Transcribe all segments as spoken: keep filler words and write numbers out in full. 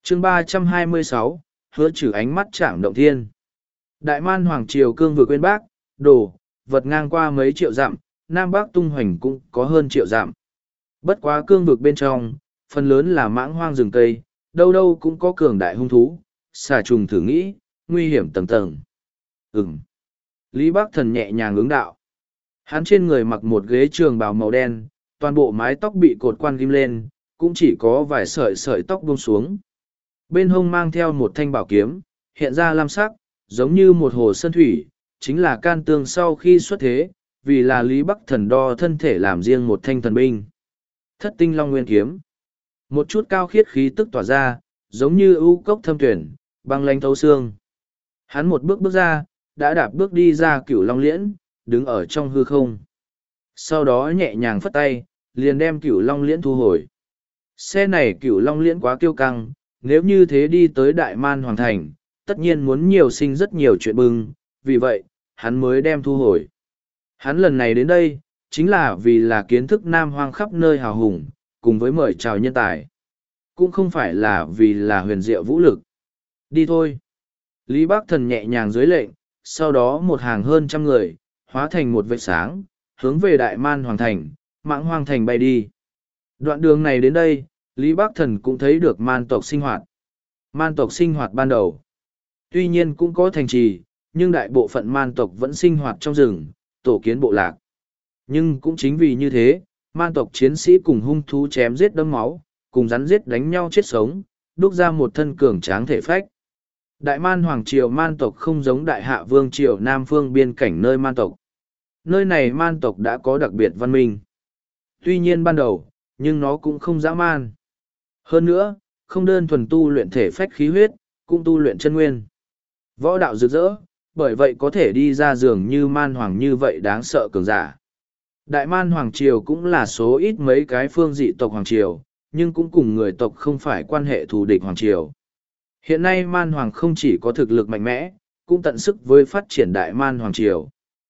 chương ba trăm hai mươi sáu, hứa trừ ánh mắt chạm động thiên. Đại man hoàng triều cương vừa quên bác, đồ, vật ngang qua mấy triệu dặm, Nam Bắc tung hoành cũng có hơn triệu dặm. Bất quá cương vực bên trong, phần lớn là mãng hoang rừng cây, đâu đâu cũng có cường đại hung thú, xà trùng thử nghĩ, nguy hiểm tầng tầng. Ừm. Lý Bắc Thần nhẹ nhàng ứng đạo. Hắn trên người mặc một ghế trường bào màu đen, toàn bộ mái tóc bị cột quan ghim lên, cũng chỉ có vài sợi sợi tóc buông xuống. Bên hông mang theo một thanh bảo kiếm, hiện ra lam sắc, giống như một hồ sơn thủy, chính là can tương sau khi xuất thế, vì là Lý Bắc Thần đo thân thể làm riêng một thanh thần binh. Thất tinh long nguyên kiếm. Một chút cao khiết khí tức tỏa ra, giống như ưu cốc thâm tuyển, băng lanh thấu xương. Hắn một bước bước ra, đã đạp bước đi ra cửu long liễn, đứng ở trong hư không. Sau đó nhẹ nhàng phất tay, liền đem cửu long liễn thu hồi. Xe này cửu long liễn quá kiêu căng, nếu như thế đi tới Đại Man Hoàng Thành, tất nhiên muốn nhiều sinh rất nhiều chuyện bưng, vì vậy, hắn mới đem thu hồi. Hắn lần này đến đây, chính là vì là kiến thức Nam Hoang khắp nơi hào hùng, cùng với mời chào nhân tài. Cũng không phải là vì là huyền diệu vũ lực. Đi thôi. Lý Bắc Thần nhẹ nhàng dưới lệnh, sau đó một hàng hơn trăm người, hóa thành một vệt sáng, hướng về Đại Man Hoàng Thành, Mãng Hoang Thành bay đi. Đoạn đường này đến đây, Lý Bắc Thần cũng thấy được man tộc sinh hoạt. Man tộc sinh hoạt ban đầu. Tuy nhiên cũng có thành trì, nhưng đại bộ phận man tộc vẫn sinh hoạt trong rừng, tổ kiến bộ lạc. Nhưng cũng chính vì như thế, man tộc chiến sĩ cùng hung thú chém giết đẫm máu, cùng rắn giết đánh nhau chết sống, đúc ra một thân cường tráng thể phách. Đại man hoàng triều man tộc không giống đại hạ vương triều nam phương biên cảnh nơi man tộc. Nơi này man tộc đã có đặc biệt văn minh. Tuy nhiên ban đầu, nhưng nó cũng không dã man. Hơn nữa, không đơn thuần tu luyện thể phách khí huyết, cũng tu luyện chân nguyên. Võ đạo rực rỡ, bởi vậy có thể đi ra giường như man hoàng như vậy đáng sợ cường giả. Đại man hoàng triều cũng là số ít mấy cái phương dị tộc hoàng triều, nhưng cũng cùng người tộc không phải quan hệ thù địch hoàng triều. Hiện nay man hoàng không chỉ có thực lực mạnh mẽ, cũng tận sức với phát triển đại man hoàng triều.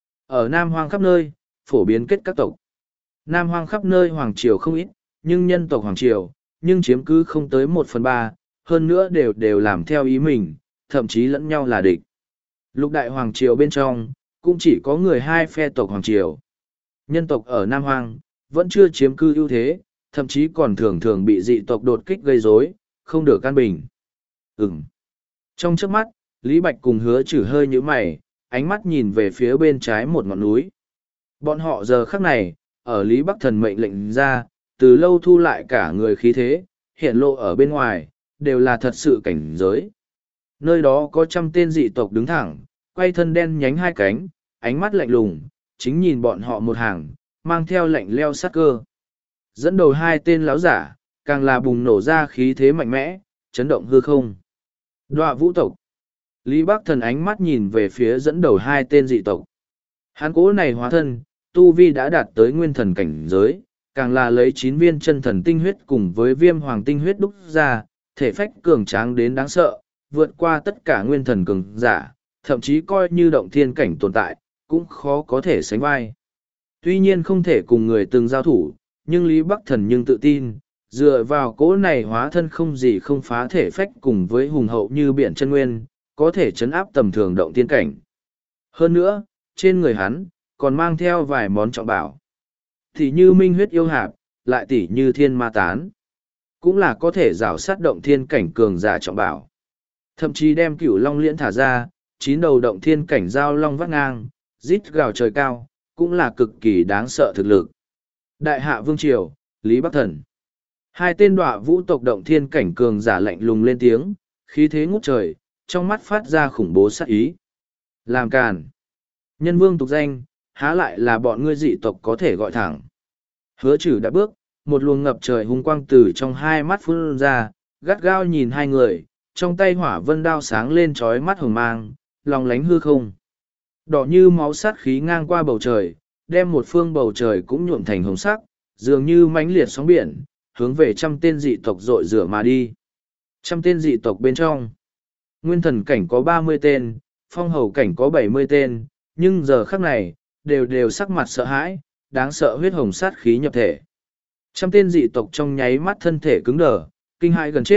Ở Nam Hoang khắp nơi, phổ biến kết các tộc. Nam Hoang khắp nơi hoàng triều không ít, nhưng nhân tộc hoàng triều, nhưng chiếm cứ không tới một phần ba, hơn nữa đều đều làm theo ý mình, thậm chí lẫn nhau là địch. Lục đại hoàng triều bên trong, cũng chỉ có người hai phe tộc hoàng triều. Nhân tộc ở Nam Hoang, vẫn chưa chiếm cư ưu thế, thậm chí còn thường thường bị dị tộc đột kích gây rối, không được an bình. Ừm. Trong trước mắt, Lý Bạch cùng Hứa Trừ hơi nhíu mày, ánh mắt nhìn về phía bên trái một ngọn núi. Bọn họ giờ khắc này, ở Lý Bắc Thần mệnh lệnh ra, từ lâu thu lại cả người khí thế, hiện lộ ở bên ngoài, đều là thật sự cảnh giới. Nơi đó có trăm tên dị tộc đứng thẳng, quay thân đen nhánh hai cánh, ánh mắt lạnh lùng, chính nhìn bọn họ một hàng, mang theo lạnh leo sát cơ. Dẫn đầu hai tên lão giả, càng là bùng nổ ra khí thế mạnh mẽ, chấn động hư không. Đoạ vũ tộc. Lý Bắc Thần ánh mắt nhìn về phía dẫn đầu hai tên dị tộc. Hán cố này hóa thân, tu vi đã đạt tới nguyên thần cảnh giới, càng là lấy chín viên chân thần tinh huyết cùng với viêm hoàng tinh huyết đúc ra, thể phách cường tráng đến đáng sợ, vượt qua tất cả nguyên thần cường giả, thậm chí coi như động thiên cảnh tồn tại, cũng khó có thể sánh vai. Tuy nhiên không thể cùng người từng giao thủ, nhưng Lý Bắc Thần nhưng tự tin, dựa vào cỗ này hóa thân không gì không phá thể phách cùng với hùng hậu như biển chân nguyên, có thể chấn áp tầm thường động thiên cảnh. Hơn nữa, trên người hắn, còn mang theo vài món trọng bảo. Thì như minh huyết yêu hạp, lại tỉ như thiên ma tán. Cũng là có thể rào sát động thiên cảnh cường giả trọng bảo. Thậm chí đem cửu long liễn thả ra, chín đầu động thiên cảnh giao long vắt ngang, rít gào trời cao, cũng là cực kỳ đáng sợ thực lực. Đại hạ vương triều, Lý Bắc Thần. Hai tên đọa vũ tộc động thiên cảnh cường giả lạnh lùng lên tiếng, khí thế ngút trời, trong mắt phát ra khủng bố sát ý. Làm càn. Nhân vương tục danh, há lại là bọn ngươi dị tộc có thể gọi thẳng. Hứa Trừ đã bước, một luồng ngập trời hung quang từ trong hai mắt phun ra, gắt gao nhìn hai người, trong tay hỏa vân đao sáng lên trói mắt hồng mang, lòng lánh hư không. Đỏ như máu sát khí ngang qua bầu trời, đem một phương bầu trời cũng nhuộm thành hồng sắc, dường như mãnh liệt sóng biển, hướng về trăm tên dị tộc dội rửa mà đi. Trăm tên dị tộc bên trong, nguyên thần cảnh có ba mươi tên, phong hầu cảnh có bảy mươi tên, nhưng giờ khắc này, đều đều sắc mặt sợ hãi, đáng sợ huyết hồng sát khí nhập thể. Trăm tên dị tộc trong nháy mắt thân thể cứng đờ, kinh hãi gần chết,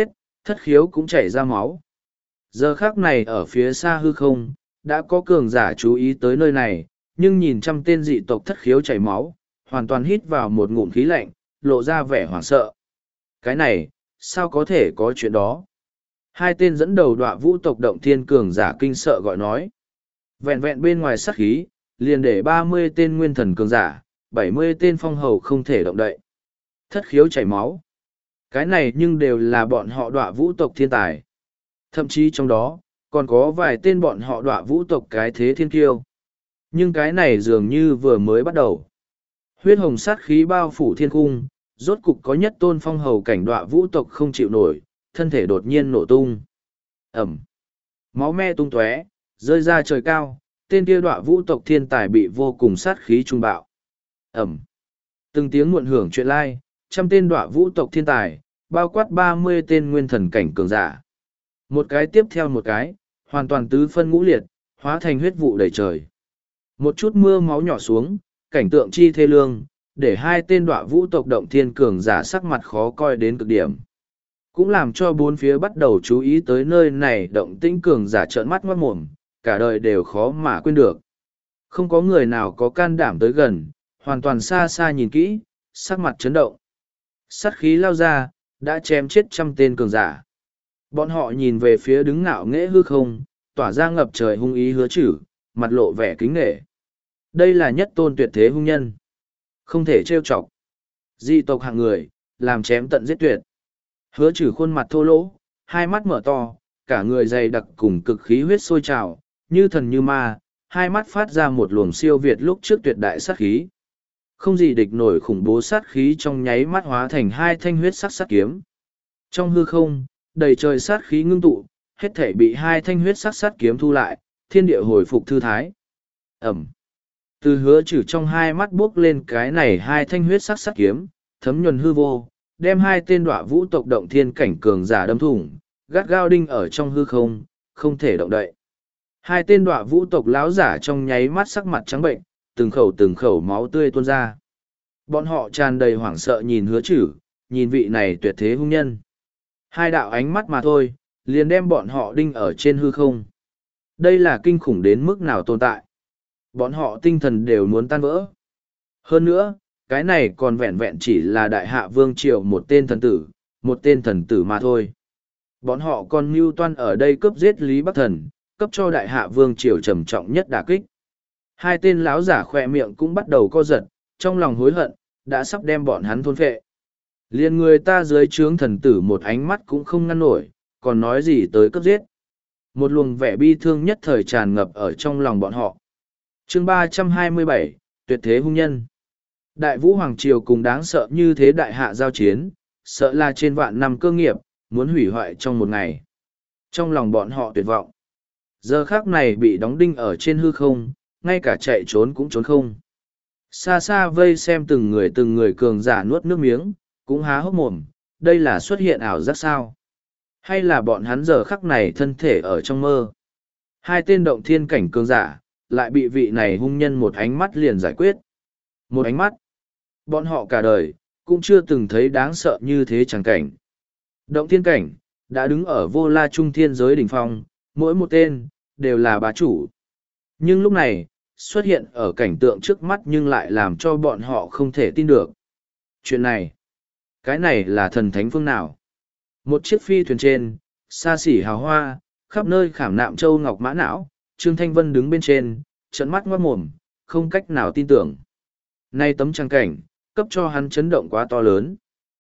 thất khiếu cũng chảy ra máu. Giờ khác này ở phía xa hư không, đã có cường giả chú ý tới nơi này, nhưng nhìn trăm tên dị tộc thất khiếu chảy máu, hoàn toàn hít vào một ngụm khí lạnh, lộ ra vẻ hoảng sợ. Cái này, sao có thể có chuyện đó? Hai tên dẫn đầu đọa vũ tộc động thiên cường giả kinh sợ gọi nói. Vẹn vẹn bên ngoài sát khí, liền để ba mươi tên nguyên thần cường giả, bảy mươi tên phong hầu không thể động đậy. Thất khiếu chảy máu. Cái này nhưng đều là bọn họ đọa vũ tộc thiên tài. Thậm chí trong đó, còn có vài tên bọn họ đọa vũ tộc cái thế thiên kiêu. Nhưng cái này dường như vừa mới bắt đầu. Huyết hồng sát khí bao phủ thiên cung, rốt cục có nhất tôn phong hầu cảnh đọa vũ tộc không chịu nổi, thân thể đột nhiên nổ tung. Ẩm. Máu me tung tóe, rơi ra trời cao, tên kia đọa vũ tộc thiên tài bị vô cùng sát khí trung bạo. Ẩm. Từng tiếng muộn hưởng chuyện lai, trăm tên đọa vũ tộc thiên tài, bao quát ba mươi tên nguyên thần cảnh cường giả. Một cái tiếp theo một cái, hoàn toàn tứ phân ngũ liệt, hóa thành huyết vụ đầy trời. Một chút mưa máu nhỏ xuống, cảnh tượng chi thê lương, để hai tên đọa vũ tộc động thiên cường giả sắc mặt khó coi đến cực điểm. Cũng làm cho bốn phía bắt đầu chú ý tới nơi này động tĩnh cường giả trợn mắt ngoát mồm, cả đời đều khó mà quên được. Không có người nào có can đảm tới gần, hoàn toàn xa xa nhìn kỹ, sắc mặt chấn động. Sát khí lao ra, đã chém chết trăm tên cường giả. Bọn họ nhìn về phía đứng ngạo nghễ hư không, tỏa ra ngập trời hung ý hứa chử, mặt lộ vẻ kính nghệ. Đây là nhất tôn tuyệt thế hung nhân. Không thể trêu chọc. Dị tộc hạng người, làm chém tận giết tuyệt. Hứa chử khuôn mặt thô lỗ, hai mắt mở to, cả người dày đặc cùng cực khí huyết sôi trào, như thần như ma, hai mắt phát ra một luồng siêu việt lúc trước tuyệt đại sát khí. Không gì địch nổi khủng bố sát khí trong nháy mắt hóa thành hai thanh huyết sắc sát kiếm. Trong hư không, đầy trời sát khí ngưng tụ, hết thể bị hai thanh huyết sắc sát kiếm thu lại, thiên địa hồi phục thư thái. Ẩm. Từ hứa chử trong hai mắt buốc lên cái này hai thanh huyết sắc sát kiếm, thấm nhuần hư vô, đem hai tên đọa vũ tộc động thiên cảnh cường giả đâm thủng, gắt gao đinh ở trong hư không, không thể động đậy. Hai tên đọa vũ tộc láo giả trong nháy mắt sắc mặt trắng bệnh, từng khẩu từng khẩu máu tươi tuôn ra. Bọn họ tràn đầy hoảng sợ nhìn hứa chử, nhìn vị này tuyệt thế hung nhân. Hai đạo ánh mắt mà thôi, liền đem bọn họ đinh ở trên hư không. Đây là kinh khủng đến mức nào tồn tại. Bọn họ tinh thần đều muốn tan vỡ. Hơn nữa, cái này còn vẹn vẹn chỉ là đại hạ vương triều một tên thần tử, một tên thần tử mà thôi. Bọn họ còn mưu toan ở đây cướp giết Lý Bắc Thần, cấp cho đại hạ vương triều trầm trọng nhất đả kích. Hai tên láo giả khỏe miệng cũng bắt đầu co giật, trong lòng hối hận, đã sắp đem bọn hắn thôn phệ. Liền người ta dưới trướng thần tử một ánh mắt cũng không ngăn nổi, còn nói gì tới cướp giết. Một luồng vẻ bi thương nhất thời tràn ngập ở trong lòng bọn họ. Chương ba trăm hai mươi bảy, tuyệt thế hung nhân. Đại vũ hoàng triều cùng đáng sợ như thế đại hạ giao chiến, sợ là trên vạn năm cơ nghiệp, muốn hủy hoại trong một ngày. Trong lòng bọn họ tuyệt vọng. Giờ khác này bị đóng đinh ở trên hư không, ngay cả chạy trốn cũng trốn không. Xa xa vây xem từng người từng người cường giả nuốt nước miếng, cũng há hốc mồm, đây là xuất hiện ảo giác sao? Hay là bọn hắn giờ khắc này thân thể ở trong mơ? Hai tên động thiên cảnh cường giả, lại bị vị này hung nhân một ánh mắt liền giải quyết. Một ánh mắt. Bọn họ cả đời, cũng chưa từng thấy đáng sợ như thế chẳng cảnh. Động thiên cảnh, đã đứng ở vô la trung thiên giới đỉnh phong, mỗi một tên, đều là bá chủ. Nhưng lúc này, xuất hiện ở cảnh tượng trước mắt nhưng lại làm cho bọn họ không thể tin được. Chuyện này, cái này là thần thánh phương nào? Một chiếc phi thuyền trên, xa xỉ hào hoa, khắp nơi khảm nạm châu ngọc mã não, Trương Thanh Vân đứng bên trên, trợn mắt ngoát mồm, không cách nào tin tưởng. Nay tấm trang cảnh, cấp cho hắn chấn động quá to lớn.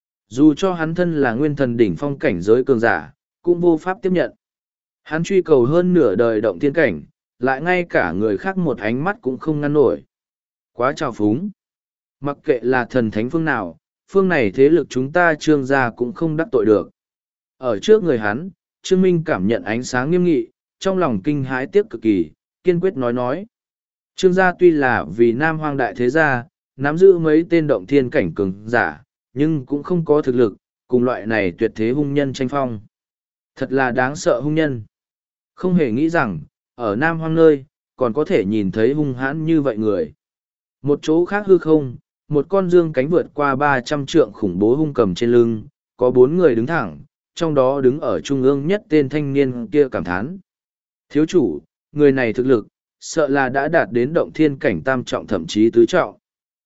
Dù cho hắn thân là nguyên thần đỉnh phong cảnh giới cường giả, cũng vô pháp tiếp nhận. Hắn truy cầu hơn nửa đời động thiên cảnh, lại ngay cả người khác một ánh mắt cũng không ngăn nổi. Quá trào phúng. Mặc kệ là thần thánh phương nào, phương này thế lực chúng ta Trương gia cũng không đắc tội được. Ở trước người hắn, Trương Minh cảm nhận ánh sáng nghiêm nghị, trong lòng kinh hãi tiếc cực kỳ, kiên quyết nói nói. Trương gia tuy là vì Nam Hoang đại thế gia, nắm giữ mấy tên động thiên cảnh cường giả, nhưng cũng không có thực lực, cùng loại này tuyệt thế hung nhân tranh phong. Thật là đáng sợ hung nhân. Không hề nghĩ rằng, ở Nam Hoang nơi, còn có thể nhìn thấy hung hãn như vậy người. Một chỗ khác hư không, một con dương cánh vượt qua ba trăm trượng khủng bố hung cầm trên lưng, có bốn người đứng thẳng, trong đó đứng ở trung ương nhất tên thanh niên kia cảm thán. Thiếu chủ, người này thực lực, sợ là đã đạt đến động thiên cảnh tam trọng thậm chí tứ trọng.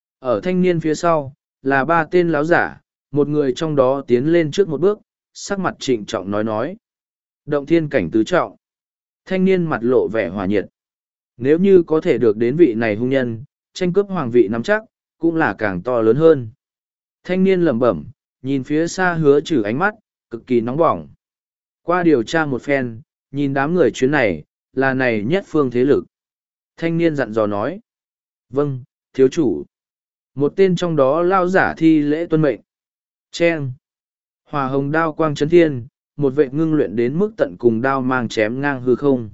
Ở thanh niên phía sau, là ba tên láo giả, một người trong đó tiến lên trước một bước, sắc mặt trịnh trọng nói nói. Động thiên cảnh tứ trọng. Thanh niên mặt lộ vẻ hòa nhiệt. Nếu như có thể được đến vị này hung nhân, tranh cướp hoàng vị nắm chắc, cũng là càng to lớn hơn. Thanh niên lẩm bẩm, nhìn phía xa hứa trừ ánh mắt, cực kỳ nóng bỏng. Qua điều tra một phen, nhìn đám người chuyến này, là này nhất phương thế lực. Thanh niên dặn dò nói. Vâng, thiếu chủ. Một tên trong đó lao giả thi lễ tuân mệnh. Chen. Hòa hồng đao quang chấn thiên, một vệ ngưng luyện đến mức tận cùng đao mang chém ngang hư không.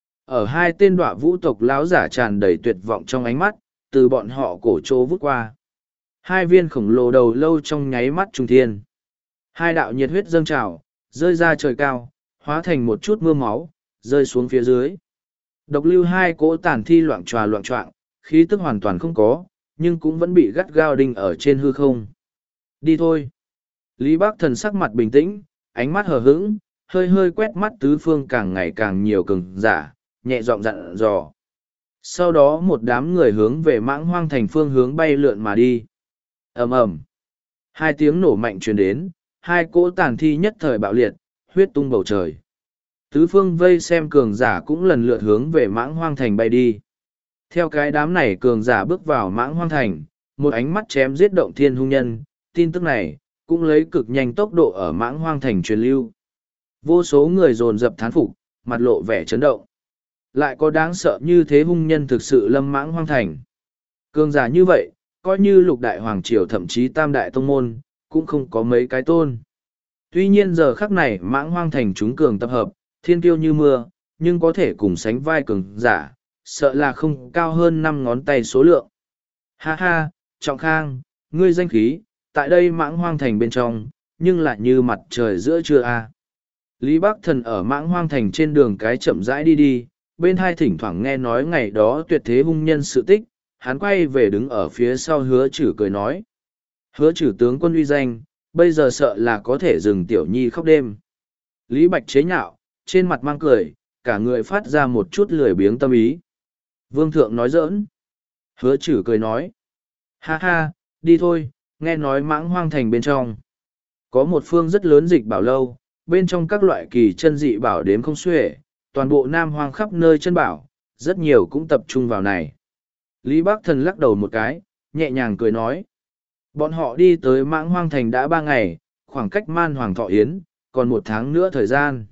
Ở hai tên đọa vũ tộc lão giả tràn đầy tuyệt vọng trong ánh mắt, từ bọn họ cổ trô vút qua. Hai viên khổng lồ đầu lâu trong nháy mắt trung thiên. Hai đạo nhiệt huyết dâng trào, rơi ra trời cao, hóa thành một chút mưa máu, rơi xuống phía dưới. Độc lưu hai cỗ tàn thi loạn tròa loạn trọng, khí tức hoàn toàn không có, nhưng cũng vẫn bị gắt gao đinh ở trên hư không. Đi thôi. Lý Bác Thần sắc mặt bình tĩnh, ánh mắt hờ hững, hơi hơi quét mắt tứ phương càng ngày càng nhiều cường giả, nhẹ giọng dặn dò. Sau đó một đám người hướng về mãng hoang thành phương hướng bay lượn mà đi. Ầm ầm. Hai tiếng nổ mạnh truyền đến, hai cỗ tàn thi nhất thời bạo liệt, huyết tung bầu trời. Tứ phương vây xem cường giả cũng lần lượt hướng về mãng hoang thành bay đi. Theo cái đám này cường giả bước vào mãng hoang thành, một ánh mắt chém giết động thiên hung nhân, tin tức này, cũng lấy cực nhanh tốc độ ở mãng hoang thành truyền lưu. Vô số người dồn dập thán phục, mặt lộ vẻ chấn động. Lại có đáng sợ như thế hung nhân thực sự lâm mãng hoang thành. Cường giả như vậy, coi như lục đại hoàng triều thậm chí tam đại tông môn, cũng không có mấy cái tôn. Tuy nhiên giờ khắc này mãng hoang thành chúng cường tập hợp, thiên kiêu như mưa, nhưng có thể cùng sánh vai cường giả, sợ là không cao hơn năm ngón tay số lượng. Ha ha, Trọng Khang, ngươi danh khí, tại đây mãng hoang thành bên trong, nhưng lại như mặt trời giữa trưa a. Lý Bắc Thần ở mãng hoang thành trên đường cái chậm rãi đi đi, bên hai thỉnh thoảng nghe nói ngày đó tuyệt thế hung nhân sự tích, hắn quay về đứng ở phía sau hứa chử cười nói. Hứa chử tướng quân uy danh, bây giờ sợ là có thể dừng tiểu nhi khóc đêm. Lý Bạch chế nhạo, trên mặt mang cười, cả người phát ra một chút lười biếng tâm ý. Vương thượng nói giỡn. Hứa chử cười nói. Ha ha, đi thôi, nghe nói mãng hoang thành bên trong. Có một phương rất lớn dịch bảo lâu, bên trong các loại kỳ chân dị bảo đếm không xuể, toàn bộ nam hoang khắp nơi chân bảo, rất nhiều cũng tập trung vào này. Lý Bắc Thần lắc đầu một cái, nhẹ nhàng cười nói. Bọn họ đi tới mãng hoang thành đã ba ngày, khoảng cách man hoàng thọ yến, còn một tháng nữa thời gian.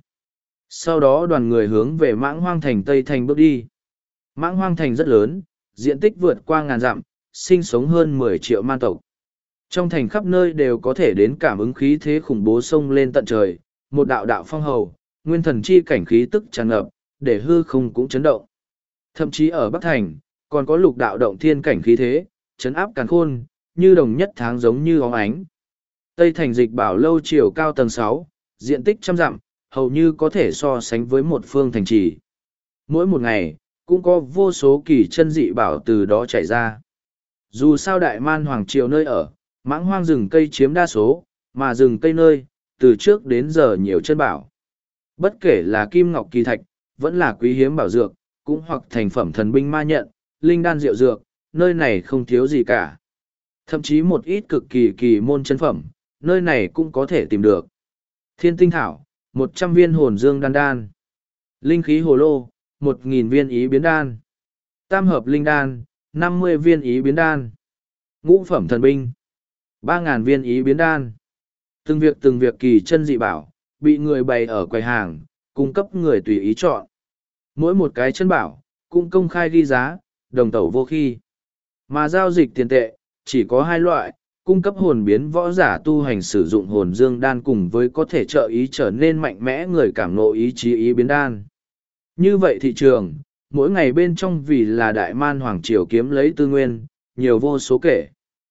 Sau đó đoàn người hướng về mãng hoang thành Tây Thành bước đi. Mãng hoang thành rất lớn, diện tích vượt qua ngàn dặm, sinh sống hơn mười triệu man tộc. Trong thành khắp nơi đều có thể đến cảm ứng khí thế khủng bố sông lên tận trời, một đạo đạo phong hầu, nguyên thần chi cảnh khí tức tràn ngập, để hư không cũng chấn động. Thậm chí ở Bắc Thành, còn có lục đạo động thiên cảnh khí thế, chấn áp càn khôn, như đồng nhất tháng giống như óng ánh. Tây Thành dịch bảo lâu chiều cao tầng sáu, diện tích trăm dặm, hầu như có thể so sánh với một phương thành trì. Mỗi một ngày, cũng có vô số kỳ chân dị bảo từ đó chảy ra. Dù sao đại man hoàng triều nơi ở, mãng hoang rừng cây chiếm đa số, mà rừng cây nơi, từ trước đến giờ nhiều chân bảo. Bất kể là kim ngọc kỳ thạch, vẫn là quý hiếm bảo dược, cũng hoặc thành phẩm thần binh ma nhận, linh đan diệu dược, nơi này không thiếu gì cả. Thậm chí một ít cực kỳ kỳ môn chân phẩm, nơi này cũng có thể tìm được. Thiên tinh thảo, một trăm viên hồn dương đan đan. Linh khí hồ lô, một nghìn viên ý biến đan. Tam hợp linh đan, năm mươi viên ý biến đan. Ngũ phẩm thần binh, ba ngàn viên ý biến đan. Từng việc từng việc kỳ chân dị bảo, bị người bày ở quầy hàng, cung cấp người tùy ý chọn. Mỗi một cái chân bảo, cũng công khai ghi giá, đồng tẩu vô khi. Mà giao dịch tiền tệ, chỉ có hai loại, cung cấp hồn biến võ giả tu hành sử dụng hồn dương đan cùng với có thể trợ ý trở nên mạnh mẽ người cảm ngộ ý chí ý biến đan. Như vậy thị trường, mỗi ngày bên trong vì là đại man hoàng triều kiếm lấy tư nguyên, nhiều vô số kể.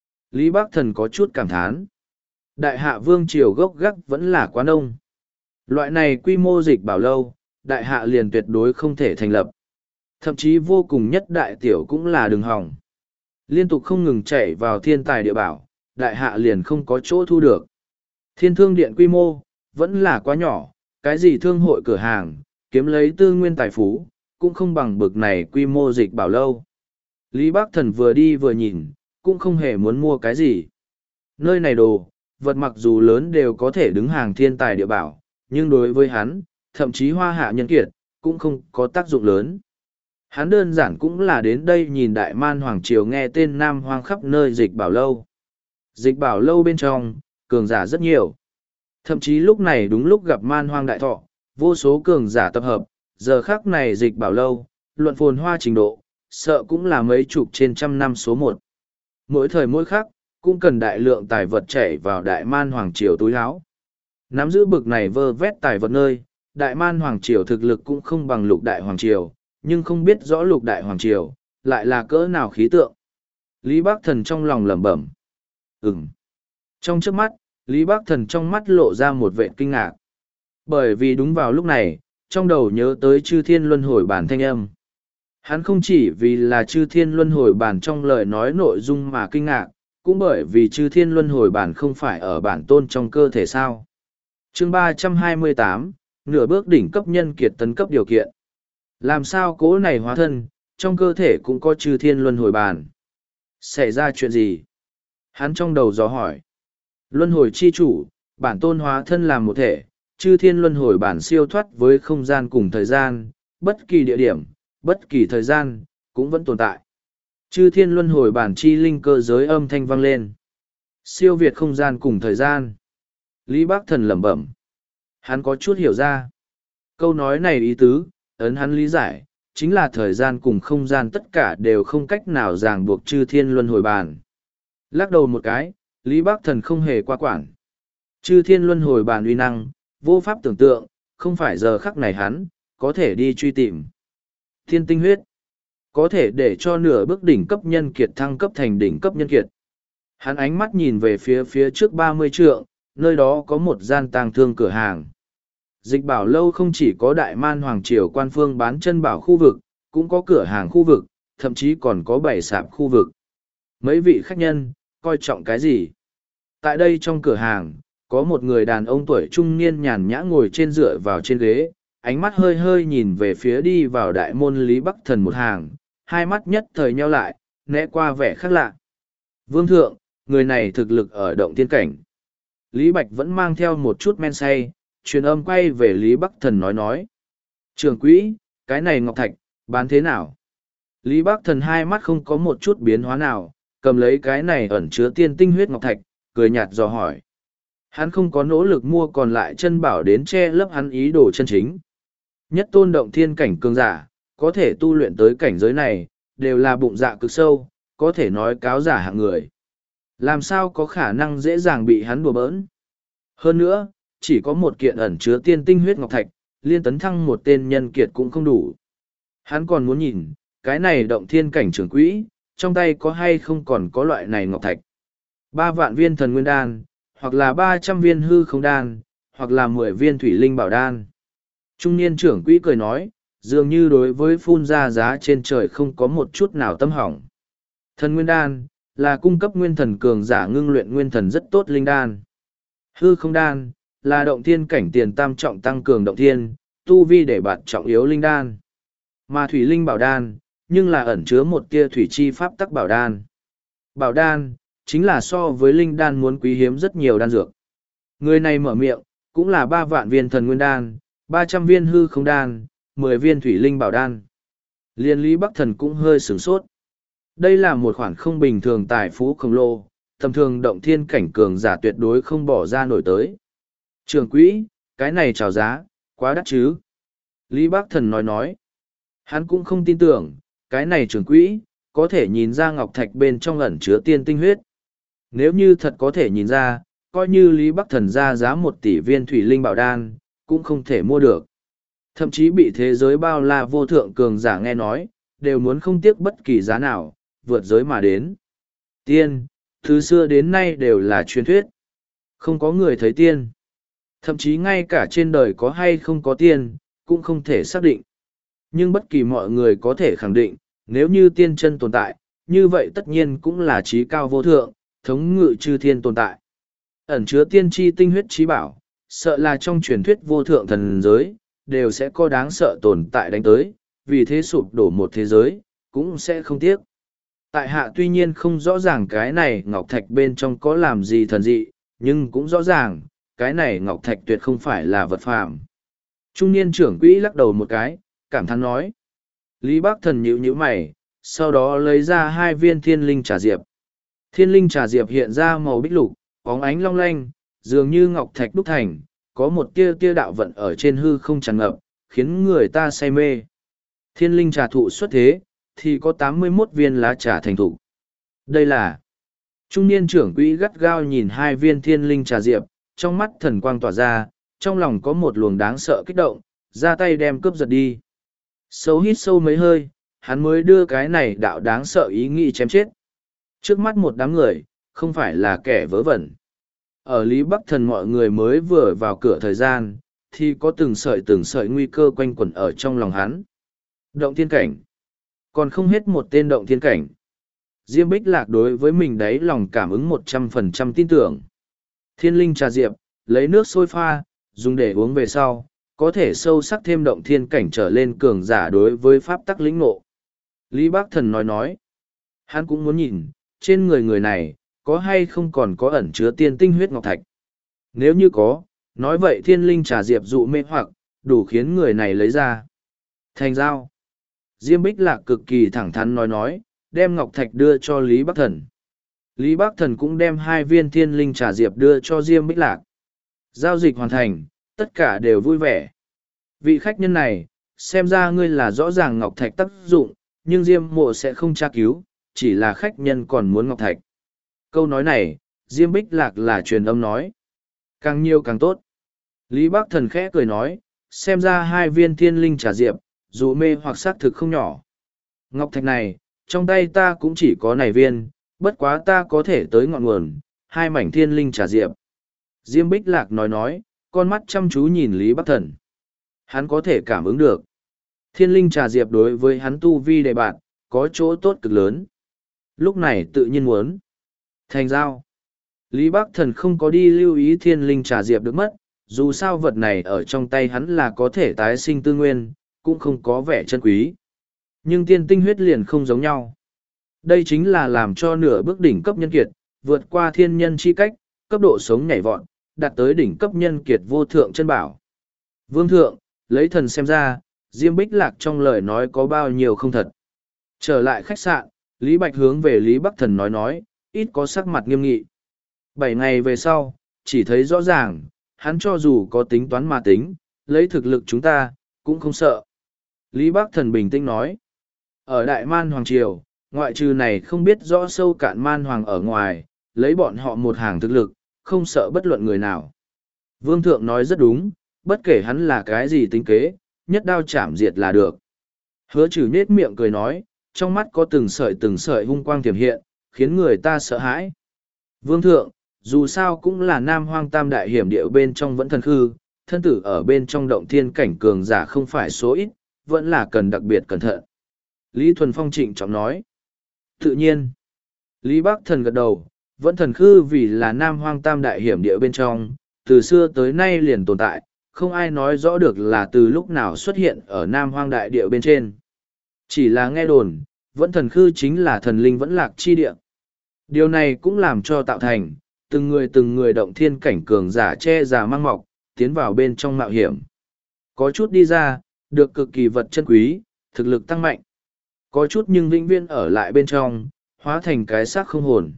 Lý Bắc Thần có chút cảm thán. Đại hạ vương triều gốc gác vẫn là quá nông. Loại này quy mô dịch bảo lâu, đại hạ liền tuyệt đối không thể thành lập. Thậm chí vô cùng nhất đại tiểu cũng là đường hỏng. Liên tục không ngừng chạy vào thiên tài địa bảo, đại hạ liền không có chỗ thu được. Thiên thương điện quy mô, vẫn là quá nhỏ, cái gì thương hội cửa hàng, kiếm lấy tư nguyên tài phú, cũng không bằng bực này quy mô dịch bảo lâu. Lý Bác Thần vừa đi vừa nhìn, cũng không hề muốn mua cái gì. Nơi này đồ, vật mặc dù lớn đều có thể đứng hàng thiên tài địa bảo, nhưng đối với hắn, thậm chí hoa hạ nhân kiệt, cũng không có tác dụng lớn. Hắn đơn giản cũng là đến đây nhìn Đại Man Hoàng Triều nghe tên Nam Hoang khắp nơi dịch bảo lâu. Dịch bảo lâu bên trong, cường giả rất nhiều. Thậm chí lúc này đúng lúc gặp Man Hoang Đại Thọ, vô số cường giả tập hợp, giờ khắc này dịch bảo lâu, luận phồn hoa trình độ, sợ cũng là mấy chục trên trăm năm số một. Mỗi thời mỗi khắc, cũng cần đại lượng tài vật chảy vào Đại Man Hoàng Triều túi áo. Nắm giữ bực này vơ vét tài vật nơi, Đại Man Hoàng Triều thực lực cũng không bằng Lục Đại Hoàng Triều, nhưng không biết rõ Lục Đại Hoàng Triều, lại là cỡ nào khí tượng. Lý Bác Thần trong lòng lẩm bẩm. Ừm. Trong trước mắt, Lý Bác Thần trong mắt lộ ra một vệ kinh ngạc. Bởi vì đúng vào lúc này, trong đầu nhớ tới Chư Thiên Luân Hồi Bản thanh âm. Hắn không chỉ vì là Chư Thiên Luân Hồi Bản trong lời nói nội dung mà kinh ngạc, cũng bởi vì Chư Thiên Luân Hồi Bản không phải ở bản tôn trong cơ thể sao. Chương ba trăm hai mươi tám, nửa bước đỉnh cấp nhân kiệt tấn cấp điều kiện. Làm sao cố này hóa thân, trong cơ thể cũng có Chư Thiên Luân Hồi Bản. Xảy ra chuyện gì? Hắn trong đầu dò hỏi. Luân hồi chi chủ, bản tôn hóa thân làm một thể, Chư Thiên Luân Hồi Bản siêu thoát với không gian cùng thời gian, bất kỳ địa điểm, bất kỳ thời gian, cũng vẫn tồn tại. Chư Thiên Luân Hồi Bản chi linh cơ giới âm thanh vang lên. Siêu việt không gian cùng thời gian. Lý Bác Thần lẩm bẩm. Hắn có chút hiểu ra. Câu nói này ý tứ, ấn hắn lý giải, chính là thời gian cùng không gian tất cả đều không cách nào ràng buộc Chư Thiên Luân Hồi Bản. Lắc đầu một cái, Lý Bác Thần không hề qua quản. Chư Thiên Luân Hồi Bản uy năng, vô pháp tưởng tượng, không phải giờ khắc này hắn, có thể đi truy tìm. Thiên tinh huyết, có thể để cho nửa bước đỉnh cấp nhân kiệt thăng cấp thành đỉnh cấp nhân kiệt. Hắn ánh mắt nhìn về phía phía trước ba mươi trượng, nơi đó có một gian tàng thương cửa hàng. Dịch bảo lâu không chỉ có Đại Man Hoàng Triều quan phương bán chân bảo khu vực, cũng có cửa hàng khu vực, thậm chí còn có bảy sạp khu vực. Mấy vị khách nhân, coi trọng cái gì? Tại đây trong cửa hàng, có một người đàn ông tuổi trung niên nhàn nhã ngồi trên dựa vào trên ghế, ánh mắt hơi hơi nhìn về phía đi vào đại môn Lý Bắc Thần một hàng, hai mắt nhất thời nheo lại, né qua vẻ khác lạ. Vương thượng, người này thực lực ở động thiên cảnh. Lý Bạch vẫn mang theo một chút men say, truyền âm quay về Lý Bắc Thần nói nói. Trưởng quỹ, cái này ngọc thạch, bán thế nào? Lý Bắc Thần hai mắt không có một chút biến hóa nào, cầm lấy cái này ẩn chứa tiên tinh huyết ngọc thạch, cười nhạt dò hỏi. Hắn không có nỗ lực mua còn lại chân bảo đến che lấp hắn ý đồ chân chính. Nhất tôn động thiên cảnh cường giả, có thể tu luyện tới cảnh giới này, đều là bụng dạ cực sâu, có thể nói cáo giả hạng người. Làm sao có khả năng dễ dàng bị hắn đùa bỡn? Hơn nữa, chỉ có một kiện ẩn chứa tiên tinh huyết ngọc thạch, liên tấn thăng một tên nhân kiệt cũng không đủ. Hắn còn muốn nhìn, cái này động thiên cảnh trưởng quỹ, trong tay có hay không còn có loại này ngọc thạch. Ba vạn viên thần nguyên đan, hoặc là ba trăm viên hư không đan, hoặc là mười viên thủy linh bảo đan. Trung niên trưởng quỹ cười nói, dường như đối với phun ra giá trên trời không có một chút nào tâm hỏng. Thần nguyên đan, là cung cấp nguyên thần cường giả ngưng luyện nguyên thần rất tốt linh đan. Hư không đan, là động thiên cảnh tiền tam trọng tăng cường động thiên, tu vi để bạn trọng yếu linh đan. Mà thủy linh bảo đan, nhưng là ẩn chứa một tia thủy chi pháp tắc bảo đan. Bảo đan, chính là so với linh đan muốn quý hiếm rất nhiều đan dược. Người này mở miệng, cũng là ba vạn viên thần nguyên đan, ba trăm viên hư không đan, mười viên thủy linh bảo đan. Liên Lý Bắc Thần cũng hơi sửng sốt. Đây là một khoản không bình thường tài phú khổng lồ, tầm thường động thiên cảnh cường giả tuyệt đối không bỏ ra nổi tới. Trưởng quỹ, cái này chào giá, quá đắt chứ. Lý Bắc Thần nói nói. Hắn cũng không tin tưởng, cái này trưởng quỹ, có thể nhìn ra ngọc thạch bên trong ẩn chứa tiên tinh huyết. Nếu như thật có thể nhìn ra, coi như Lý Bắc Thần ra giá một tỷ viên thủy linh bảo đan, cũng không thể mua được. Thậm chí bị thế giới bao la vô thượng cường giả nghe nói, đều muốn không tiếc bất kỳ giá nào, vượt giới mà đến. Tiên, từ xưa đến nay đều là truyền thuyết. Không có người thấy tiên. Thậm chí ngay cả trên đời có hay không có tiên, cũng không thể xác định. Nhưng bất kỳ mọi người có thể khẳng định, nếu như tiên chân tồn tại, như vậy tất nhiên cũng là trí cao vô thượng, thống ngự chư thiên tồn tại. Ẩn chứa tiên tri tinh huyết trí bảo, sợ là trong truyền thuyết vô thượng thần giới, đều sẽ có đáng sợ tồn tại đánh tới, vì thế sụp đổ một thế giới, cũng sẽ không tiếc. Tại hạ tuy nhiên không rõ ràng cái này ngọc thạch bên trong có làm gì thần dị, nhưng cũng rõ ràng, cái này ngọc thạch tuyệt không phải là vật phàm. Trung niên trưởng quỹ lắc đầu một cái, cảm thán nói. Lý Bác Thần nhíu nhíu mày, sau đó lấy ra hai viên thiên linh trà diệp. Thiên linh trà diệp hiện ra màu bích lục, bóng ánh long lanh, dường như ngọc thạch đúc thành, có một tia tia đạo vận ở trên hư không tràn ngập, khiến người ta say mê. Thiên linh trà thụ xuất thế, thì có tám mươi mốt viên lá trà thành thụ. Đây là... Trung niên trưởng quỹ gắt gao nhìn hai viên thiên linh trà diệp, trong mắt thần quang tỏa ra, trong lòng có một luồng đáng sợ kích động, ra tay đem cướp giật đi. Sâu hít sâu mấy hơi, hắn mới đưa cái này đạo đáng sợ ý nghĩ chém chết. Trước mắt một đám người, không phải là kẻ vớ vẩn. Ở Lý Bắc Thần mọi người mới vừa vào cửa thời gian, thì có từng sợi từng sợi nguy cơ quanh quẩn ở trong lòng hắn. Động thiên cảnh. Còn không hết một tên động thiên cảnh. Diêm Bích Lạc đối với mình đấy lòng cảm ứng một trăm phần trăm tin tưởng. Thiên linh trà diệp, lấy nước sôi pha, dùng để uống về sau, có thể sâu sắc thêm động thiên cảnh trở lên cường giả đối với pháp tắc lĩnh ngộ. Lý Bác Thần nói nói, hắn cũng muốn nhìn, trên người người này, có hay không còn có ẩn chứa tiên tinh huyết ngọc thạch. Nếu như có, nói vậy thiên linh trà diệp dụ mê hoặc, đủ khiến người này lấy ra. Thành giao. Diêm Bích Lạc cực kỳ thẳng thắn nói nói, đem ngọc thạch đưa cho Lý Bắc Thần. Lý Bắc Thần cũng đem hai viên thiên linh trà diệp đưa cho Diêm Bích Lạc. Giao dịch hoàn thành, tất cả đều vui vẻ. Vị khách nhân này, xem ra ngươi là rõ ràng ngọc thạch tác dụng, nhưng Diêm mộ sẽ không tra cứu, chỉ là khách nhân còn muốn ngọc thạch. Câu nói này, Diêm Bích Lạc là truyền âm nói. Càng nhiều càng tốt. Lý Bắc Thần khẽ cười nói, xem ra hai viên thiên linh trà diệp, dù mê hoặc xác thực không nhỏ. Ngọc thạch này, trong tay ta cũng chỉ có này viên, bất quá ta có thể tới ngọn nguồn, hai mảnh thiên linh trà diệp. Diêm Bích Lạc nói nói, con mắt chăm chú nhìn Lý Bắc Thần. Hắn có thể cảm ứng được. Thiên linh trà diệp đối với hắn tu vi đề bạn, có chỗ tốt cực lớn. Lúc này tự nhiên muốn. Thành giao. Lý Bắc Thần không có đi lưu ý thiên linh trà diệp được mất, dù sao vật này ở trong tay hắn là có thể tái sinh tư nguyên, cũng không có vẻ chân quý. Nhưng tiên tinh huyết liền không giống nhau. Đây chính là làm cho nửa bước đỉnh cấp nhân kiệt, vượt qua thiên nhân chi cách, cấp độ sống nhảy vọt, đạt tới đỉnh cấp nhân kiệt vô thượng chân bảo. Vương thượng, lấy thần xem ra, Diêm Bích Lạc trong lời nói có bao nhiêu không thật. Trở lại khách sạn, Lý Bạch hướng về Lý Bắc Thần nói nói, ít có sắc mặt nghiêm nghị. Bảy ngày về sau, chỉ thấy rõ ràng, hắn cho dù có tính toán mà tính, lấy thực lực chúng ta, cũng không sợ. Lý Bắc Thần bình tĩnh nói, ở Đại Man Hoàng Triều, ngoại trừ này không biết rõ sâu cạn Man Hoàng ở ngoài, lấy bọn họ một hàng thực lực, không sợ bất luận người nào. Vương Thượng nói rất đúng, bất kể hắn là cái gì tính kế, nhất đao chảm diệt là được. Hứa Trừ nết miệng cười nói, trong mắt có từng sợi từng sợi hung quang tiềm hiện, khiến người ta sợ hãi. Vương Thượng, dù sao cũng là Nam Hoang Tam Đại hiểm địa bên trong vẫn thần khư, thân tử ở bên trong động thiên cảnh cường giả không phải số ít, vẫn là cần đặc biệt cẩn thận. Lý Thuần Phong trịnh trọng nói. Tự nhiên. Lý Bắc Thần gật đầu, vẫn thần khư vì là Nam Hoang Tam Đại hiểm địa bên trong, từ xưa tới nay liền tồn tại, không ai nói rõ được là từ lúc nào xuất hiện ở Nam Hoang Đại địa bên trên. Chỉ là nghe đồn, vẫn thần khư chính là thần linh vẫn lạc chi địa. Điều này cũng làm cho tạo thành, từng người từng người động thiên cảnh cường giả che giả mang mọc, tiến vào bên trong mạo hiểm. Có chút đi ra, được cực kỳ vật chân quý, thực lực tăng mạnh. Có chút nhưng vĩnh viễn ở lại bên trong, hóa thành cái xác không hồn.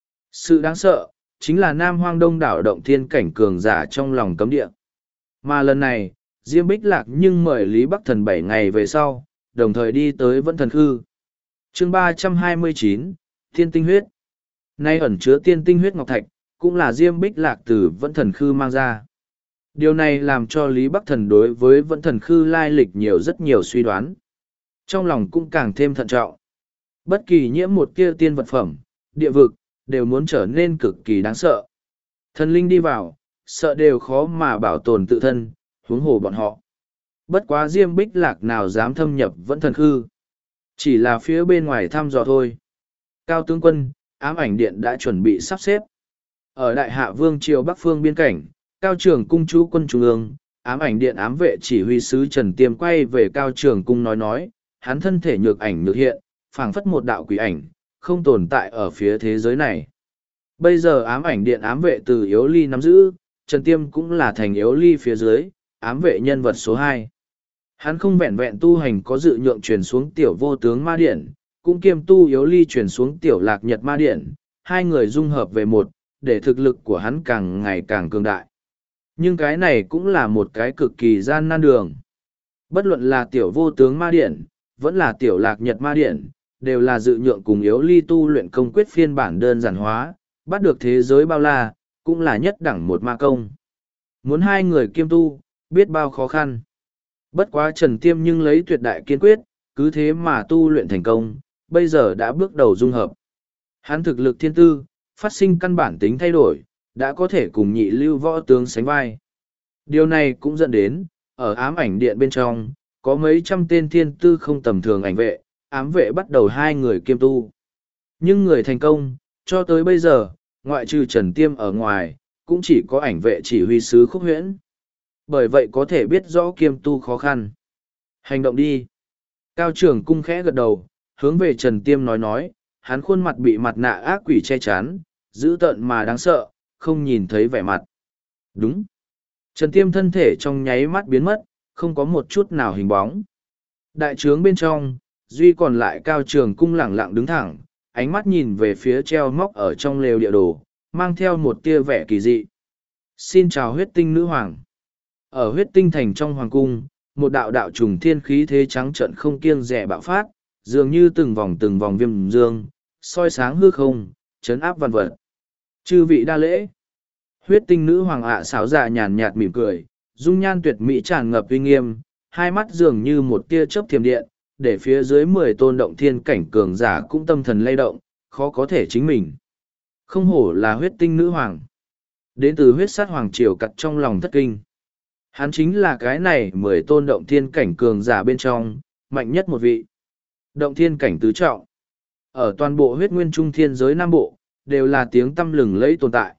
Sự đáng sợ, chính là Nam Hoang đông đảo động thiên cảnh cường giả trong lòng cấm địa. Mà lần này, Diêm Bích Lạc nhưng mời Lý Bắc Thần bảy ngày về sau, đồng thời đi tới Vẫn Thần Khư. Chương ba trăm hai mươi chín, Thiên Tinh Huyết. Nay ẩn chứa tiên tinh huyết ngọc thạch, cũng là Diêm Bích Lạc từ Vẫn Thần Khư mang ra. Điều này làm cho Lý Bắc Thần đối với Vẫn Thần Khư lai lịch nhiều rất nhiều suy đoán. Trong lòng cũng càng thêm thận trọng. Bất kỳ nhiễm một tia tiên vật phẩm, địa vực, đều muốn trở nên cực kỳ đáng sợ. Thần linh đi vào, sợ đều khó mà bảo tồn tự thân, huống hồ bọn họ. Bất quá Diêm Bích Lạc nào dám thâm nhập Vẫn Thần Khư. Chỉ là phía bên ngoài thăm dò thôi. Cao tướng quân, ám ảnh điện đã chuẩn bị sắp xếp. Ở Đại Hạ Vương triều Bắc phương biên cảnh, Cao Trường cung chú quân trung ương, ám ảnh điện ám vệ chỉ huy sứ Trần Tiêm quay về Cao Trường cung nói nói, hắn thân thể nhược ảnh nhược hiện, phảng phất một đạo quỷ ảnh, không tồn tại ở phía thế giới này. Bây giờ ám ảnh điện ám vệ từ yếu ly nắm giữ, Trần Tiêm cũng là thành yếu ly phía dưới, ám vệ nhân vật số hai. Hắn không vẹn vẹn tu hành có dự nhượng truyền xuống tiểu vô tướng ma điện, cũng kiêm tu yếu ly truyền xuống tiểu lạc nhật ma điện, hai người dung hợp về một, để thực lực của hắn càng ngày càng cường đại. Nhưng cái này cũng là một cái cực kỳ gian nan đường. Bất luận là tiểu vô tướng ma điện, vẫn là tiểu lạc nhật ma điện, đều là dự nhượng cùng yếu ly tu luyện công quyết phiên bản đơn giản hóa, bắt được thế giới bao la, cũng là nhất đẳng một ma công. Muốn hai người kiêm tu, biết bao khó khăn. Bất quá Trần Tiêm nhưng lấy tuyệt đại kiên quyết, cứ thế mà tu luyện thành công, bây giờ đã bước đầu dung hợp. Hắn thực lực thiên tư, phát sinh căn bản tính thay đổi, đã có thể cùng nhị lưu võ tướng sánh vai. Điều này cũng dẫn đến, ở ám ảnh điện bên trong, có mấy trăm tên thiên tư không tầm thường ảnh vệ, ám vệ bắt đầu hai người kiêm tu. Nhưng người thành công, cho tới bây giờ, ngoại trừ Trần Tiêm ở ngoài, cũng chỉ có ảnh vệ chỉ huy sứ Khúc Huyễn. Bởi vậy có thể biết rõ kiêm tu khó khăn. Hành động đi. Cao Trường cung khẽ gật đầu, hướng về Trần Tiêm nói nói, hắn khuôn mặt bị mặt nạ ác quỷ che chắn, dữ tợn mà đáng sợ, không nhìn thấy vẻ mặt. Đúng. Trần Tiêm thân thể trong nháy mắt biến mất, không có một chút nào hình bóng. Đại trướng bên trong, duy còn lại Cao Trường cung lẳng lặng đứng thẳng, ánh mắt nhìn về phía treo móc ở trong lều địa đồ, mang theo một tia vẻ kỳ dị. Xin chào huyết tinh nữ hoàng. Ở huyết tinh thành trong hoàng cung, một đạo đạo trùng thiên khí thế trắng trận không kiêng dè bạo phát, dường như từng vòng từng vòng viêm dương, soi sáng hư không, chấn áp văn vật. Chư vị đa lễ. Huyết tinh nữ hoàng ạ xáo dạ nhàn nhạt mỉm cười, dung nhan tuyệt mỹ tràn ngập uy nghiêm, hai mắt dường như một tia chớp thiểm điện, để phía dưới mười tôn động thiên cảnh cường giả cũng tâm thần lay động, khó có thể chính mình. Không hổ là huyết tinh nữ hoàng. Đến từ huyết sát hoàng triều cặt trong lòng thất kinh. Hắn chính là cái này mười tôn động thiên cảnh cường giả bên trong, mạnh nhất một vị. Động thiên cảnh tứ trọng. Ở toàn bộ huyết nguyên trung thiên giới Nam Bộ, đều là tiếng tăm lừng lẫy tồn tại.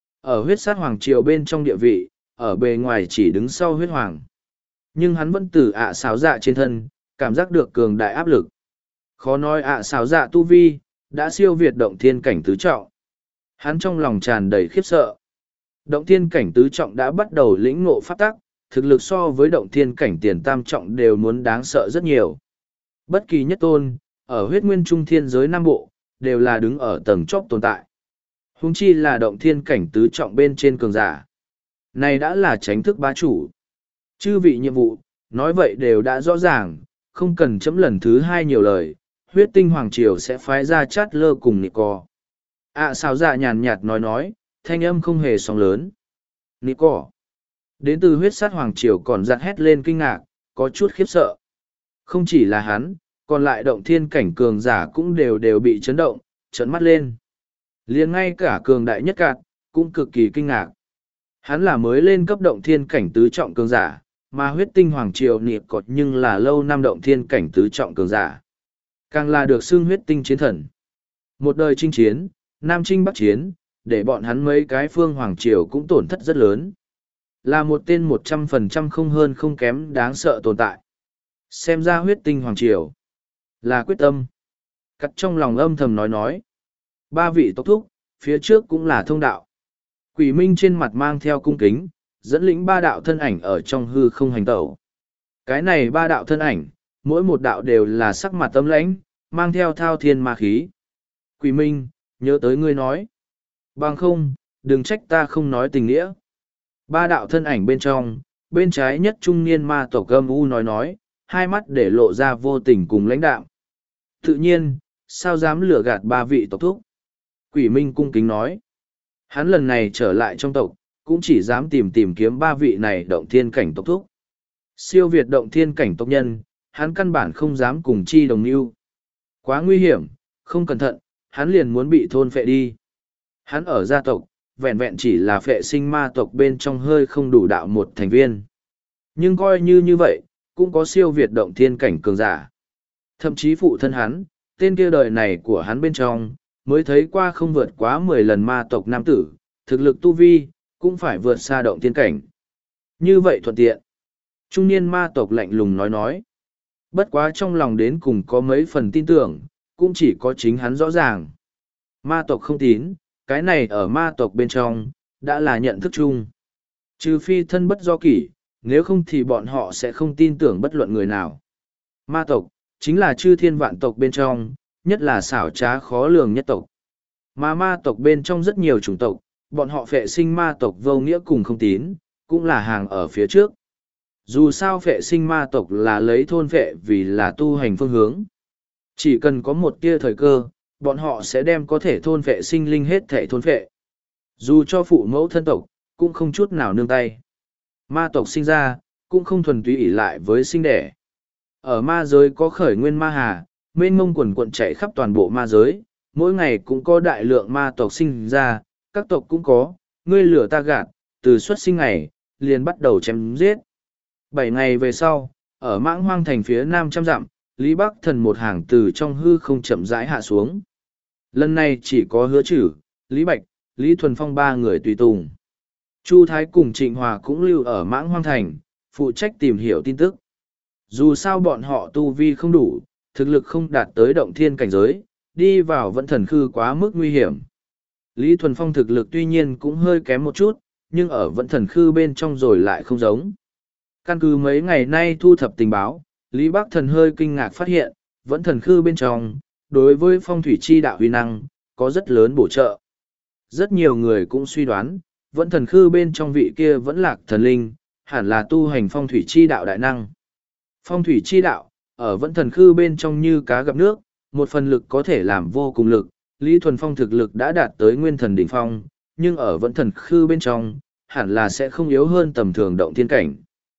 Ở huyết sát hoàng triều bên trong địa vị, ở bề ngoài chỉ đứng sau huyết hoàng. Nhưng hắn vẫn từ ạ xáo dạ trên thân, cảm giác được cường đại áp lực. Khó nói ạ xáo dạ tu vi, đã siêu việt động thiên cảnh tứ trọng. Hắn trong lòng tràn đầy khiếp sợ. Động thiên cảnh tứ trọng đã bắt đầu lĩnh ngộ pháp tắc, thực lực so với động thiên cảnh tiền tam trọng đều muốn đáng sợ rất nhiều. Bất kỳ nhất tôn, ở huyết nguyên trung thiên giới Nam Bộ, đều là đứng ở tầng chóp tồn tại. Huống chi là động thiên cảnh tứ trọng bên trên cường giả. Này đã là chánh thức bá chủ. Chư vị nhiệm vụ, nói vậy đều đã rõ ràng, không cần chấm lần thứ hai nhiều lời, huyết tinh hoàng triều sẽ phái ra chát lơ cùng nị cò. À sao dạ nhàn nhạt nói nói, thanh âm không hề sóng lớn. Nị cò. Đến từ huyết sát hoàng triều còn giặt hét lên kinh ngạc, có chút khiếp sợ. Không chỉ là hắn, còn lại động thiên cảnh cường giả cũng đều đều bị chấn động, trấn mắt lên. Liền ngay cả cường đại nhất cạn, cũng cực kỳ kinh ngạc. Hắn là mới lên cấp động thiên cảnh tứ trọng cường giả, mà huyết tinh hoàng triều niệm cọt nhưng là lâu năm động thiên cảnh tứ trọng cường giả. Càng là được xưng huyết tinh chiến thần. Một đời chinh chiến, nam chinh bắc chiến, để bọn hắn mấy cái phương hoàng triều cũng tổn thất rất lớn. Là một tên một trăm phần trăm không hơn không kém đáng sợ tồn tại. Xem ra huyết tinh hoàng triều là quyết tâm. Cắt trong lòng âm thầm nói nói. Ba vị tộc thúc, phía trước cũng là thông đạo. Quỷ Minh trên mặt mang theo cung kính, dẫn lĩnh ba đạo thân ảnh ở trong hư không hành tẩu. Cái này ba đạo thân ảnh, mỗi một đạo đều là sắc mặt tâm lãnh, mang theo thao thiên ma khí. Quỷ Minh, nhớ tới ngươi nói. Bằng không, đừng trách ta không nói tình nghĩa. Ba đạo thân ảnh bên trong, bên trái nhất trung niên ma tộc âm u nói nói, hai mắt để lộ ra vô tình cùng lãnh đạo. Tự nhiên, sao dám lừa gạt ba vị tộc thúc? Quỷ Minh cung kính nói. Hắn lần này trở lại trong tộc, cũng chỉ dám tìm tìm kiếm ba vị này động thiên cảnh tộc thúc. Siêu việt động thiên cảnh tộc nhân, hắn căn bản không dám cùng chi đồng mưu. Quá nguy hiểm, không cẩn thận, hắn liền muốn bị thôn phệ đi. Hắn ở gia tộc, vẹn vẹn chỉ là phệ sinh ma tộc bên trong hơi không đủ đạo một thành viên. Nhưng coi như như vậy, cũng có siêu việt động thiên cảnh cường giả. Thậm chí phụ thân hắn, tên kia đời này của hắn bên trong, mới thấy qua không vượt quá mười lần ma tộc nam tử, thực lực tu vi, cũng phải vượt xa động tiên cảnh. Như vậy thuận tiện. Trung niên ma tộc lạnh lùng nói nói. Bất quá trong lòng đến cùng có mấy phần tin tưởng, cũng chỉ có chính hắn rõ ràng. Ma tộc không tín, cái này ở ma tộc bên trong, đã là nhận thức chung. Trừ phi thân bất do kỷ, nếu không thì bọn họ sẽ không tin tưởng bất luận người nào. Ma tộc, chính là chư thiên vạn tộc bên trong, nhất là xảo trá khó lường nhất tộc. Mà ma tộc bên trong rất nhiều chủng tộc, bọn họ phệ sinh ma tộc vô nghĩa cùng không tín, cũng là hàng ở phía trước. Dù sao phệ sinh ma tộc là lấy thôn phệ vì là tu hành phương hướng. Chỉ cần có một tia thời cơ, bọn họ sẽ đem có thể thôn phệ sinh linh hết thể thôn phệ. Dù cho phụ mẫu thân tộc, cũng không chút nào nương tay. Ma tộc sinh ra, cũng không thuần túy ỷ lại với sinh đẻ. Ở ma giới có khởi nguyên ma hà, mênh mông quần quận chạy khắp toàn bộ ma giới, mỗi ngày cũng có đại lượng ma tộc sinh ra, các tộc cũng có, ngươi lửa ta gạt, từ xuất sinh ngày, liền bắt đầu chém giết. Bảy ngày về sau, ở mãng hoang thành phía nam trăm dặm, Lý Bắc Thần một hàng từ trong hư không chậm rãi hạ xuống. Lần này chỉ có Hứa Chử, Lý Bạch, Lý Thuần Phong ba người tùy tùng. Chu Thái cùng Trịnh Hòa cũng lưu ở mãng hoang thành, phụ trách tìm hiểu tin tức. Dù sao bọn họ tu vi không đủ, thực lực không đạt tới động thiên cảnh giới, đi vào vẫn thần khư quá mức nguy hiểm. Lý Thuần Phong thực lực tuy nhiên cũng hơi kém một chút, nhưng ở vẫn thần khư bên trong rồi lại không giống. Căn cứ mấy ngày nay thu thập tình báo, Lý Bắc Thần hơi kinh ngạc phát hiện, vẫn thần khư bên trong, đối với phong thủy chi đạo huy năng, có rất lớn bổ trợ. Rất nhiều người cũng suy đoán, vẫn thần khư bên trong vị kia vẫn lạc thần linh, hẳn là tu hành phong thủy chi đạo đại năng. Phong thủy chi đạo, ở vẫn thần khư bên trong như cá gặp nước, một phần lực có thể làm vô cùng lực, Lý Thuần Phong thực lực đã đạt tới nguyên thần đỉnh phong, nhưng ở vẫn thần khư bên trong, hẳn là sẽ không yếu hơn tầm thường động thiên cảnh.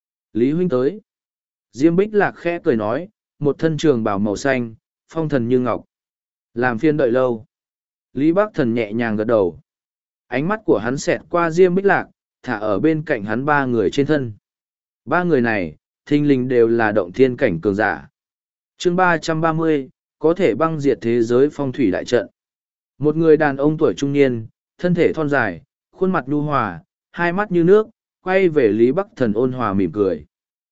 Lý huynh tới. Diêm Bích Lạc khẽ cười nói, một thân trường bào màu xanh, phong thần như ngọc. Làm phiên đợi lâu. Lý Bắc Thần nhẹ nhàng gật đầu. Ánh mắt của hắn xẹt qua Diêm Bích Lạc, thả ở bên cạnh hắn ba người trên thân. Ba người này, thình lình đều là động thiên cảnh cường giả. Chương ba trăm ba mươi, có thể băng diệt thế giới phong thủy đại trận. Một người đàn ông tuổi trung niên, thân thể thon dài, khuôn mặt nhu hòa, hai mắt như nước, quay về Lý Bắc Thần ôn hòa mỉm cười.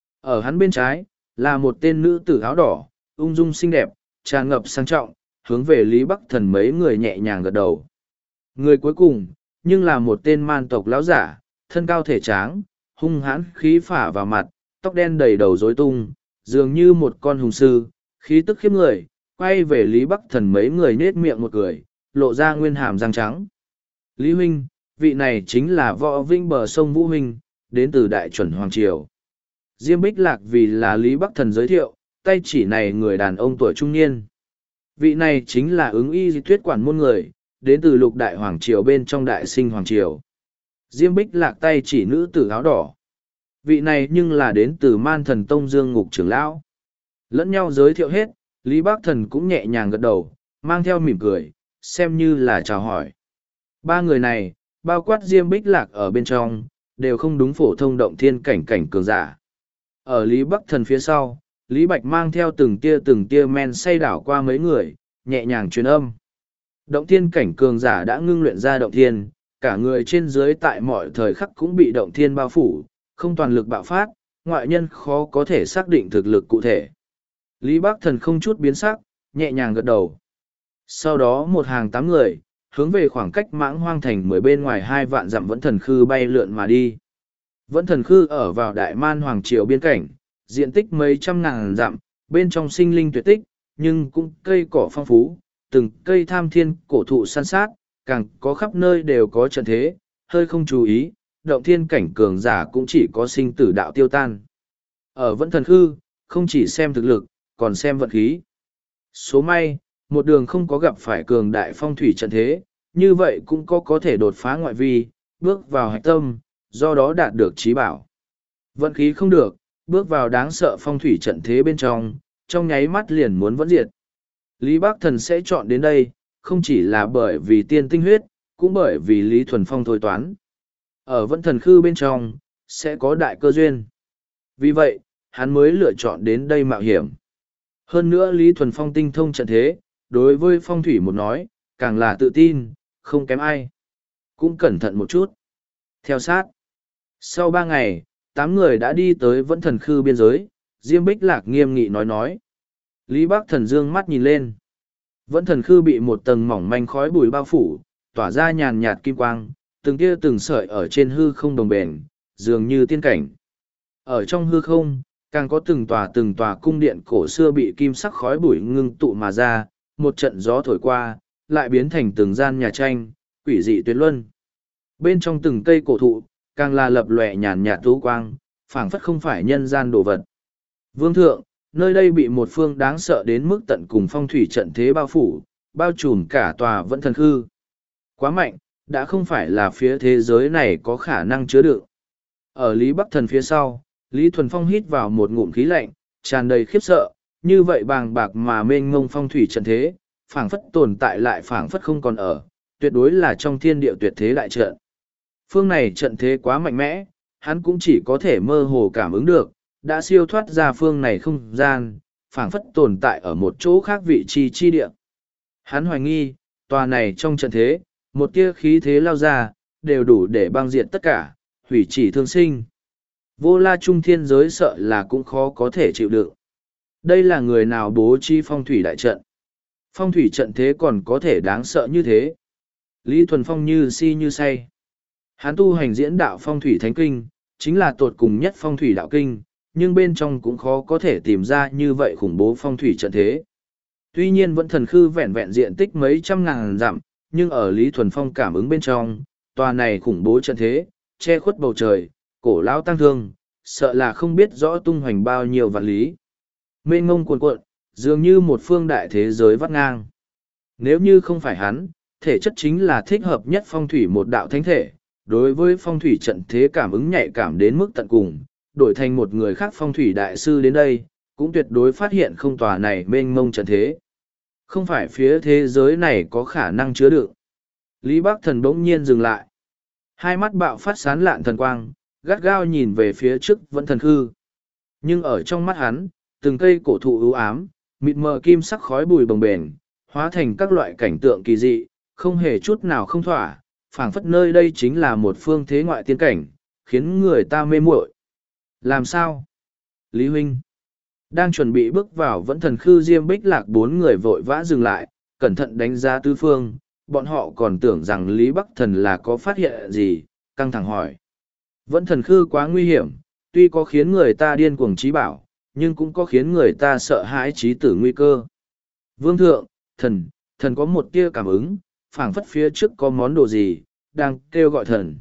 Ở hắn bên trái, là một tên nữ tử áo đỏ, ung dung xinh đẹp, tràn ngập sang trọng, hướng về Lý Bắc Thần mấy người nhẹ nhàng gật đầu. Người cuối cùng, nhưng là một tên man tộc lão giả, thân cao thể tráng, hung hãn khí phả vào mặt, tóc đen đầy đầu rối tung, dường như một con hùng sư, khí tức khiếp người, quay về Lý Bắc Thần mấy người nết miệng một cười, lộ ra nguyên hàm răng trắng. Lý huynh, vị này chính là Võ Vinh bờ sông Vũ huynh, đến từ Đại Chuẩn Hoàng Triều. Diêm Bích Lạc vì là Lý Bắc Thần giới thiệu, tay chỉ này người đàn ông tuổi trung niên. Vị này chính là ứng y di tuyết quản môn người, đến từ Lục Đại Hoàng Triều bên trong Đại Sinh Hoàng Triều. Diêm Bích Lạc tay chỉ nữ tử áo đỏ. Vị này nhưng là đến từ Man Thần Tông Dương Ngục trưởng lão. Lẫn nhau giới thiệu hết, Lý Bắc Thần cũng nhẹ nhàng gật đầu, mang theo mỉm cười, xem như là chào hỏi. Ba người này, bao quát Diêm Bích Lạc ở bên trong, đều không đúng phổ thông động thiên cảnh cảnh cường giả. Ở Lý Bắc Thần phía sau, Lý Bạch mang theo từng tia từng tia men say đảo qua mấy người, nhẹ nhàng truyền âm. Động thiên cảnh cường giả đã ngưng luyện ra động thiên, cả người trên dưới tại mọi thời khắc cũng bị động thiên bao phủ, không toàn lực bạo phát, ngoại nhân khó có thể xác định thực lực cụ thể. Lý Bắc Thần không chút biến sắc, nhẹ nhàng gật đầu. Sau đó một hàng tám người, hướng về khoảng cách mãng hoang thành mười bên ngoài hai vạn dặm vẫn thần khư bay lượn mà đi. Vẫn thần khư ở vào Đại Man Hoàng Triều biên cảnh, diện tích mấy trăm ngàn dặm, bên trong sinh linh tuyệt tích, nhưng cũng cây cỏ phong phú, từng cây tham thiên cổ thụ san sát, càng có khắp nơi đều có trận thế, hơi không chú ý, động thiên cảnh cường giả cũng chỉ có sinh tử đạo tiêu tan. Ở vẫn thần khư, không chỉ xem thực lực, còn xem vận khí. Số may, một đường không có gặp phải cường đại phong thủy trận thế, như vậy cũng có có thể đột phá ngoại vi, bước vào hạch tâm, do đó đạt được trí bảo. Vận khí không được, bước vào đáng sợ phong thủy trận thế bên trong, trong nháy mắt liền muốn vẫn diệt. Lý Bắc Thần sẽ chọn đến đây, không chỉ là bởi vì tiên tinh huyết, cũng bởi vì Lý Thuần Phong thôi toán. Ở vẫn thần khư bên trong, sẽ có đại cơ duyên. Vì vậy, hắn mới lựa chọn đến đây mạo hiểm. Hơn nữa Lý Thuần Phong tinh thông trận thế, đối với phong thủy một nói, càng là tự tin, không kém ai. Cũng cẩn thận một chút. Theo sát. Sau ba ngày, tám người đã đi tới Vẫn Thần Khư biên giới, Diêm Bích Lạc nghiêm nghị nói nói. Lý Bắc Thần dương mắt nhìn lên. Vẫn Thần Khư bị một tầng mỏng manh khói bụi bao phủ, tỏa ra nhàn nhạt kim quang, từng tia từng sợi ở trên hư không đồng bền, dường như tiên cảnh. Ở trong hư không, càng có từng tòa từng tòa cung điện cổ xưa bị kim sắc khói bụi ngưng tụ mà ra, một trận gió thổi qua, lại biến thành từng gian nhà tranh, quỷ dị tuyệt luân. Bên trong từng cây cổ thụ, càng là lập lòe nhàn nhạt tú quang, phảng phất không phải nhân gian đồ vật. Vương thượng, nơi đây bị một phương đáng sợ đến mức tận cùng phong thủy trận thế bao phủ, bao trùm cả tòa Vẫn Thần Khư. Quá mạnh, đã không phải là phía thế giới này có khả năng chứa đựng. Ở Lý Bắc Thần phía sau, Lý Thuần Phong hít vào một ngụm khí lạnh, tràn đầy khiếp sợ, như vậy bàng bạc mà mênh mông phong thủy trận thế, phảng phất tồn tại lại phảng phất không còn ở, tuyệt đối là trong thiên địa tuyệt thế đại trận. Phương này trận thế quá mạnh mẽ, hắn cũng chỉ có thể mơ hồ cảm ứng được, đã siêu thoát ra phương này không gian, phảng phất tồn tại ở một chỗ khác vị trí chi địa. Hắn hoài nghi, tòa này trong trận thế, một tia khí thế lao ra, đều đủ để băng diện tất cả, hủy chỉ thương sinh. Vô la trung thiên giới sợ là cũng khó có thể chịu đựng. Đây là người nào bố trí phong thủy đại trận? Phong thủy trận thế còn có thể đáng sợ như thế. Lý Thuần Phong như si như say. Hắn tu hành diễn đạo phong thủy thánh kinh, chính là tột cùng nhất phong thủy đạo kinh, nhưng bên trong cũng khó có thể tìm ra như vậy khủng bố phong thủy trận thế. Tuy nhiên Vẫn Thần Khư vẹn vẹn diện tích mấy trăm ngàn dặm, nhưng ở Lý Thuần Phong cảm ứng bên trong, tòa này khủng bố trận thế, che khuất bầu trời, cổ lão tăng thương, sợ là không biết rõ tung hoành bao nhiêu vạn lý. Mênh ngông cuồn cuộn, dường như một phương đại thế giới vắt ngang. Nếu như không phải hắn, thể chất chính là thích hợp nhất phong thủy một đạo thánh thể, đối với phong thủy trận thế cảm ứng nhạy cảm đến mức tận cùng, đổi thành một người khác phong thủy đại sư đến đây, cũng tuyệt đối phát hiện không tòa này mênh mông trận thế. Không phải phía thế giới này có khả năng chứa đựng. Lý Bắc Thần bỗng nhiên dừng lại. Hai mắt bạo phát sán lạn thần quang, gắt gao nhìn về phía trước Vẫn Thần Khư. Nhưng ở trong mắt hắn, từng cây cổ thụ ưu ám, mịt mờ kim sắc khói bùi bồng bềnh, hóa thành các loại cảnh tượng kỳ dị, không hề chút nào không thỏa, phảng phất nơi đây chính là một phương thế ngoại tiên cảnh, khiến người ta mê muội. Làm sao? Lý Huynh đang chuẩn bị bước vào Vẫn Thần Khư, Diêm Bích Lạc bốn người vội vã dừng lại, cẩn thận đánh giá tứ phương, bọn họ còn tưởng rằng Lý Bắc Thần là có phát hiện gì, căng thẳng hỏi. Vẫn Thần Khư quá nguy hiểm, tuy có khiến người ta điên cuồng trí bảo, nhưng cũng có khiến người ta sợ hãi trí tử nguy cơ. Vương thượng, thần, thần có một tia cảm ứng, phảng phất phía trước có món đồ gì, đang kêu gọi thần.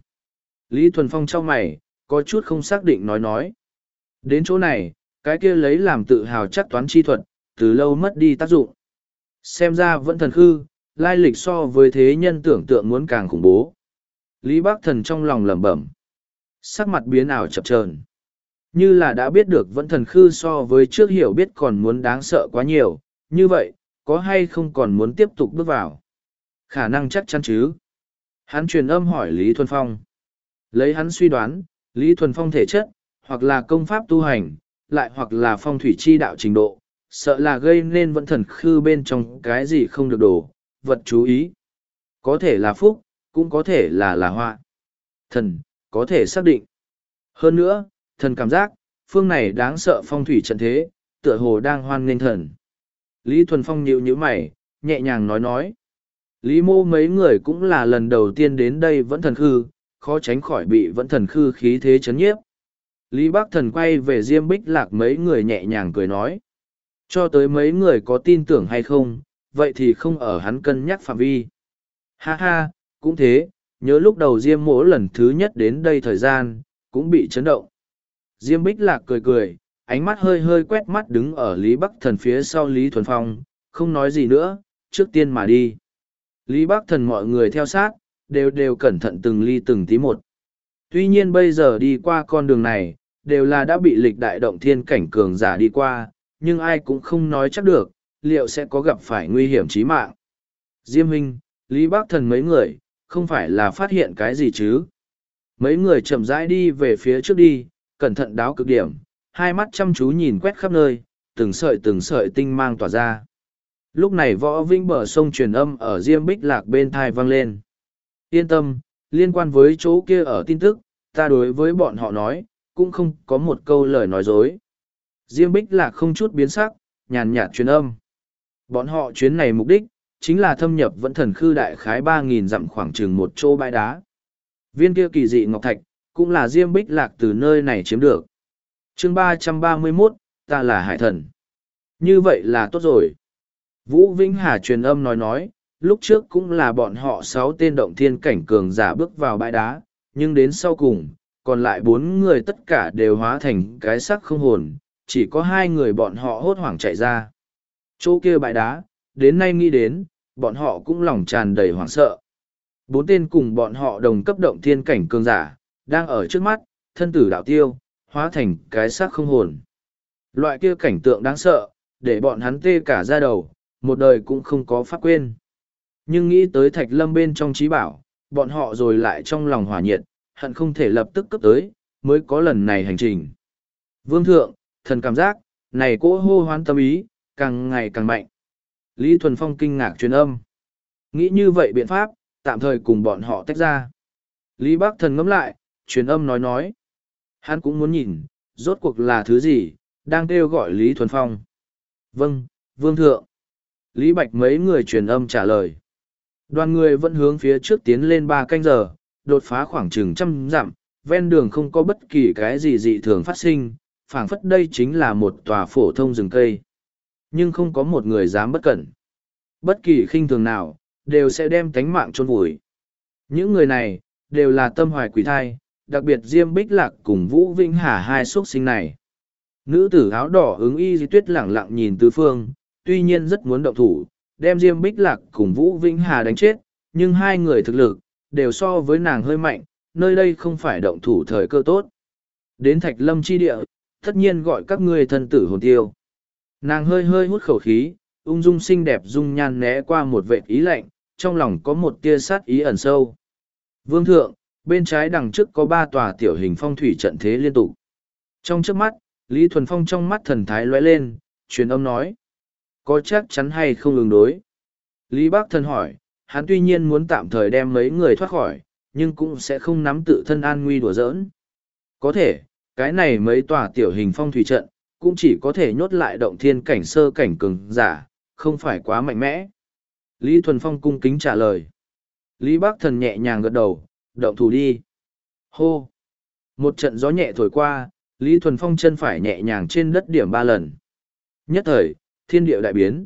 Lý Thuần Phong trong mày, có chút không xác định nói nói. Đến chỗ này, cái kia lấy làm tự hào chắc toán chi thuật, từ lâu mất đi tác dụng. Xem ra Vẫn Thần Khư, lai lịch so với thế nhân tưởng tượng muốn càng khủng bố. Lý Bắc Thần trong lòng lẩm bẩm, sắc mặt biến ảo chập chờn, như là đã biết được Vẫn Thần Khư so với trước hiểu biết còn muốn đáng sợ quá nhiều, như vậy, có hay không còn muốn tiếp tục bước vào? Khả năng chắc chắn chứ. Hắn truyền âm hỏi Lý Thuần Phong. Lấy hắn suy đoán, Lý Thuần Phong thể chất, hoặc là công pháp tu hành, lại hoặc là phong thủy chi đạo trình độ, sợ là gây nên Vẫn Thần Khư bên trong cái gì không được đổ, vật chú ý. Có thể là phúc, cũng có thể là là họa. Thần, có thể xác định. Hơn nữa, thần cảm giác, phương này đáng sợ phong thủy trận thế, tựa hồ đang hoan nghênh thần. Lý Thuần Phong nhíu nhíu mày, nhẹ nhàng nói nói. Lý Mô mấy người cũng là lần đầu tiên đến đây Vẫn Thần Khư, khó tránh khỏi bị Vẫn Thần Khư khí thế chấn nhiếp. Lý Bắc Thần quay về Diêm Bích Lạc mấy người nhẹ nhàng cười nói. Cho tới mấy người có tin tưởng hay không, vậy thì không ở hắn cân nhắc phạm vi. Ha ha, cũng thế, nhớ lúc đầu Diêm Mỗ lần thứ nhất đến đây thời gian, cũng bị chấn động. Diêm Bích Lạc cười cười, ánh mắt hơi hơi quét mắt đứng ở Lý Bắc Thần phía sau Lý Thuần Phong, không nói gì nữa, trước tiên mà đi. Lý Bắc Thần mọi người theo sát, đều đều cẩn thận từng ly từng tí một. Tuy nhiên bây giờ đi qua con đường này, đều là đã bị lịch đại động thiên cảnh cường giả đi qua, nhưng ai cũng không nói chắc được, liệu sẽ có gặp phải nguy hiểm chí mạng. Diêm Huynh, Lý Bắc Thần mấy người, không phải là phát hiện cái gì chứ? Mấy người chậm rãi đi về phía trước đi, cẩn thận đáo cực điểm, hai mắt chăm chú nhìn quét khắp nơi, từng sợi từng sợi tinh mang tỏa ra. Lúc này Võ Vinh bờ sông truyền âm ở Diêm Bích Lạc bên thai vang lên. Yên tâm, liên quan với chỗ kia ở tin tức, ta đối với bọn họ nói, cũng không có một câu lời nói dối. Diêm Bích Lạc không chút biến sắc, nhàn nhạt truyền âm. Bọn họ chuyến này mục đích, chính là thâm nhập vẫn thần khư đại khái ba nghìn dặm khoảng chừng một chỗ bãi đá. Viên kia kỳ dị ngọc thạch, cũng là Diêm Bích Lạc từ nơi này chiếm được. chương ba trăm ba mươi mốt, ta là hải thần. Như vậy là tốt rồi. Vũ Vĩnh Hà truyền âm nói nói, lúc trước cũng là bọn họ sáu tên động thiên cảnh cường giả bước vào bãi đá, nhưng đến sau cùng, còn lại bốn người tất cả đều hóa thành cái xác không hồn, chỉ có hai người bọn họ hốt hoảng chạy ra. Chỗ kia bãi đá, đến nay nghĩ đến, bọn họ cũng lòng tràn đầy hoảng sợ. Bốn tên cùng bọn họ đồng cấp động thiên cảnh cường giả, đang ở trước mắt, thân tử đạo tiêu, hóa thành cái xác không hồn. Loại kia cảnh tượng đáng sợ, để bọn hắn tê cả da đầu, một đời cũng không có pháp quên. Nhưng nghĩ tới thạch lâm bên trong trí bảo, bọn họ rồi lại trong lòng hỏa nhiệt, hận không thể lập tức cấp tới, mới có lần này hành trình. Vương thượng, thần cảm giác, này cỗ hô hoán tâm ý, càng ngày càng mạnh. Lý Thuần Phong kinh ngạc truyền âm. Nghĩ như vậy biện pháp, tạm thời cùng bọn họ tách ra. Lý Bắc Thần ngẫm lại, truyền âm nói nói. Hắn cũng muốn nhìn, rốt cuộc là thứ gì, đang kêu gọi Lý Thuần Phong. Vâng, Vương Thượng. Lý Bạch mấy người truyền âm trả lời. Đoàn người vẫn hướng phía trước tiến lên ba canh giờ, đột phá khoảng chừng trăm dặm, ven đường không có bất kỳ cái gì dị thường phát sinh, phảng phất đây chính là một tòa phổ thông rừng cây. Nhưng không có một người dám bất cẩn. Bất kỳ khinh thường nào, đều sẽ đem tánh mạng chôn vùi. Những người này, đều là tâm hoài quỷ thai, đặc biệt Diêm Bích Lạc cùng Vũ Vĩnh Hà hai xuất sinh này. Nữ tử áo đỏ ứng y di tuyết lẳng lặng nhìn tứ phương, tuy nhiên rất muốn động thủ, đem Diêm Bích Lạc cùng Vũ Vĩnh Hà đánh chết, nhưng hai người thực lực, đều so với nàng hơi mạnh, nơi đây không phải động thủ thời cơ tốt. Đến Thạch Lâm chi địa, tất nhiên gọi các ngươi thân tử hồn tiêu. Nàng hơi hơi hút khẩu khí, ung dung xinh đẹp dung nhan né qua một vệt ý lạnh, trong lòng có một tia sát ý ẩn sâu. Vương thượng, bên trái đằng trước có ba tòa tiểu hình phong thủy trận thế liên tục. Trong trước mắt, Lý Thuần Phong trong mắt thần thái lóe lên, truyền âm nói. Có chắc chắn hay không ứng đối? Lý Bác Thần hỏi, hắn tuy nhiên muốn tạm thời đem mấy người thoát khỏi, nhưng cũng sẽ không nắm tự thân an nguy đùa giỡn. Có thể, cái này mấy tòa tiểu hình phong thủy trận, cũng chỉ có thể nhốt lại động thiên cảnh sơ cảnh cường giả, không phải quá mạnh mẽ. Lý Thuần Phong cung kính trả lời. Lý Bác Thần nhẹ nhàng gật đầu, động thủ đi. Hô! Một trận gió nhẹ thổi qua, Lý Thuần Phong chân phải nhẹ nhàng trên đất điểm ba lần. Nhất thời, thiên địa đại biến.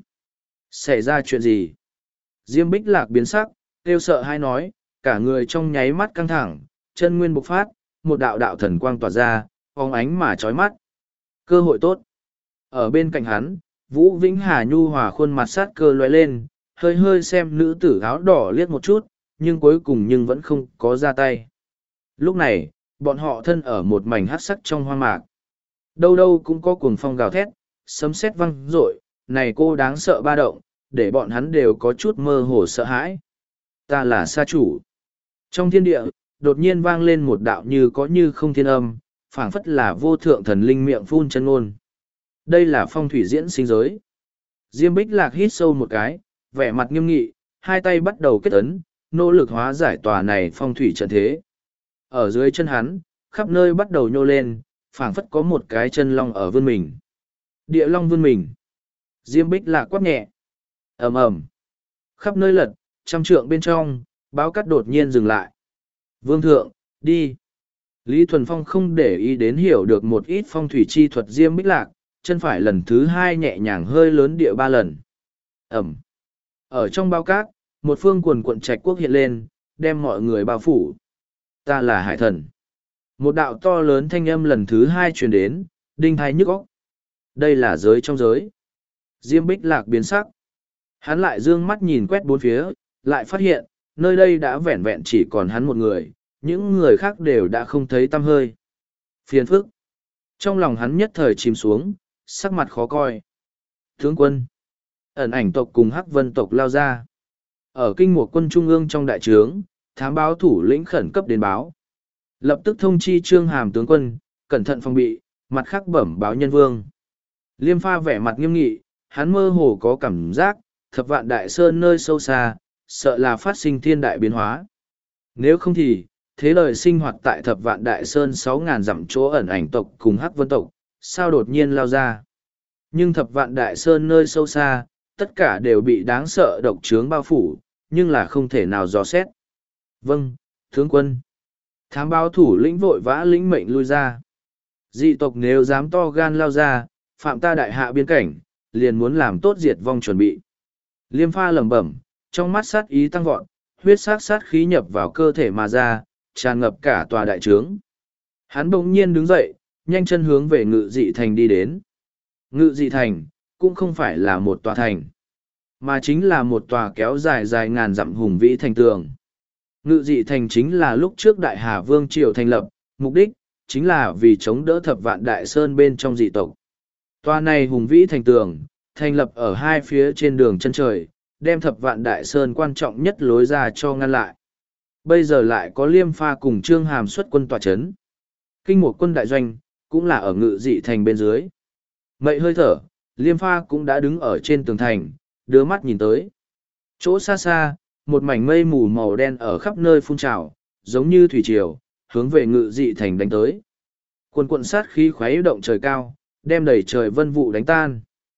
Xảy ra chuyện gì? Diêm Bích Lạc biến sắc, kêu sợ hay nói, cả người trong nháy mắt căng thẳng, chân nguyên bộc phát, một đạo đạo thần quang tỏa ra, phóng ánh mà chói mắt. Cơ hội tốt. Ở bên cạnh hắn, Vũ Vĩnh Hà nhu hòa khuôn mặt sát cơ lóe lên, hơi hơi xem nữ tử áo đỏ liếc một chút, nhưng cuối cùng nhưng vẫn không có ra tay. Lúc này, bọn họ thân ở một mảnh hắc sắc trong hoang mạc. Đâu đâu cũng có cuồng phong gào thét, sấm sét vang rội, này cô đáng sợ ba động, để bọn hắn đều có chút mơ hồ sợ hãi. Ta là sa chủ. Trong thiên địa, đột nhiên vang lên một đạo như có như không thiên âm, phảng phất là vô thượng thần linh miệng phun chân ngôn. Đây là phong thủy diễn sinh giới. Diêm Bích Lạc hít sâu một cái, vẻ mặt nghiêm nghị, hai tay bắt đầu kết ấn, nỗ lực hóa giải tòa này phong thủy trận thế. Ở dưới chân hắn, khắp nơi bắt đầu nhô lên, phảng phất có một cái chân long ở vươn mình. Địa long vươn mình. Diêm Bích Lạc quát nhẹ. Ầm ầm. Khắp nơi lật, trăm trượng bên trong, báo cắt đột nhiên dừng lại. Vương thượng, đi. Lý Thuần Phong không để ý đến hiểu được một ít phong thủy chi thuật Diêm Bích Lạc, chân phải lần thứ hai nhẹ nhàng hơi lớn địa ba lần. Ẩm. Ở trong bao cát, một phương quần quận trạch quốc hiện lên, đem mọi người bao phủ. Ta là hải thần. Một đạo to lớn thanh âm lần thứ hai truyền đến, đinh thai nhức óc. Đây là giới trong giới. Diêm Bích Lạc biến sắc. Hắn lại dương mắt nhìn quét bốn phía, lại phát hiện, nơi đây đã vẹn vẹn chỉ còn hắn một người, những người khác đều đã không thấy tăm hơi. Phiền phức. Trong lòng hắn nhất thời chìm xuống, sắc mặt khó coi. Tướng quân. Ẩn ảnh tộc cùng Hắc Vân tộc lao ra. Ở kinh mục quân trung ương trong đại trướng, thám báo thủ lĩnh khẩn cấp đến báo. Lập tức thông chi Trương Hàm tướng quân, cẩn thận phòng bị, mặt khác bẩm báo nhân vương. Liêm Pha vẻ mặt nghiêm nghị, hắn mơ hồ có cảm giác, thập vạn đại sơn nơi sâu xa, sợ là phát sinh thiên đại biến hóa. Nếu không thì, thế đời sinh hoạt tại thập vạn đại sơn sáu ngàn dặm chỗ ẩn ảnh tộc cùng hắc vân tộc, sao đột nhiên lao ra. Nhưng thập vạn đại sơn nơi sâu xa, tất cả đều bị đáng sợ độc trướng bao phủ, nhưng là không thể nào dò xét. Vâng, tướng quân. Thám báo thủ lĩnh vội vã lĩnh mệnh lui ra. Dị tộc nếu dám to gan lao ra, phạm ta đại hạ biên cảnh, liền muốn làm tốt diệt vong chuẩn bị. Liêm pha lẩm bẩm, trong mắt sát ý tăng vọt, huyết sát sát khí nhập vào cơ thể mà ra, tràn ngập cả tòa đại trướng. Hắn bỗng nhiên đứng dậy, nhanh chân hướng về ngự dị thành đi đến. Ngự dị thành, cũng không phải là một tòa thành, mà chính là một tòa kéo dài dài ngàn dặm hùng vĩ thành tường. Ngự dị thành chính là lúc trước Đại Hà Vương Triều thành lập, mục đích, chính là vì chống đỡ thập vạn đại sơn bên trong dị tộc. Tòa này hùng vĩ thành tường, thành lập ở hai phía trên đường chân trời, đem thập vạn đại sơn quan trọng nhất lối ra cho ngăn lại. Bây giờ lại có Liêm Pha cùng Trương Hàm xuất quân tòa chấn. Kinh một quân đại doanh, cũng là ở ngự dị thành bên dưới. Mậy hơi thở, Liêm Pha cũng đã đứng ở trên tường thành, đưa mắt nhìn tới. Chỗ xa xa, một mảnh mây mù màu đen ở khắp nơi phun trào, giống như thủy triều, hướng về ngự dị thành đánh tới. Quần quận sát khí khuấy động trời cao, đem đầy trời vân vụ đánh tan.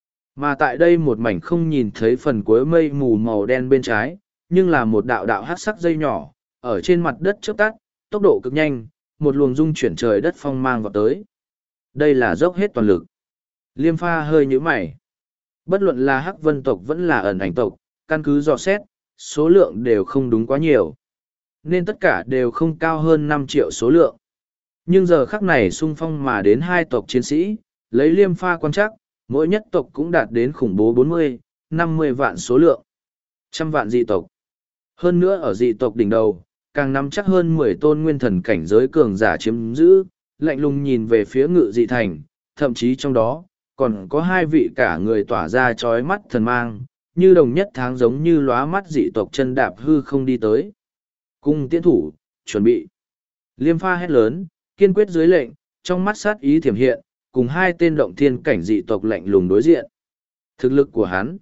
Mà tại đây một mảnh không nhìn thấy phần cuối mây mù màu đen bên trái, nhưng là một đạo đạo hát sắc dây nhỏ, ở trên mặt đất chớp tắt, tốc độ cực nhanh, một luồng dung chuyển trời đất phong mang vào tới. Đây là dốc hết toàn lực. Liêm Pha hơi nhíu mày. Bất luận là hắc vân tộc vẫn là ẩn ảnh tộc, căn cứ dò xét, số lượng đều không đúng quá nhiều. Nên tất cả đều không cao hơn năm triệu số lượng. Nhưng giờ khắc này xung phong mà đến hai tộc chiến sĩ, lấy Liêm Pha quan chắc, mỗi nhất tộc cũng đạt đến khủng bố bốn mươi, năm mươi vạn số lượng. Trăm vạn dị tộc. Hơn nữa ở dị tộc đỉnh đầu, càng nắm chắc hơn mười tôn nguyên thần cảnh giới cường giả chiếm giữ, lạnh lùng nhìn về phía ngự dị thành, thậm chí trong đó, còn có hai vị cả người tỏa ra chói mắt thần mang, như đồng nhất tháng giống như lóa mắt dị tộc chân đạp hư không đi tới. Cung tiễn thủ, chuẩn bị. Liêm Pha hét lớn, kiên quyết dưới lệnh, trong mắt sát ý thiểm hiện, cùng hai tên động thiên cảnh dị tộc lạnh lùng đối diện. Thực lực của hắn.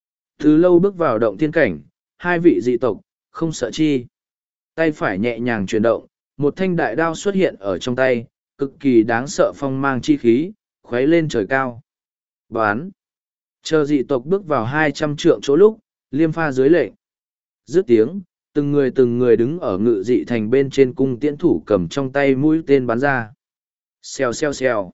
Từ lâu bước vào động thiên cảnh, hai vị dị tộc, không sợ chi. Tay phải nhẹ nhàng chuyển động, một thanh đại đao xuất hiện ở trong tay, cực kỳ đáng sợ phong mang chi khí, khuấy lên trời cao. Bán. Chờ dị tộc bước vào hai trăm trượng chỗ lúc, Liêm Pha dưới lệnh. Dứt tiếng, từng người từng người đứng ở ngự dị thành bên trên cung tiễn thủ cầm trong tay mũi tên bắn ra. Xèo xèo xèo.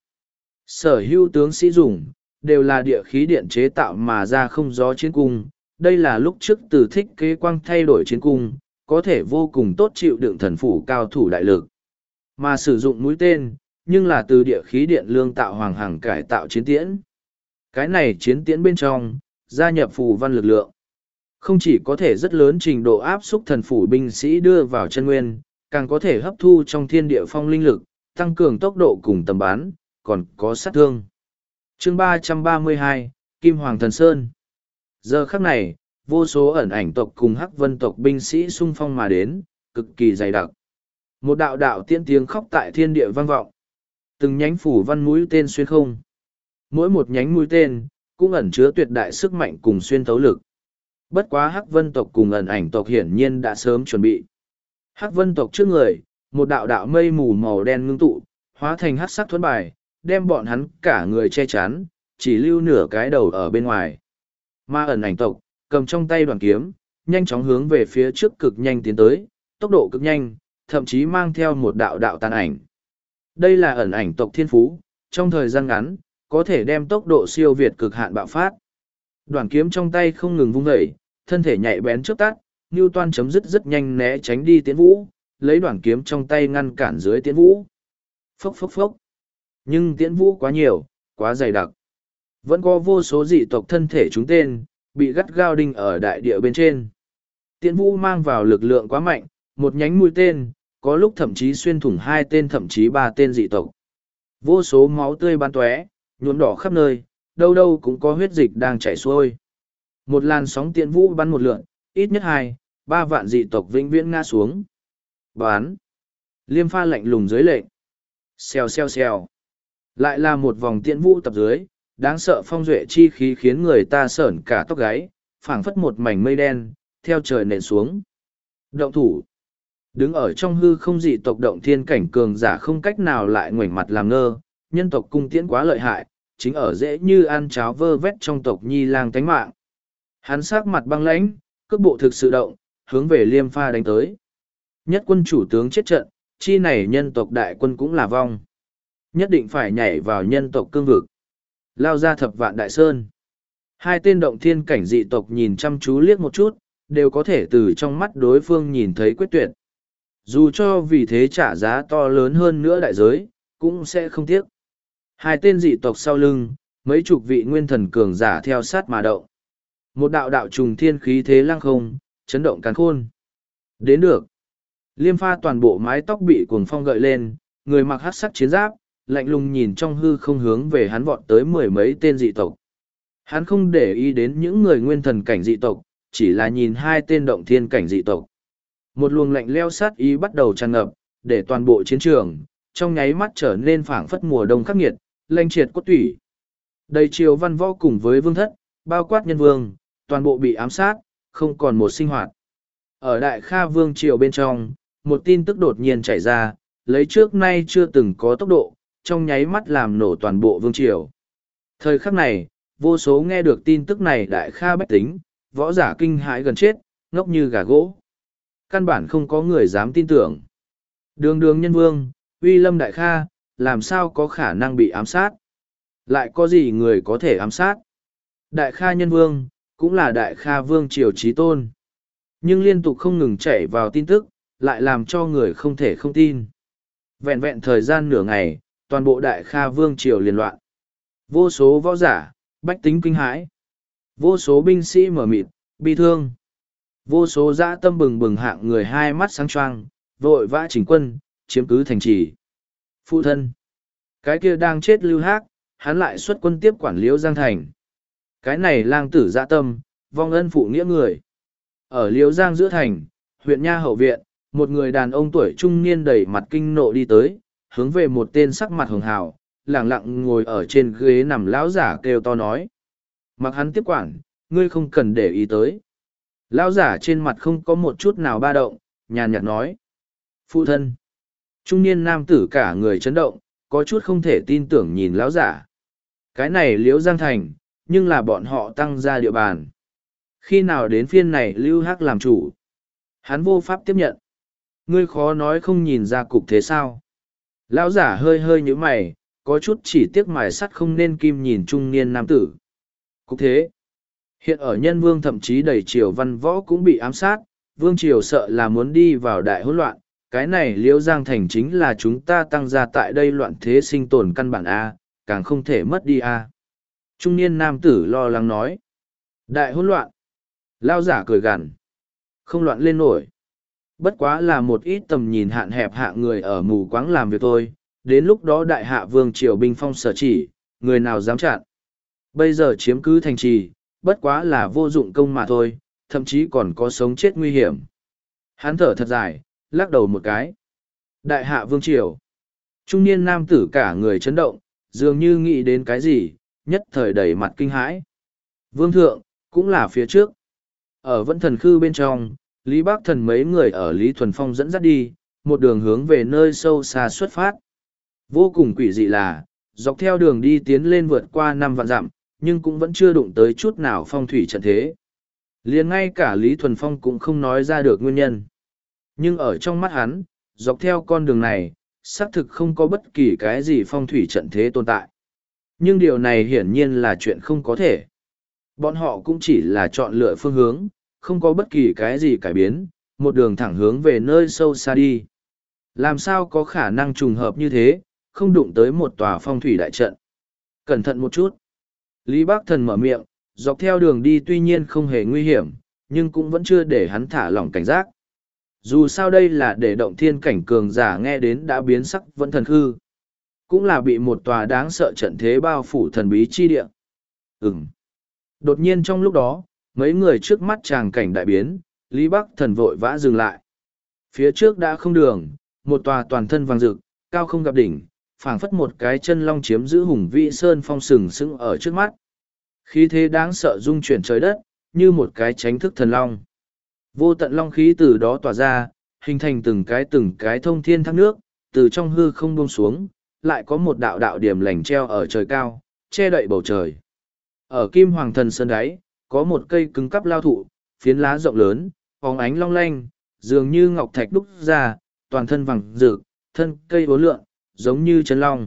Sở hữu tướng sĩ dùng, đều là địa khí điện chế tạo mà ra không gió chiến cung. Đây là lúc trước từ thích kế quang thay đổi chiến cung, có thể vô cùng tốt chịu đựng thần phủ cao thủ đại lực. Mà sử dụng mũi tên, nhưng là từ địa khí điện lương tạo hoàng hằng cải tạo chiến tiễn. Cái này chiến tiễn bên trong, gia nhập phù văn lực lượng. Không chỉ có thể rất lớn trình độ áp xúc thần phủ binh sĩ đưa vào chân nguyên, càng có thể hấp thu trong thiên địa phong linh lực, tăng cường tốc độ cùng tầm bắn, còn có sát thương. Chương ba trăm ba mươi hai, Kim Hoàng Thần Sơn. Giờ khắc này, vô số ẩn ảnh tộc cùng hắc vân tộc binh sĩ xung phong mà đến, cực kỳ dày đặc. Một đạo đạo tiên tiếng khóc tại thiên địa vang vọng. Từng nhánh phủ văn mũi tên xuyên không. Mỗi một nhánh mũi tên, cũng ẩn chứa tuyệt đại sức mạnh cùng xuyên thấu lực. Bất quá hắc vân tộc cùng ẩn ảnh tộc hiển nhiên đã sớm chuẩn bị. Hắc vân tộc trước người, một đạo đạo mây mù màu đen ngưng tụ, hóa thành hắc sắc thuẫn bài, đem bọn hắn cả người che chắn, chỉ lưu nửa cái đầu ở bên ngoài. Mà ẩn ảnh tộc, cầm trong tay đoàn kiếm, nhanh chóng hướng về phía trước cực nhanh tiến tới, tốc độ cực nhanh, thậm chí mang theo một đạo đạo tàn ảnh. Đây là ẩn ảnh tộc thiên phú, trong thời gian ngắn, có thể đem tốc độ siêu việt cực hạn bạo phát. Đoàn kiếm trong tay không ngừng vung dậy, thân thể nhạy bén trước tắt, Newton chấm dứt rất nhanh né tránh đi Tiễn Vũ, lấy đoàn kiếm trong tay ngăn cản dưới Tiễn Vũ. Phốc phốc phốc. Nhưng Tiễn Vũ quá nhiều, quá dày đặc. Vẫn có vô số dị tộc thân thể chúng tên, bị gắt gao đinh ở đại địa bên trên. Tiễn Vũ mang vào lực lượng quá mạnh, một nhánh mũi tên, có lúc thậm chí xuyên thủng hai tên thậm chí ba tên dị tộc. Vô số máu tươi bắn tóe, nhuộm đỏ khắp nơi, đâu đâu cũng có huyết dịch đang chảy xuôi. Một làn sóng Tiễn Vũ bắn một lượn, ít nhất hai, ba vạn dị tộc vĩnh viễn ngã xuống. Bán. Liêm Pha lạnh lùng dưới lệnh. Xèo xèo xèo. Lại là một vòng Tiễn Vũ tập dưới, đáng sợ phong duệ chi khí khiến người ta sởn cả tóc gáy, phảng phất một mảnh mây đen, theo trời nện xuống. Động thủ. Đứng ở trong hư không dị tộc động thiên cảnh cường giả không cách nào lại ngoảnh mặt làm ngơ, nhân tộc cung tiễn quá lợi hại, chính ở dễ như ăn cháo vơ vét trong tộc nhi lang tánh mạng. Hắn sắc mặt băng lãnh, cước bộ thực sự động, hướng về Liêm Pha đánh tới. Nhất quân chủ tướng chết trận, chi này nhân tộc đại quân cũng là vong. Nhất định phải nhảy vào nhân tộc cương vực. Lao ra thập vạn đại sơn. Hai tên động thiên cảnh dị tộc nhìn chăm chú liếc một chút, đều có thể từ trong mắt đối phương nhìn thấy quyết tuyệt. Dù cho vì thế trả giá to lớn hơn nữa đại giới, cũng sẽ không tiếc. Hai tên dị tộc sau lưng, mấy chục vị nguyên thần cường giả theo sát mà động. Một đạo đạo trùng thiên khí thế lăng không, chấn động càn khôn. Đến được. Liêm Pha toàn bộ mái tóc bị cuồng phong gợi lên, người mặc hắc sắc chiến giáp, lạnh lùng nhìn trong hư không hướng về hắn vọt tới mười mấy tên dị tộc. Hắn không để ý đến những người nguyên thần cảnh dị tộc, chỉ là nhìn hai tên động thiên cảnh dị tộc. Một luồng lạnh leo sát ý bắt đầu tràn ngập, để toàn bộ chiến trường, trong nháy mắt trở nên phảng phất mùa đông khắc nghiệt, lanh triệt cốt tủy. Đầy triều văn võ cùng với vương thất, bao quát nhân vương, toàn bộ bị ám sát, không còn một sinh hoạt. Ở Đại Kha Vương triều bên trong, một tin tức đột nhiên chảy ra, lấy trước nay chưa từng có tốc độ, trong nháy mắt làm nổ toàn bộ vương triều. Thời khắc này, vô số nghe được tin tức này Đại Kha bách tính, võ giả kinh hãi gần chết, ngốc như gà gỗ. Căn bản không có người dám tin tưởng. Đường đường nhân vương, uy lâm Đại Kha, làm sao có khả năng bị ám sát? Lại có gì người có thể ám sát? Đại Kha nhân vương, cũng là Đại Kha vương triều chí tôn. Nhưng liên tục không ngừng chạy vào tin tức, lại làm cho người không thể không tin. Vẹn vẹn thời gian nửa ngày, toàn bộ Đại Kha vương triều liên loạn. Vô số võ giả, bách tính kinh hãi. Vô số binh sĩ mở mịt, bi thương. Vô số dã tâm bừng bừng hạng người hai mắt sáng choang, vội vã chỉnh quân, chiếm cứ thành trì. Phụ thân. Cái kia đang chết lưu hác, hắn lại xuất quân tiếp quản Liễu Giang Thành. Cái này lang tử dã tâm, vong ân phụ nghĩa người. Ở Liễu Giang giữa thành, huyện Nha hậu viện, một người đàn ông tuổi trung niên đầy mặt kinh nộ đi tới, hướng về một tên sắc mặt hường hào, lẳng lặng ngồi ở trên ghế nằm lão giả kêu to nói. Mặc hắn tiếp quản, ngươi không cần để ý tới. Lão giả trên mặt không có một chút nào ba động, nhàn nhạt nói. Phụ thân. Trung niên nam tử cả người chấn động, có chút không thể tin tưởng nhìn lão giả. Cái này Liễu Giang Thành, nhưng là bọn họ tăng ra địa bàn. Khi nào đến phiên này Lưu Hắc làm chủ? Hắn vô pháp tiếp nhận. Ngươi khó nói không nhìn ra cục thế sao? Lão giả hơi hơi như mày, có chút chỉ tiếc mài sắt không nên kim nhìn trung niên nam tử. Cục thế. Hiện ở nhân vương thậm chí đầy triều văn võ cũng bị ám sát, vương triều sợ là muốn đi vào đại hỗn loạn. Cái này Liễu Giang Thành chính là chúng ta tăng ra tại đây loạn thế sinh tồn căn bản A, càng không thể mất đi A. Trung niên nam tử lo lắng nói. Đại hỗn loạn. Lao giả cười gằn. Không loạn lên nổi. Bất quá là một ít tầm nhìn hạn hẹp hạ người ở mù quáng làm việc thôi. Đến lúc đó đại hạ vương triều binh phong sở chỉ, người nào dám chặn. Bây giờ chiếm cứ thành trì, bất quá là vô dụng công mà thôi, thậm chí còn có sống chết nguy hiểm. Hắn thở thật dài, lắc đầu một cái. Đại hạ vương triều. Trung niên nam tử cả người chấn động, dường như nghĩ đến cái gì, nhất thời đầy mặt kinh hãi. Vương thượng, cũng là phía trước. Ở Vẫn Thần Khư bên trong, Lý Bác Thần mấy người ở Lý Thuần Phong dẫn dắt đi, một đường hướng về nơi sâu xa xuất phát. Vô cùng quỷ dị là, dọc theo đường đi tiến lên vượt qua năm vạn dặm, nhưng cũng vẫn chưa đụng tới chút nào phong thủy trận thế. Liền ngay cả Lý Thuần Phong cũng không nói ra được nguyên nhân. Nhưng ở trong mắt hắn, dọc theo con đường này, xác thực không có bất kỳ cái gì phong thủy trận thế tồn tại. Nhưng điều này hiển nhiên là chuyện không có thể. Bọn họ cũng chỉ là chọn lựa phương hướng, không có bất kỳ cái gì cải biến, một đường thẳng hướng về nơi sâu xa đi. Làm sao có khả năng trùng hợp như thế, không đụng tới một tòa phong thủy đại trận. Cẩn thận một chút. Lý Bác Thần mở miệng, dọc theo đường đi tuy nhiên không hề nguy hiểm, nhưng cũng vẫn chưa để hắn thả lỏng cảnh giác. Dù sao đây là để động thiên cảnh cường giả nghe đến đã biến sắc Vẫn Thần Khư. Cũng là bị một tòa đáng sợ trận thế bao phủ thần bí chi địa. Ừm. Đột nhiên trong lúc đó, mấy người trước mắt tràng cảnh đại biến, Lý Bắc Thần vội vã dừng lại. Phía trước đã không đường, một tòa toàn thân vàng rực, cao không gặp đỉnh, phảng phất một cái chân long chiếm giữ hùng vĩ sơn phong sừng sững ở trước mắt. Khí thế đáng sợ rung chuyển trời đất, như một cái chánh thức thần long. Vô tận long khí từ đó tỏa ra, hình thành từng cái từng cái thông thiên thác nước, từ trong hư không buông xuống, lại có một đạo đạo điểm lành treo ở trời cao, che đậy bầu trời. Ở Kim Hoàng Thần Sơn đáy, có một cây cứng cắp lao thụ, phiến lá rộng lớn, phóng ánh long lanh, dường như ngọc thạch đúc ra, toàn thân vàng rực, thân cây uốn lượn, giống như chân long.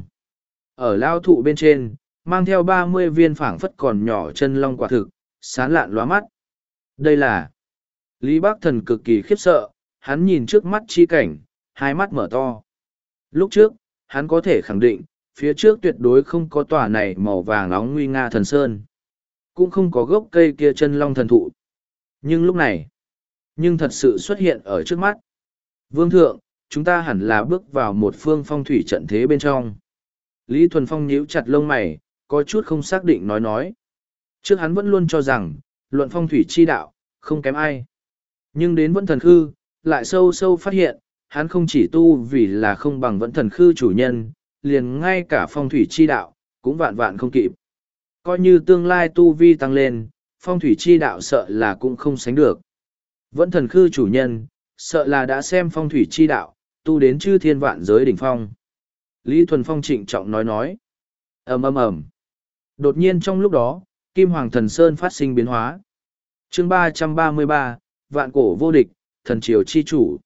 Ở lao thụ bên trên, mang theo ba mươi viên phảng phất còn nhỏ chân long quả thực, sán lạn lóa mắt. Đây là... Lý Bác Thần cực kỳ khiếp sợ, hắn nhìn trước mắt chi cảnh, hai mắt mở to. Lúc trước, hắn có thể khẳng định, phía trước tuyệt đối không có tòa này màu vàng nóng nguy nga thần sơn. Cũng không có gốc cây kia chân long thần thụ. Nhưng lúc này, nhưng thật sự xuất hiện ở trước mắt. Vương thượng, chúng ta hẳn là bước vào một phương phong thủy trận thế bên trong. Lý Thuần Phong nhíu chặt lông mày, có chút không xác định nói nói. Trước hắn vẫn luôn cho rằng, luận phong thủy chi đạo, không kém ai. Nhưng đến Vẫn Thần Khư, lại sâu sâu phát hiện, hắn không chỉ tu vì là không bằng Vẫn Thần Khư chủ nhân, liền ngay cả phong thủy chi đạo, cũng vạn vạn không kịp. Coi như tương lai tu vi tăng lên, phong thủy chi đạo sợ là cũng không sánh được. Vẫn Thần Khư chủ nhân, sợ là đã xem phong thủy chi đạo, tu đến chư thiên vạn giới đỉnh phong. Lý Thuần Phong trịnh trọng nói nói. ầm ầm ầm. Đột nhiên trong lúc đó, Kim Hoàng Thần Sơn phát sinh biến hóa. Chương ba trăm ba mươi ba, Vạn cổ vô địch, thần triều chi chủ.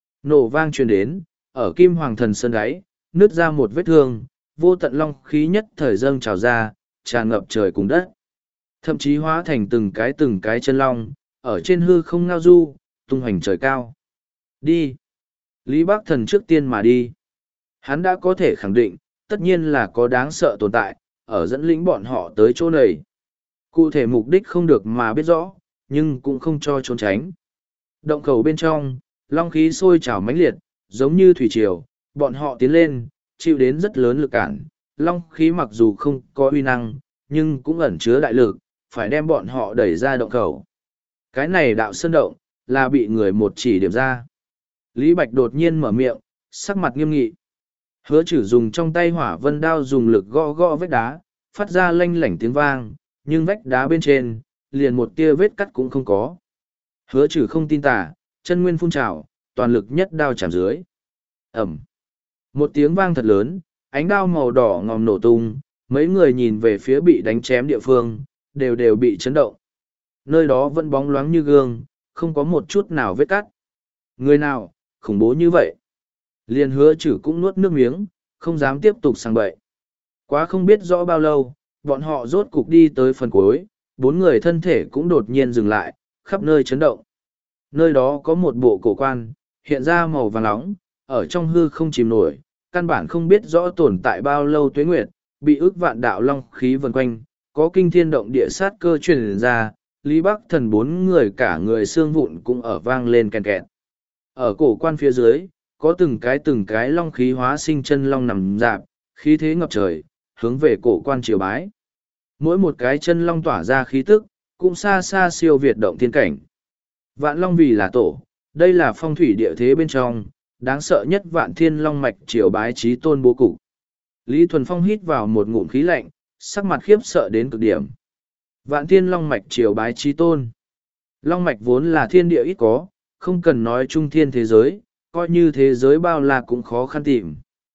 Nổ vang truyền đến, ở Kim Hoàng Thần Sơn gáy, nứt ra một vết thương, vô tận long khí nhất thời dâng trào ra, tràn ngập trời cùng đất. Thậm chí hóa thành từng cái từng cái chân long, ở trên hư không ngao du, tung hoành trời cao. Đi! Lý Bác Thần trước tiên mà đi. Hắn đã có thể khẳng định, tất nhiên là có đáng sợ tồn tại, ở dẫn lĩnh bọn họ tới chỗ này. Cụ thể mục đích không được mà biết rõ, nhưng cũng không cho trốn tránh. Động khẩu bên trong, long khí sôi trào mãnh liệt, giống như thủy triều, bọn họ tiến lên, chịu đến rất lớn lực cản. Long khí mặc dù không có uy năng, nhưng cũng ẩn chứa đại lực, phải đem bọn họ đẩy ra động khẩu. Cái này đạo sơn động, là bị người một chỉ điểm ra. Lý Bạch đột nhiên mở miệng, sắc mặt nghiêm nghị. Hứa Chử dùng trong tay hỏa vân đao dùng lực gõ gõ vách đá, phát ra lanh lảnh tiếng vang, nhưng vách đá bên trên, liền một tia vết cắt cũng không có. Hứa Chử không tin tả, chân nguyên phun trào, toàn lực nhất đao chạm dưới. Ẩm. Một tiếng vang thật lớn, ánh đao màu đỏ ngòm nổ tung, mấy người nhìn về phía bị đánh chém địa phương, đều đều bị chấn động. Nơi đó vẫn bóng loáng như gương, không có một chút nào vết cắt. Người nào, khủng bố như vậy? Liền Hứa Chử cũng nuốt nước miếng, không dám tiếp tục sang bậy. Quá không biết rõ bao lâu, bọn họ rốt cục đi tới phần cuối, bốn người thân thể cũng đột nhiên dừng lại, khắp nơi chấn động. Nơi đó có một bộ cổ quan, hiện ra màu vàng nóng, ở trong hư không chìm nổi, căn bản không biết rõ tồn tại bao lâu tuế nguyệt, bị ức vạn đạo long khí vần quanh, có kinh thiên động địa sát cơ truyền ra, Lý Bắc Thần bốn người cả người xương vụn cũng ở vang lên kèn kẹt. Ở cổ quan phía dưới, có từng cái từng cái long khí hóa sinh chân long nằm dạp, khí thế ngập trời, hướng về cổ quan triều bái. Mỗi một cái chân long tỏa ra khí tức, cũng xa xa siêu việt động thiên cảnh. Vạn long vì là tổ, đây là phong thủy địa thế bên trong, đáng sợ nhất vạn thiên long mạch triều bái trí tôn bố cục. Lý Thuần Phong hít vào một ngụm khí lạnh, sắc mặt khiếp sợ đến cực điểm. Vạn thiên long mạch triều bái trí tôn. Long mạch vốn là thiên địa ít có, không cần nói trung thiên thế giới, coi như thế giới bao la cũng khó khăn tìm.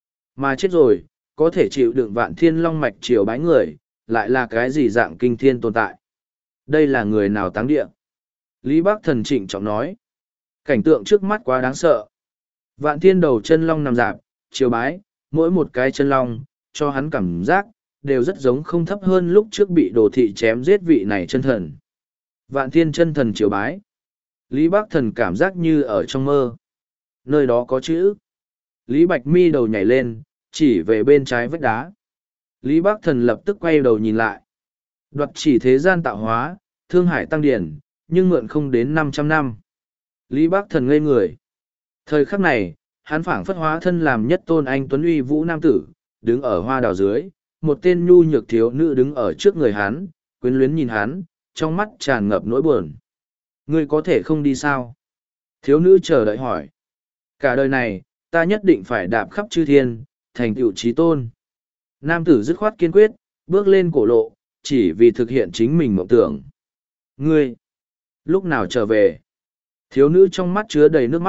Mà chết rồi, có thể chịu đựng vạn thiên long mạch triều bái người, lại là cái gì dạng kinh thiên tồn tại. Đây là người nào táng địa? Lý Bác Thần trịnh trọng nói. Cảnh tượng trước mắt quá đáng sợ. Vạn thiên đầu chân long nằm dạp, triều bái, mỗi một cái chân long, cho hắn cảm giác, đều rất giống không thấp hơn lúc trước bị đồ thị chém giết vị này chân thần. Vạn thiên chân thần triều bái. Lý Bác Thần cảm giác như ở trong mơ. Nơi đó có chữ. Lý Bạch mi đầu nhảy lên, chỉ về bên trái vách đá. Lý Bác Thần lập tức quay đầu nhìn lại. Đoạt chỉ thế gian tạo hóa, thương hải tăng điển, nhưng mượn không đến năm trăm năm. Lý Bác Thần ngây người. Thời khắc này, hắn phảng phất hóa thân làm nhất tôn anh tuấn uy vũ nam tử, đứng ở hoa đào dưới, một tên nhu nhược thiếu nữ đứng ở trước người hắn, quyến luyến nhìn hắn, trong mắt tràn ngập nỗi buồn. Ngươi có thể không đi sao? Thiếu nữ chờ đợi hỏi. Cả đời này, ta nhất định phải đạp khắp chư thiên, thành tựu chí tôn. Nam tử dứt khoát kiên quyết, bước lên cổ lộ, chỉ vì thực hiện chính mình mộng tưởng. Ngươi, lúc nào trở về? Thiếu nữ trong mắt chứa đầy nước mắt,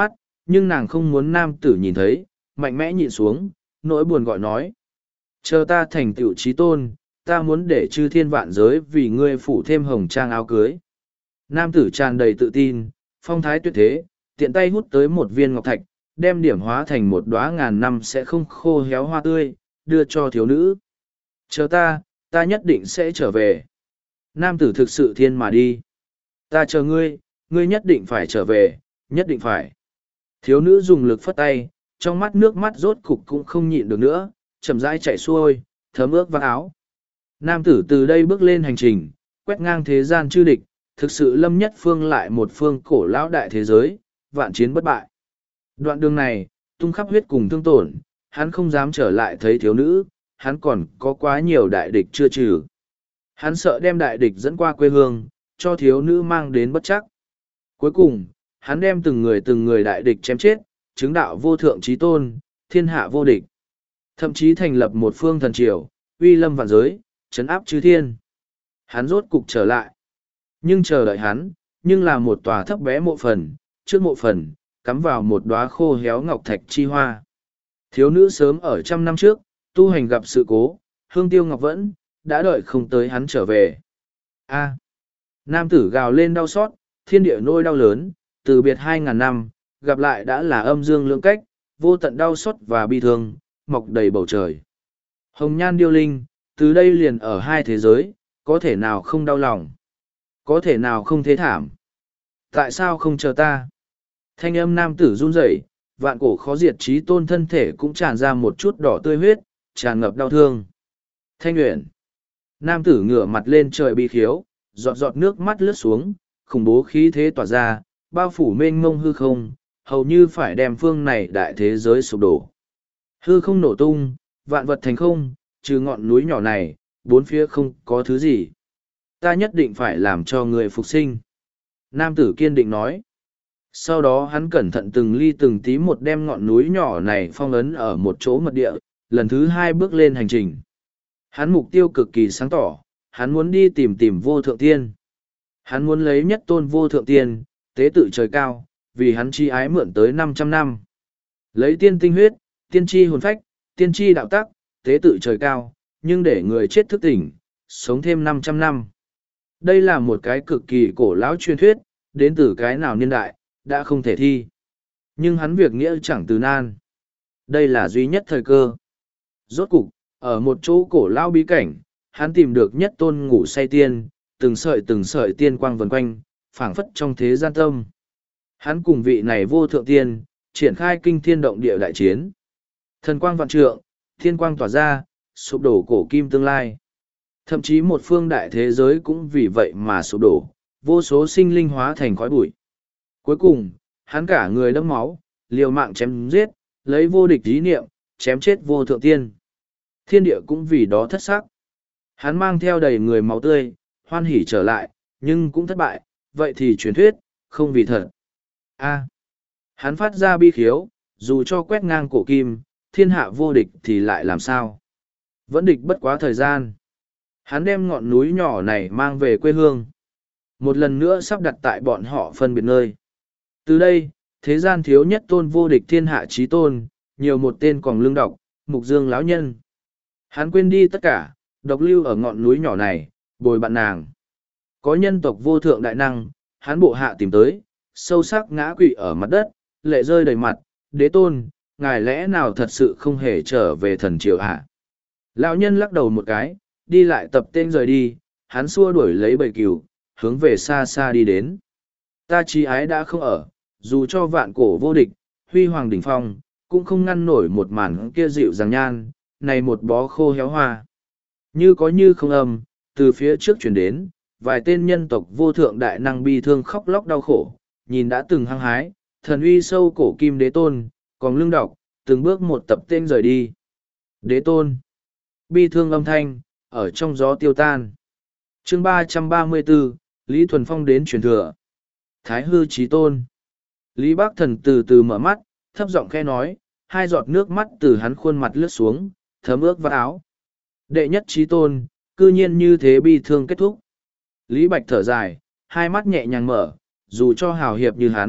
nhưng nàng không muốn nam tử nhìn thấy, mạnh mẽ nhịn xuống, nỗi buồn gọi nói. Chờ ta thành tựu trí tôn, ta muốn để chư thiên vạn giới vì ngươi phủ thêm hồng trang áo cưới. Nam tử tràn đầy tự tin, phong thái tuyệt thế, tiện tay hút tới một viên ngọc thạch, đem điểm hóa thành một đóa ngàn năm sẽ không khô héo hoa tươi, đưa cho thiếu nữ. Chờ ta, ta nhất định sẽ trở về. Nam tử thực sự thiên mà đi. Ta chờ ngươi, ngươi nhất định phải trở về, nhất định phải. Thiếu nữ dùng lực phất tay, trong mắt nước mắt rốt cục cũng không nhịn được nữa, chậm rãi chảy xuôi, thấm ướt vào áo. Nam tử từ đây bước lên hành trình, quét ngang thế gian chư địch, thực sự lâm nhất phương lại một phương cổ lão đại thế giới, vạn chiến bất bại. Đoạn đường này, tung khắp huyết cùng thương tổn, hắn không dám trở lại thấy thiếu nữ, hắn còn có quá nhiều đại địch chưa trừ. Hắn sợ đem đại địch dẫn qua quê hương, cho thiếu nữ mang đến bất chắc. Cuối cùng, hắn đem từng người từng người đại địch chém chết, chứng đạo vô thượng trí tôn, thiên hạ vô địch. Thậm chí thành lập một phương thần triều, uy lâm vạn giới, trấn áp chư thiên. Hắn rốt cục trở lại. Nhưng chờ đợi hắn, nhưng là một tòa thấp bé mộ phần, trước mộ phần, cắm vào một đóa khô héo ngọc thạch chi hoa. Thiếu nữ sớm ở trăm năm trước, tu hành gặp sự cố, hương tiêu ngọc vẫn, đã đợi không tới hắn trở về. A. Nam tử gào lên đau xót, thiên địa nỗi đau lớn, từ biệt hai ngàn năm, gặp lại đã là âm dương lưỡng cách, vô tận đau xót và bi thương, mọc đầy bầu trời. Hồng nhan điêu linh, từ đây liền ở hai thế giới, có thể nào không đau lòng, có thể nào không thế thảm. Tại sao không chờ ta? Thanh âm nam tử run rẩy, vạn cổ khó diệt trí tôn thân thể cũng tràn ra một chút đỏ tươi huyết, tràn ngập đau thương. Thanh Uyển. Nam tử ngửa mặt lên trời bi khiếu, giọt giọt nước mắt lướt xuống, khủng bố khí thế tỏa ra, bao phủ mênh mông hư không, hầu như phải đem phương này đại thế giới sụp đổ. Hư không nổ tung, vạn vật thành không, trừ ngọn núi nhỏ này, bốn phía không có thứ gì. Ta nhất định phải làm cho người phục sinh. Nam tử kiên định nói. Sau đó hắn cẩn thận từng ly từng tí một đem ngọn núi nhỏ này phong ấn ở một chỗ mật địa, lần thứ hai bước lên hành trình. Hắn mục tiêu cực kỳ sáng tỏ, hắn muốn đi tìm tìm vô thượng tiên. Hắn muốn lấy nhất tôn vô thượng tiên, tế tự trời cao, vì hắn chi ái mượn tới năm trăm năm. Lấy tiên tinh huyết, tiên tri hồn phách, tiên tri đạo tắc, tế tự trời cao, nhưng để người chết thức tỉnh, sống thêm năm trăm năm. Đây là một cái cực kỳ cổ lão truyền thuyết, đến từ cái nào niên đại, đã không thể thi. Nhưng hắn việc nghĩa chẳng từ nan. Đây là duy nhất thời cơ. Rốt cục, ở một chỗ cổ lão bí cảnh, hắn tìm được nhất tôn ngủ say tiên, từng sợi từng sợi tiên quang vần quanh, phảng phất trong thế gian tâm. Hắn cùng vị này vô thượng tiên, triển khai kinh thiên động địa đại chiến. Thần quang vạn trượng, thiên quang tỏa ra, sụp đổ cổ kim tương lai. Thậm chí một phương đại thế giới cũng vì vậy mà sụp đổ, vô số sinh linh hóa thành khói bụi. Cuối cùng, hắn cả người đẫm máu, liều mạng chém giết, lấy vô địch ý niệm, chém chết vô thượng tiên. Thiên địa cũng vì đó thất sắc. Hắn mang theo đầy người máu tươi, hoan hỉ trở lại, nhưng cũng thất bại, vậy thì truyền thuyết, không vì thật. A. Hắn phát ra bi khiếu, dù cho quét ngang cổ kim, thiên hạ vô địch thì lại làm sao? Vẫn địch bất quá thời gian. Hắn đem ngọn núi nhỏ này mang về quê hương. Một lần nữa sắp đặt tại bọn họ phân biệt nơi. Từ đây, thế gian thiếu nhất tôn vô địch thiên hạ chí tôn, nhiều một tên còn lương độc, mục dương lão nhân. Hắn quên đi tất cả, độc lưu ở ngọn núi nhỏ này, bồi bạn nàng. Có nhân tộc vô thượng đại năng, hắn bộ hạ tìm tới, sâu sắc ngã quỵ ở mặt đất, lệ rơi đầy mặt, đế tôn, ngài lẽ nào thật sự không hề trở về thần triều hả? Lão nhân lắc đầu một cái, đi lại tập tên rời đi, hắn xua đuổi lấy bầy cừu, hướng về xa xa đi đến. Ta chí ái đã không ở, dù cho vạn cổ vô địch, huy hoàng đỉnh phong, cũng không ngăn nổi một màn kia dịu dàng nhan, này một bó khô héo hoa. Như có như không âm, từ phía trước chuyển đến, vài tên nhân tộc vô thượng đại năng bi thương khóc lóc đau khổ, nhìn đã từng hăng hái, thần uy sâu cổ kim đế tôn, còn lương đọc, từng bước một tập tên rời đi. Đế tôn, bi thương âm thanh, ở trong gió tiêu tan. Chương ba trăm ba mươi bốn, Lý Thuần Phong đến truyền thừa. Thái hư chí tôn. Lý Bác Thần từ từ mở mắt, thấp giọng khẽ nói, hai giọt nước mắt từ hắn khuôn mặt lướt xuống, thấm ướt vào áo. Đệ nhất chí tôn, cư nhiên như thế bi thương kết thúc. Lý Bạch thở dài, hai mắt nhẹ nhàng mở, dù cho hào hiệp như hắn,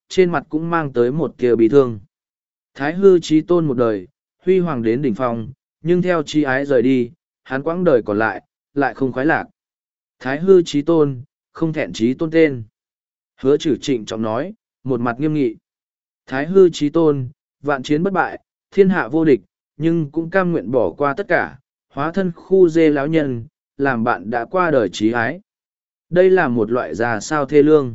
trên mặt cũng mang tới một tia bi thương. Thái hư chí tôn một đời, huy hoàng đến đỉnh phong, nhưng theo chi ái rời đi, hắn quãng đời còn lại, lại không khoái lạc. Thái hư chí tôn, không thẹn chí tôn tên. Hứa Trử trịnh trọng nói, một mặt nghiêm nghị. Thái hư chí tôn, vạn chiến bất bại, thiên hạ vô địch, nhưng cũng cam nguyện bỏ qua tất cả, hóa thân khu dê lão nhân, làm bạn đã qua đời chí ái. Đây là một loại già sao thê lương.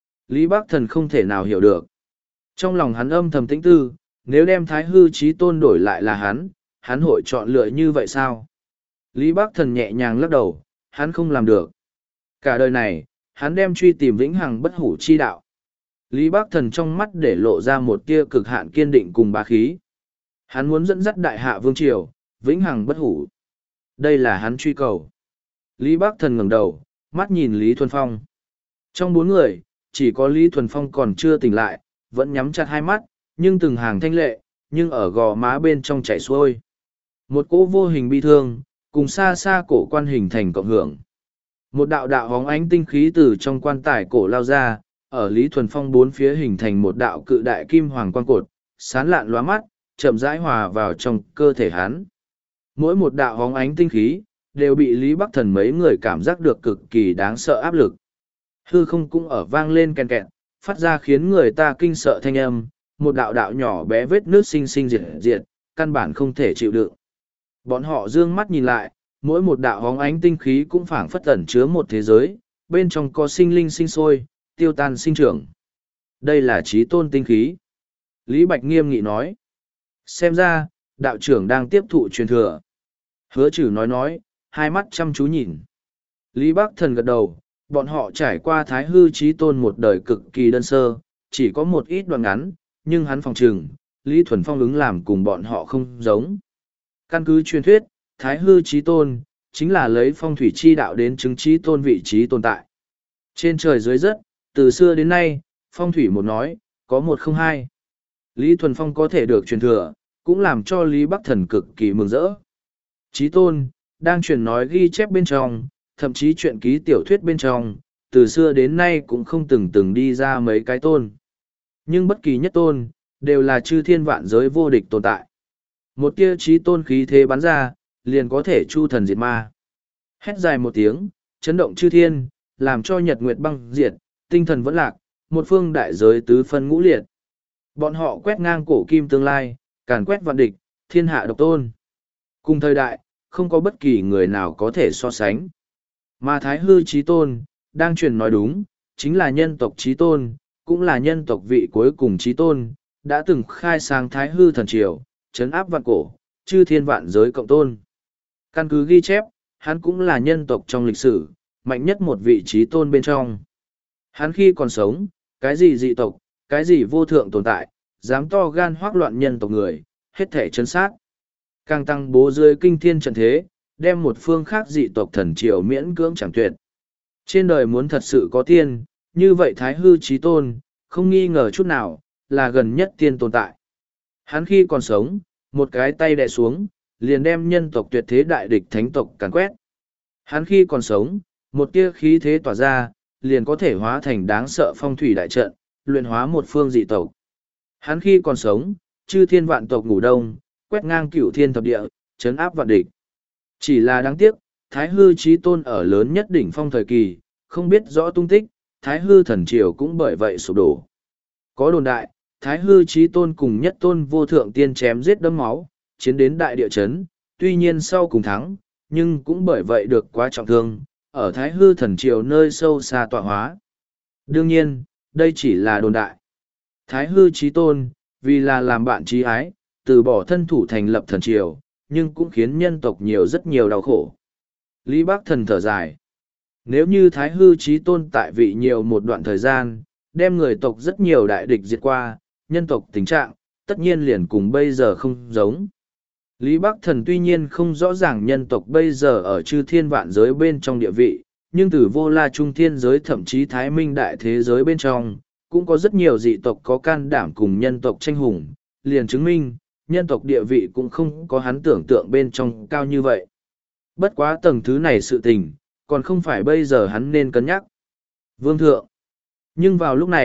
Lý Bắc Thần không thể nào hiểu được. Trong lòng hắn âm thầm tĩnh tư, nếu đem Thái hư chí tôn đổi lại là hắn, hắn hội chọn lựa như vậy sao? Lý Bắc Thần nhẹ nhàng lắc đầu, hắn không làm được. Cả đời này, hắn đem truy tìm vĩnh hằng bất hủ chi đạo. Lý Bắc Thần trong mắt để lộ ra một tia cực hạn kiên định cùng bá khí. Hắn muốn dẫn dắt đại hạ vương triều, vĩnh hằng bất hủ. Đây là hắn truy cầu. Lý Bắc Thần ngẩng đầu, mắt nhìn Lý Thuần Phong. Trong bốn người, chỉ có Lý Thuần Phong còn chưa tỉnh lại, vẫn nhắm chặt hai mắt, nhưng từng hàng thanh lệ, nhưng ở gò má bên trong chảy xuôi. Một cỗ vô hình bi thương, cùng xa xa cổ quan hình thành cộng hưởng. Một đạo đạo hóng ánh tinh khí từ trong quan tài cổ lao ra, ở Lý Thuần Phong bốn phía hình thành một đạo cự đại kim hoàng quan cột, sán lạn lóa mắt, chậm rãi hòa vào trong cơ thể hắn. Mỗi một đạo hóng ánh tinh khí, đều bị Lý Bắc Thần mấy người cảm giác được cực kỳ đáng sợ áp lực. Hư không cũng ở vang lên kèn kẹt, phát ra khiến người ta kinh sợ thanh âm, một đạo đạo nhỏ bé vết nước sinh sinh diệt diệt, căn bản không thể chịu đựng. Bọn họ dương mắt nhìn lại, mỗi một đạo hóng ánh tinh khí cũng phảng phất ẩn chứa một thế giới, bên trong có sinh linh sinh sôi, tiêu tan sinh trưởng. Đây là chí tôn tinh khí. Lý Bạch nghiêm nghị nói. Xem ra, đạo trưởng đang tiếp thụ truyền thừa. Hứa Trử nói nói, hai mắt chăm chú nhìn. Lý Bắc Thần gật đầu, bọn họ trải qua Thái hư chí tôn một đời cực kỳ đơn sơ, chỉ có một ít đoạn ngắn, nhưng hắn phòng trừng, Lý Thuần Phong ứng làm cùng bọn họ không giống. Căn cứ truyền thuyết, Thái hư chí tôn, chính là lấy phong thủy chi đạo đến chứng chí tôn vị trí tồn tại. Trên trời dưới đất, từ xưa đến nay, phong thủy một nói, có một không hai. Lý Thuần Phong có thể được truyền thừa, cũng làm cho Lý Bắc Thần cực kỳ mừng rỡ. Chí tôn, đang truyền nói ghi chép bên trong, thậm chí truyện ký tiểu thuyết bên trong, từ xưa đến nay cũng không từng từng đi ra mấy cái tôn. Nhưng bất kỳ nhất tôn, đều là chư thiên vạn giới vô địch tồn tại. Một tia chí tôn khí thế bắn ra, liền có thể chu thần diệt ma. Hét dài một tiếng, chấn động chư thiên, làm cho nhật nguyệt băng diệt, tinh thần vẫn lạc, một phương đại giới tứ phân ngũ liệt. Bọn họ quét ngang cổ kim tương lai, càn quét vạn địch, thiên hạ độc tôn. Cùng thời đại, không có bất kỳ người nào có thể so sánh. Mà Thái hư chí tôn, đang truyền nói đúng, chính là nhân tộc chí tôn, cũng là nhân tộc vị cuối cùng chí tôn, đã từng khai sáng Thái hư thần triều, trấn áp vạn cổ, chư thiên vạn giới cộng tôn. Căn cứ ghi chép, hắn cũng là nhân tộc trong lịch sử, mạnh nhất một vị chí tôn bên trong. Hắn khi còn sống, cái gì dị tộc, cái gì vô thượng tồn tại, dám to gan hoác loạn nhân tộc người, hết thể chấn sát. Càng tăng bố dưới kinh thiên trận thế, đem một phương khác dị tộc thần triều miễn cưỡng chẳng tuyệt. Trên đời muốn thật sự có tiên, như vậy Thái hư chí tôn, không nghi ngờ chút nào, là gần nhất tiên tồn tại. Hắn khi còn sống, một cái tay đè xuống, liền đem nhân tộc tuyệt thế đại địch thánh tộc càn quét. Hắn khi còn sống, một tia khí thế tỏa ra, liền có thể hóa thành đáng sợ phong thủy đại trận, luyện hóa một phương dị tộc. Hắn khi còn sống, chư thiên vạn tộc ngủ đông, quét ngang cửu thiên thập địa, chấn áp vạn địch. Chỉ là đáng tiếc, Thái hư chí tôn ở lớn nhất đỉnh phong thời kỳ, không biết rõ tung tích, Thái hư thần triều cũng bởi vậy sụp đổ. Có đồn đại, Thái hư chí tôn cùng nhất tôn vô thượng tiên chém giết đẫm máu, chiến đến đại địa chấn, tuy nhiên sau cùng thắng, nhưng cũng bởi vậy được quá trọng thương, ở Thái hư thần triều nơi sâu xa tọa hóa. Đương nhiên, đây chỉ là đồn đại. Thái hư chí tôn, vì là làm bạn trí ái, từ bỏ thân thủ thành lập thần triều, nhưng cũng khiến nhân tộc nhiều rất nhiều đau khổ. Lý Bắc Thần thở dài. Nếu như Thái hư chí tôn tại vị nhiều một đoạn thời gian, đem người tộc rất nhiều đại địch diệt qua, nhân tộc tình trạng, tất nhiên liền cùng bây giờ không giống. Lý Bắc Thần tuy nhiên không rõ ràng nhân tộc bây giờ ở chư thiên vạn giới bên trong địa vị, nhưng từ vô la trung thiên giới thậm chí thái minh đại thế giới bên trong, cũng có rất nhiều dị tộc có can đảm cùng nhân tộc tranh hùng, liền chứng minh, nhân tộc địa vị cũng không có hắn tưởng tượng bên trong cao như vậy. Bất quá tầng thứ này sự tình, còn không phải bây giờ hắn nên cân nhắc. Vương thượng. Nhưng vào lúc này,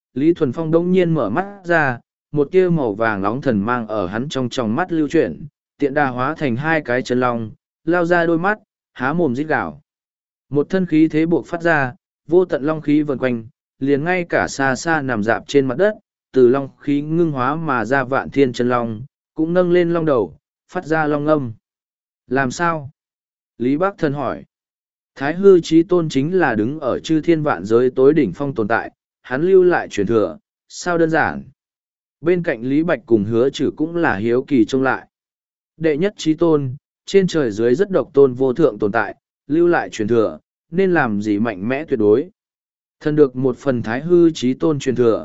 Lý Thuần Phong đông nhiên mở mắt ra, một tia màu vàng nóng thần mang ở hắn trong tròng mắt lưu chuyển, tiện đà hóa thành hai cái chân long, lao ra đôi mắt, há mồm rít gào. Một thân khí thế buộc phát ra, vô tận long khí vần quanh, liền ngay cả xa xa nằm dạp trên mặt đất, từ long khí ngưng hóa mà ra vạn thiên chân long, cũng nâng lên long đầu, phát ra long âm. Làm sao? Lý Bác Thần hỏi. Thái hư chí tôn chính là đứng ở chư thiên vạn giới tối đỉnh phong tồn tại, hắn lưu lại truyền thừa, sao đơn giản. Bên cạnh Lý Bạch cùng hứa chử cũng là hiếu kỳ trông lại. Đệ nhất chí tôn, trên trời dưới rất độc tôn vô thượng tồn tại, lưu lại truyền thừa, nên làm gì mạnh mẽ tuyệt đối. Thần được một phần thái hư chí tôn truyền thừa.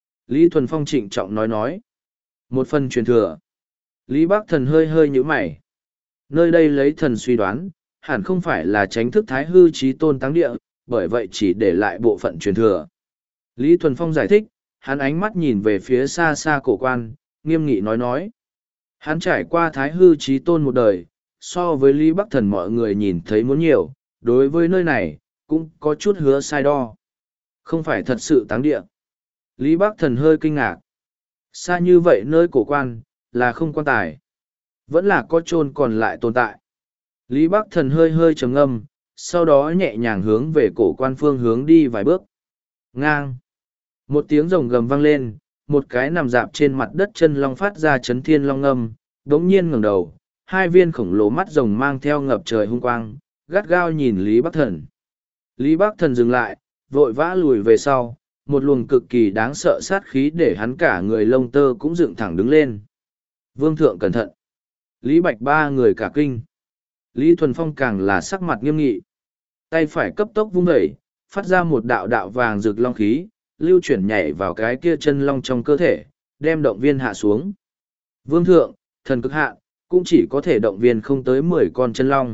Lý Thuần Phong trịnh trọng nói nói. Một phần truyền thừa. Lý Bác Thần hơi hơi nhíu mày. Nơi đây lấy thần suy đoán, hẳn không phải là tránh thức thái hư chí tôn táng địa, bởi vậy chỉ để lại bộ phận truyền thừa. Lý Thuần Phong giải thích, hắn ánh mắt nhìn về phía xa xa cổ quan, nghiêm nghị nói nói. Hắn trải qua thái hư chí tôn một đời, so với Lý Bắc Thần mọi người nhìn thấy muốn nhiều, đối với nơi này, cũng có chút hứa sai đo. Không phải thật sự táng địa. Lý Bắc Thần hơi kinh ngạc. Xa như vậy nơi cổ quan, là không quan tài. Vẫn là có chôn còn lại tồn tại. Lý Bắc Thần hơi hơi trầm ngâm, sau đó nhẹ nhàng hướng về cổ quan phương hướng đi vài bước. Ngang. Một tiếng rồng gầm vang lên, một cái nằm dạp trên mặt đất chân long phát ra chấn thiên long ngâm, đống nhiên ngẩng đầu, hai viên khổng lồ mắt rồng mang theo ngập trời hung quang, gắt gao nhìn Lý Bắc Thần. Lý Bắc Thần dừng lại, vội vã lùi về sau, một luồng cực kỳ đáng sợ sát khí để hắn cả người lông tơ cũng dựng thẳng đứng lên. Vương thượng cẩn thận. Lý Bạch ba người cả kinh. Lý Thuần Phong càng là sắc mặt nghiêm nghị. Tay phải cấp tốc vung đẩy, phát ra một đạo đạo vàng rực long khí, lưu chuyển nhảy vào cái kia chân long trong cơ thể, đem động viên hạ xuống. Vương thượng, thần cực hạ, cũng chỉ có thể động viên không tới mười con chân long.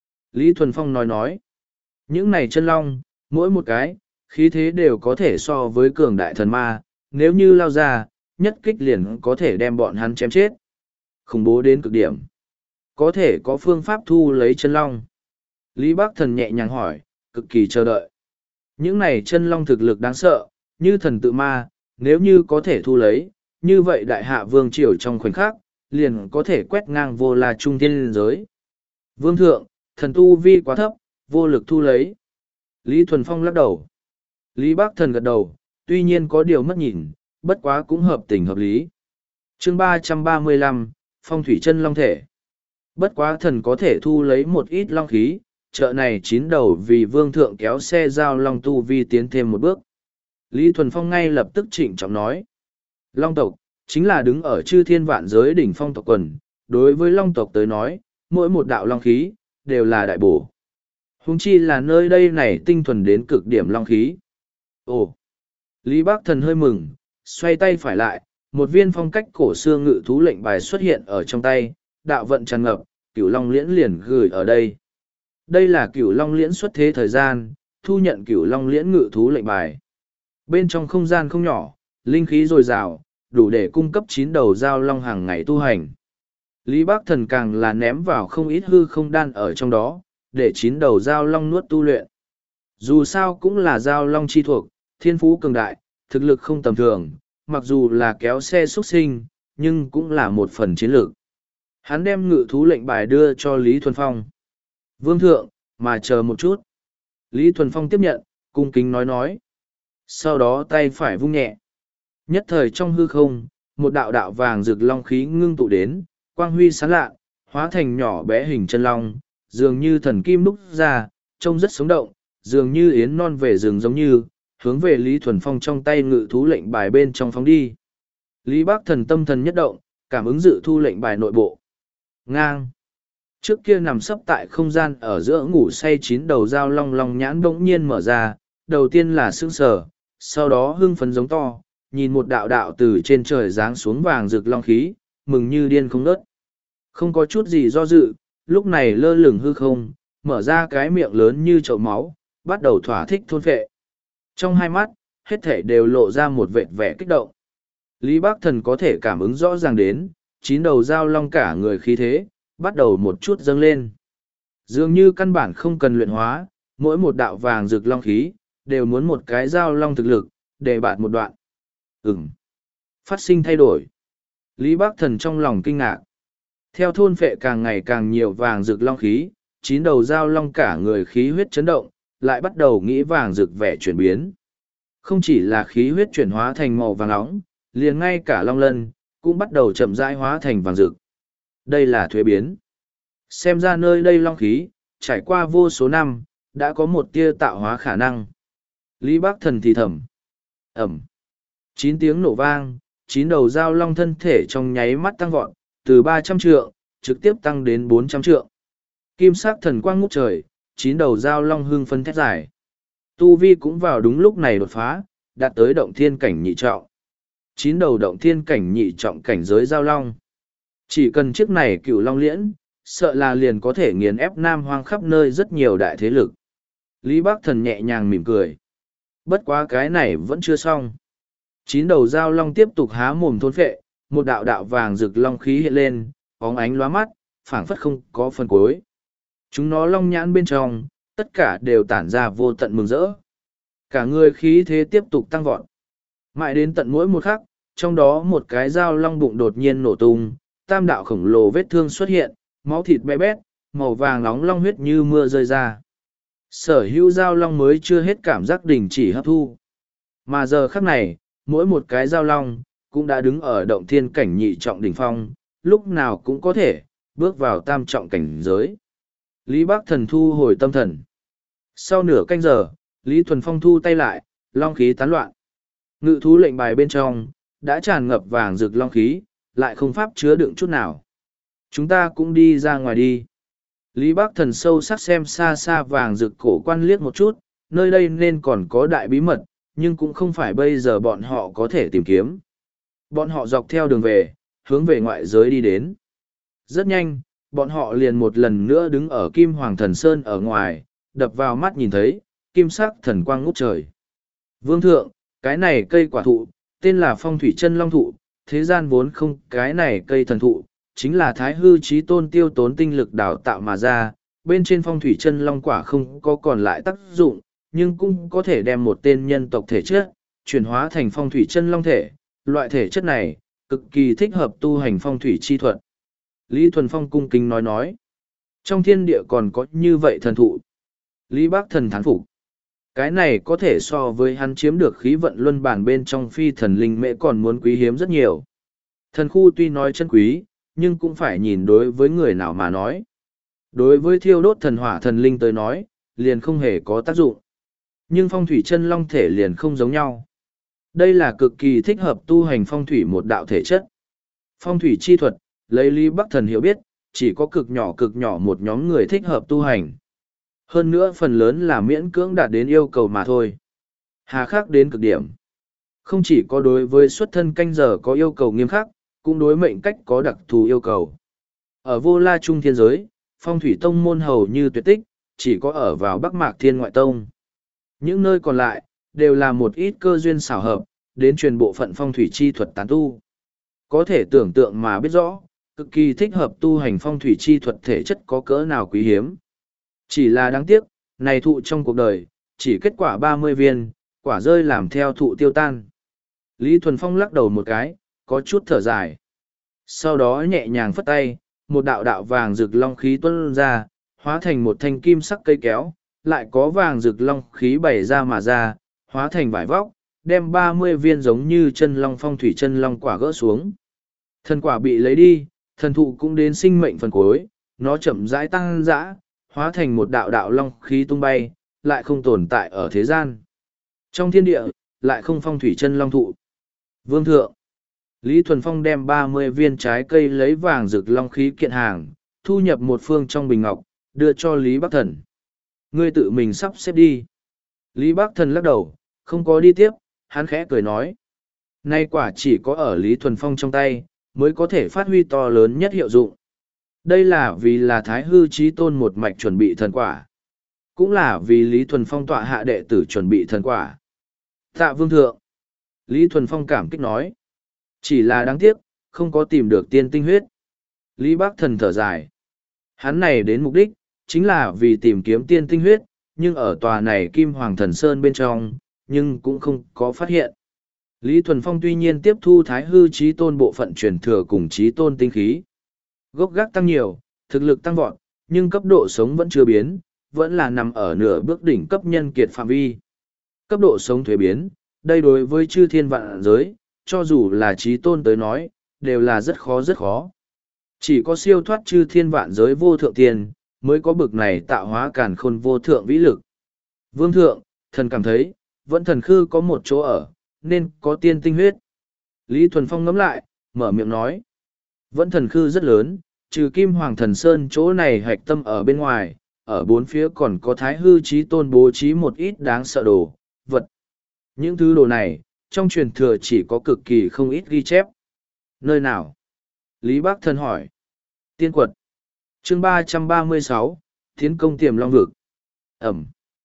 Lý Thuần Phong nói nói. Những này chân long, mỗi một cái, khí thế đều có thể so với cường đại thần ma, nếu như lao ra, nhất kích liền có thể đem bọn hắn chém chết. Khủng bố đến cực điểm. Có thể có phương pháp thu lấy chân long. Lý Bác Thần nhẹ nhàng hỏi, cực kỳ chờ đợi. Những này chân long thực lực đáng sợ, như thần tự ma, nếu như có thể thu lấy, như vậy đại hạ vương triều trong khoảnh khắc, liền có thể quét ngang vô la trung thiên liên giới. Vương thượng, thần tu vi quá thấp, vô lực thu lấy. Lý Thuần Phong lắc đầu. Lý Bác Thần gật đầu, tuy nhiên có điều mất nhìn, bất quá cũng hợp tình hợp lý. Chương ba trăm ba mươi lăm, Phong thủy chân long thể. Bất quá thần có thể thu lấy một ít long khí, chợ này chín đầu vì vương thượng kéo xe giao long tu vi tiến thêm một bước. Lý Thuần Phong ngay lập tức trịnh trọng nói. Long tộc, chính là đứng ở chư thiên vạn giới đỉnh phong tộc quần, đối với long tộc tới nói, mỗi một đạo long khí, đều là đại bổ. Huống chi là nơi đây này tinh thuần đến cực điểm long khí. Ồ! Lý Bác Thần hơi mừng, xoay tay phải lại, một viên phong cách cổ xưa ngự thú lệnh bài xuất hiện ở trong tay, đạo vận tràn ngập, cửu long liễn liền gửi ở đây. Đây là cửu long liễn xuất thế thời gian, thu nhận cửu long liễn ngự thú lệnh bài. Bên trong không gian không nhỏ, linh khí dồi dào, đủ để cung cấp chín đầu giao long hàng ngày tu hành. Lý Bác Thần càng là ném vào không ít hư không đan ở trong đó, để chín đầu giao long nuốt tu luyện. Dù sao cũng là giao long chi thuộc, thiên phú cường đại, thực lực không tầm thường, mặc dù là kéo xe xuất sinh, nhưng cũng là một phần chiến lược. Hắn đem ngự thú lệnh bài đưa cho Lý Thuần Phong. Vương thượng, mà chờ một chút. Lý Thuần Phong tiếp nhận, cung kính nói nói. Sau đó tay phải vung nhẹ. Nhất thời trong hư không, một đạo đạo vàng rực long khí ngưng tụ đến, quang huy sáng lạ, hóa thành nhỏ bé hình chân long, dường như thần kim đúc ra, trông rất sống động, dường như yến non về rừng giống như, hướng về Lý Thuần Phong trong tay ngự thú lệnh bài bên trong phóng đi. Lý Bác Thần tâm thần nhất động, cảm ứng dự thu lệnh bài nội bộ. Ngang. Trước kia nằm sấp tại không gian ở giữa ngủ say chín đầu dao long long nhãn bỗng nhiên mở ra, đầu tiên là sững sờ, sau đó hưng phấn giống to, nhìn một đạo đạo từ trên trời giáng xuống vàng rực long khí, mừng như điên không ngớt. Không có chút gì do dự, lúc này lơ lửng hư không, mở ra cái miệng lớn như chậu máu, bắt đầu thỏa thích thôn phệ. Trong hai mắt, hết thể đều lộ ra một vệt vẻ kích động. Lý Bác Thần có thể cảm ứng rõ ràng đến, chín đầu dao long cả người khí thế, bắt đầu một chút dâng lên. Dường như căn bản không cần luyện hóa, mỗi một đạo vàng rực long khí, đều muốn một cái dao long thực lực, để bạt một đoạn. Ừm. Phát sinh thay đổi. Lý Bắc Thần trong lòng kinh ngạc. Theo thôn phệ càng ngày càng nhiều vàng rực long khí, chín đầu dao long cả người khí huyết chấn động, lại bắt đầu nghĩ vàng rực vẻ chuyển biến. Không chỉ là khí huyết chuyển hóa thành màu vàng nóng, liền ngay cả long lân, cũng bắt đầu chậm rãi hóa thành vàng rực. Đây là thuế biến. Xem ra nơi đây long khí, trải qua vô số năm, đã có một tia tạo hóa khả năng. Lý Bắc Thần thì thầm. Ẩm. Chín tiếng nổ vang, chín đầu dao long thân thể trong nháy mắt tăng vọt, từ ba trăm trượng, trực tiếp tăng đến bốn trăm trượng. Kim sắc thần quang ngút trời, chín đầu dao long hưng phân thét dài. Tu vi cũng vào đúng lúc này đột phá, đạt tới động thiên cảnh nhị trọng. Chín đầu động thiên cảnh nhị trọng cảnh giới giao long. Chỉ cần chiếc này cựu long liễn, sợ là liền có thể nghiền ép Nam Hoang khắp nơi rất nhiều đại thế lực. Lý Bắc Thần nhẹ nhàng mỉm cười. Bất quá cái này vẫn chưa xong. Chín đầu giao long tiếp tục há mồm thôn phệ, một đạo đạo vàng rực long khí hiện lên, bóng ánh lóa mắt, phảng phất không có phần cuối. Chúng nó long nhãn bên trong, tất cả đều tản ra vô tận mừng rỡ. Cả người khí thế tiếp tục tăng vọt. Mãi đến tận mỗi một khắc, trong đó một cái dao long bụng đột nhiên nổ tung, tam đạo khổng lồ vết thương xuất hiện, máu thịt bé bét, màu vàng nóng long huyết như mưa rơi ra. Sở hữu dao long mới chưa hết cảm giác đình chỉ hấp thu. Mà giờ khắc này, mỗi một cái dao long, cũng đã đứng ở động thiên cảnh nhị trọng đỉnh phong, lúc nào cũng có thể, bước vào tam trọng cảnh giới. Lý Bắc Thần thu hồi tâm thần. Sau nửa canh giờ, Lý Thuần Phong thu tay lại, long khí tán loạn. Ngự thú lệnh bài bên trong, đã tràn ngập vàng rực long khí, lại không pháp chứa đựng chút nào. Chúng ta cũng đi ra ngoài đi. Lý Bắc Thần sâu sắc xem xa xa vàng rực cổ quan liếc một chút, nơi đây nên còn có đại bí mật, nhưng cũng không phải bây giờ bọn họ có thể tìm kiếm. Bọn họ dọc theo đường về, hướng về ngoại giới đi đến. Rất nhanh, bọn họ liền một lần nữa đứng ở Kim Hoàng Thần Sơn ở ngoài, đập vào mắt nhìn thấy, kim sắc thần quang ngút trời. Vương thượng, cái này cây quả thụ, tên là Phong Thủy Chân Long thụ, thế gian vốn không cái này cây thần thụ, chính là Thái Hư Chí Tôn tiêu tốn tinh lực đào tạo mà ra, bên trên Phong Thủy Chân Long quả không có còn lại tác dụng, nhưng cũng có thể đem một tên nhân tộc thể chất, chuyển hóa thành Phong Thủy Chân Long thể, loại thể chất này, cực kỳ thích hợp tu hành phong thủy chi thuật. Lý Thuần Phong cung kính nói nói, trong thiên địa còn có như vậy thần thụ. Lý Bác Thần thán phục. Cái này có thể so với hắn chiếm được khí vận luân bản bên trong phi thần linh mễ còn muốn quý hiếm rất nhiều. Thần khu tuy nói chân quý, nhưng cũng phải nhìn đối với người nào mà nói. Đối với thiêu đốt thần hỏa thần linh tới nói, liền không hề có tác dụng. Nhưng phong thủy chân long thể liền không giống nhau. Đây là cực kỳ thích hợp tu hành phong thủy một đạo thể chất. Phong thủy chi thuật, lấy Lý Bắc Thần hiểu biết, chỉ có cực nhỏ cực nhỏ một nhóm người thích hợp tu hành. Hơn nữa phần lớn là miễn cưỡng đạt đến yêu cầu mà thôi. Hà khắc đến cực điểm. Không chỉ có đối với xuất thân canh giờ có yêu cầu nghiêm khắc, cũng đối mệnh cách có đặc thù yêu cầu. Ở vô la trung thiên giới, phong thủy tông môn hầu như tuyệt tích, chỉ có ở vào Bắc Mạc Thiên Ngoại Tông. Những nơi còn lại, đều là một ít cơ duyên xảo hợp, đến truyền bộ phận phong thủy chi thuật tán tu. Có thể tưởng tượng mà biết rõ, cực kỳ thích hợp tu hành phong thủy chi thuật thể chất có cỡ nào quý hiếm. Chỉ là đáng tiếc, này thụ trong cuộc đời, chỉ kết quả ba mươi viên, quả rơi làm theo thụ tiêu tan. Lý Thuần Phong lắc đầu một cái, có chút thở dài. Sau đó nhẹ nhàng phất tay, một đạo đạo vàng rực long khí tuôn ra, hóa thành một thanh kim sắc cây kéo, lại có vàng rực long khí bày ra mà ra, hóa thành vải vóc, đem ba mươi viên giống như chân long phong thủy chân long quả gỡ xuống. Thần quả bị lấy đi, thần thụ cũng đến sinh mệnh phần cuối, nó chậm rãi tăng dã, hóa thành một đạo đạo long khí tung bay, lại không tồn tại ở thế gian. Trong thiên địa, lại không phong thủy chân long thụ. Vương thượng, Lý Thuần Phong đem ba mươi viên trái cây lấy vàng rực long khí kiện hàng, thu nhập một phương trong bình ngọc, đưa cho Lý Bắc Thần. Ngươi tự mình sắp xếp đi. Lý Bắc Thần lắc đầu, không có đi tiếp, hắn khẽ cười nói. Nay quả chỉ có ở Lý Thuần Phong trong tay, mới có thể phát huy to lớn nhất hiệu dụng. Đây là vì là Thái Hư Chí Tôn một mạch chuẩn bị thần quả. Cũng là vì Lý Thuần Phong tọa hạ đệ tử chuẩn bị thần quả. Tạ Vương Thượng. Lý Thuần Phong cảm kích nói. Chỉ là đáng tiếc, không có tìm được tiên tinh huyết. Lý Bắc Thần thở dài. Hắn này đến mục đích, chính là vì tìm kiếm tiên tinh huyết, nhưng ở tòa này Kim Hoàng Thần Sơn bên trong, nhưng cũng không có phát hiện. Lý Thuần Phong tuy nhiên tiếp thu thái hư trí tôn bộ phận truyền thừa cùng trí tôn tinh khí. Gốc gác tăng nhiều, thực lực tăng vọt, nhưng cấp độ sống vẫn chưa biến, vẫn là nằm ở nửa bước đỉnh cấp nhân kiệt phạm vi. Cấp độ sống thuế biến, đây đối với chư thiên vạn giới, cho dù là trí tôn tới nói, đều là rất khó rất khó. Chỉ có siêu thoát chư thiên vạn giới vô thượng tiền, mới có bực này tạo hóa càn khôn vô thượng vĩ lực. Vương thượng, thần cảm thấy, vẫn thần khư có một chỗ ở, nên có tiên tinh huyết. Lý Thuần Phong ngẫm lại, mở miệng nói. Vẫn thần khư rất lớn, trừ kim hoàng thần sơn chỗ này hạch tâm ở bên ngoài, ở bốn phía còn có thái hư trí tôn bố trí một ít đáng sợ đồ, vật. Những thứ đồ này, trong truyền thừa chỉ có cực kỳ không ít ghi chép. Nơi nào? Lý Bác Thần hỏi. Tiên quật. Chương ba trăm ba mươi sáu, Tiến công tiềm long vực. Ẩm.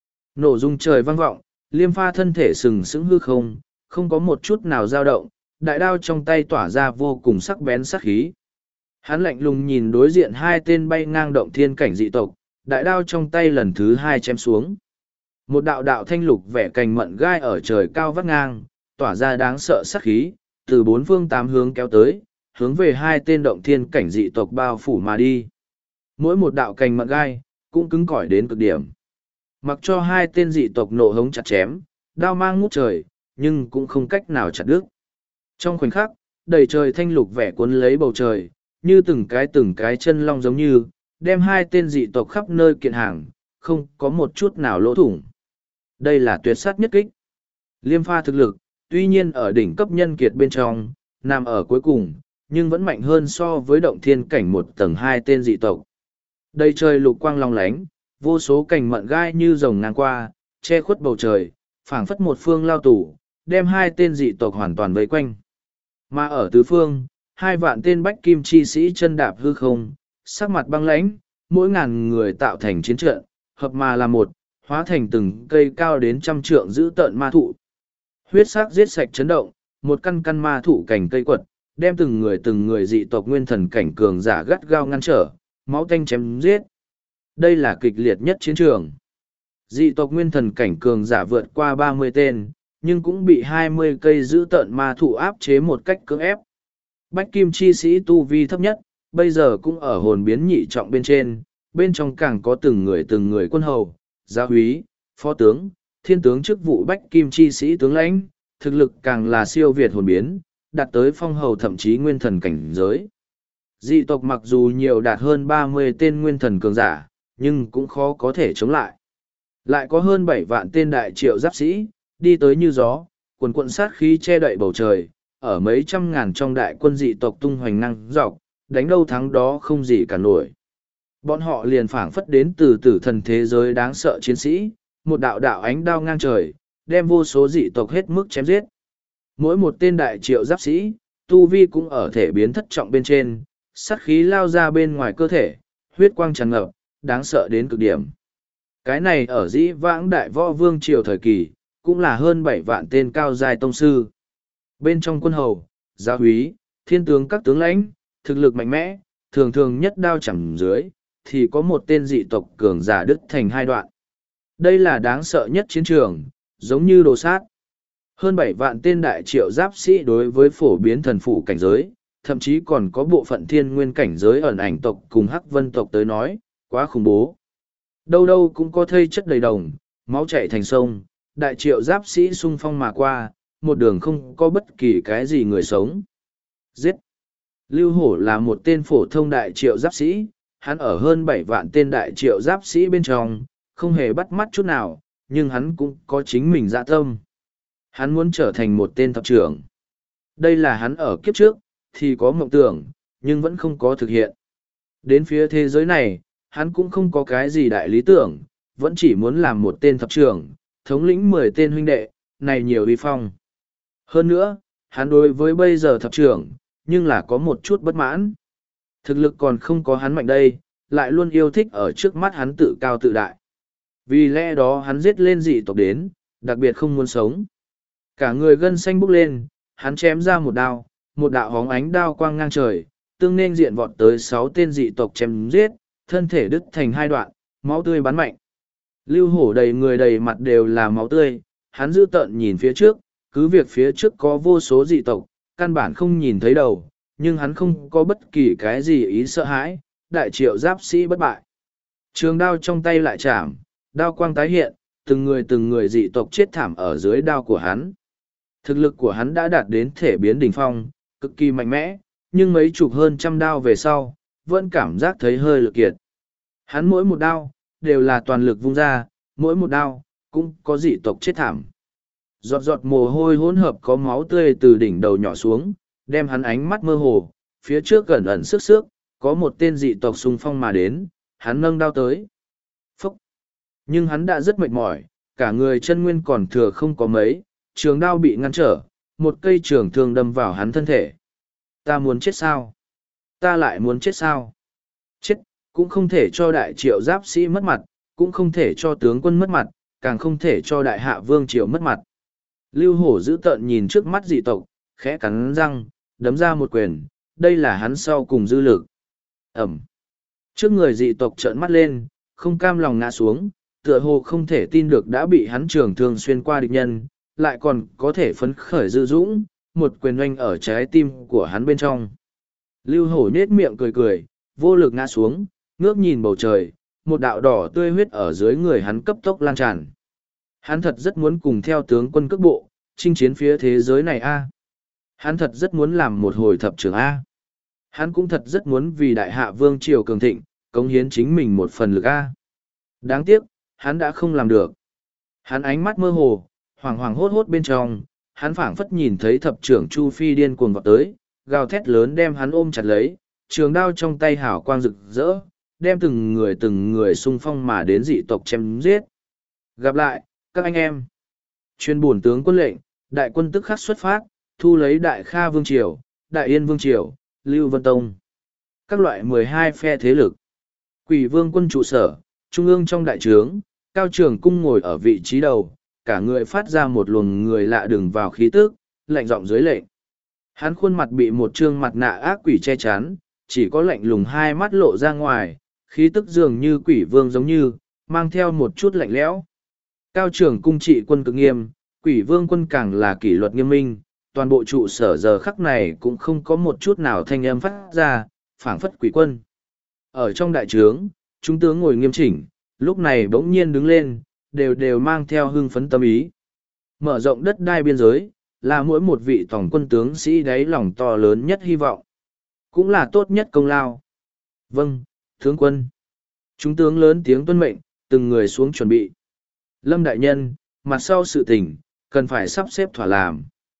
Nổ rung trời vang vọng, Liêm Pha thân thể sừng sững hư không, không có một chút nào dao động, đại đao trong tay tỏa ra vô cùng sắc bén sắc khí. Hắn lạnh lùng nhìn đối diện hai tên bay ngang động thiên cảnh dị tộc, đại đao trong tay lần thứ hai chém xuống. Một đạo đạo thanh lục vẻ cành mận gai ở trời cao vắt ngang, tỏa ra đáng sợ sắc khí, từ bốn phương tám hướng kéo tới, hướng về hai tên động thiên cảnh dị tộc bao phủ mà đi. Mỗi một đạo cành mận gai, cũng cứng cỏi đến cực điểm. Mặc cho hai tên dị tộc nộ hống chặt chém, đao mang ngút trời, nhưng cũng không cách nào chặt đứt. Trong khoảnh khắc, đầy trời thanh lục vẻ cuốn lấy bầu trời, như từng cái từng cái chân long giống như, đem hai tên dị tộc khắp nơi kiện hàng, không có một chút nào lỗ thủng. Đây là tuyệt sát nhất kích. Liêm Pha thực lực, tuy nhiên ở đỉnh cấp nhân kiệt bên trong, nằm ở cuối cùng, nhưng vẫn mạnh hơn so với động thiên cảnh một tầng hai tên dị tộc. Đầy trời lục quang long lánh, vô số cành mận gai như rồng ngang qua, che khuất bầu trời, phảng phất một phương lao tủ, đem hai tên dị tộc hoàn toàn vây quanh. Mà ở tứ phương, hai vạn tên bách kim chi sĩ chân đạp hư không, sắc mặt băng lãnh, mỗi ngàn người tạo thành chiến trận, hợp mà là một, hóa thành từng cây cao đến trăm trượng giữ tợn ma thụ. Huyết sắc giết sạch chấn động, một căn căn ma thụ cành cây quật, đem từng người từng người dị tộc nguyên thần cảnh cường giả gắt gao ngăn trở, máu tanh chém giết. Đây là kịch liệt nhất chiến trường. Dị tộc nguyên thần cảnh cường giả vượt qua ba mươi tên, nhưng cũng bị hai mươi cây giữ tợn ma thụ áp chế một cách cưỡng ép. Bách kim chi sĩ tu vi thấp nhất, bây giờ cũng ở hồn biến nhị trọng bên trên, bên trong càng có từng người từng người quân hầu, gia úy, phó tướng, thiên tướng chức vụ bách kim chi sĩ tướng lãnh, thực lực càng là siêu việt hồn biến, đạt tới phong hầu thậm chí nguyên thần cảnh giới. Dị tộc mặc dù nhiều đạt hơn ba mươi tên nguyên thần cường giả, nhưng cũng khó có thể chống lại. Lại có hơn bảy vạn tên đại triệu giáp sĩ, đi tới như gió, quần quận sát khí che đậy bầu trời, ở mấy trăm ngàn trong đại quân dị tộc tung hoành năng dọc, đánh đâu thắng đó không gì cả nổi. Bọn họ liền phảng phất đến từ tử thần thế giới đáng sợ chiến sĩ, một đạo đạo ánh đao ngang trời, đem vô số dị tộc hết mức chém giết. Mỗi một tên đại triệu giáp sĩ, tu vi cũng ở thể biến thất trọng bên trên, sát khí lao ra bên ngoài cơ thể, huyết quang tràn ngập, đáng sợ đến cực điểm. Cái này ở dĩ vãng đại võ vương triều thời kỳ, cũng là hơn bảy vạn tên cao giai tông sư. Bên trong quân hầu, gia úy, thiên tướng các tướng lãnh, thực lực mạnh mẽ, thường thường nhất đao chẳng dưới, thì có một tên dị tộc cường giả đứt thành hai đoạn. Đây là đáng sợ nhất chiến trường, giống như đồ sát. Hơn bảy vạn tên đại triệu giáp sĩ đối với phổ biến thần phụ cảnh giới, thậm chí còn có bộ phận thiên nguyên cảnh giới ẩn ảnh tộc cùng hắc vân tộc tới nói, quá khủng bố. Đâu đâu cũng có thây chất đầy đồng, máu chảy thành sông, đại triệu giáp sĩ xung phong mà qua, một đường không có bất kỳ cái gì người sống. Giết! Lưu Hổ là một tên phổ thông đại triệu giáp sĩ, hắn ở hơn bảy vạn tên đại triệu giáp sĩ bên trong, không hề bắt mắt chút nào, nhưng hắn cũng có chính mình dạ tâm. Hắn muốn trở thành một tên thập trưởng. Đây là hắn ở kiếp trước, thì có mộng tưởng, nhưng vẫn không có thực hiện. Đến phía thế giới này, hắn cũng không có cái gì đại lý tưởng, vẫn chỉ muốn làm một tên thập trưởng, thống lĩnh mười tên huynh đệ, này nhiều uy phong. Hơn nữa, hắn đối với bây giờ thập trưởng, nhưng là có một chút bất mãn. Thực lực còn không có hắn mạnh đây, lại luôn yêu thích ở trước mắt hắn tự cao tự đại. Vì lẽ đó hắn giết lên dị tộc đến, đặc biệt không muốn sống. Cả người gân xanh bốc lên, hắn chém ra một đao, một đạo hóng ánh đao quang ngang trời, tương nên diện vọt tới sáu tên dị tộc chém giết, thân thể đứt thành hai đoạn, máu tươi bắn mạnh. Lưu Hổ đầy người đầy mặt đều là máu tươi, hắn giữ tợn nhìn phía trước, Cứ việc phía trước có vô số dị tộc, căn bản không nhìn thấy đầu, nhưng hắn không có bất kỳ cái gì ý sợ hãi, đại triệu giáp sĩ bất bại. Trường đao trong tay lại chạm, đao quang tái hiện, từng người từng người dị tộc chết thảm ở dưới đao của hắn. Thực lực của hắn đã đạt đến thể biến đỉnh phong, cực kỳ mạnh mẽ, nhưng mấy chục hơn trăm đao về sau, vẫn cảm giác thấy hơi lực kiệt. Hắn mỗi một đao, đều là toàn lực vung ra, mỗi một đao, cũng có dị tộc chết thảm. Giọt giọt mồ hôi hỗn hợp có máu tươi từ đỉnh đầu nhỏ xuống, đem hắn ánh mắt mơ hồ, phía trước gần ẩn sức sức, có một tên dị tộc xung phong mà đến, hắn nâng đao tới. Phúc! Nhưng hắn đã rất mệt mỏi, cả người chân nguyên còn thừa không có mấy, trường đao bị ngăn trở, một cây trường thương đâm vào hắn thân thể. Ta muốn chết sao? Ta lại muốn chết sao? Chết, cũng không thể cho đại triệu giáp sĩ mất mặt, cũng không thể cho tướng quân mất mặt, càng không thể cho đại hạ vương triều mất mặt. Lưu Hổ giữ tợn nhìn trước mắt dị tộc, khẽ cắn răng, đấm ra một quyền, đây là hắn sau cùng dư lực. Ẩm. Trước người dị tộc trợn mắt lên, không cam lòng ngã xuống, tựa hồ không thể tin được đã bị hắn trường thương xuyên qua địch nhân, lại còn có thể phấn khởi dư dũng, một quyền oanh ở trái tim của hắn bên trong. Lưu Hổ nhếch miệng cười cười, vô lực ngã xuống, ngước nhìn bầu trời, một đạo đỏ tươi huyết ở dưới người hắn cấp tốc lan tràn. Hắn thật rất muốn cùng theo tướng quân cước bộ, chinh chiến phía thế giới này a. Hắn thật rất muốn làm một hồi thập trưởng a. Hắn cũng thật rất muốn vì đại hạ vương triều cường thịnh, cống hiến chính mình một phần lực a. Đáng tiếc, hắn đã không làm được. Hắn ánh mắt mơ hồ, hoảng hoảng hốt hốt bên trong, hắn phảng phất nhìn thấy thập trưởng Chu Phi điên cuồng vọt tới, gào thét lớn đem hắn ôm chặt lấy, trường đao trong tay hảo quang rực rỡ, đem từng người từng người xung phong mà đến dị tộc chém giết. Gặp lại, các anh em. Chuyên bổn tướng quân lệnh, đại quân tức khắc xuất phát, thu lấy đại Kha Vương Triều, đại Yên Vương Triều, Lưu Vân Tông. Các loại mười hai phe thế lực. Quỷ vương quân trụ sở, trung ương trong đại trướng, Cao Trường Cung ngồi ở vị trí đầu, cả người phát ra một luồng người lạ đừng vào khí tức, lạnh giọng dưới lệnh. Hắn khuôn mặt bị một trương mặt nạ ác quỷ che chắn, chỉ có lạnh lùng hai mắt lộ ra ngoài, khí tức dường như quỷ vương giống như, mang theo một chút lạnh lẽo. Cao Trường Cung trị quân cực nghiêm, quỷ vương quân càng là kỷ luật nghiêm minh, toàn bộ trụ sở giờ khắc này cũng không có một chút nào thanh âm phát ra, phảng phất quỷ quân. Ở trong đại trướng, chúng tướng ngồi nghiêm chỉnh, lúc này bỗng nhiên đứng lên, đều đều mang theo hưng phấn tâm ý. Mở rộng đất đai biên giới, là mỗi một vị tổng quân tướng sĩ đáy lòng to lớn nhất hy vọng. Cũng là tốt nhất công lao. Vâng, tướng quân. Chúng tướng lớn tiếng tuân mệnh, từng người xuống chuẩn bị. Lâm đại nhân, mặt sau sự tình, cần phải sắp xếp thỏa làm.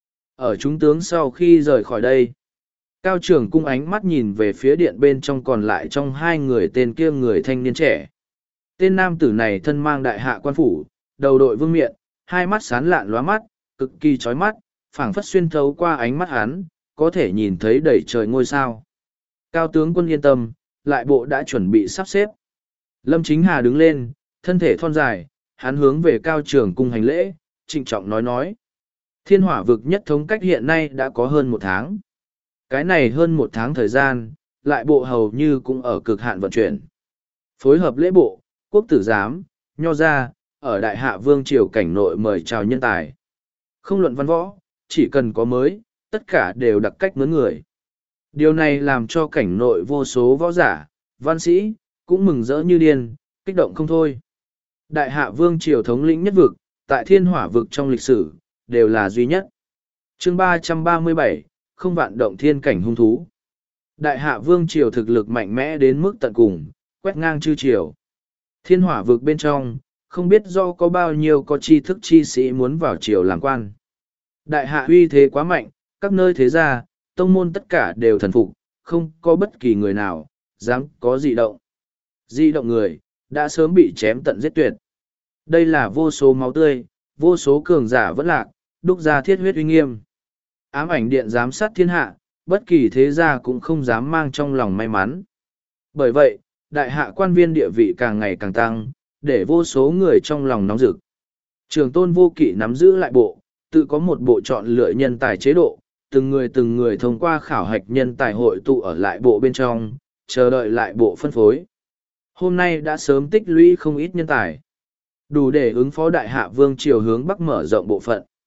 Ở chúng tướng sau khi rời khỏi đây, Cao Trường Cung ánh mắt nhìn về phía điện bên trong còn lại trong hai người tên kia người thanh niên trẻ. Tên nam tử này thân mang đại hạ quan phủ, đầu đội vương miện, hai mắt sáng lạn lóa mắt, cực kỳ chói mắt, phảng phất xuyên thấu qua ánh mắt hắn, có thể nhìn thấy đầy trời ngôi sao. Cao tướng quân yên tâm, lại bộ đã chuẩn bị sắp xếp. Lâm Chính Hà đứng lên, thân thể thon dài, hắn hướng về Cao Trường Cung hành lễ, trịnh trọng nói nói. Thiên hỏa vực nhất thống cách hiện nay đã có hơn một tháng. Cái này hơn một tháng thời gian, lại bộ hầu như cũng ở cực hạn vận chuyển. Phối hợp lễ bộ, quốc tử giám, nho gia, ở đại hạ vương triều cảnh nội mời chào nhân tài. Không luận văn võ, chỉ cần có mới, tất cả đều đặc cách mướn người. Điều này làm cho cảnh nội vô số võ giả, văn sĩ, cũng mừng rỡ như điên, kích động không thôi. Đại hạ vương triều thống lĩnh nhất vực, tại thiên hỏa vực trong lịch sử, đều là duy nhất. Chương ba trăm ba mươi bảy, không vạn động thiên cảnh hung thú. Đại hạ vương triều thực lực mạnh mẽ đến mức tận cùng, quét ngang chư triều. Thiên hỏa vực bên trong, không biết do có bao nhiêu có tri thức chi sĩ muốn vào triều làm quan. Đại hạ uy thế quá mạnh, các nơi thế gia, tông môn tất cả đều thần phục, không có bất kỳ người nào, dám có dị động. Dị động người, đã sớm bị chém tận giết tuyệt. Đây là vô số máu tươi, vô số cường giả vẫn lạc, đúc ra thiết huyết uy nghiêm. Ám ảnh điện giám sát thiên hạ, bất kỳ thế gia cũng không dám mang trong lòng may mắn. Bởi vậy, đại hạ quan viên địa vị càng ngày càng tăng, để vô số người trong lòng nóng rực. Trường tôn vô kỵ nắm giữ lại bộ, tự có một bộ chọn lựa nhân tài chế độ, từng người từng người thông qua khảo hạch nhân tài hội tụ ở lại bộ bên trong, chờ đợi lại bộ phân phối. Hôm nay đã sớm tích lũy không ít nhân tài, đủ để ứng phó đại hạ vương triều hướng bắc mở rộng bộ phận.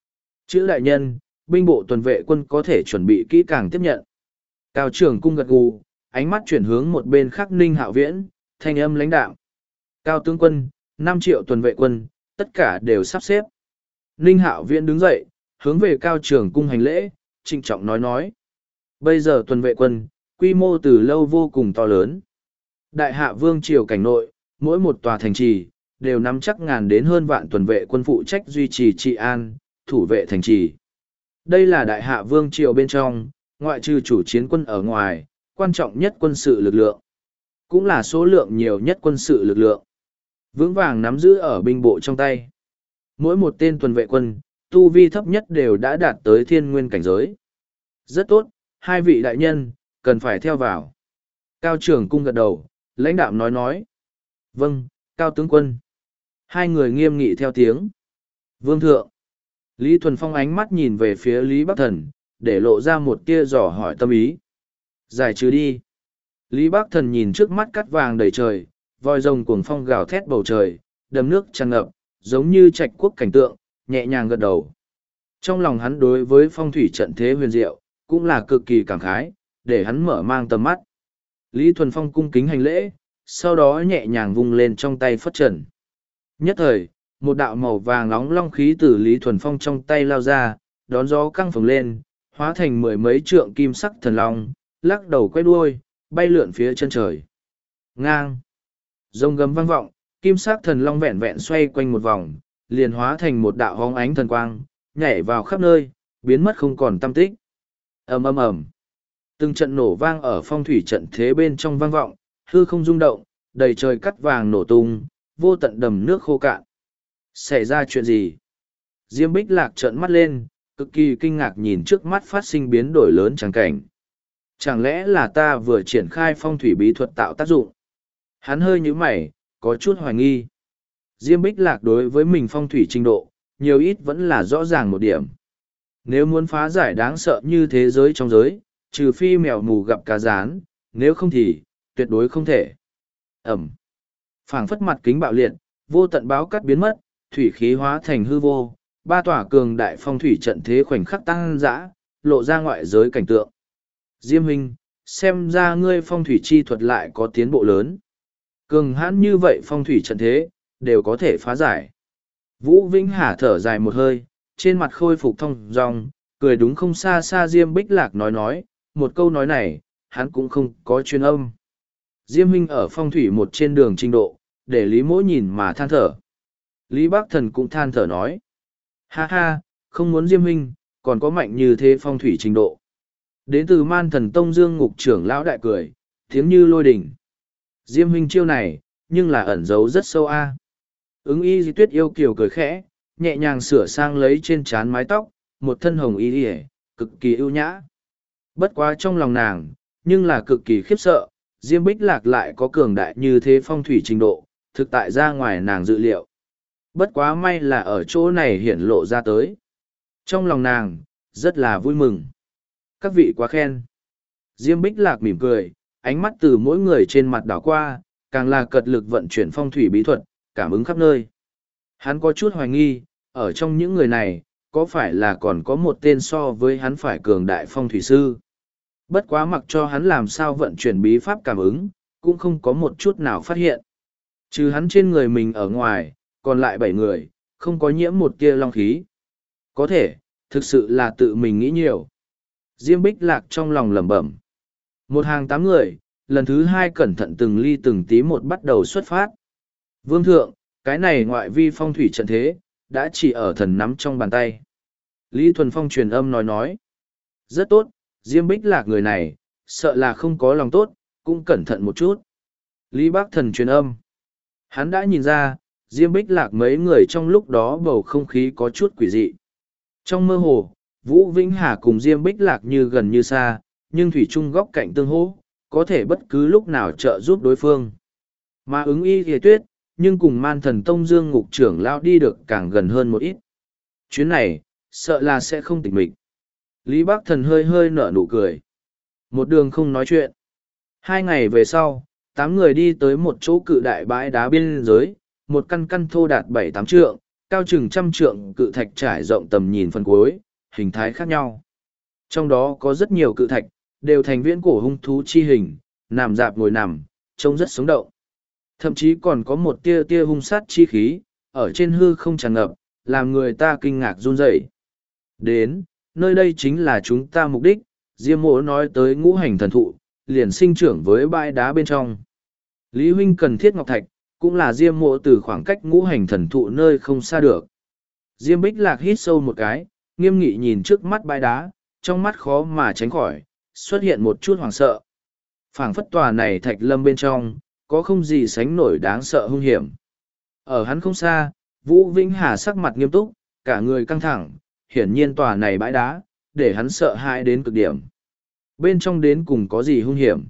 Chữ đại nhân, binh bộ tuần vệ quân có thể chuẩn bị kỹ càng tiếp nhận. Cao trưởng cung gật gù, ánh mắt chuyển hướng một bên khác Ninh Hạo Viễn, thanh âm lãnh đạm. Cao tướng quân, năm triệu tuần vệ quân, tất cả đều sắp xếp. Ninh Hạo Viễn đứng dậy, hướng về cao trưởng cung hành lễ, trịnh trọng nói nói. Bây giờ tuần vệ quân, quy mô từ lâu vô cùng to lớn. Đại hạ vương triều cảnh nội, mỗi một tòa thành trì, đều nắm chắc ngàn đến hơn vạn tuần vệ quân phụ trách duy trì trị an, thủ vệ thành trì. Đây là đại hạ vương triều bên trong, ngoại trừ chủ chiến quân ở ngoài, quan trọng nhất quân sự lực lượng. Cũng là số lượng nhiều nhất quân sự lực lượng. Vững vàng nắm giữ ở binh bộ trong tay. Mỗi một tên tuần vệ quân, tu vi thấp nhất đều đã đạt tới thiên nguyên cảnh giới. Rất tốt, hai vị đại nhân, cần phải theo vào. Cao trưởng cung gật đầu, lãnh đạm nói nói. Vâng, cao tướng quân. Hai người nghiêm nghị theo tiếng. Vương thượng. Lý Thuần Phong ánh mắt nhìn về phía Lý Bắc Thần, để lộ ra một tia dò hỏi tâm ý. Giải trừ đi. Lý Bắc Thần nhìn trước mắt cắt vàng đầy trời, voi rồng cuồng phong gào thét bầu trời, đầm nước tràn ngập, giống như trạch quốc cảnh tượng, nhẹ nhàng gật đầu. Trong lòng hắn đối với phong thủy trận thế huyền diệu, cũng là cực kỳ cảm khái, để hắn mở mang tầm mắt. Lý Thuần Phong cung kính hành lễ, sau đó nhẹ nhàng vung lên trong tay phất trần. Nhất thời, một đạo màu vàng nóng long khí từ Lý Thuần Phong trong tay lao ra, đón gió căng phồng lên, hóa thành mười mấy trượng kim sắc thần long, lắc đầu quay đuôi, bay lượn phía chân trời. Ngang! Rồng gầm vang vọng, kim sắc thần long vẹn vẹn xoay quanh một vòng, liền hóa thành một đạo hóng ánh thần quang, nhảy vào khắp nơi, biến mất không còn tăm tích. Ầm ầm ầm. Từng trận nổ vang ở phong thủy trận thế bên trong vang vọng, hư không rung động, đầy trời cắt vàng nổ tung, vô tận đầm nước khô cạn. Xảy ra chuyện gì? Diêm Bích Lạc trợn mắt lên, cực kỳ kinh ngạc nhìn trước mắt phát sinh biến đổi lớn tràng cảnh. Chẳng lẽ là ta vừa triển khai phong thủy bí thuật tạo tác dụng? Hắn hơi nhíu mày, có chút hoài nghi. Diêm Bích Lạc đối với mình phong thủy trình độ, nhiều ít vẫn là rõ ràng một điểm. Nếu muốn phá giải đáng sợ như thế giới trong giới, trừ phi mèo mù gặp cá rán, nếu không thì, tuyệt đối không thể. Ẩm. Phảng phất mặt kính bạo liệt, vô tận báo cắt biến mất, thủy khí hóa thành hư vô, ba tỏa cường đại phong thủy trận thế khoảnh khắc tăng dã, lộ ra ngoại giới cảnh tượng. Diêm huynh, xem ra ngươi phong thủy chi thuật lại có tiến bộ lớn. Cường hãn như vậy phong thủy trận thế, đều có thể phá giải. Vũ Vĩnh Hà thở dài một hơi, trên mặt khôi phục thông dong, cười đúng không xa xa Diêm Bích Lạc nói nói, một câu nói này, hắn cũng không có chuyên âm. Diêm huynh ở phong thủy một trên đường trình độ, để Lý Mỗ nhìn mà than thở. Lý Bắc Thần cũng than thở nói. Ha ha, không muốn Diêm huynh, còn có mạnh như thế phong thủy trình độ. Đến từ Man Thần Tông Dương Ngục trưởng lão đại cười, tiếng như lôi đỉnh. Diêm huynh chiêu này, nhưng là ẩn giấu rất sâu a. Ứng y di tuyết yêu kiều cười khẽ, nhẹ nhàng sửa sang lấy trên trán mái tóc, một thân hồng y đi cực kỳ ưu nhã. Bất quá trong lòng nàng, nhưng là cực kỳ khiếp sợ, Diêm Bích Lạc lại có cường đại như thế phong thủy trình độ, thực tại ra ngoài nàng dự liệu. Bất quá may là ở chỗ này hiển lộ ra tới. Trong lòng nàng, rất là vui mừng. Các vị quá khen. Diêm Bích Lạc mỉm cười, ánh mắt từ mỗi người trên mặt đảo qua, càng là cật lực vận chuyển phong thủy bí thuật, cảm ứng khắp nơi. Hắn có chút hoài nghi, ở trong những người này, có phải là còn có một tên so với hắn phải cường đại phong thủy sư. Bất quá mặc cho hắn làm sao vận chuyển bí pháp cảm ứng, cũng không có một chút nào phát hiện. Trừ hắn trên người mình ở ngoài, còn lại bảy người, không có nhiễm một tia long khí. Có thể, thực sự là tự mình nghĩ nhiều. Diêm Bích Lạc trong lòng lẩm bẩm. Một hàng tám người, lần thứ hai cẩn thận từng ly từng tí một bắt đầu xuất phát. Vương thượng, cái này ngoại vi phong thủy trận thế, đã chỉ ở thần nắm trong bàn tay. Lý Thuần Phong truyền âm nói nói. Rất tốt, Diêm Bích Lạc người này, sợ là không có lòng tốt, cũng cẩn thận một chút. Lý Bác Thần truyền âm. Hắn đã nhìn ra, Diêm Bích Lạc mấy người trong lúc đó bầu không khí có chút quỷ dị. Trong mơ hồ, Vũ Vĩnh Hà cùng Diêm Bích Lạc như gần như xa, nhưng thủy chung góc cạnh tương hỗ, có thể bất cứ lúc nào trợ giúp đối phương. Mà ứng y thìa tuyết, nhưng cùng Man Thần Tông Dương Ngục trưởng lao đi được càng gần hơn một ít. Chuyến này, sợ là sẽ không tịch mịch. Lý Bác Thần hơi hơi nở nụ cười. Một đường không nói chuyện. Hai ngày về sau, tám người đi tới một chỗ cự đại bãi đá biên giới, một căn căn thô đạt bảy tám trượng, cao chừng trăm trượng cự thạch trải rộng tầm nhìn phần cuối, hình thái khác nhau. Trong đó có rất nhiều cự thạch, đều thành viễn cổ hung thú chi hình, nằm dạp ngồi nằm, trông rất sống động. Thậm chí còn có một tia tia hung sát chi khí, ở trên hư không tràn ngập, làm người ta kinh ngạc run rẩy. Đến, nơi đây chính là chúng ta mục đích, Diêm Mộ nói tới ngũ hành thần thụ, liền sinh trưởng với bãi đá bên trong. Lý huynh cần thiết ngọc thạch, cũng là Diêm Mộ từ khoảng cách ngũ hành thần thụ nơi không xa được. Diêm Bích Lạc hít sâu một cái, nghiêm nghị nhìn trước mắt bãi đá, trong mắt khó mà tránh khỏi, xuất hiện một chút hoảng sợ. Phảng phất tòa này thạch lâm bên trong, có không gì sánh nổi đáng sợ hung hiểm. Ở hắn không xa, Vũ Vĩnh Hà sắc mặt nghiêm túc, cả người căng thẳng, hiển nhiên tòa này bãi đá, để hắn sợ hãi đến cực điểm. Bên trong đến cùng có gì hung hiểm?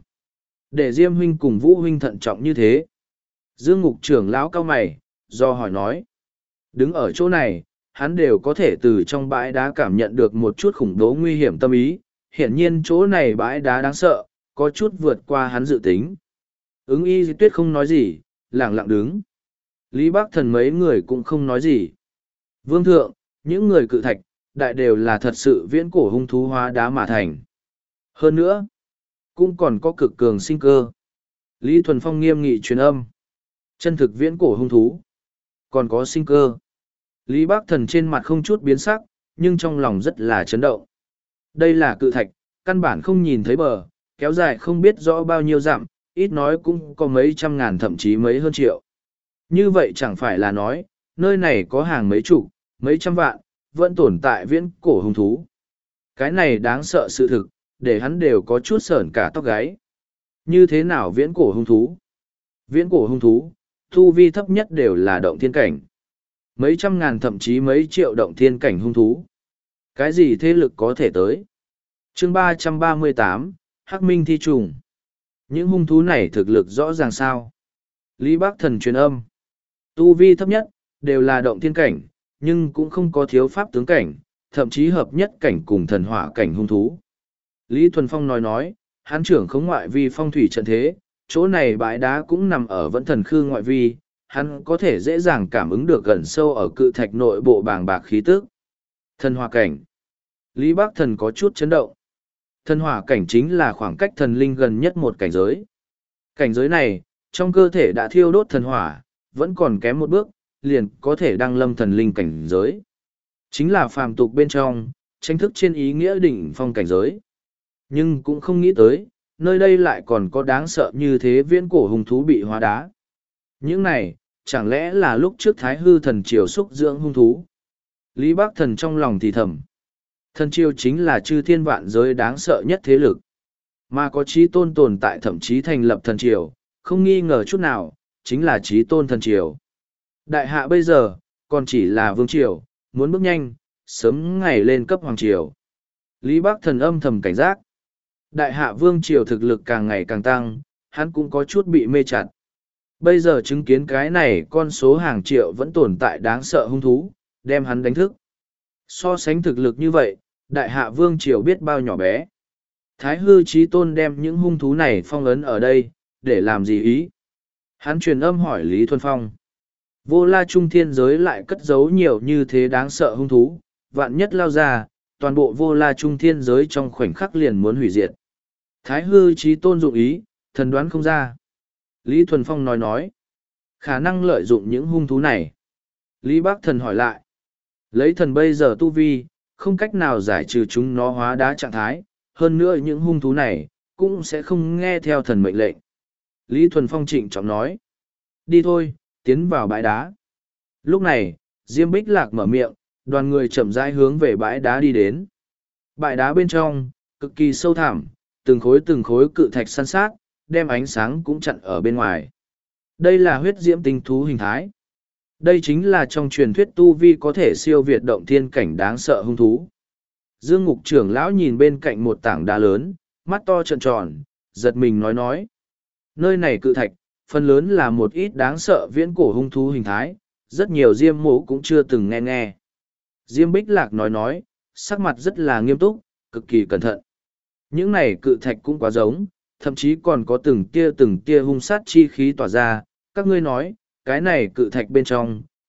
Để Diêm huynh cùng Vũ huynh thận trọng như thế. Dương Ngục trưởng lão cao mày, do hỏi nói. Đứng ở chỗ này, hắn đều có thể từ trong bãi đá cảm nhận được một chút khủng bố nguy hiểm tâm ý. Hiển nhiên chỗ này bãi đá đáng sợ, có chút vượt qua hắn dự tính. Ứng y tuyết không nói gì, lặng lặng đứng. Lý Bác Thần mấy người cũng không nói gì. Vương thượng, những người cự thạch, đại đều là thật sự viễn cổ hung thú hóa đá mà thành. Hơn nữa, cũng còn có cực cường sinh cơ. Lý Thuần Phong nghiêm nghị truyền âm. Chân thực viễn cổ hung thú. Còn có sinh cơ. Lý Bác Thần trên mặt không chút biến sắc, nhưng trong lòng rất là chấn động. Đây là cự thạch, căn bản không nhìn thấy bờ, kéo dài không biết rõ bao nhiêu dặm, ít nói cũng có mấy trăm ngàn thậm chí mấy hơn triệu. Như vậy chẳng phải là nói, nơi này có hàng mấy chục, mấy trăm vạn, vẫn tồn tại viễn cổ hung thú. Cái này đáng sợ sự thực, để hắn đều có chút sởn cả tóc gáy. Như thế nào viễn cổ hung thú? Viễn cổ hung thú, thu vi thấp nhất đều là động thiên cảnh. Mấy trăm ngàn thậm chí mấy triệu động thiên cảnh hung thú. Cái gì thế lực có thể tới? Chương ba trăm ba mươi tám, Hắc Minh Thi Trùng. Những hung thú này thực lực rõ ràng sao? Lý Bác Thần truyền âm. Tu vi thấp nhất, đều là động thiên cảnh, nhưng cũng không có thiếu pháp tướng cảnh, thậm chí hợp nhất cảnh cùng thần hỏa cảnh hung thú. Lý Thuần Phong nói nói, hán trưởng khống ngoại vi phong thủy trận thế, chỗ này bãi đá cũng nằm ở vẫn thần khư ngoại vi, hắn có thể dễ dàng cảm ứng được gần sâu ở cự thạch nội bộ bàng bạc khí tức. Thần hỏa cảnh. Lý Bác Thần có chút chấn động. Thần hỏa cảnh chính là khoảng cách thần linh gần nhất một cảnh giới. Cảnh giới này, trong cơ thể đã thiêu đốt thần hỏa, vẫn còn kém một bước, liền có thể đăng lâm thần linh cảnh giới. Chính là phàm tục bên trong, tranh thức trên ý nghĩa đỉnh phong cảnh giới. Nhưng cũng không nghĩ tới, nơi đây lại còn có đáng sợ như thế viễn cổ hung thú bị hóa đá. Những này, chẳng lẽ là lúc trước Thái Hư thần triều xúc dưỡng hung thú? Lý Bác Thần trong lòng thì thầm. Thần triều chính là chư thiên vạn giới đáng sợ nhất thế lực. Mà có trí tôn tồn tại thậm chí thành lập thần triều, không nghi ngờ chút nào, chính là trí tôn thần triều. Đại hạ bây giờ, còn chỉ là vương triều, muốn bước nhanh, sớm ngày lên cấp hoàng triều. Lý Bác Thần âm thầm cảnh giác. Đại hạ vương triều thực lực càng ngày càng tăng, hắn cũng có chút bị mê chặt. Bây giờ chứng kiến cái này con số hàng triệu vẫn tồn tại đáng sợ hung thú, đem hắn đánh thức. So sánh thực lực như vậy, đại hạ vương triều biết bao nhỏ bé. Thái hư chí tôn đem những hung thú này phong ấn ở đây, để làm gì ý? Hắn truyền âm hỏi Lý Thuần Phong. Vô la trung thiên giới lại cất giấu nhiều như thế đáng sợ hung thú, vạn nhất lao ra, toàn bộ vô la trung thiên giới trong khoảnh khắc liền muốn hủy diệt. Thái hư chí tôn dụng ý, thần đoán không ra. Lý Thuần Phong nói nói. Khả năng lợi dụng những hung thú này. Lý Bác Thần hỏi lại. Lấy thần bây giờ tu vi, không cách nào giải trừ chúng nó hóa đá trạng thái, hơn nữa những hung thú này, cũng sẽ không nghe theo thần mệnh lệnh. Lý Thuần Phong trịnh trọng nói. Đi thôi, tiến vào bãi đá. Lúc này, Diêm Bích Lạc mở miệng, đoàn người chậm rãi hướng về bãi đá đi đến. Bãi đá bên trong, cực kỳ sâu thẳm, từng khối từng khối cự thạch săn sát, đem ánh sáng cũng chặn ở bên ngoài. Đây là huyết diễm tinh thú hình thái. Đây chính là trong truyền thuyết tu vi có thể siêu việt động thiên cảnh đáng sợ hung thú. Dương Ngục trưởng lão nhìn bên cạnh một tảng đá lớn, mắt to trợn tròn, giật mình nói nói. Nơi này cự thạch, phần lớn là một ít đáng sợ viễn cổ hung thú hình thái, rất nhiều Diêm mộ cũng chưa từng nghe nghe. Diêm Bích Lạc nói nói, sắc mặt rất là nghiêm túc, cực kỳ cẩn thận. Những này cự thạch cũng quá giống, thậm chí còn có từng tia từng tia hung sát chi khí tỏa ra, các ngươi nói, cái này cự thạch bên trong,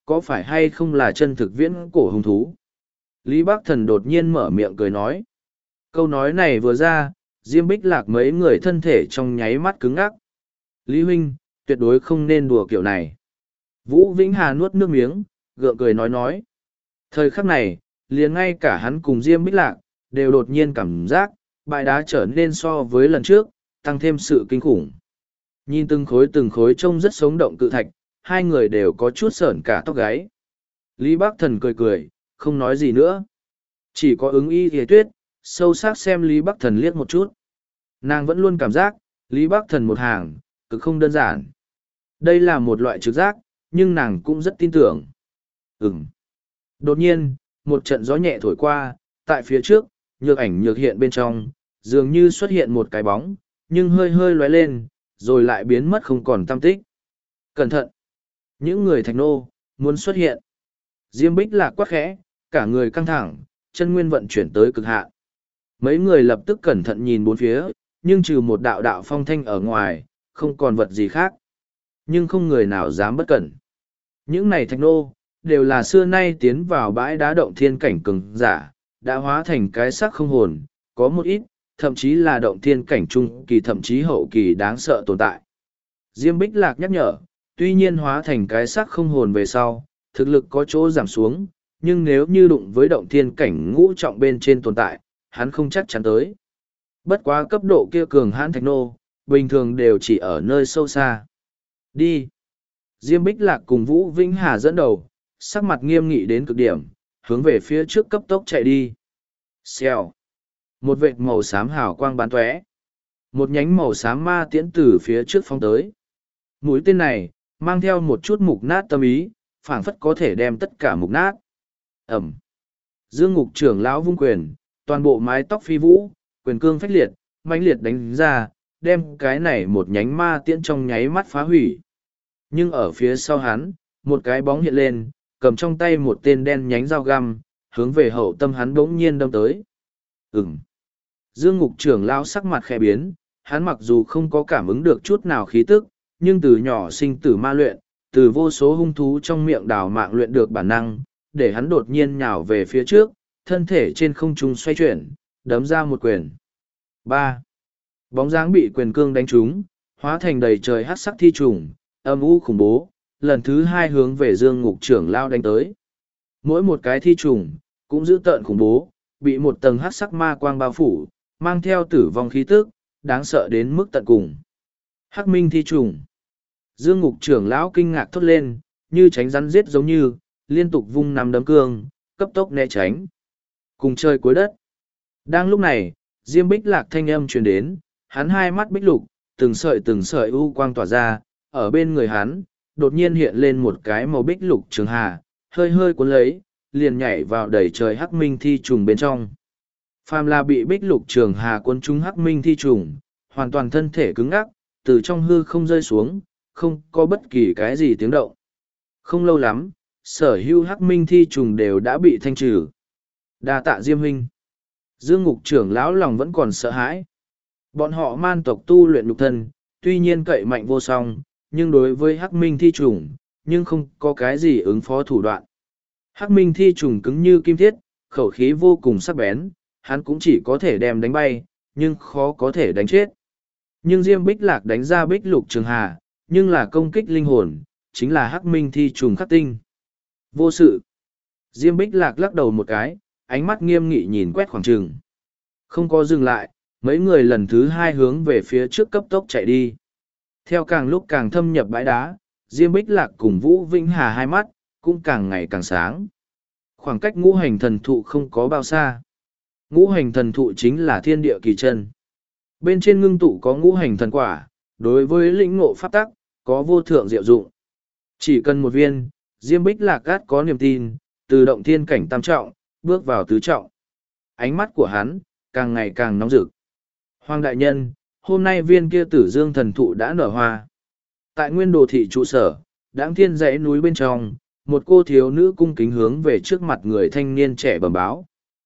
có phải hay không là chân thực viễn cổ hung thú? Lý Bắc Thần đột nhiên mở miệng cười nói. Câu nói này vừa ra, Diêm Bích Lạc mấy người thân thể trong nháy mắt cứng ngắc. Lý huynh, tuyệt đối không nên đùa kiểu này. Vũ Vĩnh Hà nuốt nước miếng, gượng cười nói nói. Thời khắc này, liền ngay cả hắn cùng Diêm Bích Lạc, đều đột nhiên cảm giác, bãi đá trở nên so với lần trước, tăng thêm sự kinh khủng. Nhìn từng khối từng khối trông rất sống động cự thạch, hai người đều có chút sởn cả tóc gáy. Lý Bắc Thần cười cười, không nói gì nữa. Chỉ có ứng y hề tuyết, sâu sắc xem Lý Bắc Thần liếc một chút. Nàng vẫn luôn cảm giác, Lý Bắc Thần một hàng, cực không đơn giản. Đây là một loại trực giác, nhưng nàng cũng rất tin tưởng. Ừm. Đột nhiên, một trận gió nhẹ thổi qua, tại phía trước, nhược ảnh nhược hiện bên trong, dường như xuất hiện một cái bóng, nhưng hơi hơi lóe lên, rồi lại biến mất không còn tăm tích. Cẩn thận! Những người thạch nô, muốn xuất hiện. Diêm Bích Lạc quát khẽ, cả người căng thẳng, chân nguyên vận chuyển tới cực hạn. Mấy người lập tức cẩn thận nhìn bốn phía, nhưng trừ một đạo đạo phong thanh ở ngoài, không còn vật gì khác. Nhưng không người nào dám bất cẩn. Những này thạch nô, đều là xưa nay tiến vào bãi đá động thiên cảnh cường giả, đã hóa thành cái xác không hồn, có một ít, thậm chí là động thiên cảnh trung kỳ thậm chí hậu kỳ đáng sợ tồn tại. Diêm Bích Lạc nhắc nhở, tuy nhiên hóa thành cái xác không hồn về sau, thực lực có chỗ giảm xuống, nhưng nếu như đụng với động thiên cảnh ngũ trọng bên trên tồn tại, hắn không chắc chắn tới. Bất quá cấp độ kia cường hãn thạch nô, bình thường đều chỉ ở nơi sâu xa. Đi! Diêm Bích Lạc cùng Vũ Vĩnh Hà dẫn đầu, sắc mặt nghiêm nghị đến cực điểm, hướng về phía trước cấp tốc chạy đi. Xèo! Một vệt màu xám hào quang bắn tóe. Một nhánh màu xám ma tiễn từ phía trước phóng tới. Mũi tên này, mang theo một chút mục nát tâm ý, phảng phất có thể đem tất cả mục nát. Ẩm! Dương Ngục trưởng lão vung quyền, toàn bộ mái tóc phi vũ, quyền cương phách liệt, mãnh liệt đánh ra, đem cái này một nhánh ma tiễn trong nháy mắt phá hủy. Nhưng ở phía sau hắn, một cái bóng hiện lên, cầm trong tay một tên đen nhánh dao găm, hướng về hậu tâm hắn bỗng nhiên đâm tới. Ừm. Dương Ngục trưởng lão sắc mặt khẽ biến, hắn mặc dù không có cảm ứng được chút nào khí tức, nhưng từ nhỏ sinh tử ma luyện, từ vô số hung thú trong miệng đào mạng luyện được bản năng, để hắn đột nhiên nhào về phía trước, thân thể trên không trung xoay chuyển, đấm ra một quyền. Ba. Bóng dáng bị quyền cương đánh trúng, hóa thành đầy trời hắc sắc thi trùng, âm u khủng bố, lần thứ hai hướng về Dương Ngục trưởng lao đánh tới. Mỗi một cái thi trùng, cũng giữ tợn khủng bố, bị một tầng hắc sắc ma quang bao phủ, mang theo tử vong khí tức, đáng sợ đến mức tận cùng. Hắc minh thi trùng. Dương Ngục trưởng lão kinh ngạc thốt lên, như tránh rắn giết giống như, liên tục vung nắm đấm cương, cấp tốc né tránh. Cùng chơi cuối đất. Đang lúc này, Diêm Bích Lạc thanh âm truyền đến, hắn hai mắt bích lục, từng sợi từng sợi u quang tỏa ra, ở bên người hắn, đột nhiên hiện lên một cái màu bích lục trường hà, hơi hơi cuốn lấy, liền nhảy vào đầy trời hắc minh thi trùng bên trong. Phàm là bị bích lục trường hà cuốn trúng hắc minh thi trùng, hoàn toàn thân thể cứng ngắc, từ trong hư không rơi xuống, không có bất kỳ cái gì tiếng động. Không lâu lắm, sở hữu hắc minh thi trùng đều đã bị thanh trừ. Đa tạ Diêm huynh. Dương Ngục trưởng lão lòng vẫn còn sợ hãi. Bọn họ man tộc tu luyện nhục thân, tuy nhiên cậy mạnh vô song, nhưng đối với hắc minh thi trùng, nhưng không có cái gì ứng phó thủ đoạn. Hắc minh thi trùng cứng như kim thiết, khẩu khí vô cùng sắc bén, hắn cũng chỉ có thể đem đánh bay, nhưng khó có thể đánh chết. Nhưng Diêm Bích Lạc đánh ra bích lục trường hà, nhưng là công kích linh hồn, chính là hắc minh thi trùng khắc tinh. Vô sự. Diêm Bích Lạc lắc đầu một cái, ánh mắt nghiêm nghị nhìn quét khoảng trường. Không có dừng lại, mấy người lần thứ hai hướng về phía trước cấp tốc chạy đi. Theo càng lúc càng thâm nhập bãi đá, Diêm Bích Lạc cùng Vũ Vĩnh Hà hai mắt, cũng càng ngày càng sáng. Khoảng cách ngũ hành thần thụ không có bao xa. Ngũ hành thần thụ chính là thiên địa kỳ chân. Bên trên ngưng tụ có ngũ hành thần quả, đối với lĩnh ngộ pháp tắc, có vô thượng diệu dụng. Chỉ cần một viên, Diêm Bích Lạc gắt có niềm tin, từ động thiên cảnh tam trọng, bước vào tứ trọng. Ánh mắt của hắn, càng ngày càng nóng rực. Hoàng đại nhân, hôm nay viên kia tử dương thần thụ đã nở hoa. Tại nguyên đồ thị trụ sở, đáng thiên dãy núi bên trong, một cô thiếu nữ cung kính hướng về trước mặt người thanh niên trẻ bẩm báo.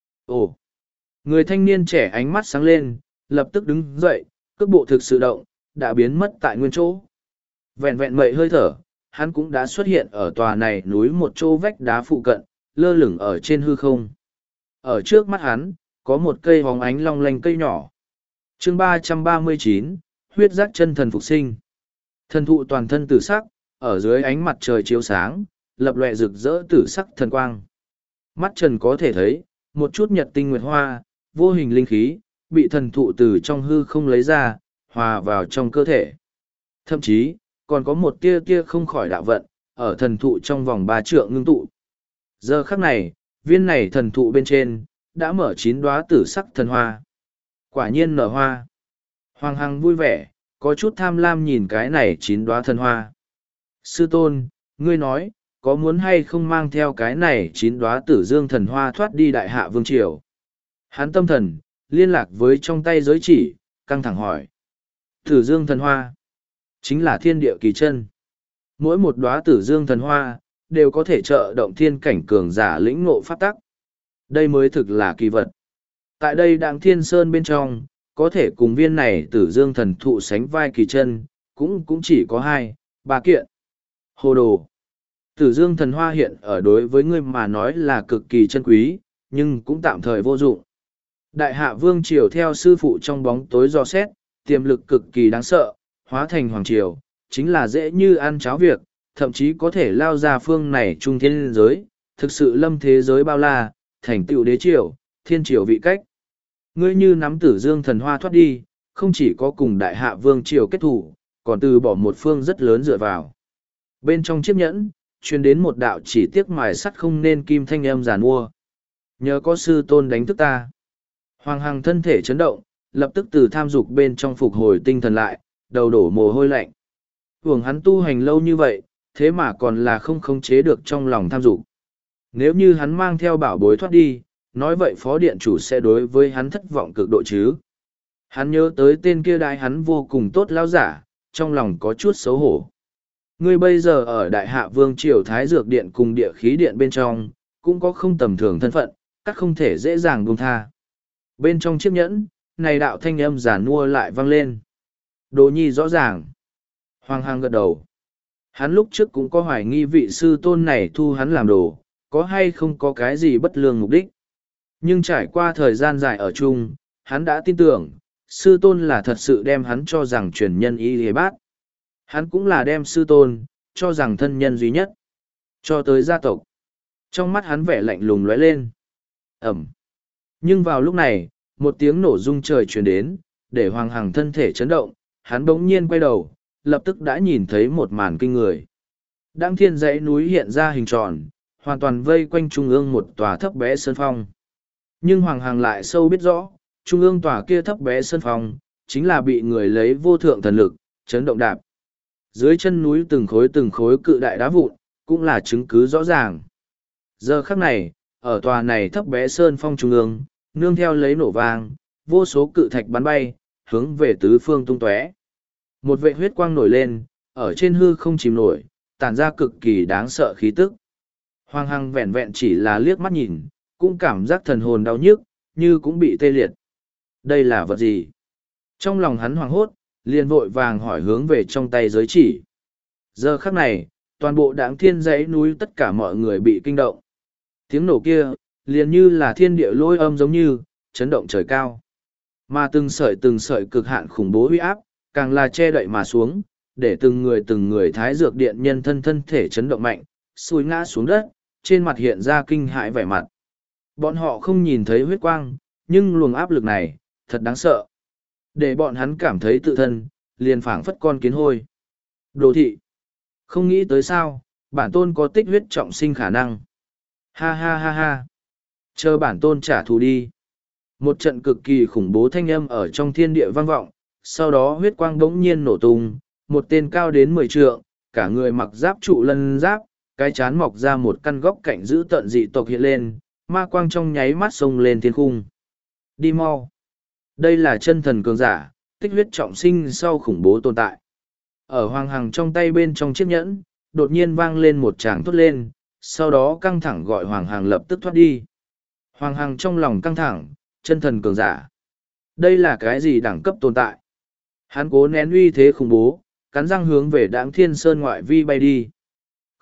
Ồ! Người thanh niên trẻ ánh mắt sáng lên, lập tức đứng dậy, cước bộ thực sự động, đã biến mất tại nguyên chỗ. Vẹn vẹn mậy hơi thở, hắn cũng đã xuất hiện ở tòa này núi một chỗ vách đá phụ cận, lơ lửng ở trên hư không. Ở trước mắt hắn, có một cây hóng ánh long lanh cây nhỏ. chương ba trăm ba mươi chín, huyết giác chân thần phục sinh. Thần thụ toàn thân tử sắc, ở dưới ánh mặt trời chiếu sáng, lập lòe rực rỡ tử sắc thần quang. Mắt trần có thể thấy, một chút nhật tinh nguyệt hoa, vô hình linh khí, bị thần thụ từ trong hư không lấy ra, hòa vào trong cơ thể. Thậm chí, còn có một tia tia không khỏi đạo vận, ở thần thụ trong vòng ba trượng ngưng tụ. Giờ khắc này, viên này thần thụ bên trên, đã mở chín đóa tử sắc thần hoa. Quả nhiên nở hoa. Hoàng Hằng vui vẻ, có chút tham lam nhìn cái này chín đóa thần hoa. Sư tôn, ngươi nói, có muốn hay không mang theo cái này chín đóa tử dương thần hoa thoát đi đại hạ vương triều? Hắn tâm thần, liên lạc với trong tay giới chỉ, căng thẳng hỏi. Tử dương thần hoa, chính là thiên địa kỳ chân. Mỗi một đóa tử dương thần hoa, đều có thể trợ động thiên cảnh cường giả lĩnh ngộ pháp tắc. Đây mới thực là kỳ vật. Tại đây Đặng Thiên Sơn bên trong, có thể cùng viên này tử dương thần thụ sánh vai kỳ chân, cũng cũng chỉ có hai, ba kiện. Hồ đồ. Tử dương thần hoa hiện ở đối với ngươi mà nói là cực kỳ chân quý, nhưng cũng tạm thời vô dụng. Đại hạ vương triều theo sư phụ trong bóng tối do xét, tiềm lực cực kỳ đáng sợ, hóa thành hoàng triều, chính là dễ như ăn cháo việc, thậm chí có thể lao ra phương này trung thiên giới, thực sự lâm thế giới bao la, thành tựu đế triều, thiên triều vị cách. Ngươi như nắm tử dương thần hoa thoát đi, không chỉ có cùng đại hạ vương triều kết thủ, còn từ bỏ một phương rất lớn dựa vào. Bên trong chiếc nhẫn, truyền đến một đạo chỉ tiếc mài sắt không nên kim thanh âm giàn mua. Nhờ có sư tôn đánh thức ta. Hoàng Hằng thân thể chấn động, lập tức từ tham dục bên trong phục hồi tinh thần lại, đầu đổ mồ hôi lạnh. Hưởng hắn tu hành lâu như vậy, thế mà còn là không khống chế được trong lòng tham dục. Nếu như hắn mang theo bảo bối thoát đi, nói vậy phó điện chủ sẽ đối với hắn thất vọng cực độ chứ. Hắn nhớ tới tên kia đại hắn vô cùng tốt lão giả, trong lòng có chút xấu hổ. Ngươi bây giờ ở Đại Hạ Vương Triều Thái Dược Điện cùng địa khí điện bên trong, cũng có không tầm thường thân phận, các không thể dễ dàng buông tha. Bên trong chiếc nhẫn, này đạo thanh âm giản mua lại vang lên. Đồ nhi rõ ràng. Hoàng Hằng gật đầu. Hắn lúc trước cũng có hoài nghi vị sư tôn này thu hắn làm đồ, có hay không có cái gì bất lương mục đích. Nhưng trải qua thời gian dài ở chung, hắn đã tin tưởng, sư tôn là thật sự đem hắn cho rằng truyền nhân y hề bát. Hắn cũng là đem sư tôn, cho rằng thân nhân duy nhất. Cho tới gia tộc. Trong mắt hắn vẻ lạnh lùng lóe lên. Ẩm. Nhưng vào lúc này, một tiếng nổ rung trời truyền đến, để Hoàng Hằng thân thể chấn động, hắn bỗng nhiên quay đầu, lập tức đã nhìn thấy một màn kinh người. Đăng thiên dãy núi hiện ra hình tròn, hoàn toàn vây quanh trung ương một tòa thấp bé sơn phong. Nhưng Hoàng Hằng lại sâu biết rõ, trung ương tòa kia thấp bé sơn phong, chính là bị người lấy vô thượng thần lực, chấn động đạp. Dưới chân núi từng khối từng khối cự đại đá vụn, cũng là chứng cứ rõ ràng. Giờ khắc này, ở tòa này thấp bé sơn phong trung ương, nương theo lấy nổ vang, vô số cự thạch bắn bay, hướng về tứ phương tung tóe. Một vệ huyết quang nổi lên, ở trên hư không chìm nổi, tản ra cực kỳ đáng sợ khí tức. Hoàng Hằng vẹn vẹn chỉ là liếc mắt nhìn, cũng cảm giác thần hồn đau nhức, như cũng bị tê liệt. Đây là vật gì? Trong lòng hắn hoảng hốt, liền vội vàng hỏi hướng về trong tay giới chỉ. Giờ khắc này, toàn bộ Đặng Thiên dãy núi tất cả mọi người bị kinh động. Tiếng nổ kia, liền như là thiên địa lôi âm giống như, chấn động trời cao. Mà từng sợi từng sợi cực hạn khủng bố uy áp, càng là che đậy mà xuống, để từng người từng người thái dược điện nhân thân thân thể chấn động mạnh, xùi ngã xuống đất, trên mặt hiện ra kinh hãi vẻ mặt. Bọn họ không nhìn thấy huyết quang, nhưng luồng áp lực này, thật đáng sợ. Để bọn hắn cảm thấy tự thân, liền phảng phất con kiến hôi. Đồ thị. Không nghĩ tới sao, bản tôn có tích huyết trọng sinh khả năng. Ha ha ha ha. Chờ bản tôn trả thù đi. Một trận cực kỳ khủng bố thanh âm ở trong thiên địa vang vọng, sau đó huyết quang bỗng nhiên nổ tung, một tên cao đến mười trượng, cả người mặc giáp trụ lân giáp, cái chán mọc ra một căn góc cạnh giữ tận dị tộc hiện lên, ma quang trong nháy mắt xông lên thiên khung. Đi mau. Đây là chân thần cường giả, tích huyết trọng sinh sau khủng bố tồn tại. Ở Hoàng Hằng trong tay bên trong chiếc nhẫn, đột nhiên vang lên một tràng thốt lên, sau đó căng thẳng gọi Hoàng Hằng lập tức thoát đi. Hoàng Hằng trong lòng căng thẳng, chân thần cường giả. Đây là cái gì đẳng cấp tồn tại? Hắn cố nén uy thế khủng bố, cắn răng hướng về Đặng Thiên Sơn ngoại vi bay đi.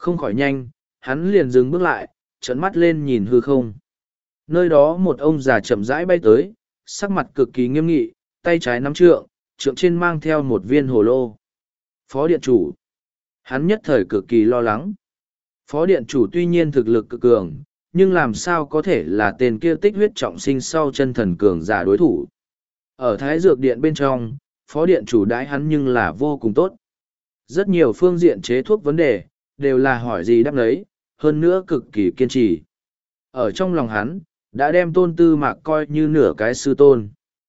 Không khỏi nhanh, hắn liền dừng bước lại, trợn mắt lên nhìn hư không. Nơi đó một ông già chậm rãi bay tới, sắc mặt cực kỳ nghiêm nghị, tay trái nắm trượng, trượng trên mang theo một viên hồ lô. Phó điện chủ. Hắn nhất thời cực kỳ lo lắng. Phó điện chủ tuy nhiên thực lực cực cường, nhưng làm sao có thể là tên kia tích huyết trọng sinh sau chân thần cường giả đối thủ. Ở Thái Dược Điện bên trong, phó điện chủ đãi hắn nhưng là vô cùng tốt. Rất nhiều phương diện chế thuốc vấn đề, đều là hỏi gì đáp lấy, hơn nữa cực kỳ kiên trì. Ở trong lòng hắn, đã đem Tôn Tư Mạc coi như nửa cái sư tôn.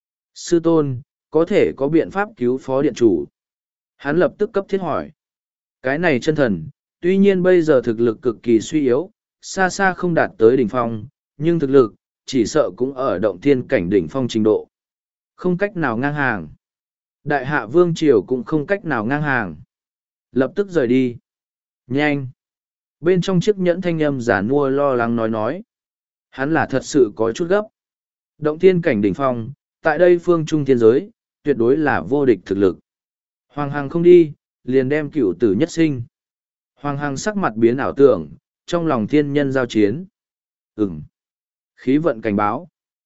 Sư tôn, có thể có biện pháp cứu phó điện chủ. Hắn lập tức cấp thiết hỏi. Cái này chân thần, tuy nhiên bây giờ thực lực cực kỳ suy yếu, xa xa không đạt tới đỉnh phong, nhưng thực lực, chỉ sợ cũng ở động thiên cảnh đỉnh phong trình độ. Không cách nào ngang hàng. Đại hạ vương triều cũng không cách nào ngang hàng. Lập tức rời đi. Nhanh. Bên trong chiếc nhẫn thanh âm giả nua lo lắng nói nói. Hắn là thật sự có chút gấp. Động thiên cảnh đỉnh phong, tại đây phương trung thiên giới, tuyệt đối là vô địch thực lực. Hoàng Hằng không đi, liền đem cựu tử nhất sinh. Hoàng Hằng sắc mặt biến ảo tưởng, trong lòng thiên nhân giao chiến. Ừm. Khí vận cảnh báo.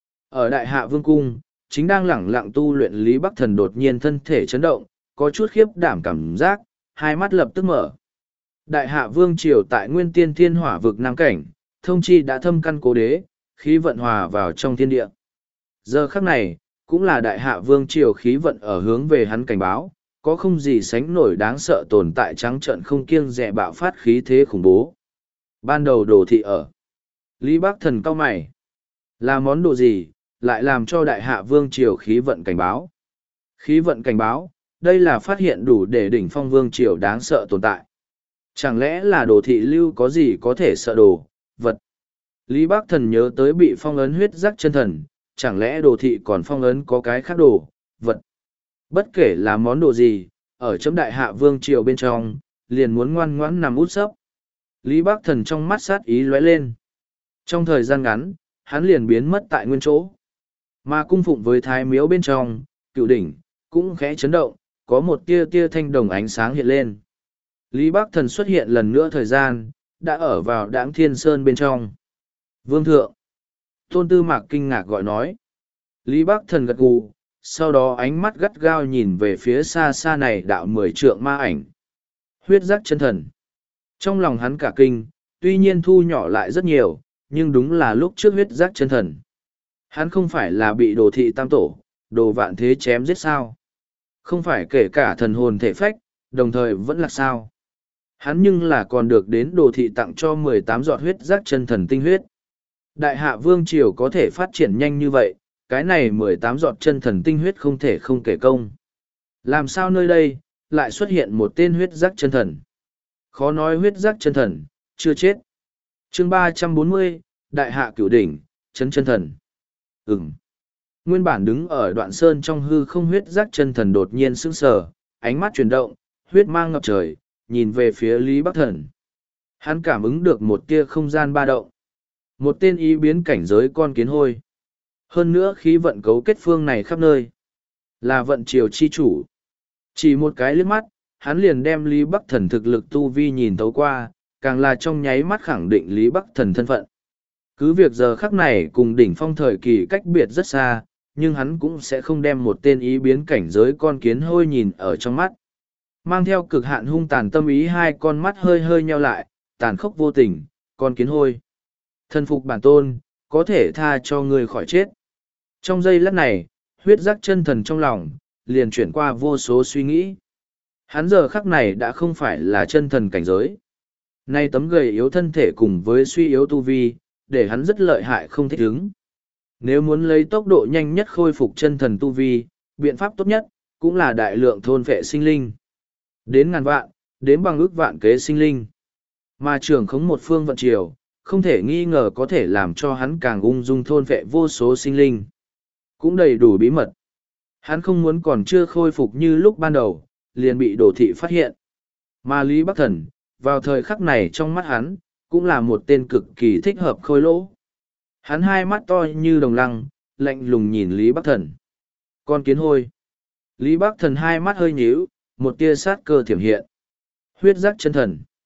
Ở đại hạ vương cung, chính đang lẳng lặng tu luyện Lý Bắc Thần đột nhiên thân thể chấn động, có chút khiếp đảm cảm giác, hai mắt lập tức mở. Đại hạ vương triều tại nguyên tiên thiên hỏa vực nam cảnh, thông chi đã thâm căn cố đế, khí vận hòa vào trong thiên địa. Giờ khắc này, cũng là đại hạ vương triều khí vận ở hướng về hắn cảnh báo, có không gì sánh nổi đáng sợ tồn tại trắng trợn không kiêng dè bạo phát khí thế khủng bố. Ban đầu đồ thị ở. Lý Bắc Thần cau mày. Là món đồ gì, lại làm cho đại hạ vương triều khí vận cảnh báo. Khí vận cảnh báo, đây là phát hiện đủ để đỉnh phong vương triều đáng sợ tồn tại. Chẳng lẽ là đồ thị lưu có gì có thể sợ đồ, vật. Lý Bắc Thần nhớ tới bị phong ấn huyết giác chân thần, chẳng lẽ đồ thị còn phong ấn có cái khác đồ, vật. Bất kể là món đồ gì, ở chấm đại hạ vương triều bên trong, liền muốn ngoan ngoãn nằm út sấp. Lý Bắc Thần trong mắt sát ý lóe lên. Trong thời gian ngắn, hắn liền biến mất tại nguyên chỗ. Mà cung phụng với thái miếu bên trong, cựu đỉnh, cũng khẽ chấn động, có một tia tia thanh đồng ánh sáng hiện lên. Lý Bắc Thần xuất hiện lần nữa thời gian, đã ở vào Đãng Thiên Sơn bên trong. Vương thượng. Tôn Tư Mạc kinh ngạc gọi nói. Lý Bắc Thần gật gù, sau đó ánh mắt gắt gao nhìn về phía xa xa này đạo mười trượng ma ảnh. Huyết giác chân thần. Trong lòng hắn cả kinh, tuy nhiên thu nhỏ lại rất nhiều, nhưng đúng là lúc trước huyết giác chân thần. Hắn không phải là bị đồ thị tam tổ, đồ vạn thế chém giết sao. Không phải kể cả thần hồn thể phách, đồng thời vẫn là sao. Hắn nhưng là còn được đến đồ thị tặng cho mười tám giọt huyết giác chân thần tinh huyết. Đại hạ vương triều có thể phát triển nhanh như vậy, cái này mười tám giọt chân thần tinh huyết không thể không kể công. Làm sao nơi đây, lại xuất hiện một tên huyết giác chân thần? Khó nói huyết giác chân thần, chưa chết. chương ba trăm bốn mươi, Đại hạ cửu đỉnh, chân chân thần. Ừm. Nguyên bản đứng ở đoạn sơn trong hư không huyết giác chân thần đột nhiên sững sờ, ánh mắt chuyển động, huyết mang ngập trời, nhìn về phía Lý Bắc Thần. Hắn cảm ứng được một tia không gian ba động. Một tên ý biến cảnh giới con kiến hôi. Hơn nữa khí vận cấu kết phương này khắp nơi. Là vận triều chi chủ. Chỉ một cái liếc mắt, hắn liền đem Lý Bắc Thần thực lực tu vi nhìn thấu qua, càng là trong nháy mắt khẳng định Lý Bắc Thần thân phận. Cứ việc giờ khắc này cùng đỉnh phong thời kỳ cách biệt rất xa, nhưng hắn cũng sẽ không đem một tên ý biến cảnh giới con kiến hôi nhìn ở trong mắt. Mang theo cực hạn hung tàn tâm ý hai con mắt hơi hơi nheo lại, tàn khốc vô tình, con kiến hôi. Thân phục bản tôn, có thể tha cho người khỏi chết. Trong giây lát này, huyết giác chân thần trong lòng, liền chuyển qua vô số suy nghĩ. Hắn giờ khắc này đã không phải là chân thần cảnh giới. Nay tấm gầy yếu thân thể cùng với suy yếu tu vi, để hắn rất lợi hại không thích ứng. Nếu muốn lấy tốc độ nhanh nhất khôi phục chân thần tu vi, biện pháp tốt nhất, cũng là đại lượng thôn vệ sinh linh. Đến ngàn vạn, đến bằng ước vạn kế sinh linh. Mà trưởng khống một phương vận triều, không thể nghi ngờ có thể làm cho hắn càng ung dung thôn vệ vô số sinh linh. Cũng đầy đủ bí mật. Hắn không muốn còn chưa khôi phục như lúc ban đầu, liền bị đồ thị phát hiện. Mà Lý Bắc Thần, vào thời khắc này trong mắt hắn, cũng là một tên cực kỳ thích hợp khôi lỗ. Hắn hai mắt to như đồng lăng, lạnh lùng nhìn Lý Bắc Thần. Con kiến hôi. Lý Bắc Thần hai mắt hơi nhíu, một tia sát cơ thiểm hiện. Huyết giác chân thần.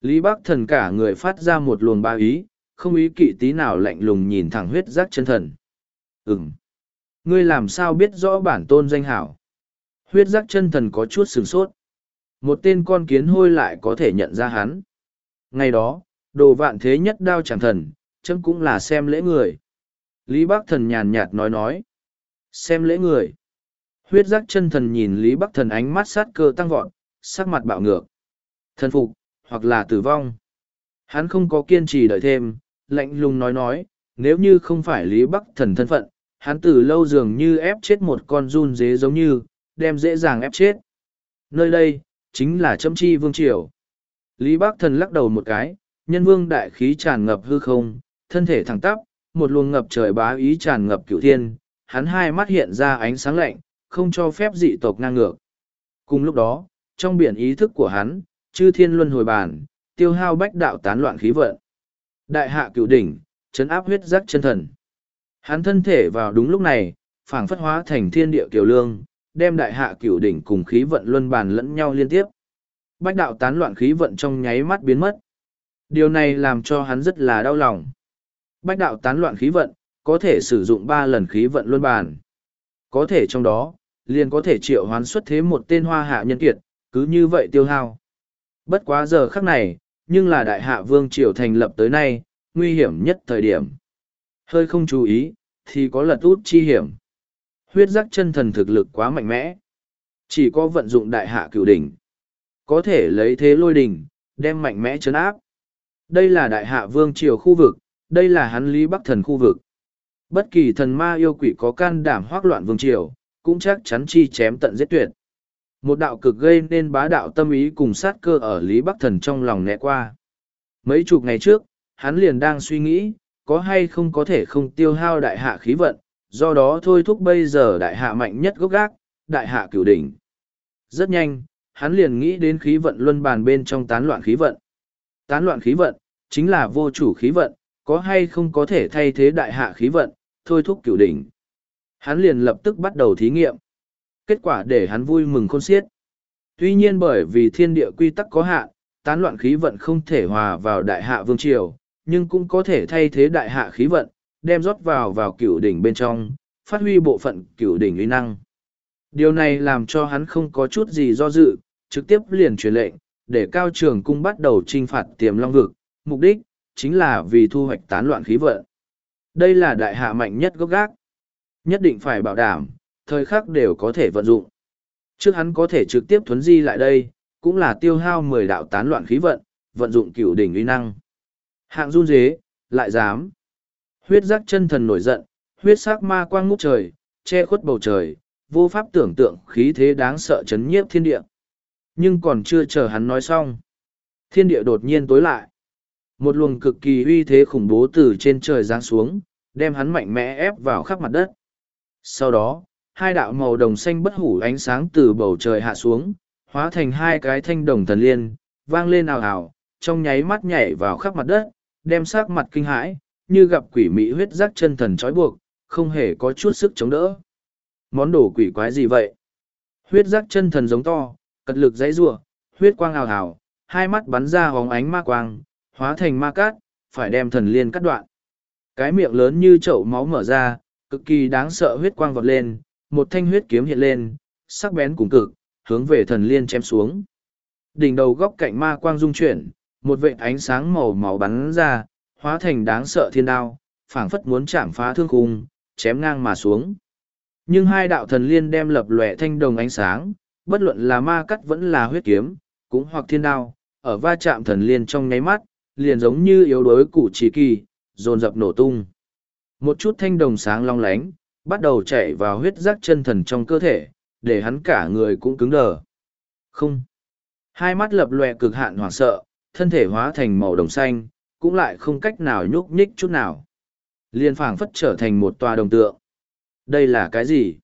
Lý Bắc Thần cả người phát ra một luồng ba ý, không ý kỵ tí nào lạnh lùng nhìn thẳng huyết giác chân thần. Ừm. Ngươi làm sao biết rõ bản tôn danh hảo? Huyết giác chân thần có chút sửng sốt. Một tên con kiến hôi lại có thể nhận ra hắn. Ngày đó, đồ vạn thế nhất đao chẳng thần, chấm cũng là xem lễ người. Lý Bắc Thần nhàn nhạt nói nói. Xem lễ người. Huyết giác chân thần nhìn Lý Bắc Thần ánh mắt sát cơ tăng vọt, sắc mặt bạo ngược. Thần phục, hoặc là tử vong. Hắn không có kiên trì đợi thêm, lạnh lùng nói nói, nếu như không phải Lý Bắc Thần thân phận, hắn từ lâu dường như ép chết một con run dế giống như, đem dễ dàng ép chết. Nơi đây, chính là Châm Chi Vương Triều. Lý Bắc Thần lắc đầu một cái, nhân vương đại khí tràn ngập hư không, thân thể thẳng tắp, một luồng ngập trời bá ý tràn ngập cửu thiên, hắn hai mắt hiện ra ánh sáng lạnh, không cho phép dị tộc ngang ngược. Cùng lúc đó, trong biển ý thức của hắn, chư thiên luân hồi bản, tiêu hao bách đạo tán loạn khí vận. Đại hạ cửu đỉnh, chấn áp huyết giác chân thần. Hắn thân thể vào đúng lúc này, phảng phất hóa thành thiên địa kiều lương, đem đại hạ cửu đỉnh cùng khí vận luân bàn lẫn nhau liên tiếp. Bách đạo tán loạn khí vận trong nháy mắt biến mất. Điều này làm cho hắn rất là đau lòng. Bách đạo tán loạn khí vận, có thể sử dụng ba lần khí vận luân bàn. Có thể trong đó, liền có thể triệu hoán xuất thế một tên hoa hạ nhân kiệt, cứ như vậy tiêu hao. Bất quá giờ khắc này, nhưng là đại hạ vương triều thành lập tới nay, nguy hiểm nhất thời điểm. Hơi không chú ý, thì có lật út chi hiểm. Huyết giác chân thần thực lực quá mạnh mẽ. Chỉ có vận dụng đại hạ cửu đỉnh. Có thể lấy thế lôi đỉnh, đem mạnh mẽ chấn áp. Đây là đại hạ vương triều khu vực, đây là hắn Lý Bắc Thần khu vực. Bất kỳ thần ma yêu quỷ có can đảm hoác loạn vương triều, cũng chắc chắn chi chém tận giết tuyệt. Một đạo cực gây nên bá đạo tâm ý cùng sát cơ ở Lý Bắc Thần trong lòng nẹ qua. Mấy chục ngày trước, hắn liền đang suy nghĩ, có hay không có thể không tiêu hao đại hạ khí vận, do đó thôi thúc bây giờ đại hạ mạnh nhất gốc gác, đại hạ cửu đỉnh. Rất nhanh, hắn liền nghĩ đến khí vận luân bàn bên trong tán loạn khí vận. Tán loạn khí vận, chính là vô chủ khí vận, có hay không có thể thay thế đại hạ khí vận, thôi thúc cửu đỉnh. Hắn liền lập tức bắt đầu thí nghiệm. Kết quả để hắn vui mừng khôn xiết. Tuy nhiên bởi vì thiên địa quy tắc có hạn, tán loạn khí vận không thể hòa vào đại hạ vương triều, nhưng cũng có thể thay thế đại hạ khí vận, đem rót vào vào cửu đỉnh bên trong, phát huy bộ phận cửu đỉnh uy năng. Điều này làm cho hắn không có chút gì do dự, trực tiếp liền truyền lệnh, để Cao Trường Cung bắt đầu trinh phạt Tiềm Long Vực, mục đích chính là vì thu hoạch tán loạn khí vận. Đây là đại hạ mạnh nhất gốc gác. Nhất định phải bảo đảm, thời khắc đều có thể vận dụng. Trước hắn có thể trực tiếp thuấn di lại đây, cũng là tiêu hao mười đạo tán loạn khí vận, vận dụng cửu đỉnh uy năng. Hạng run dế, lại dám. Huyết giác chân thần nổi giận, huyết sắc ma quang ngút trời, che khuất bầu trời, vô pháp tưởng tượng khí thế đáng sợ chấn nhiếp thiên địa. Nhưng còn chưa chờ hắn nói xong. Thiên địa đột nhiên tối lại. Một luồng cực kỳ uy thế khủng bố từ trên trời giáng xuống, đem hắn mạnh mẽ ép vào khắp mặt đất. Sau đó, hai đạo màu đồng xanh bất hủ ánh sáng từ bầu trời hạ xuống, hóa thành hai cái thanh đồng thần liên, vang lên ào ào, trong nháy mắt nhảy vào khắp mặt đất, đem sắc mặt kinh hãi, như gặp quỷ mỹ huyết giác chân thần trói buộc, không hề có chút sức chống đỡ. Món đồ quỷ quái gì vậy? Huyết giác chân thần giống to, cật lực dãy rủa, huyết quang ào ào, hai mắt bắn ra hóng ánh ma quang, hóa thành ma cát, phải đem thần liên cắt đoạn. Cái miệng lớn như chậu máu mở ra, cực kỳ đáng sợ huyết quang vọt lên, một thanh huyết kiếm hiện lên, sắc bén cùng cực, hướng về thần liên chém xuống. Đỉnh đầu góc cạnh ma quang rung chuyển, một vệt ánh sáng màu máu bắn ra, hóa thành đáng sợ thiên đao, phảng phất muốn chạm phá thương khung, chém ngang mà xuống. Nhưng hai đạo thần liên đem lập lòe thanh đồng ánh sáng, bất luận là ma cắt vẫn là huyết kiếm, cũng hoặc thiên đao, ở va chạm thần liên trong nháy mắt, liền giống như yếu đuối củ chỉ kỳ, dồn dập nổ tung. Một chút thanh đồng sáng long lánh, bắt đầu chạy vào huyết giác chân thần trong cơ thể, để hắn cả người cũng cứng đờ. Không. Hai mắt lập lòe cực hạn hoảng sợ, thân thể hóa thành màu đồng xanh, cũng lại không cách nào nhúc nhích chút nào. Liên phảng phất trở thành một tòa đồng tượng. Đây là cái gì?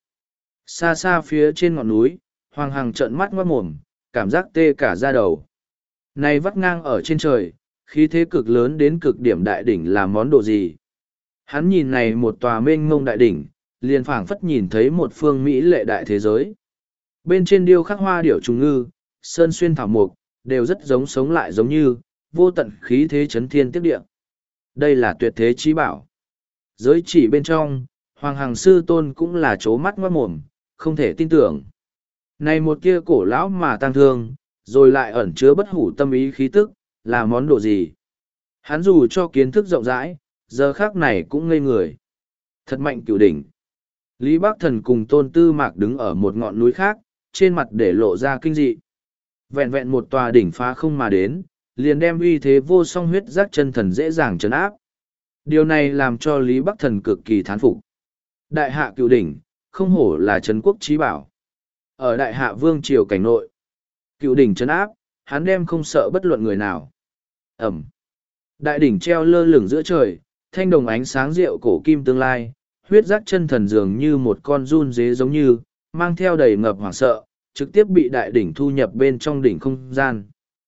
Xa xa phía trên ngọn núi, Hoàng Hằng trợn mắt ngoát mồm, cảm giác tê cả da đầu. Này vắt ngang ở trên trời, khí thế cực lớn đến cực điểm đại đỉnh là món đồ gì? Hắn nhìn này một tòa mênh mông đại đỉnh, liền phảng phất nhìn thấy một phương mỹ lệ đại thế giới. Bên trên điêu khắc hoa điểu trùng ngư, sơn xuyên thảo mục, đều rất giống sống lại giống như, vô tận khí thế chấn thiên tiếp địa. Đây là tuyệt thế chí bảo. Giới chỉ bên trong, Hoàng Hằng Sư Tôn cũng là chố mắt ngoát mồm, không thể tin tưởng. Này một kia cổ lão mà tăng thương, rồi lại ẩn chứa bất hủ tâm ý khí tức, là món đồ gì? Hắn dù cho kiến thức rộng rãi, giờ khác này cũng ngây người. Thật mạnh cửu đỉnh. Lý Bắc Thần cùng Tôn Tư Mạc đứng ở một ngọn núi khác, trên mặt để lộ ra kinh dị. Vẹn vẹn một tòa đỉnh phá không mà đến, liền đem uy thế vô song huyết giác chân thần dễ dàng trấn áp. Điều này làm cho Lý Bắc Thần cực kỳ thán phục. Đại hạ cửu đỉnh, không hổ là trấn quốc chí bảo. Ở đại hạ vương triều cảnh nội, cửu đỉnh trấn áp, hắn đem không sợ bất luận người nào. Ẩm. Đại đỉnh treo lơ lửng giữa trời, thanh đồng ánh sáng rượu cổ kim tương lai, huyết giác chân thần dường như một con run dế giống như, mang theo đầy ngập hoảng sợ, trực tiếp bị đại đỉnh thu nhập bên trong đỉnh không gian.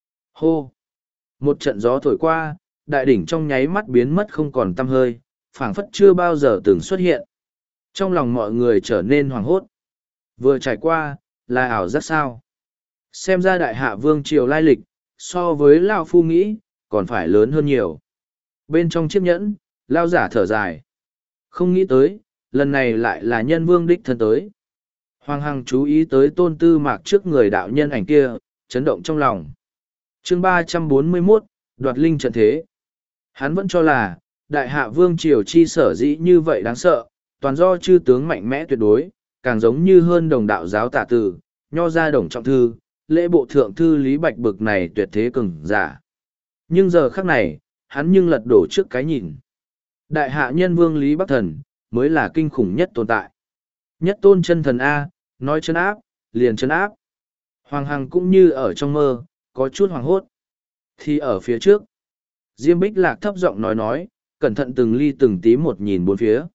Hô! Một trận gió thổi qua, đại đỉnh trong nháy mắt biến mất không còn tăm hơi, phảng phất chưa bao giờ từng xuất hiện. Trong lòng mọi người trở nên hoảng hốt. Vừa trải qua, là ảo giác sao? Xem ra đại hạ vương triều lai lịch, so với Lao Phu nghĩ, còn phải lớn hơn nhiều. Bên trong chiếc nhẫn, Lao giả thở dài. Không nghĩ tới, lần này lại là nhân vương đích thân tới. Hoàng Hằng chú ý tới Tôn Tư Mạc trước người đạo nhân ảnh kia, chấn động trong lòng. Chương ba trăm bốn mươi mốt, đoạt linh trận thế. Hắn vẫn cho là, đại hạ vương triều chi sở dĩ như vậy đáng sợ, toàn do chư tướng mạnh mẽ tuyệt đối, càng giống như hơn đồng đạo giáo tả tử, nho gia đồng trọng thư, lễ bộ thượng thư Lý Bạch bực này tuyệt thế cường giả. Nhưng giờ khắc này, hắn nhưng lật đổ trước cái nhìn. Đại hạ nhân vương Lý Bắc Thần, mới là kinh khủng nhất tồn tại. Nhất tôn chân thần A, nói chân áp, liền chân áp. Hoàng Hằng cũng như ở trong mơ, có chút hoàng hốt. Thì ở phía trước, Diêm Bích Lạc thấp giọng nói nói, cẩn thận từng ly từng tí một nhìn bốn phía.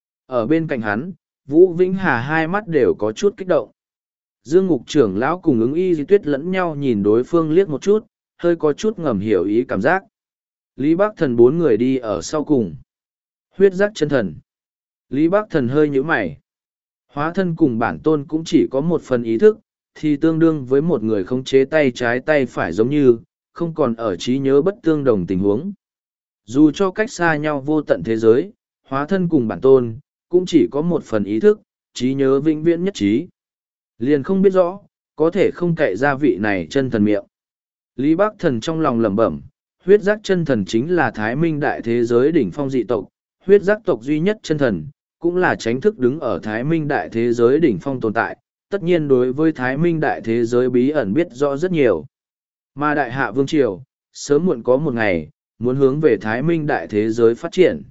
Ở bên cạnh hắn, Vũ Vĩnh Hà hai mắt đều có chút kích động. Dương Ngục trưởng lão cùng ứng y di tuyết lẫn nhau nhìn đối phương liếc một chút, hơi có chút ngầm hiểu ý cảm giác. Lý Bắc Thần bốn người đi ở sau cùng. Huyết giác chân thần. Lý Bắc Thần hơi nhíu mày. Hóa thân cùng bản tôn cũng chỉ có một phần ý thức, thì tương đương với một người khống chế tay trái tay phải giống như, không còn ở trí nhớ bất tương đồng tình huống. Dù cho cách xa nhau vô tận thế giới, hóa thân cùng bản tôn, cũng chỉ có một phần ý thức, trí nhớ vĩnh viễn nhất trí. Liền không biết rõ, có thể không cậy ra vị này chân thần miệng. Lý Bắc Thần trong lòng lẩm bẩm, huyết giác chân thần chính là thái minh đại thế giới đỉnh phong dị tộc, huyết giác tộc duy nhất chân thần, cũng là tránh thức đứng ở thái minh đại thế giới đỉnh phong tồn tại, tất nhiên đối với thái minh đại thế giới bí ẩn biết rõ rất nhiều. Mà đại hạ vương triều, sớm muộn có một ngày, muốn hướng về thái minh đại thế giới phát triển.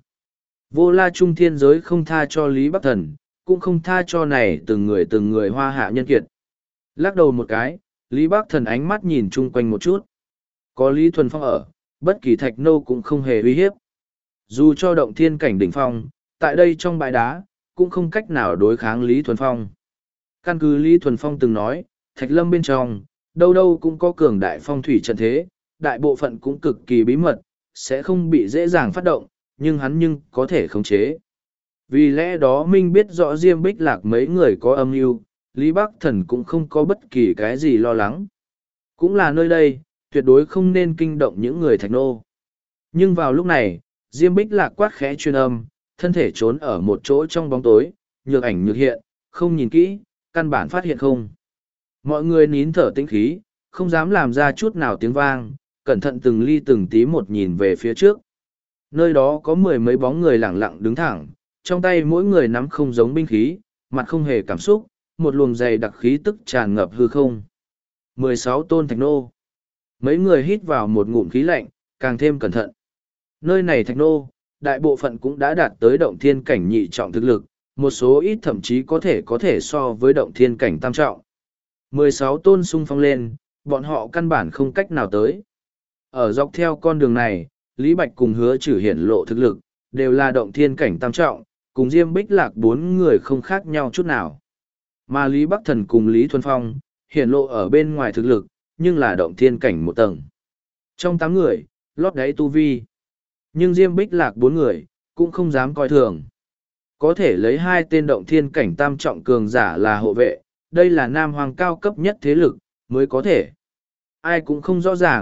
Vô la trung thiên giới không tha cho Lý Bắc Thần, cũng không tha cho này từng người từng người hoa hạ nhân kiệt. Lắc đầu một cái, Lý Bắc Thần ánh mắt nhìn chung quanh một chút. Có Lý Thuần Phong ở, bất kỳ thạch nô cũng không hề uy hiếp. Dù cho động thiên cảnh đỉnh phong, tại đây trong bãi đá, cũng không cách nào đối kháng Lý Thuần Phong. Căn cứ Lý Thuần Phong từng nói, thạch lâm bên trong, đâu đâu cũng có cường đại phong thủy trận thế, đại bộ phận cũng cực kỳ bí mật, sẽ không bị dễ dàng phát động, nhưng hắn nhưng có thể khống chế. Vì lẽ đó Minh biết rõ Diêm Bích Lạc mấy người có âm mưu, Lý Bắc Thần cũng không có bất kỳ cái gì lo lắng. Cũng là nơi đây, tuyệt đối không nên kinh động những người thạch nô. Nhưng vào lúc này, Diêm Bích Lạc quát khẽ truyền âm, thân thể trốn ở một chỗ trong bóng tối, nhược ảnh nhược hiện, không nhìn kỹ, căn bản phát hiện không. Mọi người nín thở tĩnh khí, không dám làm ra chút nào tiếng vang, cẩn thận từng ly từng tí một nhìn về phía trước. Nơi đó có mười mấy bóng người lẳng lặng đứng thẳng, trong tay mỗi người nắm không giống binh khí, mặt không hề cảm xúc, một luồng dày đặc khí tức tràn ngập hư không. mười sáu tôn thạch nô. Mấy người hít vào một ngụm khí lạnh, càng thêm cẩn thận. Nơi này thạch nô, đại bộ phận cũng đã đạt tới động thiên cảnh nhị trọng thực lực, một số ít thậm chí có thể có thể so với động thiên cảnh tam trọng. mười sáu tôn xung phong lên, bọn họ căn bản không cách nào tới. Ở dọc theo con đường này, Lý Bạch cùng Hứa Trử hiển lộ thực lực, đều là động thiên cảnh tam trọng, cùng Diêm Bích Lạc bốn người không khác nhau chút nào. Mà Lý Bắc Thần cùng Lý Thuần Phong, hiển lộ ở bên ngoài thực lực, nhưng là động thiên cảnh một tầng. Trong tám người, lót đáy tu vi. Nhưng Diêm Bích Lạc bốn người, cũng không dám coi thường. Có thể lấy hai tên động thiên cảnh tam trọng cường giả là hộ vệ, đây là nam hoàng cao cấp nhất thế lực, mới có thể. Ai cũng không rõ ràng,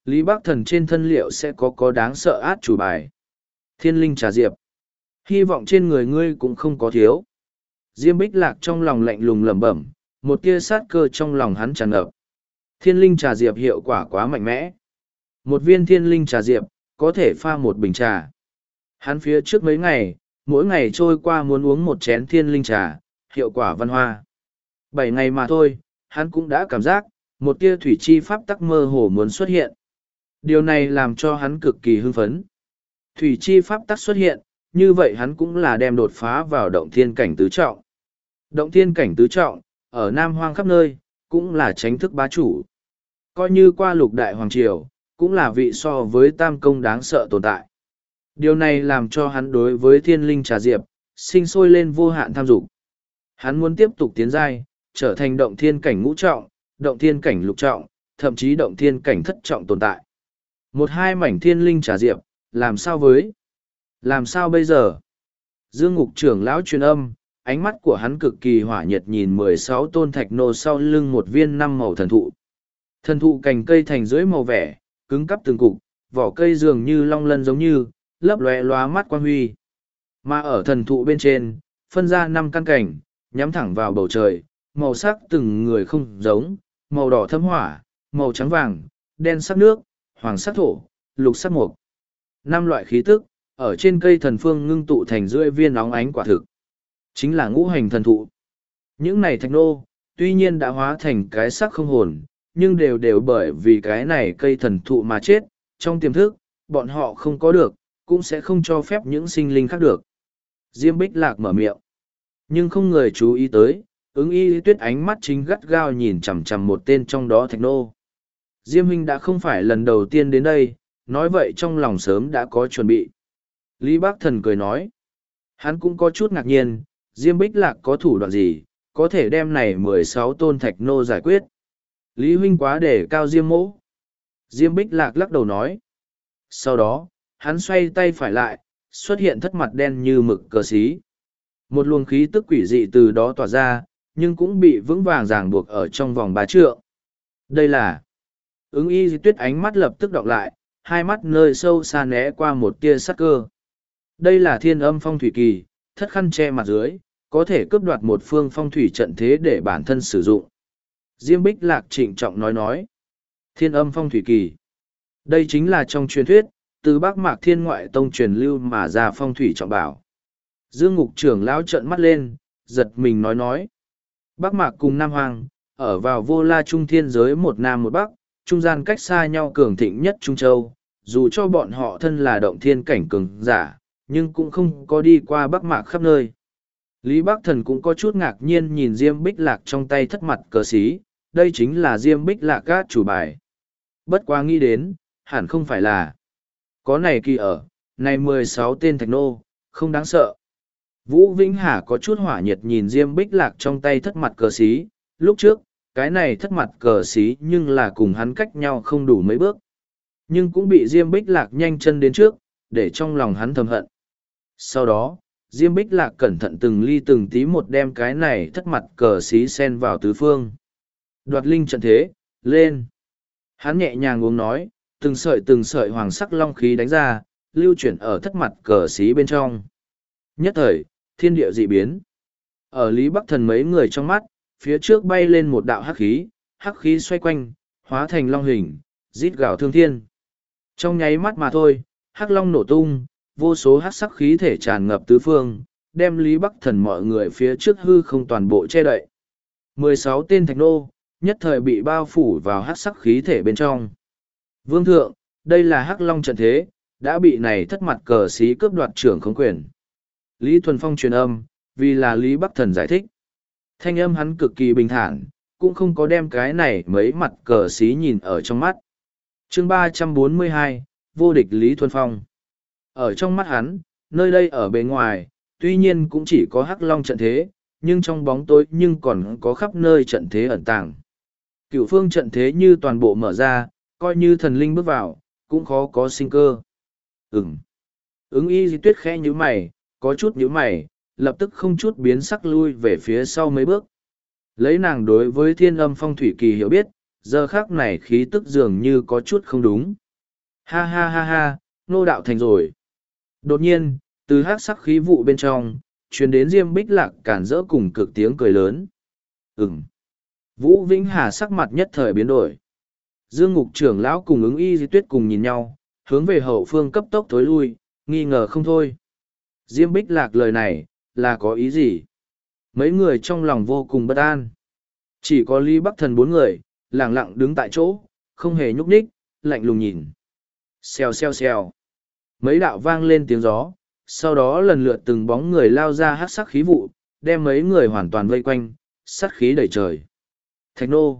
Lý Bắc Thần trên thân liệu sẽ có có đáng sợ át chủ bài. Thiên linh trà diệp. Hy vọng trên người ngươi cũng không có thiếu. Diêm Bích Lạc trong lòng lạnh lùng lẩm bẩm, một tia sát cơ trong lòng hắn tràn ngập. Thiên linh trà diệp hiệu quả quá mạnh mẽ. Một viên thiên linh trà diệp, có thể pha một bình trà. Hắn phía trước mấy ngày, mỗi ngày trôi qua muốn uống một chén thiên linh trà, hiệu quả văn hoa. Bảy ngày mà thôi, hắn cũng đã cảm giác, một tia thủy chi pháp tắc mơ hồ muốn xuất hiện. Điều này làm cho hắn cực kỳ hưng phấn. Thủy chi pháp tắc xuất hiện, như vậy hắn cũng là đem đột phá vào động thiên cảnh tứ trọng. Động thiên cảnh tứ trọng, ở Nam Hoang khắp nơi, cũng là chính thức bá chủ. Coi như qua lục đại hoàng triều, cũng là vị so với tam công đáng sợ tồn tại. Điều này làm cho hắn đối với thiên linh trà diệp, sinh sôi lên vô hạn tham dục. Hắn muốn tiếp tục tiến giai, trở thành động thiên cảnh ngũ trọng, động thiên cảnh lục trọng, thậm chí động thiên cảnh thất trọng tồn tại. Một hai mảnh thiên linh trà diệp, làm sao với? Làm sao bây giờ? Dương Ngục trưởng lão truyền âm, ánh mắt của hắn cực kỳ hỏa nhiệt nhìn mười sáu tôn thạch nô sau lưng một viên năm màu thần thụ. Thần thụ cành cây thành dưới màu vẻ, cứng cắp từng cục, vỏ cây dường như long lân giống như, lấp lóe lóa mắt quang huy. Mà ở thần thụ bên trên, phân ra năm căn cảnh, nhắm thẳng vào bầu trời, màu sắc từng người không giống, màu đỏ thâm hỏa, màu trắng vàng, đen sắc nước, hoàng sắc thổ, lục sắc mộc. Năm loại khí tức, ở trên cây thần phương ngưng tụ thành rưỡi viên óng ánh quả thực. Chính là ngũ hành thần thụ. Những này thạch nô, tuy nhiên đã hóa thành cái sắc không hồn, nhưng đều đều bởi vì cái này cây thần thụ mà chết, trong tiềm thức, bọn họ không có được, cũng sẽ không cho phép những sinh linh khác được. Diêm Bích Lạc mở miệng. Nhưng không người chú ý tới, ứng y tuyết ánh mắt chính gắt gao nhìn chằm chằm một tên trong đó thạch nô. Diêm huynh đã không phải lần đầu tiên đến đây, nói vậy trong lòng sớm đã có chuẩn bị. Lý Bác Thần cười nói. Hắn cũng có chút ngạc nhiên, Diêm Bích Lạc có thủ đoạn gì, có thể đem này mười sáu tôn thạch nô giải quyết. Lý huynh quá để cao Diêm mỗ. Diêm Bích Lạc lắc đầu nói. Sau đó, hắn xoay tay phải lại, xuất hiện thất mặt đen như mực cờ xí. Một luồng khí tức quỷ dị từ đó tỏa ra, nhưng cũng bị vững vàng ràng buộc ở trong vòng ba trượng. Đây là... Ứng y tuyết ánh mắt lập tức đọc lại, hai mắt nơi sâu xa né qua một tia sắc cơ. Đây là thiên âm phong thủy kỳ, thất khăn che mặt dưới, có thể cướp đoạt một phương phong thủy trận thế để bản thân sử dụng. Diêm Bích Lạc trịnh trọng nói nói. Thiên âm phong thủy kỳ. Đây chính là trong truyền thuyết, từ Bắc Mạc Thiên Ngoại Tông truyền lưu mà ra phong thủy trọng bảo. Dương Ngục trưởng lão trợn mắt lên, giật mình nói nói. Bắc Mạc cùng Nam Hoàng, ở vào vô la trung thiên giới một Nam một Bắc, trung gian cách xa nhau cường thịnh nhất Trung Châu, dù cho bọn họ thân là động thiên cảnh cường giả, nhưng cũng không có đi qua Bắc Mạc khắp nơi. Lý Bắc Thần cũng có chút ngạc nhiên nhìn Diêm Bích Lạc trong tay thất mặt cờ xí, đây chính là Diêm Bích Lạc gác chủ bài. Bất quá nghĩ đến, hẳn không phải là. Có này kỳ ở, này mười sáu tên thạch nô, không đáng sợ. Vũ Vĩnh Hà có chút hỏa nhiệt nhìn Diêm Bích Lạc trong tay thất mặt cờ xí, lúc trước, cái này thất mặt cờ xí nhưng là cùng hắn cách nhau không đủ mấy bước. Nhưng cũng bị Diêm Bích Lạc nhanh chân đến trước, để trong lòng hắn thầm hận. Sau đó, Diêm Bích Lạc cẩn thận từng ly từng tí một đem cái này thất mặt cờ xí sen vào tứ phương. Đoạt linh trận thế, lên. Hắn nhẹ nhàng uống nói, từng sợi từng sợi hoàng sắc long khí đánh ra, lưu chuyển ở thất mặt cờ xí bên trong. Nhất thời, thiên địa dị biến. Ở Lý Bắc Thần mấy người trong mắt, phía trước bay lên một đạo hắc khí, hắc khí xoay quanh, hóa thành long hình, rít gào thương thiên. Trong nháy mắt mà thôi, hắc long nổ tung, vô số hắc sắc khí thể tràn ngập tứ phương, đem Lý Bắc Thần mọi người phía trước hư không toàn bộ che đậy. mười sáu tên thạch nô, nhất thời bị bao phủ vào hắc sắc khí thể bên trong. Vương thượng, đây là hắc long trận thế, đã bị này thất mặt cờ xí cướp đoạt trưởng khống quyền. Lý Thuần Phong truyền âm, vì là Lý Bắc Thần giải thích. Thanh âm hắn cực kỳ bình thản, cũng không có đem cái này mấy mặt cờ xí nhìn ở trong mắt. Chương ba trăm bốn mươi hai, vô địch Lý Thuần Phong. Ở trong mắt hắn, nơi đây ở bề ngoài, tuy nhiên cũng chỉ có hắc long trận thế, nhưng trong bóng tối nhưng còn có khắp nơi trận thế ẩn tàng. Cửu phương trận thế như toàn bộ mở ra, coi như thần linh bước vào, cũng khó có sinh cơ. Ừm. Ứng y di tuyết khẽ nhíu mày, có chút nhíu mày, lập tức không chút biến sắc lui về phía sau mấy bước. Lấy nàng đối với thiên âm phong thủy kỳ hiểu biết, giờ khác này khí tức dường như có chút không đúng. Ha ha ha ha, nô đạo thành rồi. Đột nhiên, từ hắc sắc khí vụ bên trong, truyền đến Diêm Bích Lạc cản rỡ cùng cực tiếng cười lớn. Ừm. Vũ Vĩnh Hà sắc mặt nhất thời biến đổi. Dương Ngục trưởng lão cùng ứng y di tuyết cùng nhìn nhau, hướng về hậu phương cấp tốc thối lui, nghi ngờ không thôi. Diêm Bích Lạc lời này, là có ý gì? Mấy người trong lòng vô cùng bất an. Chỉ có Lý Bắc Thần bốn người, lẳng lặng đứng tại chỗ, không hề nhúc nhích, lạnh lùng nhìn. Xèo xèo xèo. Mấy đạo vang lên tiếng gió, sau đó lần lượt từng bóng người lao ra hát sắc khí vụ, đem mấy người hoàn toàn vây quanh, sát khí đầy trời. Thạch nô.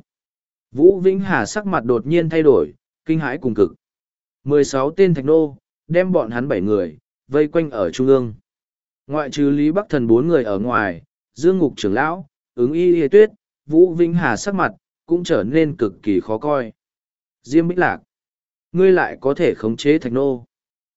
Vũ Vĩnh Hà sắc mặt đột nhiên thay đổi, kinh hãi cùng cực. mười sáu tên thạch nô, đem bọn hắn bảy người, vây quanh ở trung ương. Ngoại trừ Lý Bắc Thần bốn người ở ngoài, Dương Ngục trưởng lão, ứng y y tuyết, Vũ Vĩnh Hà sắc mặt, cũng trở nên cực kỳ khó coi. Diêm Bích Lạc, ngươi lại có thể khống chế thạch nô.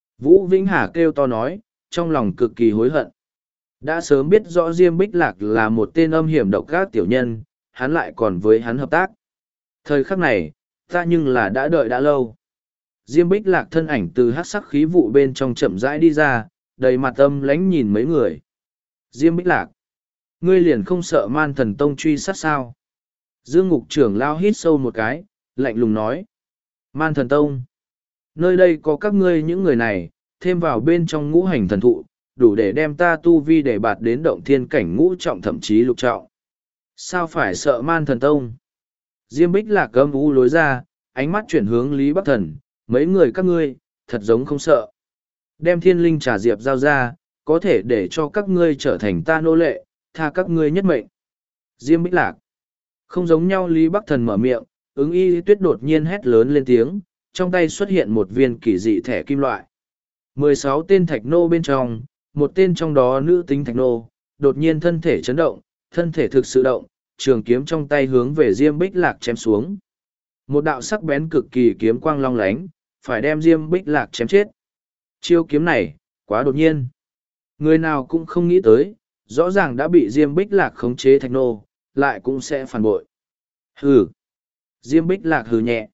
Vũ Vĩnh Hà kêu to nói, trong lòng cực kỳ hối hận. Đã sớm biết rõ Diêm Bích Lạc là một tên âm hiểm độc ác tiểu nhân, hắn lại còn với hắn hợp tác. Thời khắc này, ta nhưng là đã đợi đã lâu. Diêm Bích Lạc thân ảnh từ hát sắc khí vụ bên trong chậm rãi đi ra, đầy mặt âm lánh nhìn mấy người. Diêm Bích Lạc, ngươi liền không sợ Man Thần Tông truy sát sao? Dương Ngục trưởng lao hít sâu một cái, lạnh lùng nói. Man Thần Tông, nơi đây có các ngươi những người này, thêm vào bên trong ngũ hành thần thụ, đủ để đem ta tu vi để bạt đến động thiên cảnh ngũ trọng thậm chí lục trọng. Sao phải sợ Man Thần Tông? Diêm Bích Lạc âm u lối ra, ánh mắt chuyển hướng Lý Bắc Thần, mấy người các ngươi, thật giống không sợ. Đem thiên linh trà diệp giao ra, có thể để cho các ngươi trở thành ta nô lệ, tha các ngươi nhất mệnh. Diêm Bích Lạc. Không giống nhau Lý Bắc Thần mở miệng, ứng y tuyết đột nhiên hét lớn lên tiếng, trong tay xuất hiện một viên kỳ dị thẻ kim loại. mười sáu tên thạch nô bên trong, một tên trong đó nữ tính thạch nô, đột nhiên thân thể chấn động, thân thể thực sự động, trường kiếm trong tay hướng về Diêm Bích Lạc chém xuống. Một đạo sắc bén cực kỳ kiếm quang long lánh, phải đem Diêm Bích Lạc chém chết. Chiêu kiếm này, quá đột nhiên. Người nào cũng không nghĩ tới, rõ ràng đã bị Diêm Bích Lạc khống chế thạch nô, lại cũng sẽ phản bội. Hừ. Diêm Bích Lạc hừ nhẹ.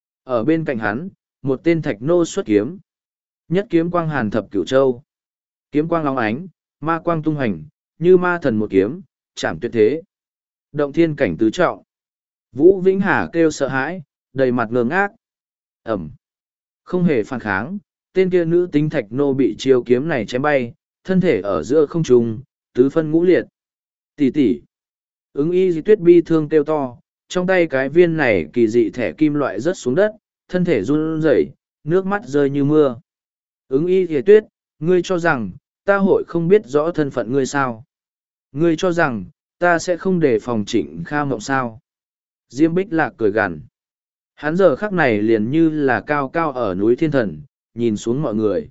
Ở bên cạnh hắn, một tên thạch nô xuất kiếm. Nhất kiếm quang hàn thập cửu châu. Kiếm quang long ánh, ma quang tung hành, như ma thần một kiếm, chạm tuyệt thế. Động thiên cảnh tứ trọng. Vũ Vĩnh Hà kêu sợ hãi, đầy mặt ngơ ngác. Ẩm. Không hề phản kháng, tên kia nữ tính thạch nô bị chiêu kiếm này chém bay, thân thể ở giữa không trung, tứ phân ngũ liệt. Tỷ tỷ. Ứng y di tuyết bi thương kêu to, trong tay cái viên này kỳ dị thẻ kim loại rớt xuống đất, thân thể run rẩy, nước mắt rơi như mưa. Ứng y di tuyết, ngươi cho rằng, ta hội không biết rõ thân phận ngươi sao? Ngươi cho rằng, ta sẽ không đề phòng Trịnh Kha Mộng sao? Diêm Bích Lạc cười gằn. Hắn giờ khắc này liền như là cao cao ở núi thiên thần, nhìn xuống mọi người.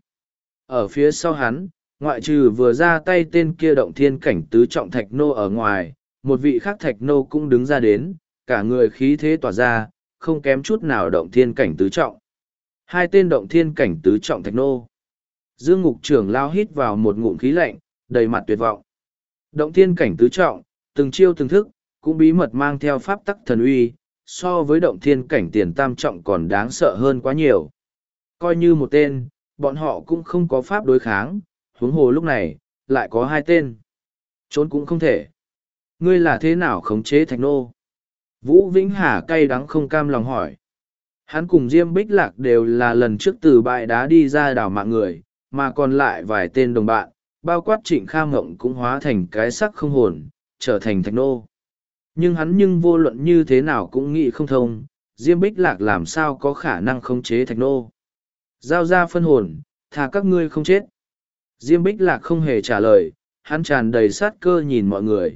Ở phía sau hắn, ngoại trừ vừa ra tay tên kia động thiên cảnh tứ trọng thạch nô ở ngoài, một vị khác thạch nô cũng đứng ra đến, cả người khí thế tỏa ra, không kém chút nào động thiên cảnh tứ trọng. Hai tên động thiên cảnh tứ trọng thạch nô. Dương Ngục trưởng lao hít vào một ngụm khí lạnh, đầy mặt tuyệt vọng. Động thiên cảnh tứ trọng, từng chiêu từng thức, cũng bí mật mang theo pháp tắc thần uy, so với động thiên cảnh tiền tam trọng còn đáng sợ hơn quá nhiều. Coi như một tên, bọn họ cũng không có pháp đối kháng, huống hồ lúc này, lại có hai tên. Trốn cũng không thể. Ngươi là thế nào khống chế thạch nô? Vũ Vĩnh Hà cay đắng không cam lòng hỏi. Hắn cùng Diêm Bích Lạc đều là lần trước từ bãi đá đi ra đảo mạng người, mà còn lại vài tên đồng bạn, bao quát Trịnh Kha Mộng cũng hóa thành cái sắc không hồn, trở thành thạch nô. Nhưng hắn nhưng vô luận như thế nào cũng nghĩ không thông, Diêm Bích Lạc làm sao có khả năng khống chế thạch nô. Giao ra phân hồn, thà các ngươi không chết. Diêm Bích Lạc không hề trả lời, hắn tràn đầy sát cơ nhìn mọi người.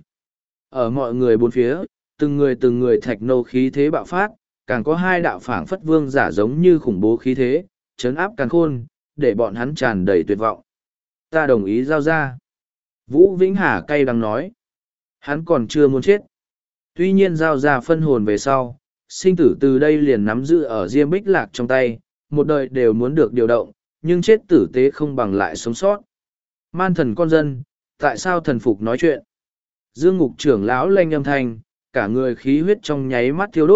Ở mọi người bốn phía, từng người từng người thạch nô khí thế bạo phát, càng có hai đạo phảng phất vương giả giống như khủng bố khí thế, chấn áp càng khôn, để bọn hắn tràn đầy tuyệt vọng. Ta đồng ý giao ra. Vũ Vĩnh Hà cay đắng nói. Hắn còn chưa muốn chết. Tuy nhiên giao ra phân hồn về sau, sinh tử từ đây liền nắm giữ ở Diêm Bích Lạc trong tay, một đời đều muốn được điều động, nhưng chết tử tế không bằng lại sống sót. Man thần con dân, tại sao thần phục nói chuyện? Dương Ngục trưởng lão lanh âm thanh, cả người khí huyết trong nháy mắt thiêu đốt,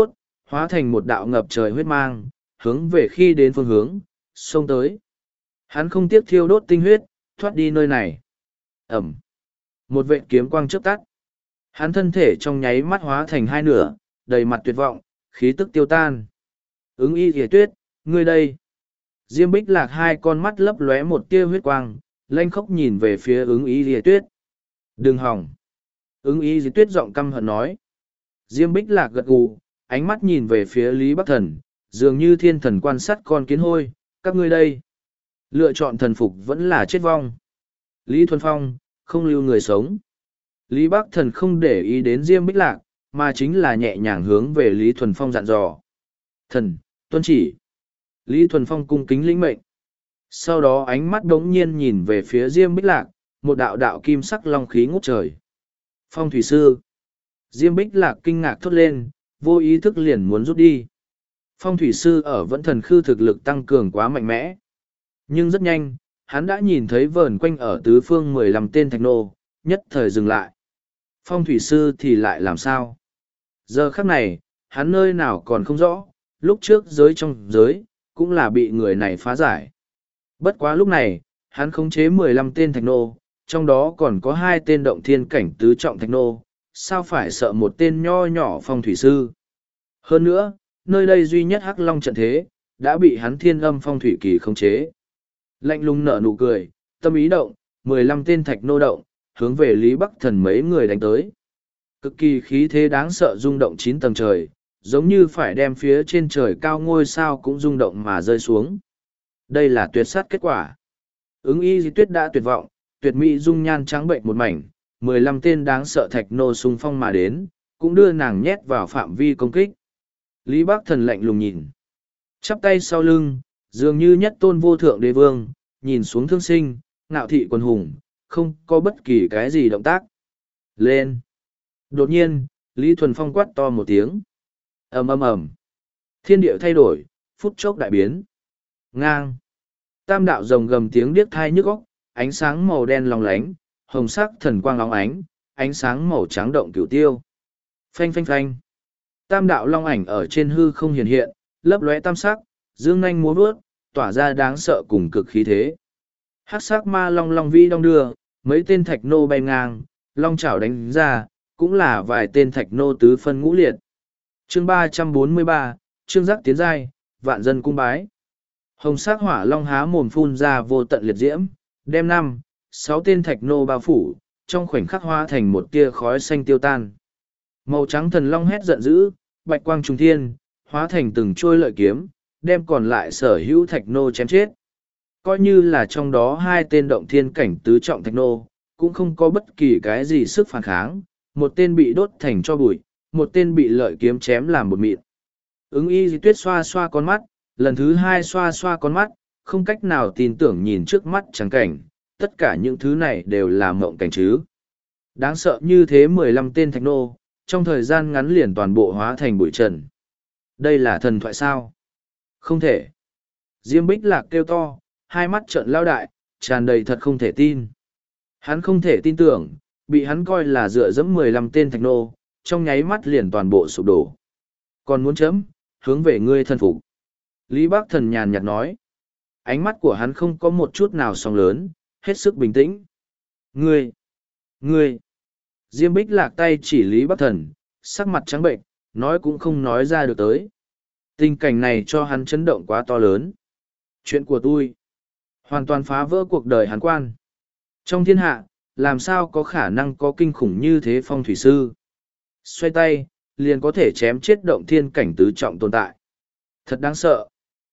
hóa thành một đạo ngập trời huyết mang, hướng về khi đến phương hướng, xông tới. Hắn không tiếc thiêu đốt tinh huyết, thoát đi nơi này. Ẩm. Một vệt kiếm quang chớp tắt. Hắn thân thể trong nháy mắt hóa thành hai nửa, đầy mặt tuyệt vọng, khí tức tiêu tan. Ứng y thìa tuyết, ngươi đây. Diêm Bích Lạc hai con mắt lấp lóe một tia huyết quang, lanh khóc nhìn về phía ứng y thìa tuyết. Đừng hỏng. Ứng y thìa tuyết giọng căm hận nói. Diêm Bích Lạc gật gù, ánh mắt nhìn về phía Lý Bắc Thần, dường như thiên thần quan sát con kiến hôi, các ngươi đây. Lựa chọn thần phục vẫn là chết vong. Lý Thuần Phong, không lưu người sống. Lý Bắc Thần không để ý đến Diêm Bích Lạc, mà chính là nhẹ nhàng hướng về Lý Thuần Phong dặn dò. Thần, tuân chỉ. Lý Thuần Phong cung kính lĩnh mệnh. Sau đó ánh mắt đống nhiên nhìn về phía Diêm Bích Lạc, một đạo đạo kim sắc long khí ngút trời. Phong thủy sư. Diêm Bích Lạc kinh ngạc thốt lên, vô ý thức liền muốn rút đi. Phong thủy sư ở vẫn thần khư thực lực tăng cường quá mạnh mẽ. Nhưng rất nhanh, hắn đã nhìn thấy vờn quanh ở tứ phương mười lăm tên thạch nô, nhất thời dừng lại. Phong thủy sư thì lại làm sao? Giờ khắc này, hắn nơi nào còn không rõ, lúc trước giới trong giới, cũng là bị người này phá giải. Bất quá lúc này, hắn khống chế mười lăm tên thạch nô, trong đó còn có hai tên động thiên cảnh tứ trọng thạch nô, sao phải sợ một tên nho nhỏ phong thủy sư. Hơn nữa, nơi đây duy nhất hắc long trận thế, đã bị hắn thiên âm phong thủy kỳ khống chế. Lạnh lùng nở nụ cười, tâm ý động, mười lăm tên thạch nô động, hướng về Lý Bắc Thần mấy người đánh tới. Cực kỳ khí thế đáng sợ rung động chín tầng trời, giống như phải đem phía trên trời cao ngôi sao cũng rung động mà rơi xuống. Đây là tuyệt sát kết quả. Ứng y di tuyết đã tuyệt vọng, tuyệt mỹ dung nhan trắng bệnh một mảnh, mười lăm tên đáng sợ thạch nô xung phong mà đến, cũng đưa nàng nhét vào phạm vi công kích. Lý Bắc Thần lạnh lùng nhìn. Chắp tay sau lưng, dường như nhất tôn vô thượng đế vương, nhìn xuống thương sinh, ngạo thị quần hùng, không có bất kỳ cái gì động tác. Lên! Đột nhiên, Lý Thuần Phong quát to một tiếng. Ầm ầm ầm. Thiên địa thay đổi, phút chốc đại biến. Ngang! Tam đạo rồng gầm tiếng điếc thai nhức óc, ánh sáng màu đen long lánh, hồng sắc thần quang óng ánh, ánh sáng màu trắng động cửu tiêu. Phanh phanh phanh. Tam đạo long ảnh ở trên hư không hiện hiện, lấp lóe tam sắc, dương nanh múa vuốt, tỏa ra đáng sợ cùng cực khí thế. Hắc sắc ma long long vĩ đong đưa, mấy tên thạch nô bay ngang, long chảo đánh ra, cũng là vài tên thạch nô tứ phân ngũ liệt. Chương ba trăm bốn mươi ba, chương giác tiến giai, vạn dân cung bái. Hồng sắc hỏa long há mồm phun ra vô tận liệt diễm, đem năm, sáu tên thạch nô bao phủ, trong khoảnh khắc hóa thành một tia khói xanh tiêu tan. Màu trắng thần long hét giận dữ, bạch quang trùng thiên, hóa thành từng trôi lợi kiếm, đem còn lại sở hữu thạch nô chém chết. Coi như là trong đó hai tên động thiên cảnh tứ trọng thạch nô, cũng không có bất kỳ cái gì sức phản kháng, một tên bị đốt thành cho bụi, một tên bị lợi kiếm chém làm một mịn. Ứng y di tuyết xoa xoa con mắt, lần thứ hai xoa xoa con mắt, không cách nào tin tưởng nhìn trước mắt trắng cảnh, tất cả những thứ này đều là mộng cảnh chứ. Đáng sợ như thế mười lăm tên thạch nô, trong thời gian ngắn liền toàn bộ hóa thành bụi trần. Đây là thần thoại sao? Không thể. Diêm Bích Lạc kêu to, hai mắt trợn lao đại, tràn đầy thật không thể tin. Hắn không thể tin tưởng, bị hắn coi là dựa dẫm mười lăm tên thạch nô, trong nháy mắt liền toàn bộ sụp đổ. Còn muốn chấm, hướng về ngươi thân phục. Lý Bắc Thần nhàn nhạt nói. Ánh mắt của hắn không có một chút nào sóng lớn, hết sức bình tĩnh. Ngươi! Ngươi! Diêm Bích Lạc tay chỉ Lý Bắc Thần, sắc mặt trắng bệnh, nói cũng không nói ra được tới. Tình cảnh này cho hắn chấn động quá to lớn. Chuyện của tôi hoàn toàn phá vỡ cuộc đời hắn quan. Trong thiên hạ, làm sao có khả năng có kinh khủng như thế phong thủy sư? Xoay tay, liền có thể chém chết động thiên cảnh tứ trọng tồn tại. Thật đáng sợ.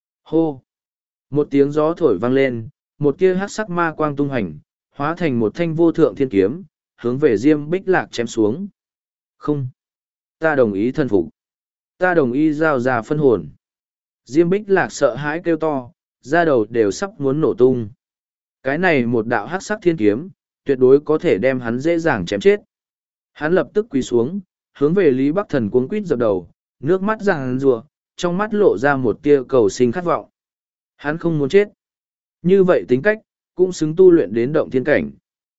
Hô! Một tiếng gió thổi vang lên, một tia hắc sắc ma quang tung hành, hóa thành một thanh vô thượng thiên kiếm, hướng về Diêm Bích Lạc chém xuống. Không! Ta đồng ý thân phục. Ta đồng ý giao ra phân hồn. Diêm Bích Lạc sợ hãi kêu to, da đầu đều sắp muốn nổ tung. Cái này một đạo hắc sắc thiên kiếm, tuyệt đối có thể đem hắn dễ dàng chém chết. Hắn lập tức quỳ xuống, hướng về Lý Bắc Thần cuống quýt dập đầu, nước mắt ràng rùa, trong mắt lộ ra một tia cầu sinh khát vọng. Hắn không muốn chết. Như vậy tính cách, cũng xứng tu luyện đến động thiên cảnh.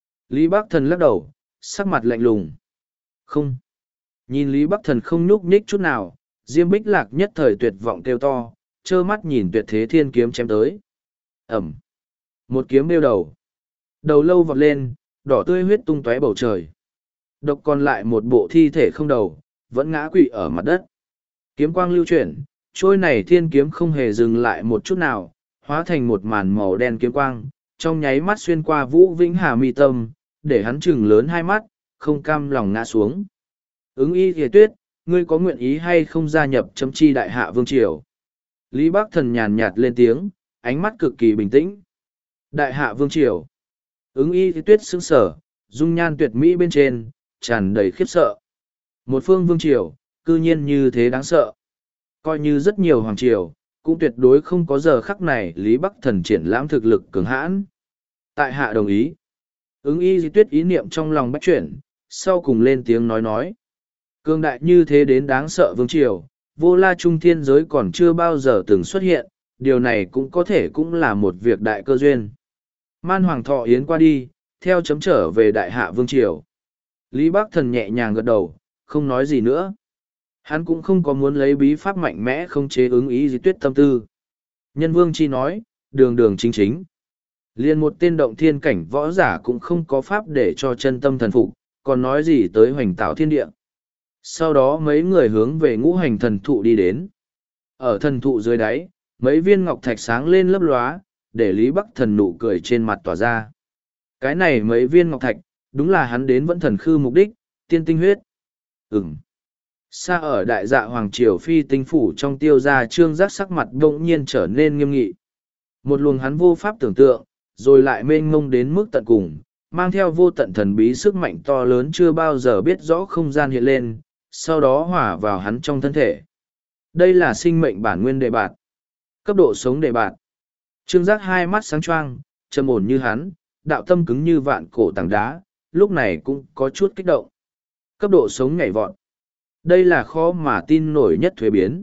Lý Bắc Thần lắc đầu, sắc mặt lạnh lùng. Không. Nhìn Lý Bắc Thần không nhúc nhích chút nào, Diêm Bích Lạc nhất thời tuyệt vọng kêu to, trơ mắt nhìn tuyệt thế thiên kiếm chém tới. Ẩm. Một kiếm đeo đầu. Đầu lâu vọt lên, đỏ tươi huyết tung tóe bầu trời. Độc còn lại một bộ thi thể không đầu, vẫn ngã quỵ ở mặt đất. Kiếm quang lưu chuyển, trôi này thiên kiếm không hề dừng lại một chút nào, hóa thành một màn màu đen kiếm quang, trong nháy mắt xuyên qua Vũ Vĩnh Hà mi tâm, để hắn chừng lớn hai mắt, không cam lòng ngã xuống. Ứng Y Thìa Tuyết, ngươi có nguyện ý hay không gia nhập chấm chi đại hạ vương triều? Lý Bắc Thần nhàn nhạt lên tiếng, ánh mắt cực kỳ bình tĩnh. Đại hạ vương triều. Ứng Y Thìa Tuyết sững sờ, dung nhan tuyệt mỹ bên trên, tràn đầy khiếp sợ. Một phương vương triều, cư nhiên như thế đáng sợ. Coi như rất nhiều hoàng triều, cũng tuyệt đối không có giờ khắc này Lý Bắc Thần triển lãm thực lực cường hãn. Tại hạ đồng ý. Ứng Y Di Tuyết ý niệm trong lòng bách chuyển, sau cùng lên tiếng nói nói. Cường đại như thế đến đáng sợ vương triều, vô la trung thiên giới còn chưa bao giờ từng xuất hiện, điều này cũng có thể cũng là một việc đại cơ duyên. Man Hoàng Thọ Yến qua đi, theo chấm trở về đại hạ vương triều. Lý Bắc Thần nhẹ nhàng gật đầu, không nói gì nữa. Hắn cũng không có muốn lấy bí pháp mạnh mẽ không chế ứng ý Di Tuyết tâm tư. Nhân vương chi nói, đường đường chính chính. Liên một tên động thiên cảnh võ giả cũng không có pháp để cho chân tâm thần phục, còn nói gì tới hoành tạo thiên địa. Sau đó mấy người hướng về ngũ hành thần thụ đi đến. Ở thần thụ dưới đáy, mấy viên ngọc thạch sáng lên lấp lóa, để Lý Bắc Thần nụ cười trên mặt tỏa ra. Cái này mấy viên ngọc thạch, đúng là hắn đến vẫn thần khư mục đích, tiên tinh huyết. Ừm. Xa ở đại dạ Hoàng Triều Phi tinh phủ trong tiêu gia trương giác sắc mặt bỗng nhiên trở nên nghiêm nghị. Một luồng hắn vô pháp tưởng tượng, rồi lại mênh mông đến mức tận cùng, mang theo vô tận thần bí sức mạnh to lớn chưa bao giờ biết rõ không gian hiện lên, sau đó hòa vào hắn trong thân thể. Đây là sinh mệnh bản nguyên đề bạt. Cấp độ sống đề bạt. Trương giác hai mắt sáng choang, trầm ổn như hắn, đạo tâm cứng như vạn cổ tảng đá, lúc này cũng có chút kích động. Cấp độ sống nhảy vọt. Đây là khó mà tin nổi nhất thuế biến.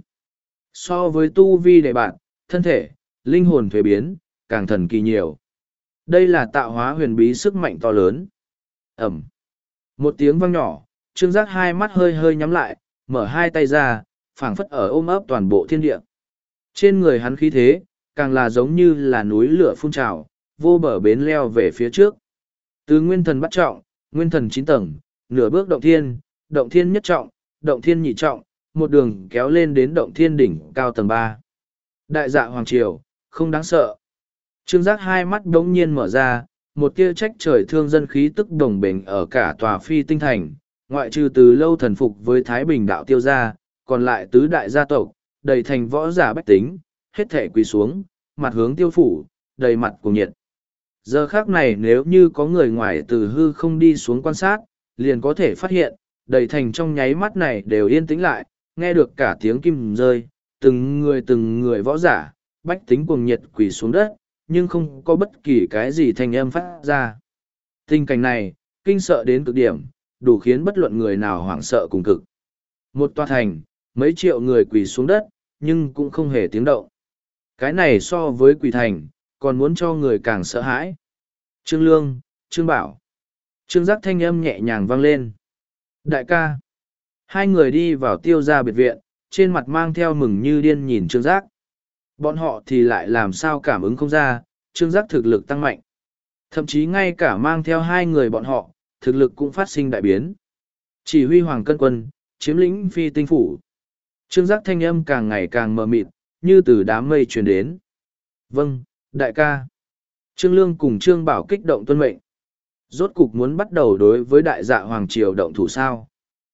So với tu vi đề bạt, thân thể, linh hồn thuế biến, càng thần kỳ nhiều. Đây là tạo hóa huyền bí sức mạnh to lớn. Ẩm. Một tiếng vang nhỏ, Trương Giác hai mắt hơi hơi nhắm lại, mở hai tay ra, phảng phất ở ôm ấp toàn bộ thiên địa. Trên người hắn khí thế, càng là giống như là núi lửa phun trào, vô bờ bến leo về phía trước. Từ nguyên thần bắt trọng, nguyên thần chín tầng, nửa bước động thiên, động thiên nhất trọng, động thiên nhị trọng, một đường kéo lên đến động thiên đỉnh cao tầng ba. Đại dạ Hoàng Triều, không đáng sợ. Trương Giác hai mắt đống nhiên mở ra, một tia trách trời thương dân khí tức đồng bình ở cả tòa phi tinh thành, ngoại trừ từ lâu thần phục với Thái Bình đạo tiêu gia, còn lại tứ đại gia tộc, đầy thành võ giả bách tính, hết thể quỳ xuống, mặt hướng tiêu phủ, đầy mặt cùng nhiệt. Giờ khác này nếu như có người ngoài từ hư không đi xuống quan sát, liền có thể phát hiện, đầy thành trong nháy mắt này đều yên tĩnh lại, nghe được cả tiếng kim rơi, từng người từng người võ giả, bách tính cuồng nhiệt quỳ xuống đất, nhưng không có bất kỳ cái gì thanh âm phát ra. Tình cảnh này, kinh sợ đến cực điểm, đủ khiến bất luận người nào hoảng sợ cùng cực. Một tòa thành, mấy triệu người quỳ xuống đất, nhưng cũng không hề tiếng động. Cái này so với quỳ thành, còn muốn cho người càng sợ hãi. Trương Lương, Trương Bảo. Trương Giác thanh âm nhẹ nhàng vang lên. Đại ca. Hai người đi vào tiêu gia biệt viện, trên mặt mang theo mừng như điên nhìn Trương Giác. Bọn họ thì lại làm sao cảm ứng không ra, Trương Giác thực lực tăng mạnh. Thậm chí ngay cả mang theo hai người bọn họ, thực lực cũng phát sinh đại biến. Chỉ huy Hoàng Cân Quân, chiếm lĩnh phi tinh phủ. Trương Giác thanh âm càng ngày càng mờ mịt, như từ đám mây truyền đến. Vâng, đại ca. Trương Lương cùng Trương Bảo kích động tuân mệnh. Rốt cục muốn bắt đầu đối với đại dạ Hoàng Triều động thủ sao.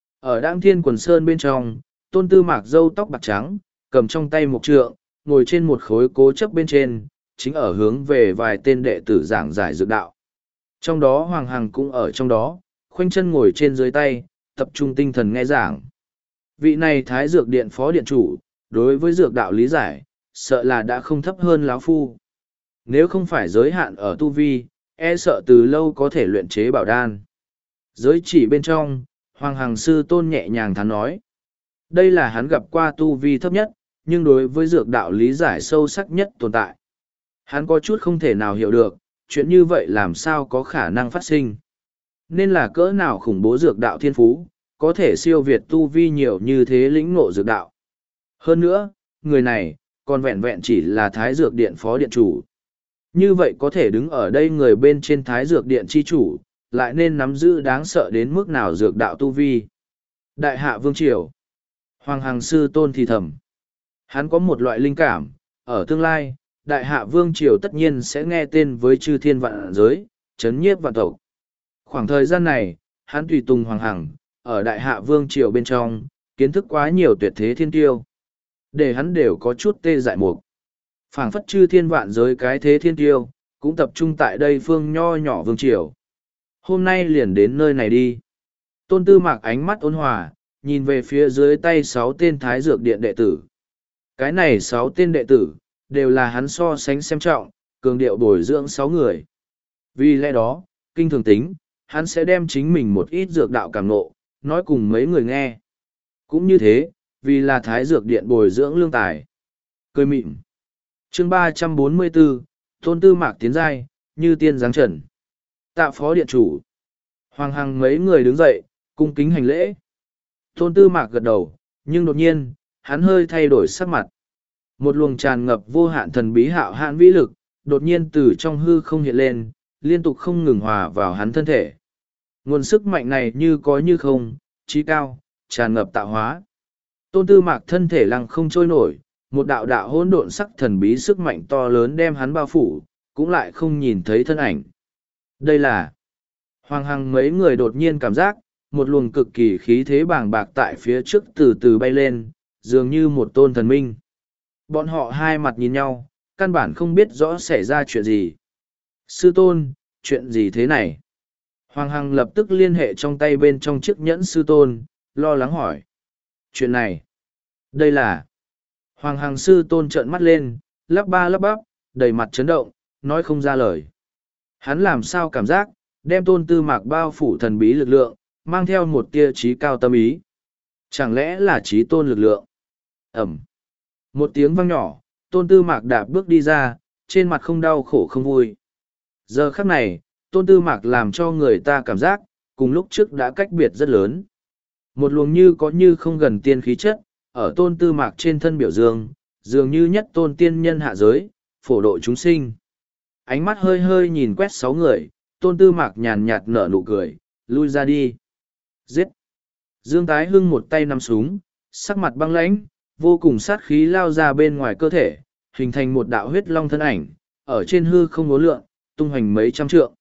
Ở Đãng Thiên Quần Sơn bên trong, Tôn Tư Mạc râu tóc bạc trắng, cầm trong tay một trượng, ngồi trên một khối cố chấp bên trên, chính ở hướng về vài tên đệ tử giảng giải dược đạo. Trong đó Hoàng Hằng cũng ở trong đó, khoanh chân ngồi trên dưới tay, tập trung tinh thần nghe giảng. Vị này Thái Dược Điện Phó Điện Chủ, đối với dược đạo lý giải, sợ là đã không thấp hơn lão phu. Nếu không phải giới hạn ở tu vi, e sợ từ lâu có thể luyện chế bảo đan. Giới chỉ bên trong, Hoàng Hằng Sư Tôn nhẹ nhàng thắn nói. Đây là hắn gặp qua tu vi thấp nhất, nhưng đối với dược đạo lý giải sâu sắc nhất tồn tại. Hắn có chút không thể nào hiểu được, chuyện như vậy làm sao có khả năng phát sinh. Nên là cỡ nào khủng bố dược đạo thiên phú, có thể siêu việt tu vi nhiều như thế lĩnh ngộ dược đạo. Hơn nữa, người này, còn vẹn vẹn chỉ là Thái Dược Điện phó điện chủ. Như vậy có thể đứng ở đây người bên trên Thái Dược Điện chi chủ, lại nên nắm giữ đáng sợ đến mức nào dược đạo tu vi. Đại hạ Vương Triều. Hoàng Hằng Sư Tôn thì thầm. Hắn có một loại linh cảm, ở tương lai, Đại hạ Vương Triều tất nhiên sẽ nghe tên với chư thiên vạn giới, chấn nhiếp vạn tộc. Khoảng thời gian này, hắn tùy tùng Hoàng Hằng, ở Đại hạ Vương Triều bên trong, kiến thức quá nhiều tuyệt thế thiên tiêu. Để hắn đều có chút tê dại mục. Phảng phất chư thiên vạn giới cái thế thiên tiêu, cũng tập trung tại đây phương nho nhỏ Vương Triều. Hôm nay liền đến nơi này đi. Tôn Tư Mạc ánh mắt ôn hòa, nhìn về phía dưới tay sáu tên Thái Dược Điện đệ tử. Cái này sáu tên đệ tử, đều là hắn so sánh xem trọng, cường điệu bồi dưỡng sáu người. Vì lẽ đó, kinh thường tính, hắn sẽ đem chính mình một ít dược đạo cảm nộ, nói cùng mấy người nghe. Cũng như thế, vì là Thái Dược Điện bồi dưỡng lương tài. Cười mịn. Chương ba trăm bốn mươi bốn, Tôn Tư Mạc tiến giai, như tiên giáng trần. Tạ phó điện chủ. Hoàng Hằng mấy người đứng dậy, cung kính hành lễ. Tôn Tư Mạc gật đầu, nhưng đột nhiên, hắn hơi thay đổi sắc mặt. Một luồng tràn ngập vô hạn thần bí hạo hạn vĩ lực, đột nhiên từ trong hư không hiện lên, liên tục không ngừng hòa vào hắn thân thể. Nguồn sức mạnh này như có như không, trí cao, tràn ngập tạo hóa. Tôn Tư Mạc thân thể lăng không trôi nổi, một đạo đạo hỗn độn sắc thần bí sức mạnh to lớn đem hắn bao phủ, cũng lại không nhìn thấy thân ảnh. Đây là Hoàng Hằng mấy người đột nhiên cảm giác, một luồng cực kỳ khí thế bàng bạc tại phía trước từ từ bay lên, dường như một tôn thần minh. Bọn họ hai mặt nhìn nhau, căn bản không biết rõ xảy ra chuyện gì. Sư tôn, chuyện gì thế này? Hoàng Hằng lập tức liên hệ trong tay bên trong chiếc nhẫn sư tôn, lo lắng hỏi. Chuyện này, đây là... Hoàng Hằng sư tôn trợn mắt lên, lắp ba lắp bắp, đầy mặt chấn động, nói không ra lời. Hắn làm sao cảm giác, đem Tôn Tư Mạc bao phủ thần bí lực lượng, mang theo một tia trí cao tâm ý. Chẳng lẽ là trí tôn lực lượng? Ẩm. Một tiếng vang nhỏ, Tôn Tư Mạc đạp bước đi ra, trên mặt không đau khổ không vui. Giờ khắc này, Tôn Tư Mạc làm cho người ta cảm giác, cùng lúc trước đã cách biệt rất lớn. Một luồng như có như không gần tiên khí chất, ở Tôn Tư Mạc trên thân biểu dương, dường như nhất tôn tiên nhân hạ giới, phổ độ chúng sinh. Ánh mắt hơi hơi nhìn quét sáu người, Tôn Tư Mạc nhàn nhạt nở nụ cười, lui ra đi. Giết! Dương Tái Hưng một tay nắm súng, sắc mặt băng lãnh, vô cùng sát khí lao ra bên ngoài cơ thể, hình thành một đạo huyết long thân ảnh, ở trên hư không ngố lượng, tung hoành mấy trăm trượng.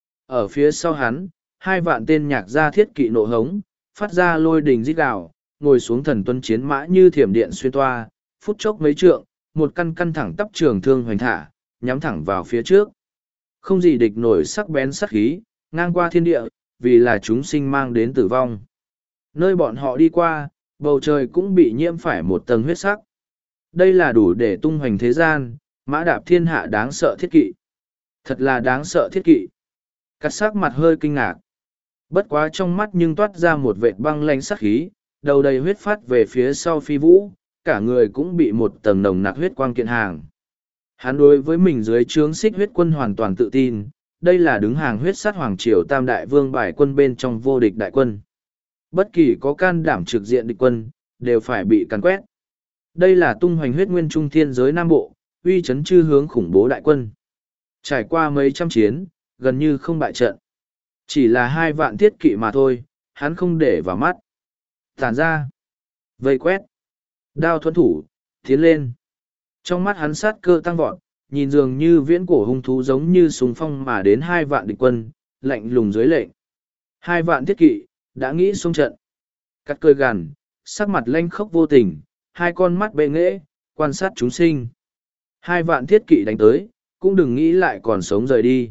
Ở phía sau hắn, hai vạn tên nhạc gia thiết kỵ nộ hống, phát ra lôi đình rít gào, ngồi xuống thần tuân chiến mã như thiểm điện xuyên toa, phút chốc mấy trượng, một căn căn thẳng tắp trường thương hoành thả, nhắm thẳng vào phía trước. Không gì địch nổi sắc bén sắc khí, ngang qua thiên địa, vì là chúng sinh mang đến tử vong. Nơi bọn họ đi qua, bầu trời cũng bị nhiễm phải một tầng huyết sắc. Đây là đủ để tung hoành thế gian, mã đạp thiên hạ đáng sợ thiết kỵ. Thật là đáng sợ thiết kỵ. Cắt sắc mặt hơi kinh ngạc. Bất quá trong mắt nhưng toát ra một vệt băng lanh sắc khí, đầu đầy huyết phát về phía sau phi vũ, cả người cũng bị một tầng nồng nặc huyết quang kiện hàng. Hắn đối với mình dưới trướng xích huyết quân hoàn toàn tự tin, đây là đứng hàng huyết sát hoàng triều tam đại vương bài quân bên trong vô địch đại quân. Bất kỳ có can đảm trực diện địch quân, đều phải bị càn quét. Đây là tung hoành huyết nguyên trung thiên giới Nam Bộ, uy chấn chư hướng khủng bố đại quân. Trải qua mấy trăm chiến, gần như không bại trận. Chỉ là hai vạn thiết kỵ mà thôi, hắn không để vào mắt. Tản ra, vây quét, đao thuẫn thủ, tiến lên. Trong mắt hắn sát cơ tăng vọt, nhìn dường như viễn cổ hung thú giống như súng phong mà đến hai vạn địch quân, lạnh lùng dưới lệnh. Hai vạn thiết kỵ, đã nghĩ xông trận. Cắt cười gằn, sắc mặt lanh khốc vô tình, hai con mắt bệ nghễ, quan sát chúng sinh. Hai vạn thiết kỵ đánh tới, cũng đừng nghĩ lại còn sống rời đi.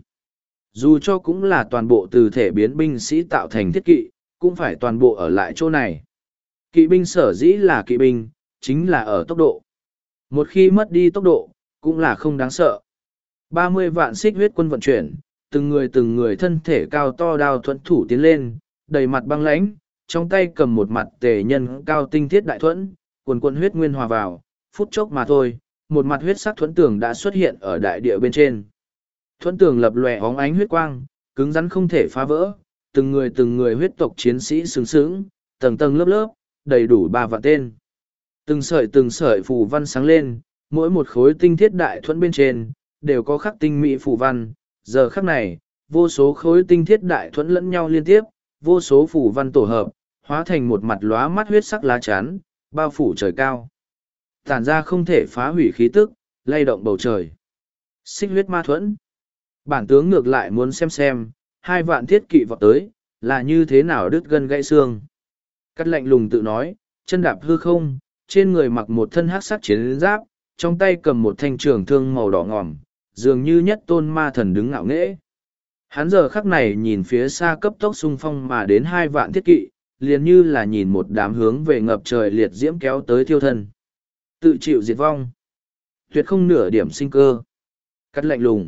Dù cho cũng là toàn bộ từ thể biến binh sĩ tạo thành thiết kỵ, cũng phải toàn bộ ở lại chỗ này. Kỵ binh sở dĩ là kỵ binh, chính là ở tốc độ. Một khi mất đi tốc độ, cũng là không đáng sợ. ba mươi vạn xích huyết quân vận chuyển, từng người từng người thân thể cao to đao thuẫn thủ tiến lên, đầy mặt băng lãnh, trong tay cầm một mặt tề nhân cao tinh thiết đại thuẫn, quần quần huyết nguyên hòa vào, phút chốc mà thôi, một mặt huyết sắc thuẫn tường đã xuất hiện ở đại địa bên trên. Thuẫn tường lập lòe óng ánh huyết quang, cứng rắn không thể phá vỡ, từng người từng người huyết tộc chiến sĩ sướng sướng, tầng tầng lớp lớp, đầy đủ ba vạn tên. Từng sợi từng sợi phù văn sáng lên, mỗi một khối tinh thiết đại thuẫn bên trên, đều có khắc tinh mỹ phù văn. Giờ khắc này, vô số khối tinh thiết đại thuẫn lẫn nhau liên tiếp, vô số phù văn tổ hợp, hóa thành một mặt lóa mắt huyết sắc lá chắn, bao phủ trời cao. Tản ra không thể phá hủy khí tức, lay động bầu trời. Xích huyết ma thuẫn. Bản tướng ngược lại muốn xem xem, hai vạn thiết kỵ vọt tới, là như thế nào đứt gân gãy xương. Cắt lạnh lùng tự nói, chân đạp hư không, trên người mặc một thân hắc sắc chiến giáp, trong tay cầm một thanh trường thương màu đỏ ngòm, dường như nhất tôn ma thần đứng ngạo nghễ. Hắn giờ khắc này nhìn phía xa cấp tốc xung phong mà đến hai vạn thiết kỵ, liền như là nhìn một đám hướng về ngập trời liệt diễm kéo tới thiêu thân. Tự chịu diệt vong. Tuyệt không nửa điểm sinh cơ. Cắt lạnh lùng.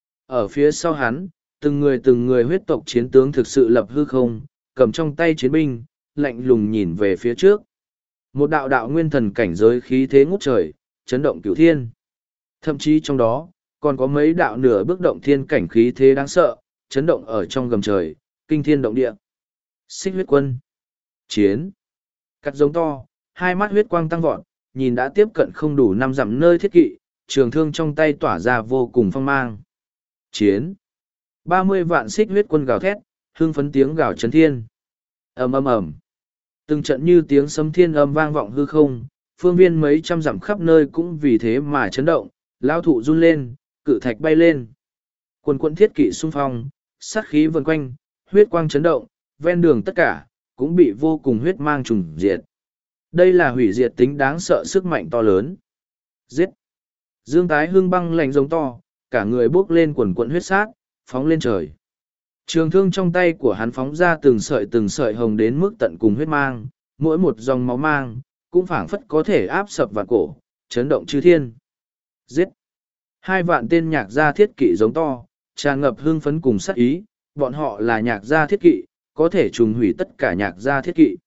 Ở phía sau hắn, từng người từng người huyết tộc chiến tướng thực sự lập hư không, cầm trong tay chiến binh, lạnh lùng nhìn về phía trước. Một đạo đạo nguyên thần cảnh giới khí thế ngút trời, chấn động cửu thiên. Thậm chí trong đó, còn có mấy đạo nửa bước động thiên cảnh khí thế đáng sợ, chấn động ở trong gầm trời, kinh thiên động địa. Xích huyết quân. Chiến. Cắt giống to, hai mắt huyết quang tăng vọt, nhìn đã tiếp cận không đủ năm dặm nơi thiết kỵ, trường thương trong tay tỏa ra vô cùng phong mang. Chiến. ba mươi vạn xích huyết quân gào thét, hương phấn tiếng gào chấn thiên. Ầm ầm ầm. Từng trận như tiếng sấm thiên âm vang vọng hư không, phương viên mấy trăm dặm khắp nơi cũng vì thế mà chấn động, lao thụ run lên, cự thạch bay lên. Quần quận thiết kỵ xung phong, sát khí vần quanh, huyết quang chấn động, ven đường tất cả, cũng bị vô cùng huyết mang trùng diệt. Đây là hủy diệt tính đáng sợ sức mạnh to lớn. Giết! Dương Tái Hưng băng lạnh giống to, cả người bốc lên quần quận huyết sát, phóng lên trời. Trường thương trong tay của hắn phóng ra từng sợi từng sợi hồng đến mức tận cùng huyết mang, mỗi một dòng máu mang, cũng phảng phất có thể áp sập vạn cổ, chấn động chư thiên. Giết! Hai vạn tên nhạc gia thiết kỵ giống to, tràn ngập hưng phấn cùng sát ý, bọn họ là nhạc gia thiết kỵ, có thể trùng hủy tất cả nhạc gia thiết kỵ.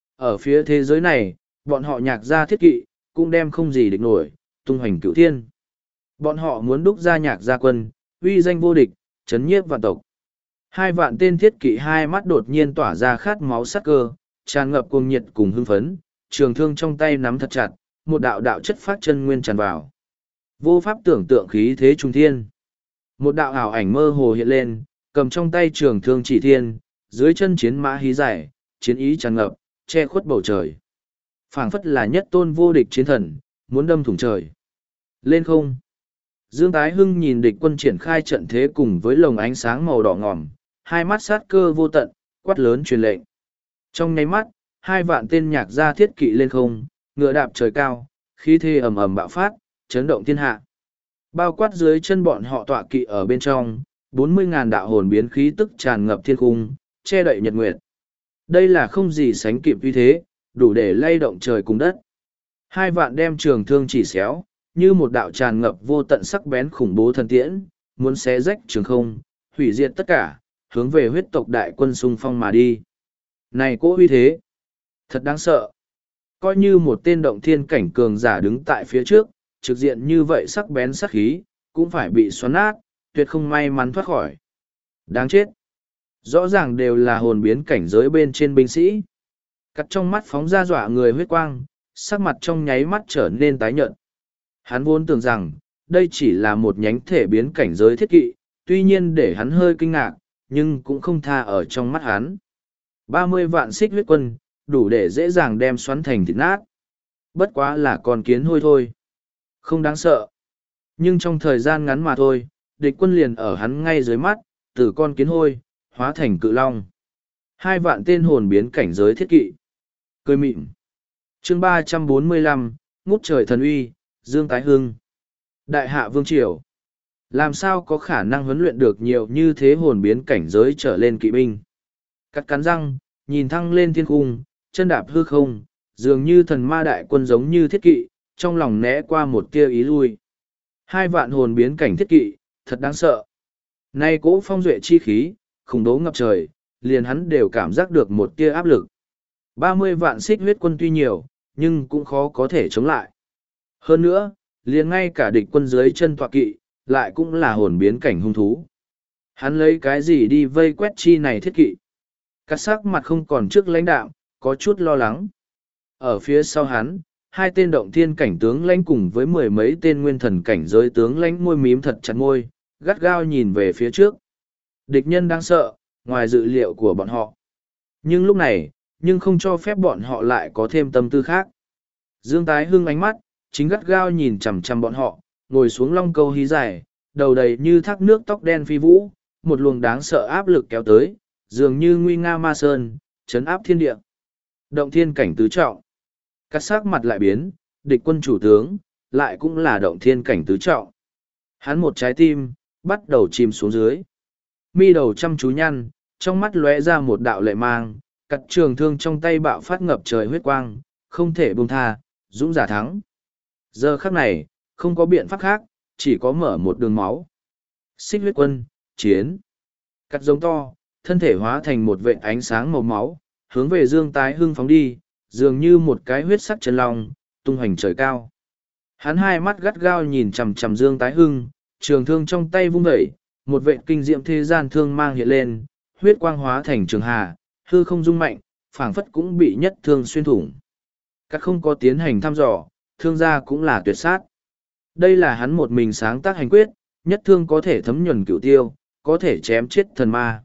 Ở phía thế giới này, bọn họ nhạc gia thiết kỵ, cũng đem không gì địch nổi, tung hoành cửu thiên. Bọn họ muốn đúc ra nhạc gia quân, uy danh vô địch, chấn nhiếp vạn tộc. Hai vạn tên thiết kỵ hai mắt đột nhiên tỏa ra khát máu sắc cơ, tràn ngập cuồng nhiệt cùng hưng phấn, trường thương trong tay nắm thật chặt, một đạo đạo chất phát chân nguyên tràn vào. Vô pháp tưởng tượng khí thế trung thiên. Một đạo ảo ảnh mơ hồ hiện lên, cầm trong tay trường thương chỉ thiên, dưới chân chiến mã hí giải, chiến ý tràn ngập, che khuất bầu trời. Phảng phất là nhất tôn vô địch chiến thần, muốn đâm thủng trời. Lên không. Dương Tái Hưng nhìn địch quân triển khai trận thế cùng với lồng ánh sáng màu đỏ ngòm, hai mắt sát cơ vô tận, quát lớn truyền lệnh. Trong nháy mắt, hai vạn tên nhạc gia thiết kỵ lên không, ngựa đạp trời cao, khí thế ầm ầm bạo phát, chấn động thiên hạ. Bao quát dưới chân bọn họ tọa kỵ ở bên trong, bốn mươi ngàn đạo hồn biến khí tức tràn ngập thiên cung, che đậy nhật nguyệt. Đây là không gì sánh kịp uy thế, đủ để lay động trời cùng đất. Hai vạn đem trường thương chỉ xéo, như một đạo tràn ngập vô tận sắc bén khủng bố thần tiễn, muốn xé rách trường không, hủy diệt tất cả, hướng về huyết tộc đại quân xung phong mà đi. Này cỗ uy thế, thật đáng sợ. Coi như một tên động thiên cảnh cường giả đứng tại phía trước, trực diện như vậy sắc bén sắc khí, cũng phải bị xoắn nát, tuyệt không may mắn thoát khỏi. Đáng chết. Rõ ràng đều là hồn biến cảnh giới bên trên binh sĩ. Cắt trong mắt phóng ra dọa người huyết quang, sắc mặt trong nháy mắt trở nên tái nhợt. Hắn vốn tưởng rằng, đây chỉ là một nhánh thể biến cảnh giới thiết kỵ, tuy nhiên để hắn hơi kinh ngạc, nhưng cũng không tha ở trong mắt hắn. ba mươi vạn xích huyết quân, đủ để dễ dàng đem xoắn thành thịt nát. Bất quá là con kiến hôi thôi. Không đáng sợ. Nhưng trong thời gian ngắn mà thôi, địch quân liền ở hắn ngay dưới mắt, từ con kiến hôi, hóa thành cự long. Hai vạn tên hồn biến cảnh giới thiết kỵ. Cười mịn. Chương ba trăm bốn mươi lăm, ngút trời thần uy, Dương Tái Hưng. Đại hạ vương triều. Làm sao có khả năng huấn luyện được nhiều như thế hồn biến cảnh giới trở lên kỵ binh? Cắt cắn răng, nhìn thăng lên thiên cung, chân đạp hư không, dường như thần ma đại quân giống như thiết kỵ, trong lòng né qua một tia ý lui. Hai vạn hồn biến cảnh thiết kỵ, thật đáng sợ. Nay cỗ phong duệ chi khí, khủng bố ngập trời, liền hắn đều cảm giác được một tia áp lực. ba mươi vạn xích huyết quân tuy nhiều, nhưng cũng khó có thể chống lại. Hơn nữa, liền ngay cả địch quân dưới chân tọa kỵ, lại cũng là hồn biến cảnh hung thú. Hắn lấy cái gì đi vây quét chi này thiết kỵ? Cắt sắc mặt không còn trước lãnh đạo, có chút lo lắng. Ở phía sau hắn, Hai tên động thiên cảnh tướng lãnh cùng với mười mấy tên nguyên thần cảnh giới tướng lãnh môi mím thật chặt môi, gắt gao nhìn về phía trước. Địch nhân đáng sợ, ngoài dự liệu của bọn họ. Nhưng lúc này, nhưng không cho phép bọn họ lại có thêm tâm tư khác. Dương Tái Hưng ánh mắt, chính gắt gao nhìn chằm chằm bọn họ, ngồi xuống long câu hí dài, đầu đầy như thác nước tóc đen phi vũ, một luồng đáng sợ áp lực kéo tới, dường như nguy nga ma sơn, chấn áp thiên địa. Động thiên cảnh tứ trọng. Cắt sắc mặt lại biến, địch quân chủ tướng, lại cũng là động thiên cảnh tứ trọng. Hắn một trái tim, bắt đầu chìm xuống dưới. Mi đầu chăm chú nhăn, trong mắt lóe ra một đạo lệ mang, cắt trường thương trong tay bạo phát ngập trời huyết quang, không thể buông tha, dũng giả thắng. Giờ khắc này, không có biện pháp khác, chỉ có mở một đường máu. Xích huyết quân, chiến. Cắt giống to, thân thể hóa thành một vệt ánh sáng màu máu, hướng về Dương Tái Hưng phóng đi, dường như một cái huyết sắc chân long, tung hoành trời cao. Hắn hai mắt gắt gao nhìn chằm chằm Dương Tái Hưng, trường thương trong tay vung dậy, một vệt kinh diệm thế gian thương mang hiện lên, huyết quang hóa thành trường hà, hư không rung mạnh, phảng phất cũng bị nhất thương xuyên thủng. Các không có tiến hành thăm dò, thương gia cũng là tuyệt sát. Đây là hắn một mình sáng tác hành quyết, nhất thương có thể thấm nhuần cửu tiêu, có thể chém chết thần ma.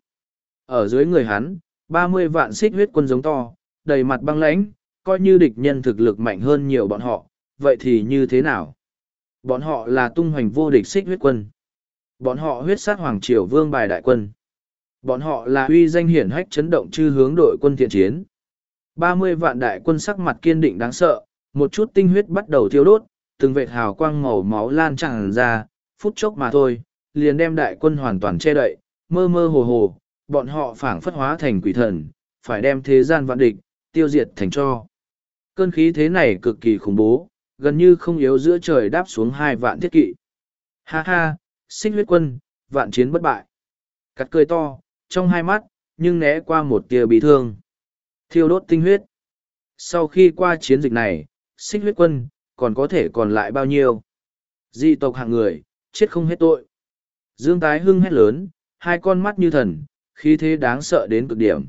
Ở dưới người hắn, ba mươi vạn xích huyết quân giống to, đầy mặt băng lãnh, coi như địch nhân thực lực mạnh hơn nhiều bọn họ, vậy thì như thế nào? Bọn họ là tung hoành vô địch xích huyết quân. Bọn họ huyết sát hoàng triều vương bài đại quân. Bọn họ là uy danh hiển hách chấn động chư hướng đội quân thiện chiến. ba mươi vạn đại quân sắc mặt kiên định đáng sợ, một chút tinh huyết bắt đầu thiêu đốt, từng vệt hào quang màu máu lan tràn ra, phút chốc mà thôi, liền đem đại quân hoàn toàn che đậy, mơ mơ hồ hồ, bọn họ phảng phất hóa thành quỷ thần, phải đem thế gian vạn địch, tiêu diệt thành tro. Cơn khí thế này cực kỳ khủng bố, gần như không yếu giữa trời đáp xuống hai vạn thiết kỵ. Ha ha, xích huyết quân, vạn chiến bất bại. Cắt cười to, trong hai mắt, nhưng né qua một tia bị thương. Thiêu đốt tinh huyết. Sau khi qua chiến dịch này, xích huyết quân, còn có thể còn lại bao nhiêu? Dị tộc hạng người, chết không hết tội. Dương Tái Hưng hét lớn, hai con mắt như thần, khí thế đáng sợ đến cực điểm.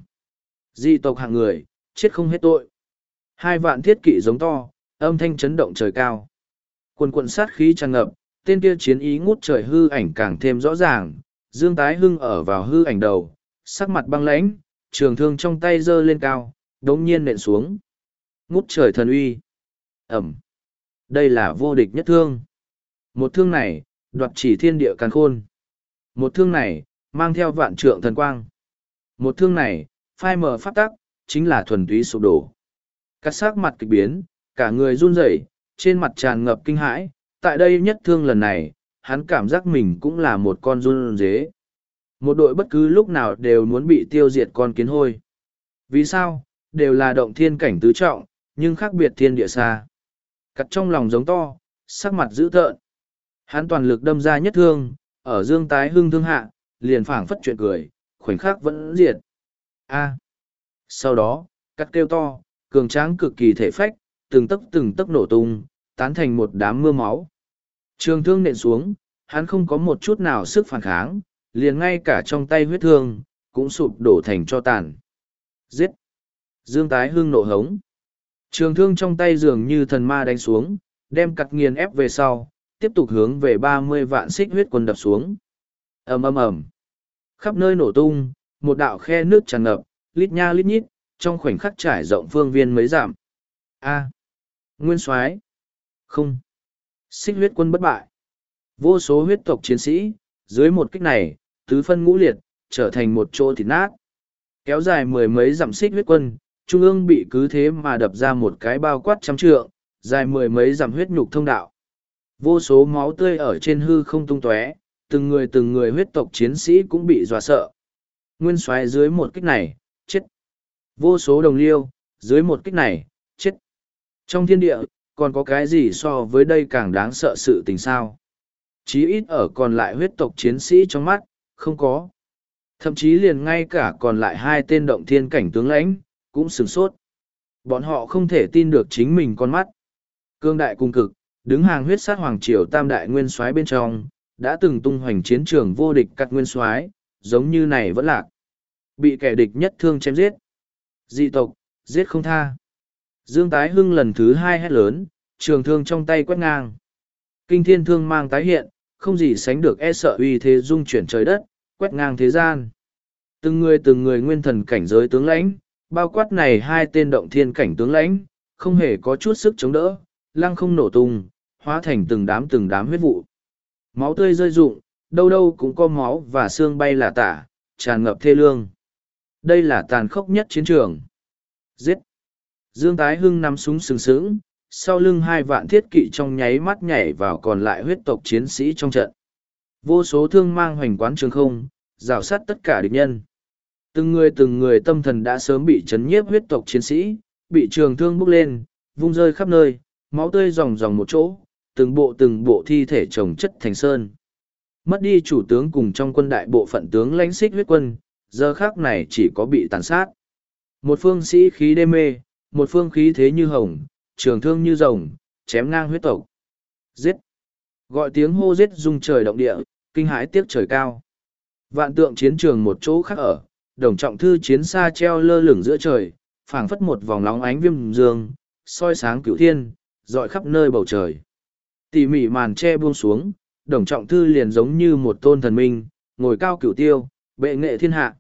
Dị tộc hạng người, chết không hết tội. Hai vạn thiết kỵ giống to, âm thanh chấn động trời cao. Quần quần sát khí tràn ngập, tên kia chiến ý ngút trời hư ảnh càng thêm rõ ràng. Dương Tái Hưng ở vào hư ảnh đầu, sắc mặt băng lãnh, trường thương trong tay giơ lên cao, đống nhiên nện xuống. Ngút trời thần uy. Ẩm. Đây là vô địch nhất thương. Một thương này, đoạt chỉ thiên địa càn khôn. Một thương này, mang theo vạn trượng thần quang. Một thương này, phai mờ pháp tắc, chính là thuần túy sụp đổ. Cắt sắc mặt kịch biến, cả người run rẩy, trên mặt tràn ngập kinh hãi. Tại đây nhất thương lần này, hắn cảm giác mình cũng là một con run dế. Một đội bất cứ lúc nào đều muốn bị tiêu diệt con kiến hôi. Vì sao? Đều là động thiên cảnh tứ trọng, nhưng khác biệt thiên địa xa. Cắt trong lòng giống to, sắc mặt dữ tợn. Hắn toàn lực đâm ra nhất thương, ở Dương Tái Hưng thương hạ, liền phảng phất chuyện cười, khoảnh khắc vẫn diệt. A. Sau đó, cắt kêu to, cường tráng cực kỳ thể phách, từng tấc từng tấc nổ tung, tán thành một đám mưa máu. Trường thương nện xuống, hắn không có một chút nào sức phản kháng, liền ngay cả trong tay huyết thương, cũng sụp đổ thành cho tàn. Giết! Dương Tái Hưng nộ hống. Trường thương trong tay dường như thần ma đánh xuống, đem cắt nghiền ép về sau, tiếp tục hướng về ba mươi vạn xích huyết quân đập xuống. Ầm ầm ầm. Khắp nơi nổ tung, một đạo khe nước tràn ngập, lít nha lít nhít, trong khoảnh khắc trải rộng phương viên mấy dặm. A. Nguyên Soái. Không. Xích huyết quân bất bại. Vô số huyết tộc chiến sĩ, dưới một kích này, tứ phân ngũ liệt, trở thành một chỗ thịt nát. Kéo dài mười mấy dặm xích huyết quân, trung ương bị cứ thế mà đập ra một cái bao quát trăm trượng, dài mười mấy dặm huyết nhục thông đạo. Vô số máu tươi ở trên hư không tung tóe, từng người từng người huyết tộc chiến sĩ cũng bị dọa sợ. Nguyên Soái dưới một kích này, chết. Vô số đồng liêu, dưới một kích này, chết. Trong thiên địa, còn có cái gì so với đây càng đáng sợ sự tình sao? Chí ít ở còn lại huyết tộc chiến sĩ trong mắt, không có. Thậm chí liền ngay cả còn lại hai tên động thiên cảnh tướng lãnh, cũng sửng sốt. Bọn họ không thể tin được chính mình con mắt. Cương đại cung cực, đứng hàng huyết sát hoàng triều tam đại nguyên soái bên trong, đã từng tung hoành chiến trường vô địch cắt nguyên soái, giống như này vẫn lạc. Bị kẻ địch nhất thương chém giết. Dị tộc, giết không tha. Dương Tái Hưng lần thứ hai hét lớn, Trường thương trong tay quét ngang. Kinh thiên thương mang tái hiện, không gì sánh được e sợ uy thế dung chuyển trời đất, quét ngang thế gian. Từng người từng người nguyên thần cảnh giới tướng lãnh, bao quát này hai tên động thiên cảnh tướng lãnh, không hề có chút sức chống đỡ, lăng không nổ tung, hóa thành từng đám từng đám huyết vụ. Máu tươi rơi rụng, đâu đâu cũng có máu và xương bay là tả, tràn ngập thê lương. Đây là tàn khốc nhất chiến trường. Giết! Dương Tái Hưng nắm súng sừng sững, sau lưng hai vạn thiết kỵ trong nháy mắt nhảy vào còn lại huyết tộc chiến sĩ trong trận. Vô số thương mang hoành quán trường không, rào sát tất cả địch nhân. Từng người từng người tâm thần đã sớm bị chấn nhiếp huyết tộc chiến sĩ, bị trường thương bốc lên, vung rơi khắp nơi, máu tươi ròng ròng một chỗ, từng bộ từng bộ thi thể chồng chất thành sơn. Mất đi chủ tướng cùng trong quân đại bộ phận tướng lãnh xích huyết quân, giờ khác này chỉ có bị tàn sát. Một phương sĩ khí đê mê, một phương khí thế như hồng, trường thương như rồng, chém ngang huyết tộc. Giết! Gọi tiếng hô giết rung trời động địa, kinh hãi tiếc trời cao. Vạn tượng chiến trường một chỗ khác ở, đồng trọng thư chiến xa treo lơ lửng giữa trời, phảng phất một vòng nóng ánh viêm dương, soi sáng cửu thiên, dọi khắp nơi bầu trời. Tỉ mỉ màn che buông xuống, đồng trọng thư liền giống như một tôn thần minh, ngồi cao cửu tiêu, bệ nghệ thiên hạ.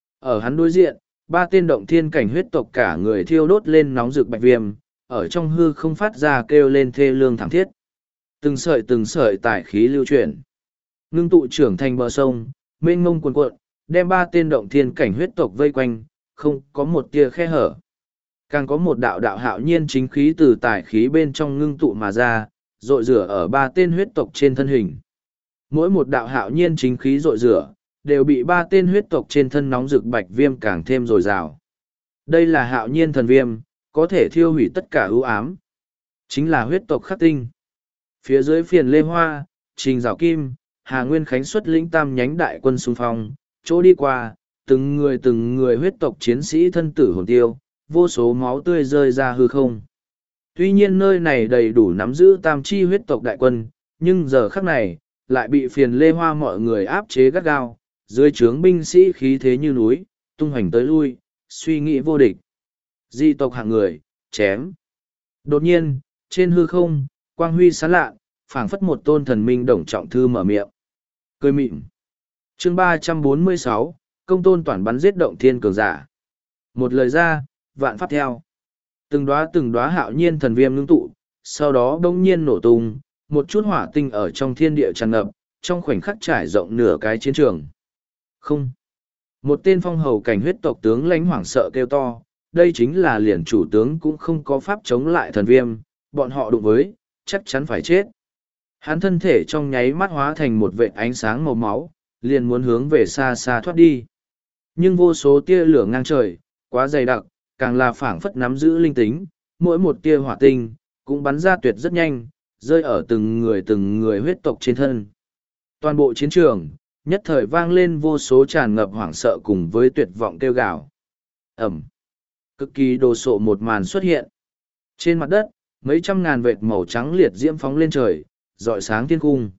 Ở hắn đối diện, ba tên động thiên cảnh huyết tộc cả người thiêu đốt lên nóng rực bạch viêm, ở trong hư không phát ra kêu lên thê lương thảm thiết. Từng sợi từng sợi tải khí lưu chuyển. Ngưng tụ trưởng thành bờ sông, mênh mông cuồn cuộn, đem ba tên động thiên cảnh huyết tộc vây quanh, không có một tia khe hở. Càng có một đạo đạo hạo nhiên chính khí từ tải khí bên trong ngưng tụ mà ra, rội rửa ở ba tên huyết tộc trên thân hình. Mỗi một đạo hạo nhiên chính khí rội rửa, đều bị ba tên huyết tộc trên thân nóng rực bạch viêm càng thêm dồi dào. Đây là hạo nhiên thần viêm, có thể thiêu hủy tất cả ưu ám. Chính là huyết tộc khắc tinh. Phía dưới phiền Lê Hoa, Trình Giảo Kim, Hà Nguyên Khánh xuất lĩnh tam nhánh đại quân xung phong, chỗ đi qua, từng người từng người huyết tộc chiến sĩ thân tử hồn tiêu, vô số máu tươi rơi ra hư không. Tuy nhiên nơi này đầy đủ nắm giữ tam chi huyết tộc đại quân, nhưng giờ khắc này, lại bị phiền Lê Hoa mọi người áp chế gắt gao, dưới trướng binh sĩ khí thế như núi, tung hoành tới lui, suy nghĩ vô địch. Dị tộc hạng người, chém. Đột nhiên, trên hư không, quang huy sáng lạ, phảng phất một tôn thần minh đồng trọng thư mở miệng. Cười mịn. Chương ba trăm bốn mươi sáu, công tôn toàn bắn giết động thiên cường giả. Một lời ra, vạn pháp theo. Từng đóa từng đóa hạo nhiên thần viêm ngưng tụ, sau đó bỗng nhiên nổ tung, một chút hỏa tinh ở trong thiên địa tràn ngập, trong khoảnh khắc trải rộng nửa cái chiến trường. Không. Một tên phong hầu cảnh huyết tộc tướng lãnh hoảng sợ kêu to, đây chính là liền chủ tướng cũng không có pháp chống lại thần viêm, bọn họ đụng với, chắc chắn phải chết. Hắn thân thể trong nháy mắt hóa thành một vệt ánh sáng màu máu, liền muốn hướng về xa xa thoát đi. Nhưng vô số tia lửa ngang trời, quá dày đặc, càng là phảng phất nắm giữ linh tính, mỗi một tia hỏa tinh, cũng bắn ra tuyệt rất nhanh, rơi ở từng người từng người huyết tộc trên thân. Toàn bộ chiến trường, nhất thời vang lên vô số tràn ngập hoảng sợ cùng với tuyệt vọng kêu gào. Ẩm. Cực kỳ đồ sộ một màn xuất hiện. Trên mặt đất, mấy trăm ngàn vệt màu trắng liệt diễm phóng lên trời, rọi sáng thiên cung.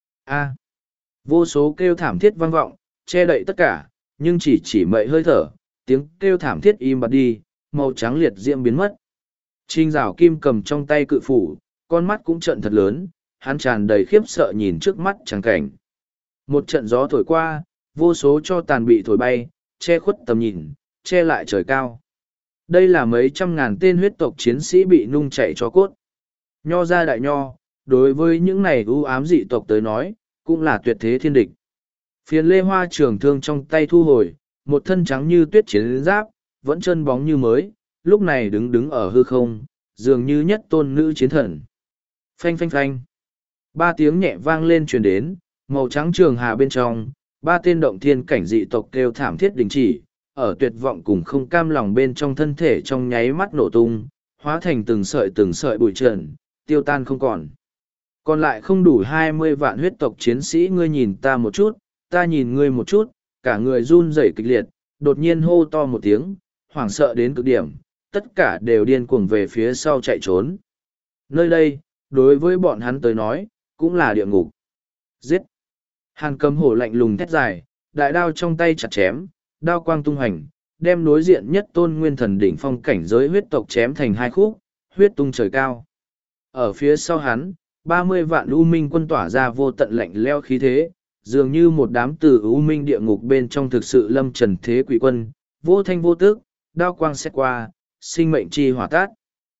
A. Vô số kêu thảm thiết vang vọng, che đậy tất cả, nhưng chỉ chỉ mậy hơi thở, tiếng kêu thảm thiết im bặt đi, màu trắng liệt diễm biến mất. Trình Giảo Kim cầm trong tay cự phủ, con mắt cũng trợn thật lớn, hắn tràn đầy khiếp sợ nhìn trước mắt trắng cảnh. Một trận gió thổi qua, vô số cho tàn bị thổi bay, che khuất tầm nhìn, che lại trời cao. Đây là mấy trăm ngàn tên huyết tộc chiến sĩ bị nung chảy cho cốt. Nho ra đại nho, đối với những này ưu ám dị tộc tới nói, cũng là tuyệt thế thiên địch. Phiền Lê Hoa trường thương trong tay thu hồi, một thân trắng như tuyết chiến giáp, vẫn chân bóng như mới, lúc này đứng đứng ở hư không, dường như nhất tôn nữ chiến thần. Phanh phanh phanh. Ba tiếng nhẹ vang lên truyền đến, màu trắng trường hà bên trong, ba tên động thiên cảnh dị tộc kêu thảm thiết đình chỉ, ở tuyệt vọng cùng không cam lòng bên trong thân thể trong nháy mắt nổ tung, hóa thành từng sợi từng sợi bụi trần, tiêu tan không còn. Còn lại không đủ hai mươi vạn huyết tộc chiến sĩ, ngươi nhìn ta một chút, ta nhìn ngươi một chút, cả người run rẩy kịch liệt, đột nhiên hô to một tiếng, hoảng sợ đến cực điểm, tất cả đều điên cuồng về phía sau chạy trốn. Nơi đây, đối với bọn hắn tới nói, cũng là địa ngục. Giết! Hàn Cầm Hổ lạnh lùng thét dài, đại đao trong tay chặt chém, đao quang tung hành, đem đối diện nhất tôn nguyên thần đỉnh phong cảnh giới huyết tộc chém thành hai khúc, huyết tung trời cao. Ở phía sau hắn, ba mươi vạn U Minh quân tỏa ra vô tận lạnh leo khí thế, dường như một đám từ U Minh địa ngục bên trong thực sự lâm trần thế quỷ quân, vô thanh vô tức, đao quang xét qua, sinh mệnh chi hỏa tát.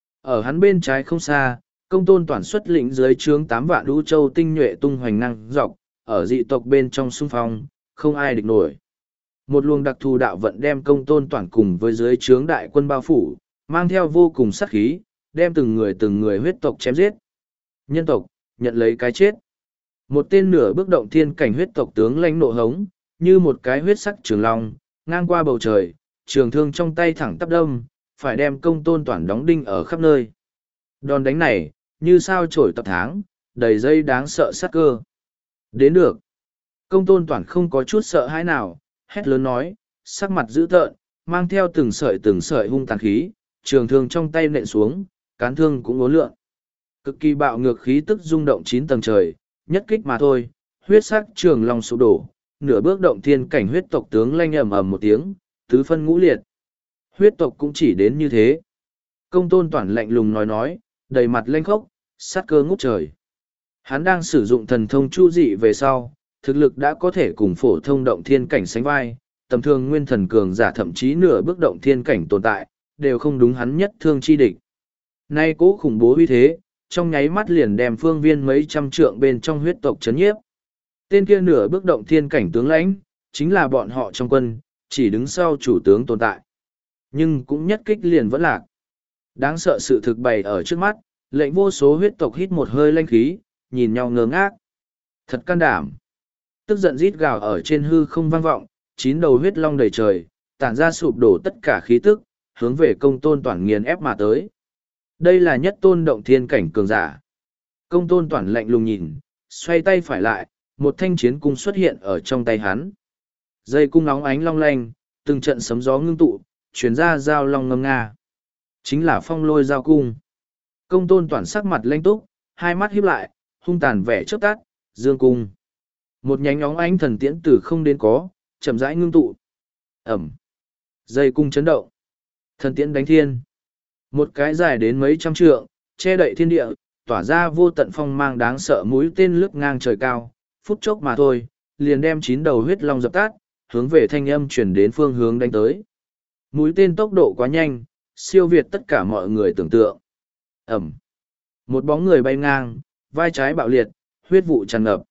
Ở hắn bên trái không xa, công tôn toàn xuất lĩnh dưới trướng tám vạn U Châu tinh nhuệ tung hoành năng dọc, ở dị tộc bên trong xung phong, không ai địch nổi. Một luồng đặc thù đạo vận đem công tôn toàn cùng với dưới trướng đại quân bao phủ, mang theo vô cùng sát khí, đem từng người từng người huyết tộc chém giết. Nhân tộc, nhận lấy cái chết. Một tên nửa bước động thiên cảnh huyết tộc tướng lãnh nộ hống, như một cái huyết sắc trường long, ngang qua bầu trời, trường thương trong tay thẳng tắp đâm, phải đem công tôn toàn đóng đinh ở khắp nơi. Đòn đánh này, như sao trổi tập tháng, đầy dây đáng sợ sát cơ. Đến được. Công tôn toàn không có chút sợ hãi nào, hét lớn nói, sắc mặt dữ tợn, mang theo từng sợi từng sợi hung tàn khí, trường thương trong tay nện xuống, cán thương cũng uốn lượn. Cực kỳ bạo ngược khí tức rung động chín tầng trời, nhất kích mà thôi, huyết sắc trường long sụp đổ, nửa bước động thiên cảnh huyết tộc tướng lanh ầm ầm một tiếng, tứ phân ngũ liệt. Huyết tộc cũng chỉ đến như thế. Công tôn toàn lạnh lùng nói nói, đầy mặt lanh khốc, sát cơ ngút trời. Hắn đang sử dụng thần thông chu dị về sau, thực lực đã có thể cùng phổ thông động thiên cảnh sánh vai, tầm thường nguyên thần cường giả thậm chí nửa bước động thiên cảnh tồn tại, đều không đúng hắn nhất thương chi địch. Nay cố khủng bố uy thế, trong nháy mắt liền đem phương viên mấy trăm trượng bên trong huyết tộc chấn nhiếp. Tên kia nửa bước động thiên cảnh tướng lãnh, chính là bọn họ trong quân, chỉ đứng sau chủ tướng tồn tại. Nhưng cũng nhất kích liền vẫn lạc. Đáng sợ sự thực bày ở trước mắt, lệnh vô số huyết tộc hít một hơi lanh khí, nhìn nhau ngơ ngác. Thật can đảm. Tức giận rít gào ở trên hư không vang vọng, chín đầu huyết long đầy trời, tản ra sụp đổ tất cả khí tức, hướng về công tôn toàn nghiền ép mà tới. Đây là nhất tôn động thiên cảnh cường giả. Công tôn toàn lạnh lùng nhìn, xoay tay phải lại, một thanh chiến cung xuất hiện ở trong tay hắn. Dây cung nóng ánh long lanh, từng trận sấm gió ngưng tụ, chuyển ra dao long ngâm nga. Chính là phong lôi dao cung. Công tôn toàn sắc mặt lanh túc, hai mắt híp lại, hung tàn vẻ chớp tắt, dương cung. Một nhánh óng ánh thần tiễn từ không đến có, chậm rãi ngưng tụ. Ẩm. Dây cung chấn động. Thần tiễn đánh thiên. Một cái dài đến mấy trăm trượng, che đậy thiên địa, tỏa ra vô tận phong mang đáng sợ, mũi tên lướt ngang trời cao, phút chốc mà thôi, liền đem chín đầu huyết long dập tắt, hướng về thanh âm chuyển đến phương hướng đánh tới. Mũi tên tốc độ quá nhanh, siêu việt tất cả mọi người tưởng tượng. Ẩm. Một bóng người bay ngang, vai trái bạo liệt, huyết vụ tràn ngập.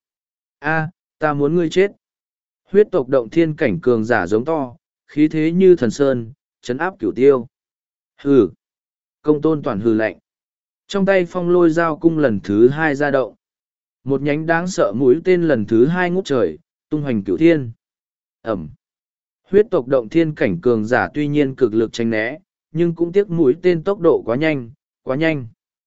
A, ta muốn ngươi chết. Huyết tộc động thiên cảnh cường giả giống to, khí thế như thần sơn, chấn áp cửu tiêu. Hừ. Công tôn toàn hừ lạnh. Trong tay phong lôi dao cung lần thứ hai ra động. Một nhánh đáng sợ mũi tên lần thứ hai ngút trời, tung hoành cửu thiên. Ẩm. Huyết tộc động thiên cảnh cường giả tuy nhiên cực lực tránh né, nhưng cũng tiếc mũi tên tốc độ quá nhanh, quá nhanh.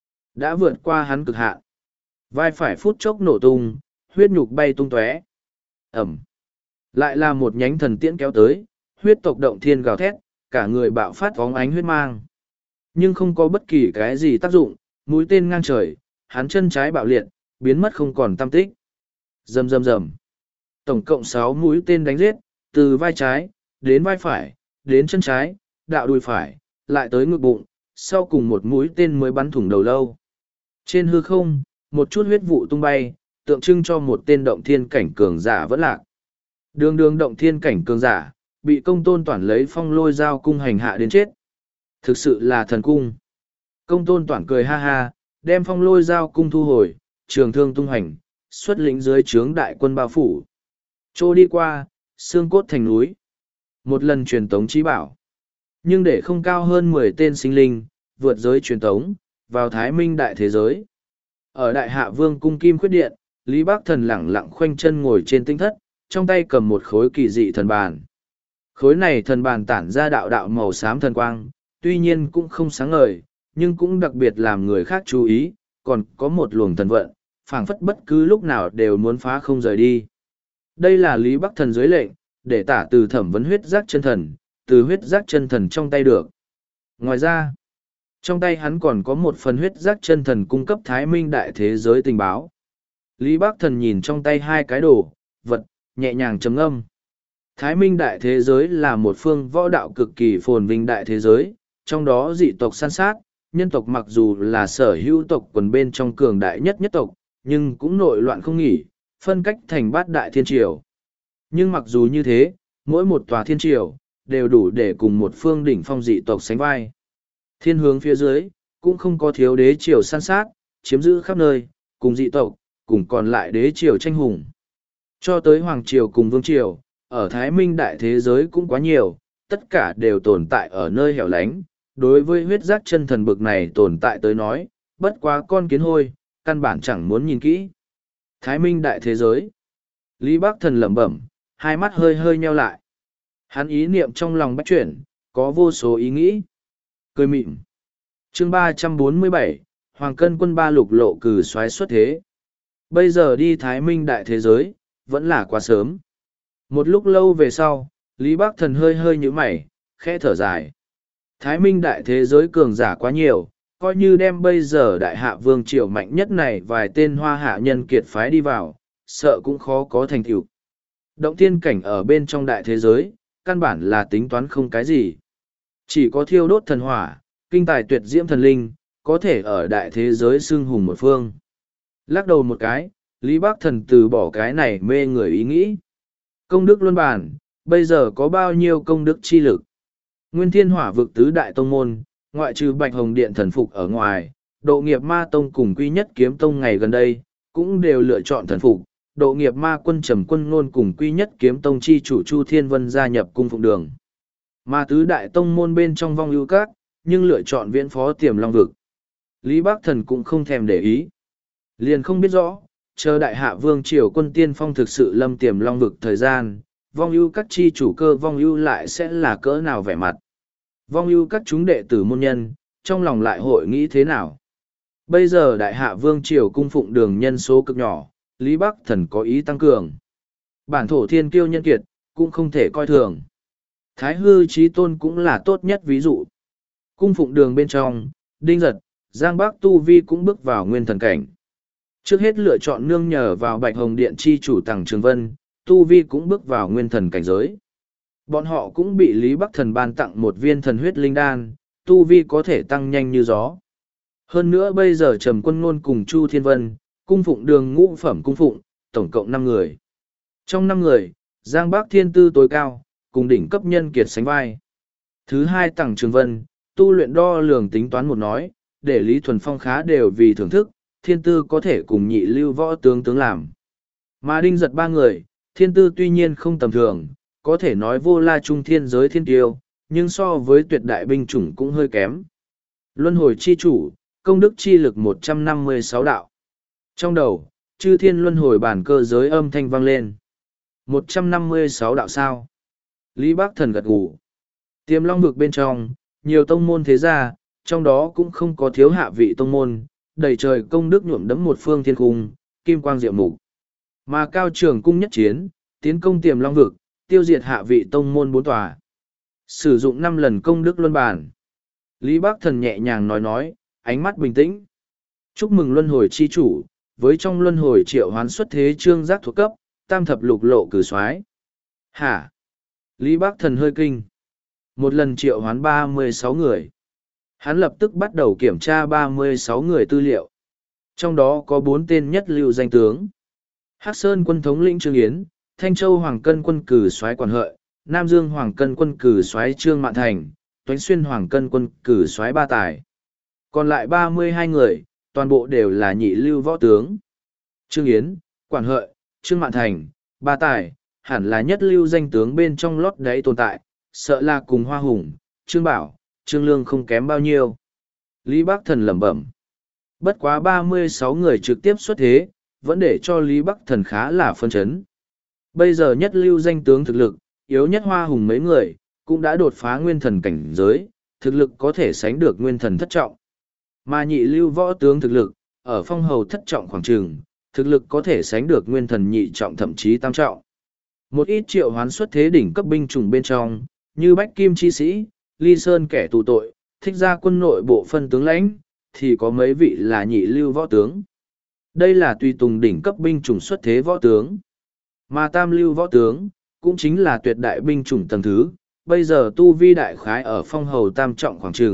Đã vượt qua hắn cực hạn. Vai phải phút chốc nổ tung, huyết nhục bay tung tóe. Ẩm. Lại là một nhánh thần tiễn kéo tới, huyết tộc động thiên gào thét, cả người bạo phát vóng ánh huyết mang. Nhưng không có bất kỳ cái gì tác dụng, mũi tên ngang trời, hắn chân trái bạo liệt, biến mất không còn tăm tích. Rầm rầm rầm. Tổng cộng sáu mũi tên đánh giết, từ vai trái, đến vai phải, đến chân trái, đạo đùi phải, lại tới ngực bụng, sau cùng một mũi tên mới bắn thủng đầu lâu. Trên hư không, một chút huyết vụ tung bay, tượng trưng cho một tên động thiên cảnh cường giả vẫn lạc. Đường đường động thiên cảnh cường giả, bị công tôn toàn lấy phong lôi dao cung hành hạ đến chết. Thực sự là thần cung. Công tôn toàn cười ha ha, đem phong lôi dao cung thu hồi, trường thương tung hành, xuất lĩnh dưới trướng đại quân bao phủ. Trô đi qua, xương cốt thành núi. Một lần truyền tống trí bảo. Nhưng để không cao hơn mười tên sinh linh, vượt giới truyền tống, vào thái minh đại thế giới. Ở đại hạ vương cung kim khuyết điện, Lý Bác Thần lẳng lặng khoanh chân ngồi trên tinh thất, trong tay cầm một khối kỳ dị thần bàn. Khối này thần bàn tản ra đạo đạo màu xám thần quang, tuy nhiên cũng không sáng ngời, nhưng cũng đặc biệt làm người khác chú ý, còn có một luồng thần vận, phảng phất bất cứ lúc nào đều muốn phá không rời đi. Đây là Lý Bắc Thần dưới lệnh, để tả từ thẩm vấn huyết giác chân thần, từ huyết giác chân thần trong tay được. Ngoài ra, trong tay hắn còn có một phần huyết giác chân thần cung cấp Thái Minh đại thế giới tình báo. Lý Bắc Thần nhìn trong tay hai cái đồ, vật, nhẹ nhàng trầm ngâm. Thái Minh đại thế giới là một phương võ đạo cực kỳ phồn vinh đại thế giới, trong đó dị tộc san sát, nhân tộc mặc dù là sở hữu tộc quần bên trong cường đại nhất nhất tộc, nhưng cũng nội loạn không nghỉ, phân cách thành bát đại thiên triều. Nhưng mặc dù như thế, mỗi một tòa thiên triều, đều đủ để cùng một phương đỉnh phong dị tộc sánh vai. Thiên hướng phía dưới, cũng không có thiếu đế triều san sát, chiếm giữ khắp nơi, cùng dị tộc, cùng còn lại đế triều tranh hùng. Cho tới hoàng triều cùng vương triều, ở Thái Minh đại thế giới cũng quá nhiều, tất cả đều tồn tại ở nơi hẻo lánh. Đối với huyết giác chân thần bực này tồn tại tới nói, bất quá con kiến hôi, căn bản chẳng muốn nhìn kỹ. Thái Minh đại thế giới. Lý Bác Thần lẩm bẩm, hai mắt hơi hơi nheo lại. Hắn ý niệm trong lòng bách chuyển, có vô số ý nghĩ. Cười mịn. Chương ba trăm bốn mươi bảy, Hoàng Cân quân ba lục lộ cử soái xuất thế. Bây giờ đi Thái Minh đại thế giới, vẫn là quá sớm. Một lúc lâu về sau, Lý Bác Thần hơi hơi nhíu mày, khẽ thở dài. Thái Minh đại thế giới cường giả quá nhiều, coi như đem bây giờ đại hạ vương triều mạnh nhất này vài tên hoa hạ nhân kiệt phái đi vào, sợ cũng khó có thành tựu. Động thiên cảnh ở bên trong đại thế giới, căn bản là tính toán không cái gì. Chỉ có thiêu đốt thần hỏa, kinh tài tuyệt diễm thần linh, có thể ở đại thế giới xưng hùng một phương. Lắc đầu một cái, Lý Bác Thần từ bỏ cái này mê người ý nghĩ. Công đức luân bản, bây giờ có bao nhiêu công đức chi lực? Nguyên Thiên Hỏa vực tứ đại tông môn, ngoại trừ Bạch Hồng Điện thần phục ở ngoài, Độ Nghiệp Ma Tông cùng Quy Nhất Kiếm Tông ngày gần đây, cũng đều lựa chọn thần phục. Độ Nghiệp Ma Quân Trầm Quân Nôn cùng Quy Nhất Kiếm Tông chi chủ Chu Thiên Vân gia nhập cung phụng đường. Mà tứ đại tông môn bên trong Vong Ưu Các, nhưng lựa chọn viễn phó Tiềm Long vực. Lý Bác Thần cũng không thèm để ý. Liền không biết rõ, chờ đại hạ vương triều quân tiên phong thực sự lâm Tiềm Long vực thời gian, Vong Ưu Các chi chủ cơ Vong Ưu lại sẽ là cỡ nào vẻ mặt. Vong Ưu Các chúng đệ tử môn nhân, trong lòng lại hội nghĩ thế nào? Bây giờ đại hạ vương triều cung phụng đường nhân số cực nhỏ, Lý Bắc Thần có ý tăng cường. Bản thổ thiên kiêu nhân kiệt, cũng không thể coi thường. Thái hư chí tôn cũng là tốt nhất ví dụ. Cung phụng đường bên trong, Đinh Giật, Giang Bắc Tu Vi cũng bước vào nguyên thần cảnh. Trước hết lựa chọn nương nhờ vào Bạch Hồng Điện chi chủ Tằng Trường Vân, Tu Vi cũng bước vào nguyên thần cảnh giới. Bọn họ cũng bị Lý Bắc Thần ban tặng một viên thần huyết linh đan, Tu Vi có thể tăng nhanh như gió. Hơn nữa bây giờ Trầm Quân Nôn cùng Chu Thiên Vân, cung phụng đường ngũ phẩm cung phụng, tổng cộng năm người. Trong năm người, Giang Bắc thiên tư tối cao, cùng đỉnh cấp nhân kiệt sánh vai. Thứ hai Tằng Trường Vân, tu luyện đo lường tính toán một nói, để Lý Thuần Phong khá đều vì thưởng thức, thiên tư có thể cùng nhị lưu võ tướng tướng làm. Mà Đinh Giật ba người, thiên tư tuy nhiên không tầm thường, có thể nói vô la trung thiên giới thiên tiêu, nhưng so với tuyệt đại binh chủng cũng hơi kém. Luân hồi chi chủ, công đức chi lực một trăm năm mươi sáu đạo. Trong đầu, chư thiên luân hồi bản cơ giới âm thanh vang lên. một trăm năm mươi sáu đạo sao? Lý Bác Thần gật gù. Tiềm Long vực bên trong, nhiều tông môn thế gia, trong đó cũng không có thiếu hạ vị tông môn, đầy trời công đức nhuộm đẫm một phương thiên cung, kim quang diệu mục. Mà cao trường cung nhất chiến, tiến công Tiềm Long vực, tiêu diệt hạ vị tông môn bốn tòa. Sử dụng năm lần công đức luân bản. Lý Bác Thần nhẹ nhàng nói nói, ánh mắt bình tĩnh. Chúc mừng luân hồi chi chủ, với trong luân hồi triệu hoán xuất thế trương giác thuộc cấp, tam thập lục lộ cử soái. Hả? Lý Bác Thần hơi kinh. Một lần triệu hoán ba mươi sáu người. Hắn lập tức bắt đầu kiểm tra ba mươi sáu người tư liệu. Trong đó có bốn tên nhất lưu danh tướng. Hắc Sơn quân thống lĩnh Trương Yến, Thanh Châu Hoàng Cân quân cử soái Quản Hợi, Nam Dương Hoàng Cân quân cử soái Trương Mạn Thành, Toánh Xuyên Hoàng Cân quân cử soái Ba Tài. Còn lại ba mươi hai người, toàn bộ đều là nhị lưu võ tướng. Trương Yến, Quản Hợi, Trương Mạn Thành, Ba Tài, hẳn là nhất lưu danh tướng bên trong lót đáy tồn tại, sợ là cùng Hoa Hùng, Trương Bảo, Trương Lương không kém bao nhiêu. Lý Bắc Thần lẩm bẩm. Bất quá ba mươi sáu người trực tiếp xuất thế, vẫn để cho Lý Bắc Thần khá là phân chấn. Bây giờ nhất lưu danh tướng thực lực, yếu nhất Hoa Hùng mấy người, cũng đã đột phá nguyên thần cảnh giới, thực lực có thể sánh được nguyên thần thất trọng. Mà nhị lưu võ tướng thực lực, ở phong hầu thất trọng khoảng trường, thực lực có thể sánh được nguyên thần nhị trọng thậm chí tam trọng. Một ít triệu hoán xuất thế đỉnh cấp binh chủng bên trong, như Bách Kim chi sĩ, Ly Sơn kẻ tù tội, thích ra quân nội bộ phân tướng lãnh, thì có mấy vị là nhị lưu võ tướng. Đây là tùy tùng đỉnh cấp binh chủng xuất thế võ tướng. Mà tam lưu võ tướng, cũng chính là tuyệt đại binh chủng tầng thứ, bây giờ tu vi đại khái ở phong hầu tam trọng khoảng trường,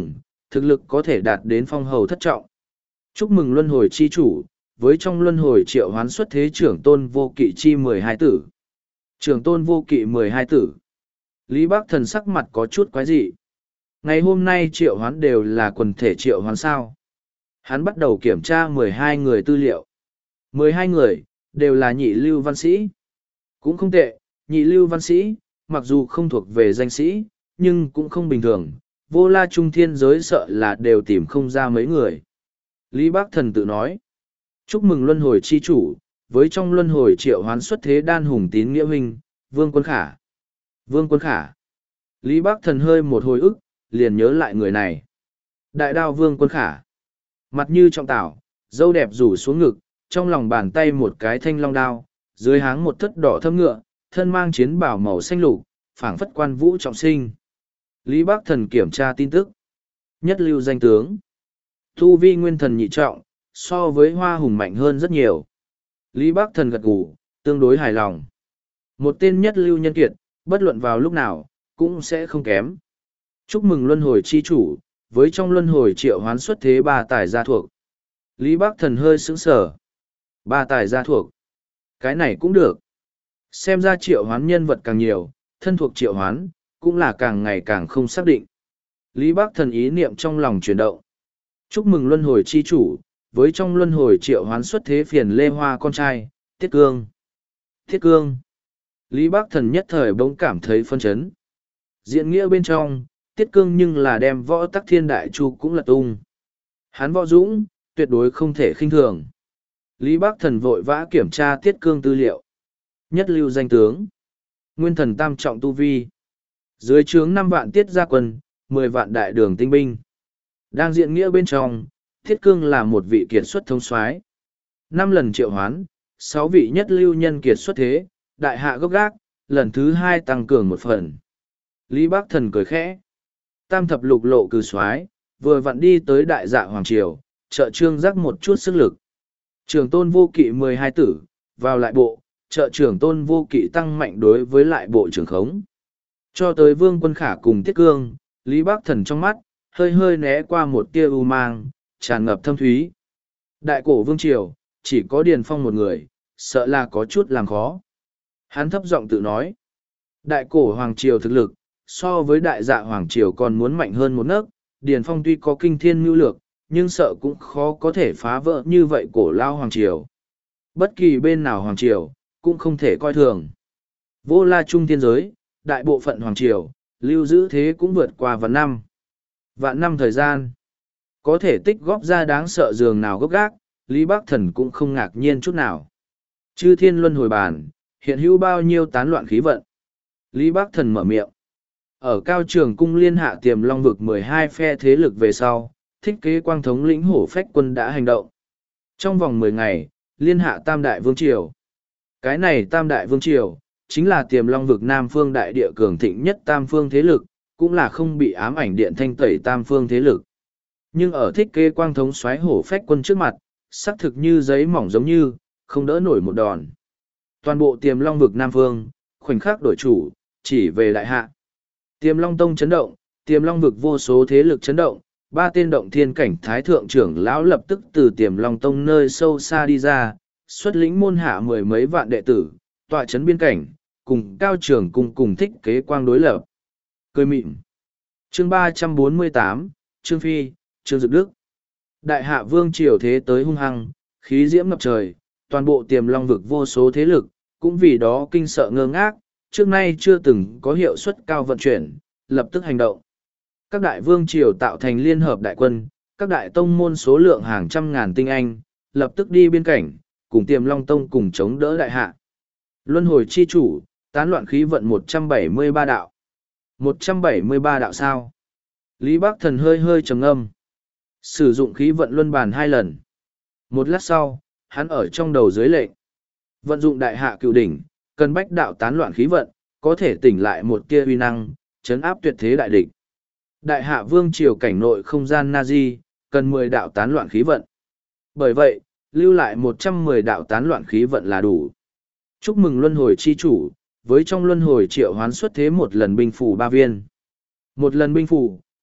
thực lực có thể đạt đến phong hầu thất trọng. Chúc mừng luân hồi chi chủ, với trong luân hồi triệu hoán xuất thế trưởng tôn vô kỵ chi mười hai tử. Trưởng tôn vô kỵ mười hai tử. Lý Bác Thần sắc mặt có chút quái dị. Ngày hôm nay triệu hoán đều là quần thể triệu hoán sao. Hắn bắt đầu kiểm tra mười hai người tư liệu. mười hai người, đều là nhị lưu văn sĩ. Cũng không tệ, nhị lưu văn sĩ, mặc dù không thuộc về danh sĩ, nhưng cũng không bình thường. Vô la trung thiên giới sợ là đều tìm không ra mấy người. Lý Bác Thần tự nói. Chúc mừng luân hồi chi chủ, với trong luân hồi triệu hoán xuất thế đan hùng tín nghĩa huynh, Vương Quân Khả. Vương Quân Khả. Lý Bác Thần hơi một hồi ức, liền nhớ lại người này. Đại đao Vương Quân Khả. Mặt như trọng tảo, dâu đẹp rủ xuống ngực, trong lòng bàn tay một cái thanh long đao, dưới háng một thất đỏ thâm ngựa, thân mang chiến bảo màu xanh lục, phảng phất quan vũ trọng sinh. Lý Bác Thần kiểm tra tin tức. Nhất lưu danh tướng. Tu vi nguyên thần nhị trọng, so với Hoa Hùng mạnh hơn rất nhiều. Lý Bác Thần gật gù, tương đối hài lòng. Một tên nhất lưu nhân kiệt, bất luận vào lúc nào, cũng sẽ không kém. Chúc mừng luân hồi chi chủ, với trong luân hồi triệu hoán xuất thế ba tài gia thuộc. Lý Bác Thần hơi sững sờ. Ba tài gia thuộc. Cái này cũng được. Xem ra triệu hoán nhân vật càng nhiều, thân thuộc triệu hoán, cũng là càng ngày càng không xác định. Lý Bác Thần ý niệm trong lòng chuyển động. Chúc mừng luân hồi chi chủ, với trong luân hồi triệu hoán xuất thế phiền lê hoa con trai, Tiết Cương. Tiết Cương. Lý Bác Thần nhất thời bỗng cảm thấy phân chấn. Diện nghĩa bên trong, Tiết Cương nhưng là đem võ tắc thiên đại chu cũng lật tung. Hắn võ dũng, tuyệt đối không thể khinh thường. Lý Bác Thần vội vã kiểm tra Tiết Cương tư liệu. Nhất lưu danh tướng. Nguyên thần tam trọng tu vi. Dưới trướng năm vạn tiết gia quân, mười vạn đại đường tinh binh. Đang diện nghĩa bên trong, Tiết Cương là một vị kiệt xuất thống soái. Năm lần triệu hoán, sáu vị nhất lưu nhân kiệt xuất thế, đại hạ gốc gác, lần thứ hai tăng cường một phần. Lý Bác Thần cười khẽ. Tam thập lục lộ cử soái, vừa vặn đi tới đại dạ hoàng triều, trợ trương giác một chút sức lực. Trường tôn vô kỵ mười hai tử, vào lại bộ, trợ trưởng tôn vô kỵ tăng mạnh đối với lại bộ trưởng khống. Cho tới Vương Quân Khả cùng Tiết Cương, Lý Bác Thần trong mắt, hơi hơi né qua một tia u mang, tràn ngập thâm thúy. Đại cổ Vương Triều, chỉ có Điền Phong một người, sợ là có chút làm khó. Hắn thấp giọng tự nói. Đại cổ Hoàng Triều thực lực, so với đại dạ Hoàng Triều còn muốn mạnh hơn một nấc. Điền Phong tuy có kinh thiên mưu lược, nhưng sợ cũng khó có thể phá vỡ như vậy cổ lao Hoàng Triều. Bất kỳ bên nào Hoàng Triều, cũng không thể coi thường. Vô la trung thiên giới, đại bộ phận Hoàng Triều, lưu giữ thế cũng vượt qua vạn năm. Vạn năm thời gian, có thể tích góp ra đáng sợ giường nào gốc gác, Lý Bác Thần cũng không ngạc nhiên chút nào. Chư thiên luân hồi bàn, hiện hữu bao nhiêu tán loạn khí vận. Lý Bác Thần mở miệng. Ở cao trường cung liên hạ tiềm long vực mười hai phe thế lực về sau, thích kế quang thống lĩnh hổ phách quân đã hành động. Trong vòng mười ngày, liên hạ tam đại vương triều. Cái này tam đại vương triều, chính là tiềm long vực nam phương đại địa cường thịnh nhất tam phương thế lực, cũng là không bị ám ảnh điện thanh tẩy tam phương thế lực. Nhưng ở thích kế quang thống xoáy hổ phách quân trước mặt, xác thực như giấy mỏng giống như, không đỡ nổi một đòn. Toàn bộ tiềm long vực nam phương, khoảnh khắc đổi chủ, chỉ về đại hạ. Tiềm long tông chấn động, tiềm long vực vô số thế lực chấn động, ba tên động thiên cảnh thái thượng trưởng lão lập tức từ tiềm long tông nơi sâu xa đi ra, xuất lĩnh môn hạ mười mấy vạn đệ tử, tọa chấn biên cảnh, cùng cao trường cùng cùng thích kế quang đối lập. Cười mịn. Chương ba trăm bốn mươi tám, Trương Phi, Trương Dực Đức. Đại hạ vương triều thế tới hung hăng, khí diễm ngập trời, toàn bộ tiềm long vực vô số thế lực, cũng vì đó kinh sợ ngơ ngác, trước nay chưa từng có hiệu suất cao vận chuyển, lập tức hành động. Các đại vương triều tạo thành liên hợp đại quân, các đại tông môn số lượng hàng trăm ngàn tinh anh, lập tức đi biên cảnh, cùng tiềm long tông cùng chống đỡ đại hạ. Luân hồi chi chủ, tán loạn khí vận một trăm bảy mươi ba đạo. một trăm bảy mươi ba đạo sao? Lý Bác Thần hơi hơi trầm ngâm. Sử dụng khí vận luân bàn hai lần. Một lát sau, hắn ở trong đầu dưới lệnh. Vận dụng đại hạ cựu đỉnh, cần bách đạo tán loạn khí vận, có thể tỉnh lại một tia uy năng, chấn áp tuyệt thế đại địch. Đại hạ vương triều cảnh nội không gian Nazi, cần mười đạo tán loạn khí vận. Bởi vậy, lưu lại một trăm mười đạo tán loạn khí vận là đủ. Chúc mừng luân hồi chi chủ, với trong luân hồi triệu hoán xuất thế một lần binh phủ ba viên. Một lần binh phủ,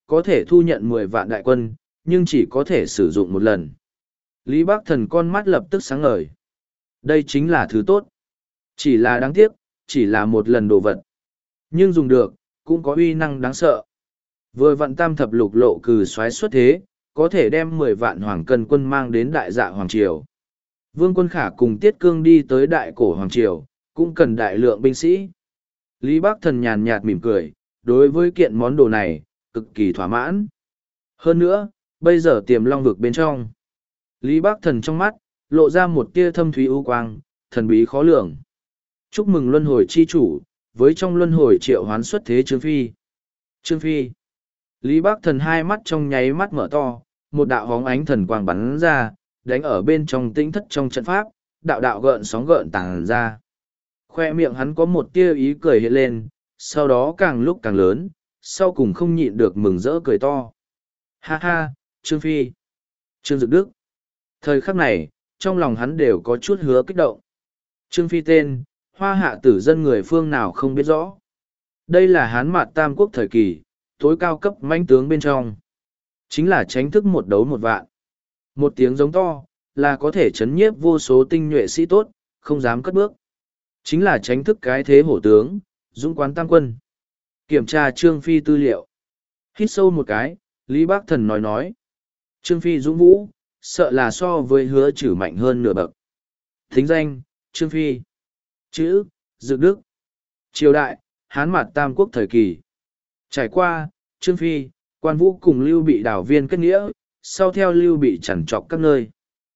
có thể thu nhận mười vạn đại quân, nhưng chỉ có thể sử dụng một lần. Lý Bắc Thần con mắt lập tức sáng ngời. Đây chính là thứ tốt. Chỉ là đáng tiếc, chỉ là một lần đồ vật. Nhưng dùng được, cũng có uy năng đáng sợ. Vừa vạn tam thập lục lộ cừ xoáy xuất thế, có thể đem mười vạn hoàng cân quân mang đến đại dạ Hoàng Triều. Vương Quân Khả cùng Tiết Cương đi tới đại cổ Hoàng Triều, cũng cần đại lượng binh sĩ. Lý Bắc Thần nhàn nhạt mỉm cười, đối với kiện món đồ này, cực kỳ thỏa mãn. Hơn nữa, bây giờ tiềm long vực bên trong. Lý Bắc Thần trong mắt, lộ ra một tia thâm thúy ưu quang, thần bí khó lường. Chúc mừng luân hồi chi chủ, với trong luân hồi triệu hoán xuất thế Trương Phi. Trương Phi. Lý Bắc Thần hai mắt trong nháy mắt mở to, một đạo hóng ánh thần quang bắn ra, đánh ở bên trong tĩnh thất trong trận pháp, đạo đạo gợn sóng gợn tàng ra. Khoe miệng hắn có một tia ý cười hiện lên, sau đó càng lúc càng lớn, sau cùng không nhịn được mừng rỡ cười to. Ha ha, Trương Phi. Trương Dực Đức. Thời khắc này, trong lòng hắn đều có chút hứa kích động. Trương Phi tên, hoa hạ tử dân người phương nào không biết rõ. Đây là Hán Mạt Tam Quốc thời kỳ, tối cao cấp mãnh tướng bên trong. Chính là tránh thức một đấu một vạn. Một tiếng giống to, là có thể chấn nhiếp vô số tinh nhuệ sĩ tốt, không dám cất bước. Chính là tránh thức cái thế hổ tướng, dũng quán tam quân. Kiểm tra Trương Phi tư liệu. Hít sâu một cái, Lý Bắc Thần nói nói. Trương Phi dũng vũ, sợ là so với hứa chử mạnh hơn nửa bậc. Thính danh, Trương Phi. Chữ, Dực Đức. Triều đại, Hán Mạt Tam Quốc thời kỳ. Trải qua, Trương Phi, Quan Vũ cùng Lưu Bị đảo viên kết nghĩa, sau theo Lưu Bị chằn trọc các nơi.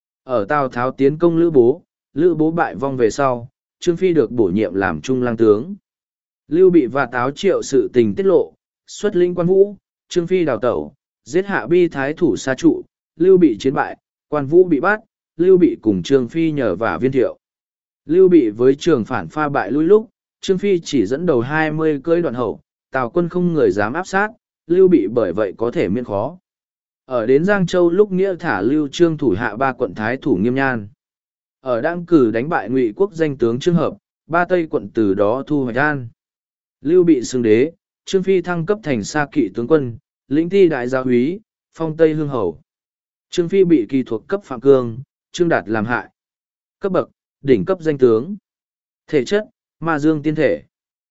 Ở Tào Tháo tiến công Lữ Bố, Lữ Bố bại vong về sau, Trương Phi được bổ nhiệm làm trung lang tướng. Lưu Bị và Táo Triệu sự tình tiết lộ, xuất linh Quan Vũ, Trương Phi đào tẩu, giết hạ bi thái thủ xa trụ, Lưu Bị chiến bại, Quan Vũ bị bắt, Lưu Bị cùng Trương Phi nhờ vả viên thiệu. Lưu Bị với trường phản pha bại lui lúc, Trương Phi chỉ dẫn đầu hai mươi cưỡi đoạn hậu, Tào quân không người dám áp sát, Lưu Bị bởi vậy có thể miễn khó. Ở đến Giang Châu lúc nghĩa thả Lưu Trương thủ hạ ba quận thái thủ Nghiêm Nhan. Ở đang cử đánh bại Ngụy quốc danh tướng Trương Hợp, ba Tây quận từ đó thu hoạch an. Lưu Bị xưng đế, Trương Phi thăng cấp thành Sa Kỵ tướng quân, lĩnh thi đại gia úy, phong Tây hương hầu. Trương Phi bị kỳ thuộc cấp Phạm Cương, Trương Đạt làm hại. Cấp bậc, đỉnh cấp danh tướng. Thể chất, ma dương tiên thể.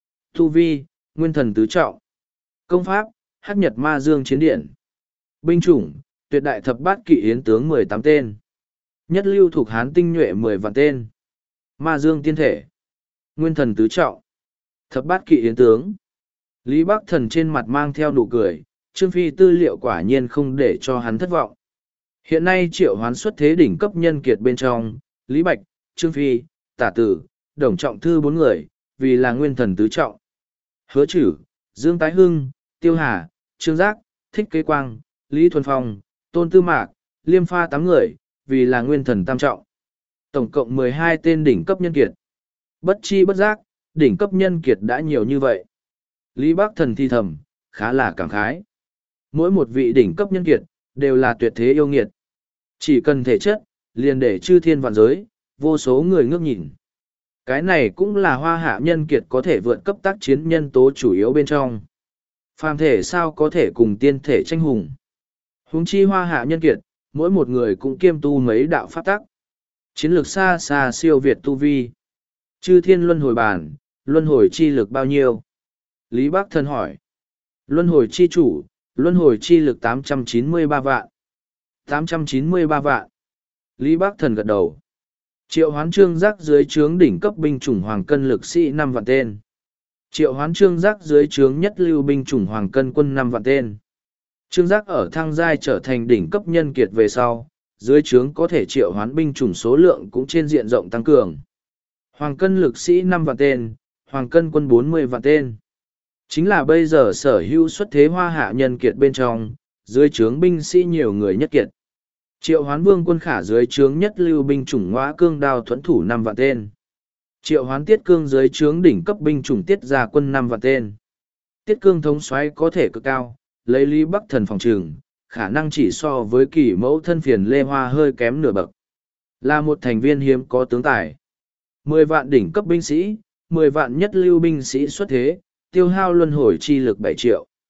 Tu vi, nguyên thần tứ trọng. Công pháp, hắc nhật ma dương chiến điện. Binh chủng, tuyệt đại thập bát kỵ yến tướng mười tám tên. Nhất lưu thuộc Hán tinh nhuệ mười vạn tên. Ma dương tiên thể. Nguyên thần tứ trọng. Thập bát kỵ yến tướng. Lý Bắc Thần trên mặt mang theo nụ cười, Trương Phi tư liệu quả nhiên không để cho hắn thất vọng. Hiện nay triệu hoán xuất thế đỉnh cấp nhân kiệt bên trong, Lý Bạch, Trương Phi, Tả Tử, Đồng Trọng Thư bốn người, vì là nguyên thần tứ trọng. Hứa Chử, Dương Tái Hưng, Tiêu Hà, Trương Giác, Thích Kế Quang, Lý Thuần Phong, Tôn Tư Mạc, Liêm Pha tám người, vì là nguyên thần tam trọng. Tổng cộng mười hai tên đỉnh cấp nhân kiệt. Bất chi bất giác, đỉnh cấp nhân kiệt đã nhiều như vậy. Lý Bắc Thần thi thầm, khá là cảm khái. Mỗi một vị đỉnh cấp nhân kiệt, đều là tuyệt thế yêu nghiệt. Chỉ cần thể chất, liền để chư thiên vạn giới, vô số người ngước nhìn. Cái này cũng là hoa hạ nhân kiệt có thể vượt cấp tác chiến nhân tố chủ yếu bên trong. Phàm thể sao có thể cùng tiên thể tranh hùng. Huống chi hoa hạ nhân kiệt, mỗi một người cũng kiêm tu mấy đạo pháp tắc. Chiến lược xa xa siêu việt tu vi. Chư thiên luân hồi bản, luân hồi chi lực bao nhiêu? Lý Bắc Thần hỏi. Luân hồi chi chủ, luân hồi chi lực tám trăm chín mươi ba vạn. tám trăm chín mươi ba vạn. Lý Bắc Thần gật đầu. Triệu hoán trương giác dưới trướng đỉnh cấp binh chủng hoàng cân lực sĩ năm vạn tên. Triệu hoán trương giác dưới trướng nhất lưu binh chủng hoàng cân quân năm vạn tên. Trương giác ở thăng giai trở thành đỉnh cấp nhân kiệt về sau, dưới trướng có thể triệu hoán binh chủng số lượng cũng trên diện rộng tăng cường. Hoàng cân lực sĩ năm vạn tên, hoàng cân quân bốn mươi vạn tên. Chính là bây giờ sở hữu xuất thế hoa hạ nhân kiệt bên trong, dưới trướng binh sĩ nhiều người nhất kiệt. Triệu hoán vương quân khả dưới trướng nhất lưu binh chủng ngõa cương đao thuẫn thủ năm vạn tên. Triệu hoán tiết cương dưới trướng đỉnh cấp binh chủng tiết gia quân năm vạn tên. Tiết cương thống soái có thể cực cao, lấy Lý Bắc Thần phòng trường, khả năng chỉ so với kỳ mẫu thân phiền Lê Hoa hơi kém nửa bậc. Là một thành viên hiếm có tướng tài. Mười vạn đỉnh cấp binh sĩ, mười vạn nhất lưu binh sĩ xuất thế, tiêu hao luân hồi chi lực bảy triệu.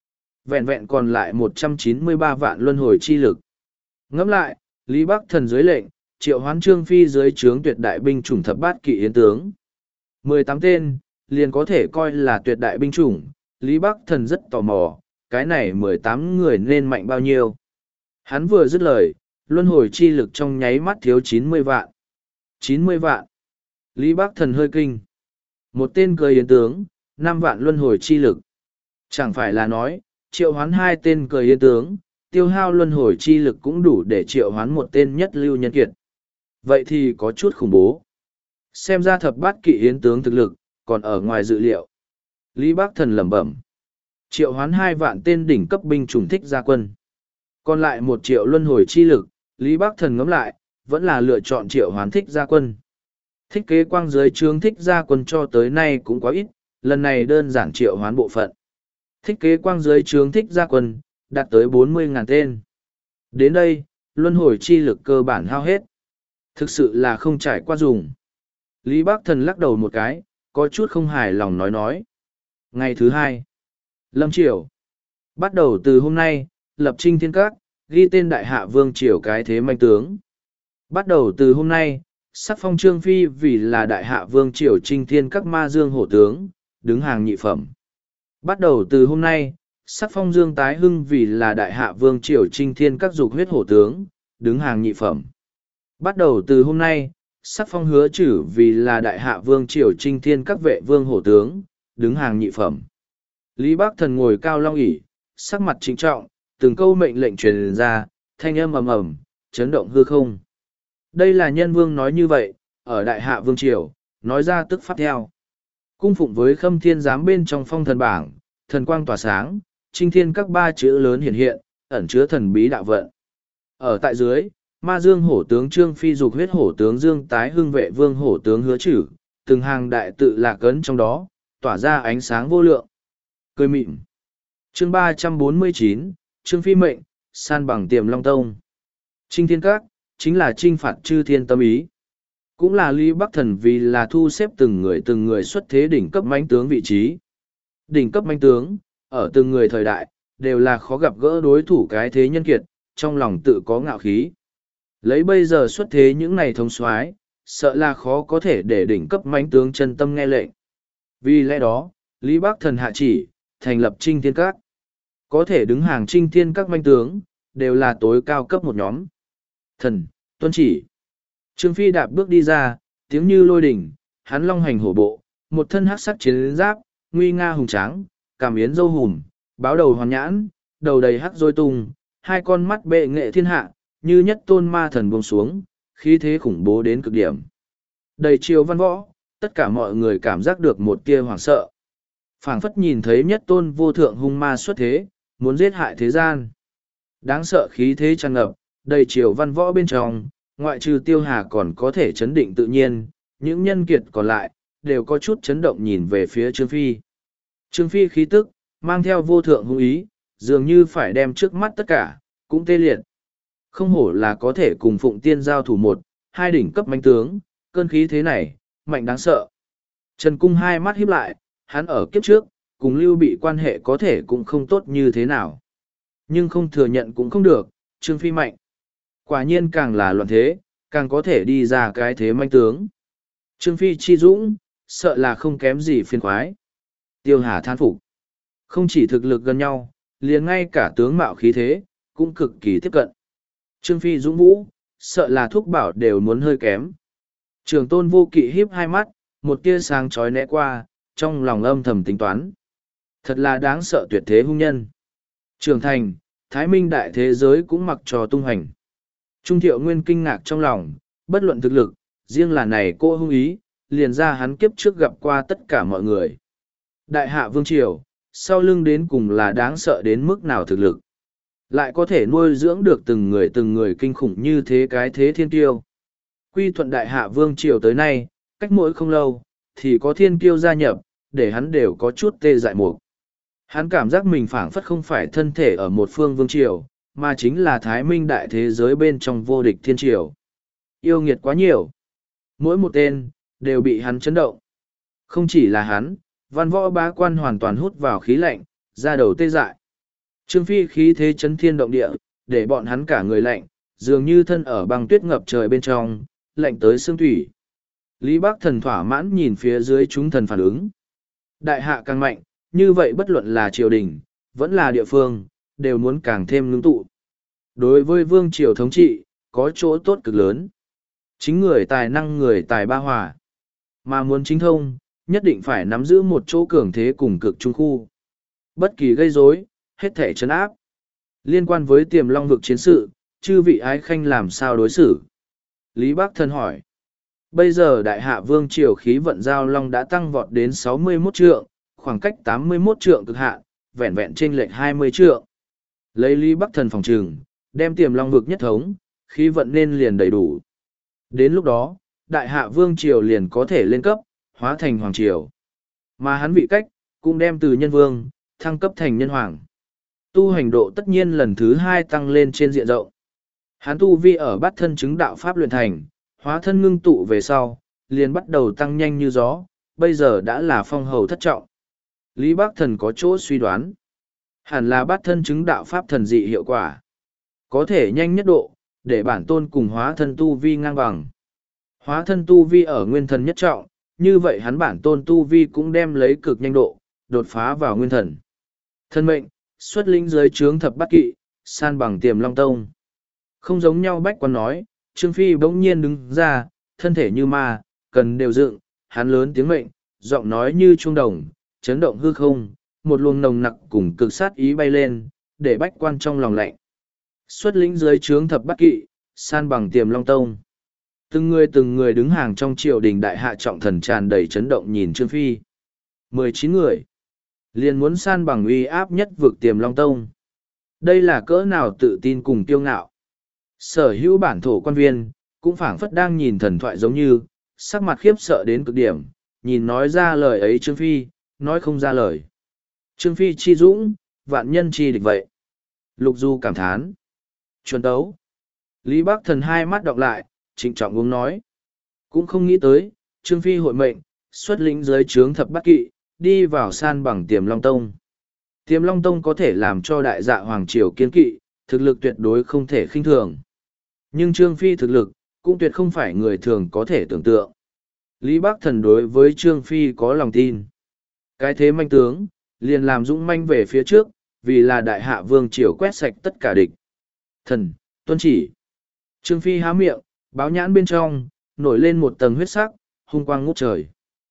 vẹn vẹn còn lại một trăm chín mươi ba vạn luân hồi chi lực. Ngẫm lại, Lý Bắc Thần dưới lệnh, triệu hoán Trương Phi dưới trướng tuyệt đại binh chủng thập bát kỵ yến tướng. mười tám tên, liền có thể coi là tuyệt đại binh chủng, Lý Bắc Thần rất tò mò, cái này mười tám người nên mạnh bao nhiêu. Hắn vừa dứt lời, luân hồi chi lực trong nháy mắt thiếu chín mươi vạn. chín mươi vạn. Lý Bắc Thần hơi kinh. Một tên cười yến tướng, năm vạn luân hồi chi lực. Chẳng phải là nói, triệu hoán hai tên cười yến tướng, tiêu hao luân hồi chi lực cũng đủ để triệu hoán một tên nhất lưu nhân kiệt. Vậy thì có chút khủng bố. Xem ra thập bát kỵ yến tướng thực lực, còn ở ngoài dự liệu. Lý Bắc Thần lẩm bẩm. Triệu hoán hai vạn tên đỉnh cấp binh chủng thích gia quân. Còn lại một triệu luân hồi chi lực, Lý Bắc Thần ngẫm lại, vẫn là lựa chọn triệu hoán thích gia quân. Thích kế quang dưới trướng thích gia quân cho tới nay cũng quá ít, lần này đơn giản triệu hoán bộ phận. Thích kế quang dưới trướng thích gia quân, đạt tới bốn mươi ngàn tên. Đến đây, luân hồi chi lực cơ bản hao hết. Thực sự là không trải qua dùng. Lý Bắc Thần lắc đầu một cái, có chút không hài lòng nói nói. Ngày thứ hai, Lâm Triều. Bắt đầu từ hôm nay, lập Trinh Thiên Các, ghi tên Đại Hạ Vương Triều cái thế manh tướng. Bắt đầu từ hôm nay, sắc phong Trương Phi vì là Đại Hạ Vương Triều Trinh Thiên Các ma dương hổ tướng, đứng hàng nhị phẩm. Bắt đầu từ hôm nay, sắc phong Dương Tái Hưng vì là Đại Hạ Vương Triều Trinh Thiên Các dục huyết hổ tướng, đứng hàng nhị phẩm. Bắt đầu từ hôm nay, sắc phong Hứa Chử vì là Đại Hạ Vương Triều Trinh Thiên Các vệ vương hổ tướng, đứng hàng nhị phẩm. Lý Bắc Thần ngồi cao long ỷ, sắc mặt trịnh trọng, từng câu mệnh lệnh truyền ra, thanh âm ầm ầm, chấn động hư không. Đây là nhân vương nói như vậy, ở Đại Hạ Vương Triều, nói ra tức pháp theo. Cung phụng với Khâm Thiên Giám bên trong phong thần bảng, thần quang tỏa sáng, Trinh Thiên Các ba chữ lớn hiện hiện, ẩn chứa thần bí đạo vận. Ở tại dưới, ma dương hổ tướng Trương Phi dục huyết hổ tướng Dương Tái Hưng vệ vương hổ tướng Hứa Chử, từng hàng đại tự lạc ấn trong đó, tỏa ra ánh sáng vô lượng. Cười mịn. Chương ba trăm bốn mươi chín, Trương Phi mệnh, san bằng Tiềm Long Tông. Trinh Thiên Các, chính là trinh phạt chư thiên tâm ý. Cũng là Lý Bắc Thần vì là thu xếp từng người từng người xuất thế đỉnh cấp mãnh tướng vị trí. Đỉnh cấp mãnh tướng, ở từng người thời đại, đều là khó gặp gỡ đối thủ cái thế nhân kiệt, trong lòng tự có ngạo khí. Lấy bây giờ xuất thế những này thống soái, sợ là khó có thể để đỉnh cấp mãnh tướng chân tâm nghe lệnh. Vì lẽ đó, Lý Bắc Thần hạ chỉ, thành lập Trinh Thiên Các. Có thể đứng hàng Trinh Thiên Các mãnh tướng, đều là tối cao cấp một nhóm. Thần, tuân chỉ. Trương Phi đạp bước đi ra, tiếng như lôi đỉnh, hắn long hành hổ bộ, một thân hắc sắc chiến giáp, nguy nga hùng tráng, cảm yến dâu hùm, báo đầu hoàn nhãn, đầu đầy hắc roi tung, hai con mắt bệ nghệ thiên hạ, như nhất tôn ma thần buông xuống, khí thế khủng bố đến cực điểm. Đầy triều văn võ, tất cả mọi người cảm giác được một tia hoảng sợ. Phảng phất nhìn thấy nhất tôn vô thượng hung ma xuất thế, muốn giết hại thế gian. Đáng sợ khí thế tràn ngập, đầy triều văn võ bên trong, ngoại trừ Tiêu Hà còn có thể chấn định tự nhiên, những nhân kiệt còn lại, đều có chút chấn động nhìn về phía Trương Phi. Trương Phi khí tức, mang theo vô thượng hung ý, dường như phải đem trước mắt tất cả, cũng tê liệt. Không hổ là có thể cùng Phụng Tiên giao thủ một, hai đỉnh cấp mãnh tướng, cơn khí thế này, mạnh đáng sợ. Trần Cung hai mắt híp lại, hắn ở kiếp trước, cùng Lưu Bị quan hệ có thể cũng không tốt như thế nào. Nhưng không thừa nhận cũng không được, Trương Phi mạnh. Quả nhiên càng là loạn thế, càng có thể đi ra cái thế manh tướng. Trương Phi chi dũng, sợ là không kém gì phiên khoái. Tiêu Hà than phục. Không chỉ thực lực gần nhau, liền ngay cả tướng mạo khí thế, cũng cực kỳ tiếp cận. Trương Phi dũng vũ, sợ là thúc bảo đều muốn hơi kém. Trường Tôn Vô Kỵ híp hai mắt, một tia sáng chói né qua, trong lòng âm thầm tính toán. Thật là đáng sợ tuyệt thế hung nhân. Trường Thành, Thái Minh đại thế giới cũng mặc trò tung hành. Trung Thiệu Nguyên kinh ngạc trong lòng, bất luận thực lực, riêng là này cô hung ý, liền ra hắn kiếp trước gặp qua tất cả mọi người. Đại Hạ Vương Triều, sau lưng đến cùng là đáng sợ đến mức nào thực lực. Lại có thể nuôi dưỡng được từng người từng người kinh khủng như thế cái thế thiên kiêu. Quy thuận Đại Hạ Vương Triều tới nay, cách mỗi không lâu, thì có thiên kiêu gia nhập, để hắn đều có chút tê dại mục. Hắn cảm giác mình phảng phất không phải thân thể ở một phương vương triều, mà chính là Thái Minh đại thế giới bên trong vô địch thiên triều. Yêu nghiệt quá nhiều. Mỗi một tên, đều bị hắn chấn động. Không chỉ là hắn, văn võ bá quan hoàn toàn hút vào khí lạnh, ra đầu tê dại. Trương Phi khí thế chấn thiên động địa, để bọn hắn cả người lạnh, dường như thân ở băng tuyết ngập trời bên trong, lạnh tới xương thủy. Lý Bắc Thần thỏa mãn nhìn phía dưới chúng thần phản ứng. Đại hạ càng mạnh, như vậy bất luận là triều đình, vẫn là địa phương, đều muốn càng thêm ngưng tụ. Đối với vương triều thống trị, có chỗ tốt cực lớn. Chính người tài năng người tài ba hòa. Mà muốn chính thông, nhất định phải nắm giữ một chỗ cường thế cùng cực trung khu. Bất kỳ gây rối, hết thể chấn áp. Liên quan với tiềm long vực chiến sự, chư vị ái khanh làm sao đối xử? Lý Bắc Thần hỏi. Bây giờ đại hạ vương triều khí vận giao long đã tăng vọt đến sáu mươi mốt trượng, khoảng cách tám mươi mốt trượng cực hạn, vẹn vẹn trên lệch hai mươi trượng. Lấy Lý Bắc Thần phòng trừng, đem tiềm long vực nhất thống, khí vận nên liền đầy đủ. Đến lúc đó, đại hạ vương triều liền có thể lên cấp, hóa thành hoàng triều. Mà hắn vị cách, cũng đem từ nhân vương, thăng cấp thành nhân hoàng. Tu hành độ tất nhiên lần thứ hai tăng lên trên diện rộng. Hắn tu vi ở bát thân chứng đạo pháp luyện thành, hóa thân ngưng tụ về sau, liền bắt đầu tăng nhanh như gió, bây giờ đã là phong hầu thất trọng. Lý Bắc Thần có chỗ suy đoán. Hẳn là bát thân chứng đạo pháp thần dị hiệu quả. Có thể nhanh nhất độ, để bản tôn cùng hóa thân tu vi ngang bằng. Hóa thân tu vi ở nguyên thần nhất trọng, như vậy hắn bản tôn tu vi cũng đem lấy cực nhanh độ, đột phá vào nguyên thần. Thân mệnh, xuất lĩnh dưới trướng thập bát kỵ, san bằng tiềm long tông. Không giống nhau bách quan nói, Trương Phi bỗng nhiên đứng ra, thân thể như ma, cần đều dựng, hắn lớn tiếng mệnh, giọng nói như trung đồng, chấn động hư không, một luồng nồng nặc cùng cực sát ý bay lên, để bách quan trong lòng lạnh. Xuất lĩnh dưới trướng thập bát kỵ, san bằng tiềm long tông. Từng người từng người đứng hàng trong triều đình đại hạ trọng thần tràn đầy chấn động nhìn Trương Phi. Mười chín người. Liền muốn san bằng uy áp nhất vực tiềm long tông. Đây là cỡ nào tự tin cùng kiêu ngạo. Sở hữu bản thổ quan viên, cũng phảng phất đang nhìn thần thoại giống như, sắc mặt khiếp sợ đến cực điểm, nhìn nói ra lời ấy Trương Phi, nói không ra lời. Trương Phi chi dũng, vạn nhân chi địch vậy. Lục Du cảm thán. Chuẩn tấu. Lý Bắc Thần hai mắt đọc lại, trịnh trọng uống nói. Cũng không nghĩ tới, Trương Phi hội mệnh, xuất lĩnh dưới trướng thập bát kỵ, đi vào san bằng tiềm long tông. Tiềm long tông có thể làm cho đại dạ hoàng triều kiên kỵ, thực lực tuyệt đối không thể khinh thường. Nhưng Trương Phi thực lực, cũng tuyệt không phải người thường có thể tưởng tượng. Lý Bắc Thần đối với Trương Phi có lòng tin. Cái thế manh tướng, liền làm dũng manh về phía trước, vì là đại hạ vương triều quét sạch tất cả địch. Thần, tuân chỉ. Trương Phi há miệng, báo nhãn bên trong, nổi lên một tầng huyết sắc, hung quang ngút trời.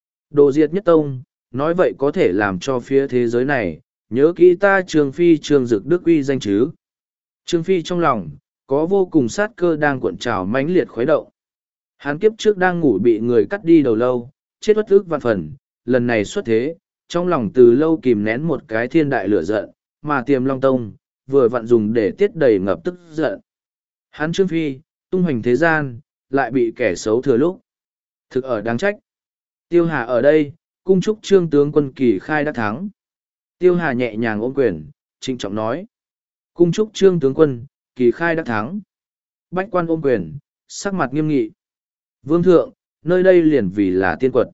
Đồ diệt nhất tông, nói vậy có thể làm cho phía thế giới này, nhớ kỹ ta Trương Phi Trương Dực Đức uy danh chứ. Trương Phi trong lòng, có vô cùng sát cơ đang cuộn trào mãnh liệt khuấy động. Hắn kiếp trước đang ngủ bị người cắt đi đầu lâu, chết uất ức vạn phần, lần này xuất thế, trong lòng từ lâu kìm nén một cái thiên đại lửa giận, mà tiềm long tông, vừa vặn dùng để tiết đầy ngập tức giận. Hắn Trương Phi, tung hoành thế gian, lại bị kẻ xấu thừa lúc. Thực ở đáng trách. Tiêu Hà ở đây, cung chúc Trương tướng quân kỳ khai đã thắng. Tiêu Hà nhẹ nhàng ôm quyền, trịnh trọng nói. Cung chúc Trương tướng quân, kỳ khai đã thắng. Bách quan ôm quyền, sắc mặt nghiêm nghị. Vương thượng, nơi đây liền vì là tiên quật.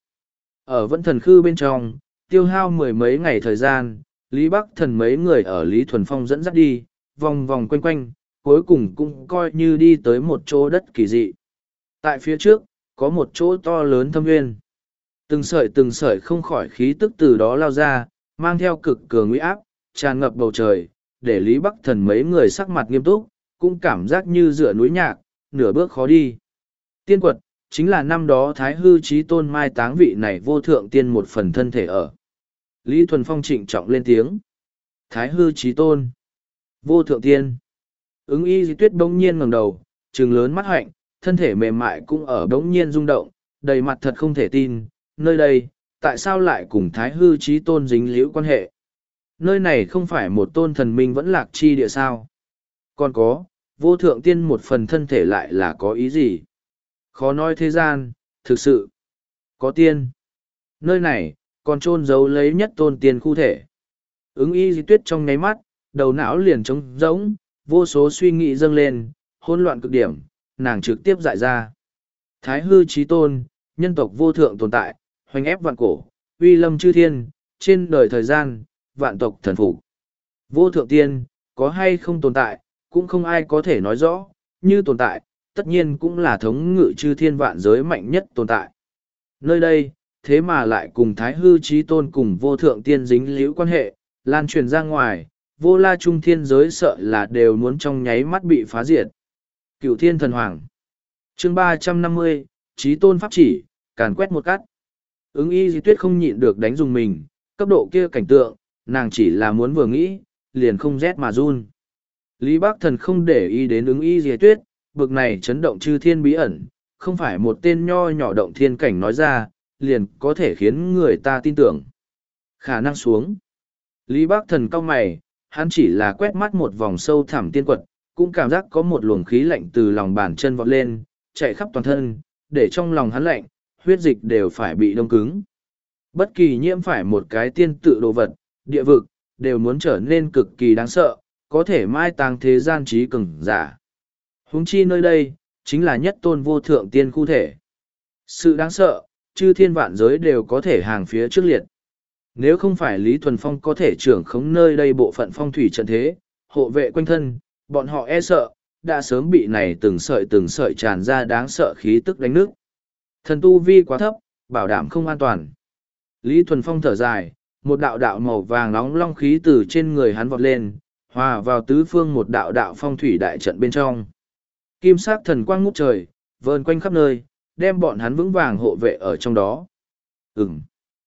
Ở vẫn thần khư bên trong, tiêu hao mười mấy ngày thời gian, Lý Bắc Thần mấy người ở Lý Thuần Phong dẫn dắt đi, vòng vòng quanh quanh, cuối cùng cũng coi như đi tới một chỗ đất kỳ dị. Tại phía trước, có một chỗ to lớn thâm nguyên. Từng sợi từng sợi không khỏi khí tức từ đó lao ra, mang theo cực cường uy áp, tràn ngập bầu trời, để Lý Bắc Thần mấy người sắc mặt nghiêm túc, cũng cảm giác như dựa núi nhạc, nửa bước khó đi. Tiên quật, chính là năm đó Thái Hư Chí Tôn mai táng vị này vô thượng tiên một phần thân thể ở. Lý Thuần Phong trịnh trọng lên tiếng. Thái Hư Chí Tôn. Vô thượng tiên. Ứng y di tuyết bỗng nhiên ngẩng đầu, trừng lớn mắt hạnh, thân thể mềm mại cũng ở bỗng nhiên rung động, đầy mặt thật không thể tin. Nơi đây, tại sao lại cùng Thái Hư Chí Tôn dính liễu quan hệ? Nơi này không phải một tôn thần minh vẫn lạc chi địa sao? Còn có, vô thượng tiên một phần thân thể lại là có ý gì? Khó nói thế gian, thực sự. Có tiên. Nơi này, còn chôn giấu lấy nhất tôn tiên khu thể. Ứng y di tuyết trong nháy mắt, đầu não liền trống rỗng, vô số suy nghĩ dâng lên, hỗn loạn cực điểm, nàng trực tiếp dại ra. Thái Hư Chí Tôn, nhân tộc vô thượng tồn tại, hoành ép vạn cổ, uy lâm chư thiên, trên đời thời gian, vạn tộc thần phục. Vô thượng tiên, có hay không tồn tại, cũng không ai có thể nói rõ, như tồn tại, tất nhiên cũng là thống ngự chư thiên vạn giới mạnh nhất tồn tại. Nơi đây, thế mà lại cùng Thái Hư Chí Tôn cùng vô thượng tiên dính liễu quan hệ, lan truyền ra ngoài, vô la trung thiên giới sợ là đều muốn trong nháy mắt bị phá diệt. Cựu Thiên Thần Hoàng chương ba trăm năm mươi, Chí Tôn Pháp Chỉ, càn quét một cắt. Ứng y di tuyết không nhịn được đánh dùng mình, cấp độ kia cảnh tượng, nàng chỉ là muốn vừa nghĩ, liền không rét mà run. Lý Bác Thần không để ý đến ứng y di tuyết, bực này chấn động chư thiên bí ẩn, không phải một tên nho nhỏ động thiên cảnh nói ra, liền có thể khiến người ta tin tưởng. Khả năng xuống. Lý Bác Thần cau mày, hắn chỉ là quét mắt một vòng sâu thẳm tiên quật, cũng cảm giác có một luồng khí lạnh từ lòng bàn chân vọt lên, chạy khắp toàn thân, để trong lòng hắn lạnh, huyết dịch đều phải bị đông cứng. Bất kỳ nhiễm phải một cái tiên tự đồ vật, địa vực, đều muốn trở nên cực kỳ đáng sợ, có thể mai táng thế gian trí cường giả. Huống chi nơi đây, chính là nhất tôn vô thượng tiên khu thể. Sự đáng sợ, chư thiên vạn giới đều có thể hàng phía trước liệt. Nếu không phải Lý Thuần Phong có thể trưởng khống nơi đây bộ phận phong thủy trận thế, hộ vệ quanh thân, bọn họ e sợ, đã sớm bị này từng sợi từng sợi tràn ra đáng sợ khí tức đánh nước. Thần tu vi quá thấp, bảo đảm không an toàn. Lý Thuần Phong thở dài, một đạo đạo màu vàng nóng long khí từ trên người hắn vọt lên, hòa vào tứ phương một đạo đạo phong thủy đại trận bên trong. Kim sắc thần quang ngút trời, vờn quanh khắp nơi, đem bọn hắn vững vàng hộ vệ ở trong đó. Ừm.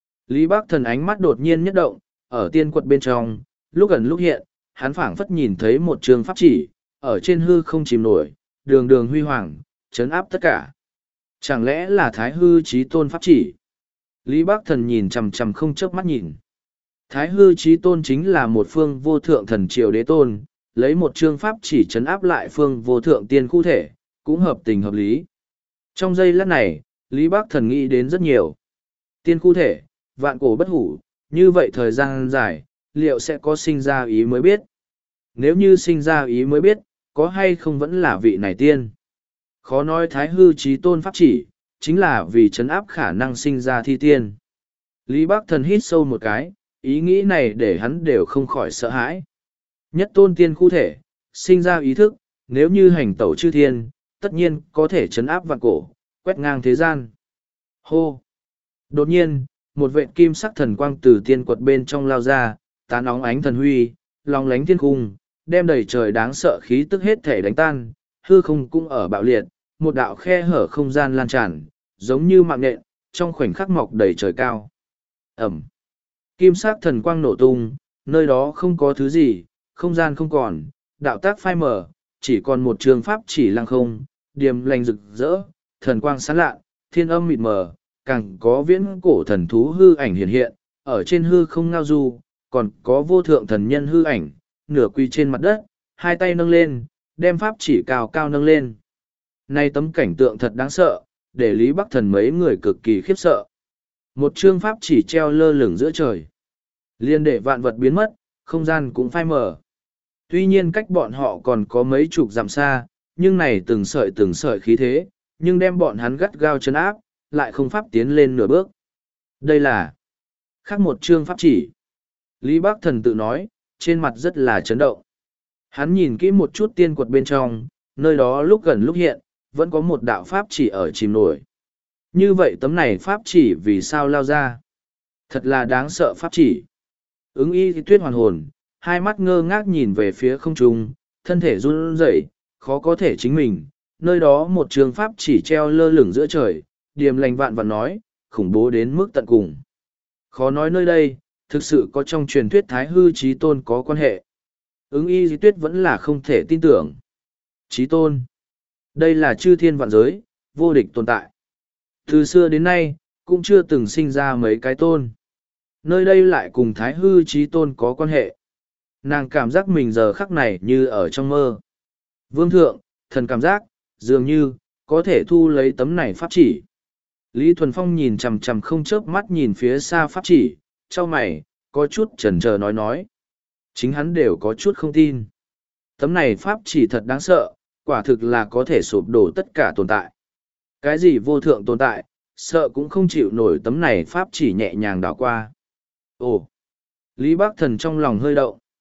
Lý Bác Thần ánh mắt đột nhiên nhất động, ở tiên quật bên trong, lúc gần lúc hiện, hắn phảng phất nhìn thấy một trường pháp chỉ, ở trên hư không chìm nổi, đường đường huy hoàng, chấn áp tất cả. Chẳng lẽ là Thái Hư Chí Tôn pháp chỉ? Lý Bác Thần nhìn chằm chằm không chớp mắt nhìn. Thái Hư Chí Tôn chính là một phương vô thượng thần triều đế tôn, lấy một chương pháp chỉ chấn áp lại phương vô thượng tiên khu thể, cũng hợp tình hợp lý. Trong giây lát này, Lý Bác Thần nghĩ đến rất nhiều. Tiên khu thể, vạn cổ bất hủ, như vậy thời gian dài, liệu sẽ có sinh ra ý mới biết? Nếu như sinh ra ý mới biết, có hay không vẫn là vị này tiên? Khó nói Thái Hư Chí Tôn pháp chỉ, chính là vì chấn áp khả năng sinh ra thi tiên. Lý Bác Thần hít sâu một cái, ý nghĩ này để hắn đều không khỏi sợ hãi. Nhất tôn tiên khu thể, sinh ra ý thức, nếu như hành tẩu chư thiên, tất nhiên có thể chấn áp vạn cổ, quét ngang thế gian. Hô! Đột nhiên, một vệt kim sắc thần quang từ tiên quật bên trong lao ra, tán óng ánh thần huy, long lánh thiên cung, đem đầy trời đáng sợ khí tức hết thể đánh tan, hư không cũng ở bạo liệt, một đạo khe hở không gian lan tràn, giống như mạng nhện, trong khoảnh khắc mọc đầy trời cao. Ẩm! Kim sắc thần quang nổ tung, nơi đó không có thứ gì, không gian không còn, đạo tác phai mở, chỉ còn một trường pháp chỉ lăng không, điềm lành rực rỡ, thần quang sáng lạ, thiên âm mịt mờ, càng có viễn cổ thần thú hư ảnh hiện hiện, ở trên hư không ngao du, còn có vô thượng thần nhân hư ảnh, nửa quỳ trên mặt đất, hai tay nâng lên, đem pháp chỉ cao cao nâng lên. Nay tấm cảnh tượng thật đáng sợ, để Lý Bắc Thần mấy người cực kỳ khiếp sợ. Một chương pháp chỉ treo lơ lửng giữa trời. Liên để vạn vật biến mất, không gian cũng phai mờ. Tuy nhiên cách bọn họ còn có mấy chục dặm xa, nhưng này từng sợi từng sợi khí thế, nhưng đem bọn hắn gắt gao chân áp, lại không pháp tiến lên nửa bước. Đây là khác một chương pháp chỉ. Lý Bác Thần tự nói, trên mặt rất là chấn động. Hắn nhìn kỹ một chút tiên quật bên trong, nơi đó lúc gần lúc hiện, vẫn có một đạo pháp chỉ ở chìm nổi. Như vậy tấm này pháp chỉ vì sao lao ra? Thật là đáng sợ pháp chỉ. Ứng y tuyết hoàn hồn, hai mắt ngơ ngác nhìn về phía không trung, thân thể run rẩy, khó có thể chính mình. Nơi đó một trường pháp chỉ treo lơ lửng giữa trời, điềm lành vạn vạn nói, khủng bố đến mức tận cùng. Khó nói nơi đây, thực sự có trong truyền thuyết Thái Hư Chí Tôn có quan hệ. Ứng y di tuyết vẫn là không thể tin tưởng. Chí Tôn. Đây là chư thiên vạn giới, vô địch tồn tại. Từ xưa đến nay, cũng chưa từng sinh ra mấy cái tôn. Nơi đây lại cùng Thái Hư Chí Tôn có quan hệ. Nàng cảm giác mình giờ khắc này như ở trong mơ. Vương thượng, thần cảm giác, dường như, có thể thu lấy tấm này pháp chỉ. Lý Thuần Phong nhìn chằm chằm không chớp mắt nhìn phía xa pháp chỉ, trao mày, có chút chần chờ nói nói. Chính hắn đều có chút không tin. Tấm này pháp chỉ thật đáng sợ, quả thực là có thể sụp đổ tất cả tồn tại. Cái gì vô thượng tồn tại, sợ cũng không chịu nổi tấm này pháp chỉ nhẹ nhàng đảo qua. Ồ! Lý Bác Thần trong lòng hơi động.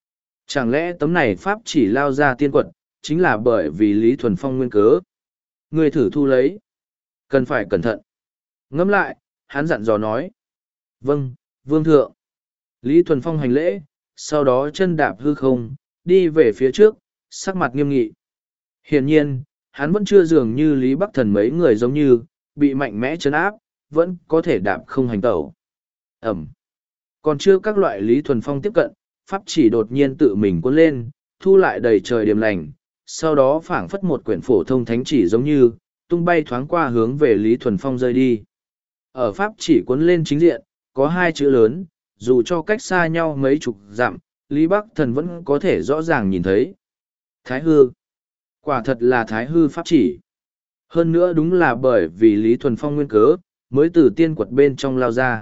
Chẳng lẽ tấm này pháp chỉ lao ra tiên quật, chính là bởi vì Lý Thuần Phong nguyên cớ? Ngươi thử thu lấy. Cần phải cẩn thận. Ngẫm lại, hắn dặn dò nói. Vâng, vương thượng. Lý Thuần Phong hành lễ, sau đó chân đạp hư không, đi về phía trước, sắc mặt nghiêm nghị. Hiển nhiên, hắn vẫn chưa dường như Lý Bắc Thần mấy người giống như, bị mạnh mẽ chấn áp, vẫn có thể đạp không hành tẩu. Ẩm. Còn chưa các loại Lý Thuần Phong tiếp cận, pháp chỉ đột nhiên tự mình cuốn lên, thu lại đầy trời điềm lành, sau đó phảng phất một quyển phổ thông thánh chỉ giống như, tung bay thoáng qua hướng về Lý Thuần Phong rơi đi. Ở pháp chỉ cuốn lên chính diện, có hai chữ lớn, dù cho cách xa nhau mấy chục dặm, Lý Bắc Thần vẫn có thể rõ ràng nhìn thấy. Thái hư. Quả thật là thái hư pháp chỉ. Hơn nữa đúng là bởi vì Lý Thuần Phong nguyên cớ, mới từ tiên quật bên trong lao ra.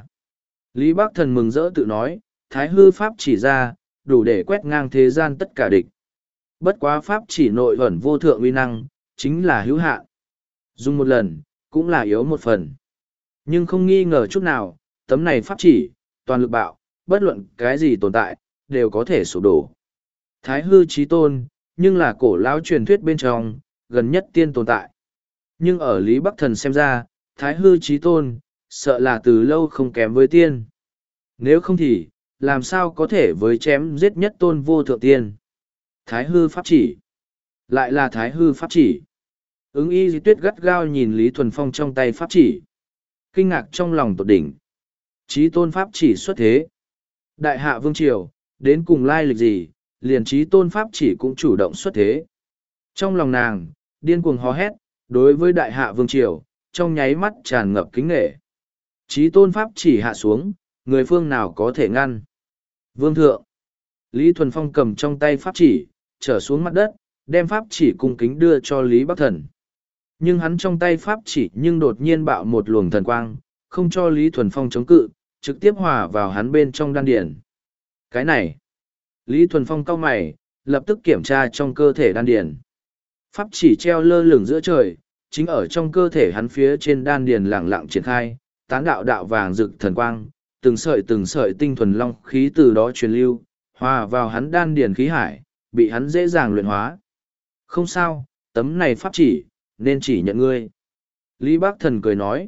Lý Bắc Thần mừng rỡ tự nói, thái hư pháp chỉ ra, đủ để quét ngang thế gian tất cả địch. Bất quá pháp chỉ nội ẩn vô thượng uy năng, chính là hữu hạn. Dùng một lần, cũng là yếu một phần. Nhưng không nghi ngờ chút nào, tấm này pháp chỉ, toàn lực bạo, bất luận cái gì tồn tại, đều có thể sụp đổ. Thái hư chí tôn, nhưng là cổ lão truyền thuyết bên trong, gần nhất tiên tồn tại. Nhưng ở Lý Bắc Thần xem ra, thái hư chí tôn, sợ là từ lâu không kém với tiên. Nếu không thì, làm sao có thể với chém giết nhất tôn vô thượng tiên. Thái hư pháp chỉ. Lại là thái hư pháp chỉ. Ứng y di tuyết gắt gao nhìn Lý Thuần Phong trong tay pháp chỉ. Kinh ngạc trong lòng tột đỉnh. Chí tôn pháp chỉ xuất thế. Đại hạ vương triều, đến cùng lai lịch gì, liền chí tôn pháp chỉ cũng chủ động xuất thế. Trong lòng nàng, điên cuồng hò hét, đối với đại hạ vương triều, trong nháy mắt tràn ngập kính nghệ. Chí tôn pháp chỉ hạ xuống, người phương nào có thể ngăn. Vương thượng. Lý Thuần Phong cầm trong tay pháp chỉ, trở xuống mặt đất, đem pháp chỉ cung kính đưa cho Lý Bắc Thần. Nhưng hắn trong tay pháp chỉ nhưng đột nhiên bạo một luồng thần quang, không cho Lý Thuần Phong chống cự, trực tiếp hòa vào hắn bên trong đan điển. Cái này, Lý Thuần Phong cau mày, lập tức kiểm tra trong cơ thể đan điển. Pháp chỉ treo lơ lửng giữa trời, chính ở trong cơ thể hắn phía trên đan điển lẳng lặng triển khai, tán đạo đạo vàng rực thần quang, từng sợi từng sợi tinh thuần long khí từ đó truyền lưu, hòa vào hắn đan điển khí hải, bị hắn dễ dàng luyện hóa. Không sao, tấm này pháp chỉ, nên chỉ nhận ngươi. Lý Bác Thần cười nói,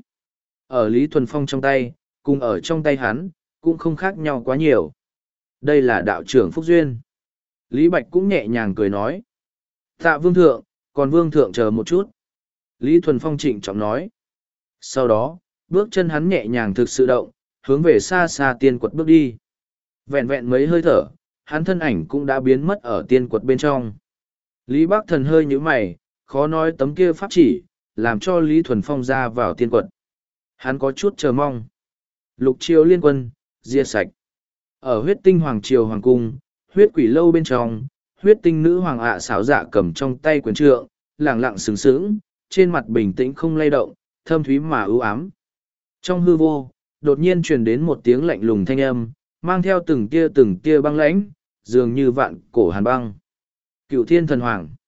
ở Lý Thuần Phong trong tay, cùng ở trong tay hắn, cũng không khác nhau quá nhiều. Đây là đạo trưởng Phúc Duyên. Lý Bạch cũng nhẹ nhàng cười nói, tạ vương thượng, còn vương thượng chờ một chút. Lý Thuần Phong trịnh trọng nói. Sau đó, bước chân hắn nhẹ nhàng thực sự động, hướng về xa xa tiên quật bước đi. Vẹn vẹn mấy hơi thở, hắn thân ảnh cũng đã biến mất ở tiên quật bên trong. Lý Bác Thần hơi nhíu mày, khó nói tấm kia pháp chỉ, làm cho Lý Thuần Phong ra vào tiên quật. Hắn có chút chờ mong. Lục triều liên quân, diệt sạch. Ở huyết tinh hoàng triều hoàng cung, huyết quỷ lâu bên trong, huyết tinh nữ hoàng ạ xảo dạ cầm trong tay quyền trượng, lẳng lặng sướng sướng, trên mặt bình tĩnh không lay động, thâm thúy mà ưu ám. Trong hư vô, đột nhiên truyền đến một tiếng lạnh lùng thanh âm, mang theo từng tia từng tia băng lãnh, dường như vạn cổ hàn băng. Cựu thiên thần hoàng.